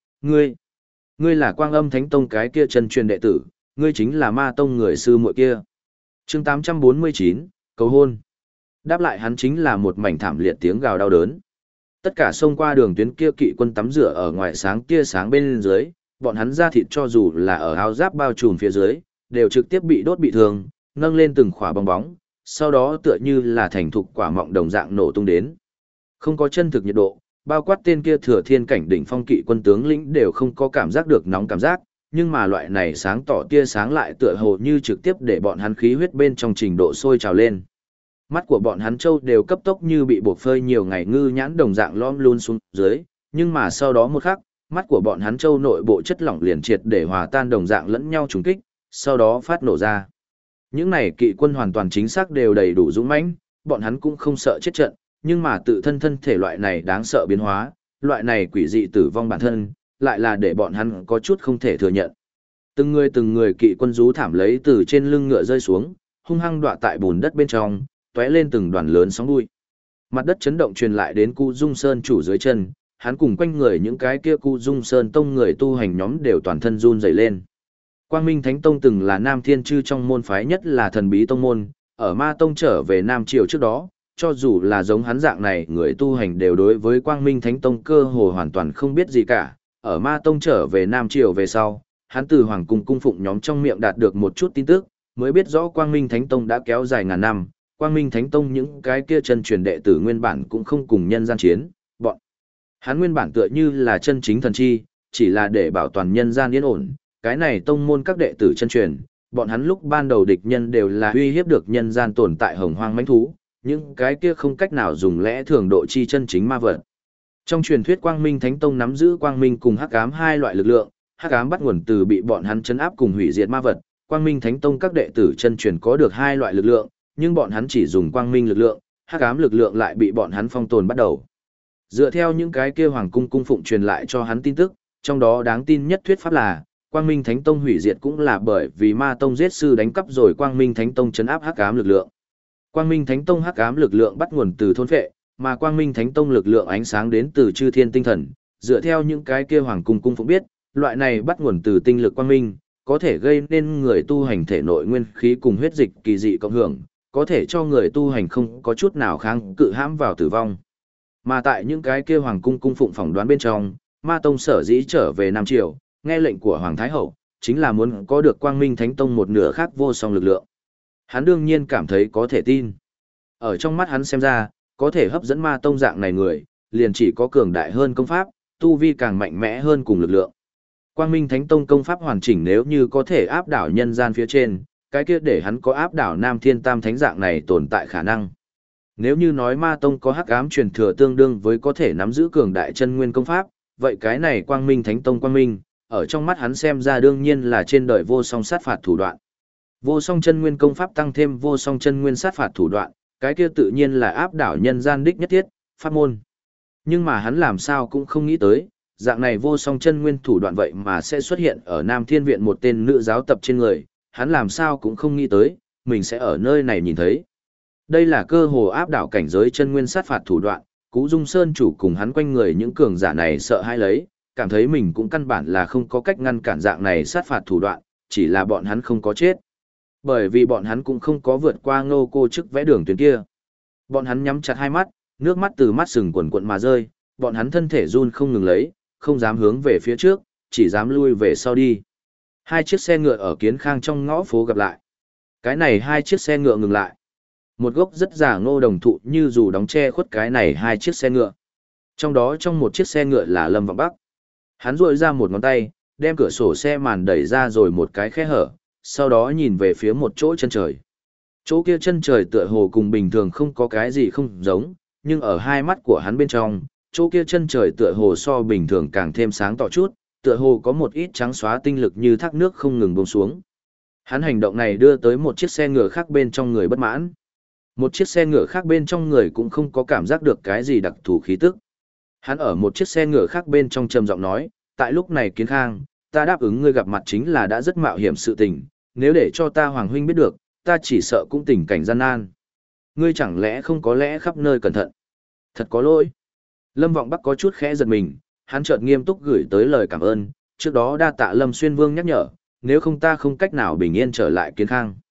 Speaker 1: ngươi là Quang Âm Thánh Tông cái kia chân truyền đệ tử, ngươi chính là Ma Tông người sư muội kia. Chương 849, cầu hôn. Đáp lại hắn chính là một mảnh thảm liệt tiếng gào đau đớn. Tất cả xông qua đường tuyến kia kỵ quân tắm rửa ở ngoài sáng kia sáng bên dưới, bọn hắn da thịt cho dù là ở áo giáp bao trùm phía dưới, đều trực tiếp bị đốt bị thương, nâng lên từng khỏa bong bóng, sau đó tựa như là thành thục quả mọng đồng dạng nổ tung đến. Không có chân thực nhiệt độ, bao quát tên kia thừa thiên cảnh đỉnh phong kỵ quân tướng lĩnh đều không có cảm giác được nóng cảm giác, nhưng mà loại này sáng tỏ tia sáng lại tựa hồ như trực tiếp để bọn hắn khí huyết bên trong trình độ sôi trào lên. Mắt của bọn hắn trâu đều cấp tốc như bị buộc phơi nhiều ngày ngư nhãn đồng dạng lõm luôn xuống dưới, nhưng mà sau đó một khắc, mắt của bọn hắn trâu nội bộ chất lỏng liền triệt để hòa tan đồng dạng lẫn nhau trùng kích, sau đó phát nổ ra. Những này kỵ quân hoàn toàn chính xác đều đầy đủ dũng mãnh, bọn hắn cũng không sợ chết trận, nhưng mà tự thân thân thể loại này đáng sợ biến hóa, loại này quỷ dị tử vong bản thân, lại là để bọn hắn có chút không thể thừa nhận. Từng người kỵ quân rú thảm lấy từ trên lưng ngựa rơi xuống, hung hăng đọa tại bùn đất bên trong, tóe lên từng đoàn lớn sóng bụi. Mặt đất chấn động truyền lại đến Cu Dung Sơn chủ dưới chân, hắn cùng quanh người những cái kia Cu Dung Sơn tông người tu hành nhóm đều toàn thân run rẩy lên. Quang Minh Thánh Tông từng là Nam Thiên Chư trong môn phái nhất là thần bí tông môn, ở Ma Tông trở về Nam Triều trước đó, cho dù là giống hắn dạng này người tu hành đều đối với Quang Minh Thánh Tông cơ hồ hoàn toàn không biết gì cả, ở Ma Tông trở về Nam Triều về sau, hắn từ Hoàng Cung cung phụng nhóm trong miệng đạt được một chút tin tức, mới biết rõ Quang Minh Thánh Tông đã kéo dài ngàn năm, Quang Minh Thánh Tông những cái kia chân truyền đệ tử nguyên bản cũng không cùng nhân gian chiến, bọn hắn nguyên bản tựa như là chân chính thần chi, chỉ là để bảo toàn nhân gian yên ổn, cái này tông môn các đệ tử chân truyền, bọn hắn lúc ban đầu địch nhân đều là uy hiếp được nhân gian tồn tại hồng hoang mãnh thú, những cái kia không cách nào dùng lẽ thường độ chi chân chính ma vật. Trong truyền thuyết Quang Minh Thánh Tông nắm giữ quang minh cùng hắc ám hai loại lực lượng, hắc ám bắt nguồn từ bị bọn hắn trấn áp cùng hủy diệt ma vật, Quang Minh Thánh Tông các đệ tử chân truyền có được hai loại lực lượng, nhưng bọn hắn chỉ dùng quang minh lực lượng, hắc ám lực lượng lại bị bọn hắn phong tồn bắt đầu. Dựa theo những cái kia hoàng cung cung phụng truyền lại cho hắn tin tức, trong đó đáng tin nhất thuyết pháp là Quang Minh Thánh Tông hủy diệt cũng là bởi vì Ma Tông giết sư đánh cắp rồi Quang Minh Thánh Tông trấn áp hắc ám lực lượng. Quang Minh Thánh Tông hắc ám lực lượng bắt nguồn từ thôn phệ, mà Quang Minh Thánh Tông lực lượng ánh sáng đến từ chư thiên tinh thần. Dựa theo những cái kia hoàng cung cung phụng biết, loại này bắt nguồn từ tinh lực quang minh, có thể gây nên người tu hành thể nội nguyên khí cùng huyết dịch kỳ dị cộng hưởng, có thể cho người tu hành không có chút nào kháng cự hãm vào tử vong. Mà tại những cái kia hoàng cung cung phụng phỏng đoán bên trong, Ma Tông sở dĩ trở về Nam Triều, nghe lệnh của Hoàng Thái Hậu, chính là muốn có được Quang Minh Thánh Tông một nửa khác vô song lực lượng. Hắn đương nhiên cảm thấy có thể tin. Ở trong mắt hắn xem ra, có thể hấp dẫn Ma Tông dạng này người, liền chỉ có cường đại hơn công pháp, tu vi càng mạnh mẽ hơn cùng lực lượng. Quang Minh Thánh Tông công pháp hoàn chỉnh nếu như có thể áp đảo nhân gian phía trên, cái kia để hắn có áp đảo Nam Thiên Tam Thánh dạng này tồn tại khả năng. Nếu như nói Ma Tông có hắc ám truyền thừa tương đương với có thể nắm giữ cường đại chân nguyên công pháp, vậy cái này Quang Minh Thánh Tông Quang Minh, ở trong mắt hắn xem ra đương nhiên là trên đời vô song sát phạt thủ đoạn. Vô song chân nguyên công pháp tăng thêm vô song chân nguyên sát phạt thủ đoạn, cái kia tự nhiên là áp đảo nhân gian đích nhất thiết, pháp môn. Nhưng mà hắn làm sao cũng không nghĩ tới, dạng này vô song chân nguyên thủ đoạn vậy mà sẽ xuất hiện ở Nam Thiên Viện một tên nữ giáo tập trên người, hắn làm sao cũng không nghĩ tới, mình sẽ ở nơi này nhìn thấy. Đây là cơ hồ áp đảo cảnh giới chân nguyên sát phạt thủ đoạn, Cú Dung Sơn chủ cùng hắn quanh người những cường giả này sợ hãi lấy, cảm thấy mình cũng căn bản là không có cách ngăn cản dạng này sát phạt thủ đoạn, chỉ là bọn hắn không có chết. Bởi vì bọn hắn cũng không có vượt qua Ngô Cô Chức vẽ đường tuyến kia. Bọn hắn nhắm chặt hai mắt, nước mắt từ mắt sừng quần quận mà rơi, bọn hắn thân thể run không ngừng lấy, không dám hướng về phía trước, chỉ dám lui về sau đi. Hai chiếc xe ngựa ở Kiến Khang trong ngõ phố gặp lại. Cái này hai chiếc xe ngựa ngừng lại. Một gốc rất già ngô đồng thụ như dù đóng che khuất cái này hai chiếc xe ngựa. Trong đó trong một chiếc xe ngựa là Lâm Vọng Bắc. Hắn duỗi ra một ngón tay, đem cửa sổ xe màn đẩy ra rồi một cái khe hở, sau đó nhìn về phía một chỗ chân trời. Chỗ kia chân trời tựa hồ cùng bình thường không có cái gì không giống, nhưng ở hai mắt của hắn bên trong, chỗ kia chân trời tựa hồ so bình thường càng thêm sáng tỏ chút, tựa hồ có một ít trắng xóa tinh lực như thác nước không ngừng buông xuống. Hắn hành động này đưa tới một chiếc xe ngựa khác bên trong người bất mãn. Một chiếc xe ngựa khác bên trong người cũng không có cảm giác được cái gì đặc thù khí tức. Hắn ở một chiếc xe ngựa khác bên trong trầm giọng nói, tại lúc này Kiến Khang, ta đáp ứng ngươi gặp mặt chính là đã rất mạo hiểm sự tình, nếu để cho ta Hoàng huynh biết được, ta chỉ sợ cũng tình cảnh gian nan. Ngươi chẳng lẽ không có lẽ khắp nơi cẩn thận? Thật có lỗi. Lâm Vọng Bắc có chút khẽ giật mình, hắn chợt nghiêm túc gửi tới lời cảm ơn, trước đó đa tạ Lâm Xuyên Vương nhắc nhở, nếu không ta không cách nào bình yên trở lại Kiến Khang.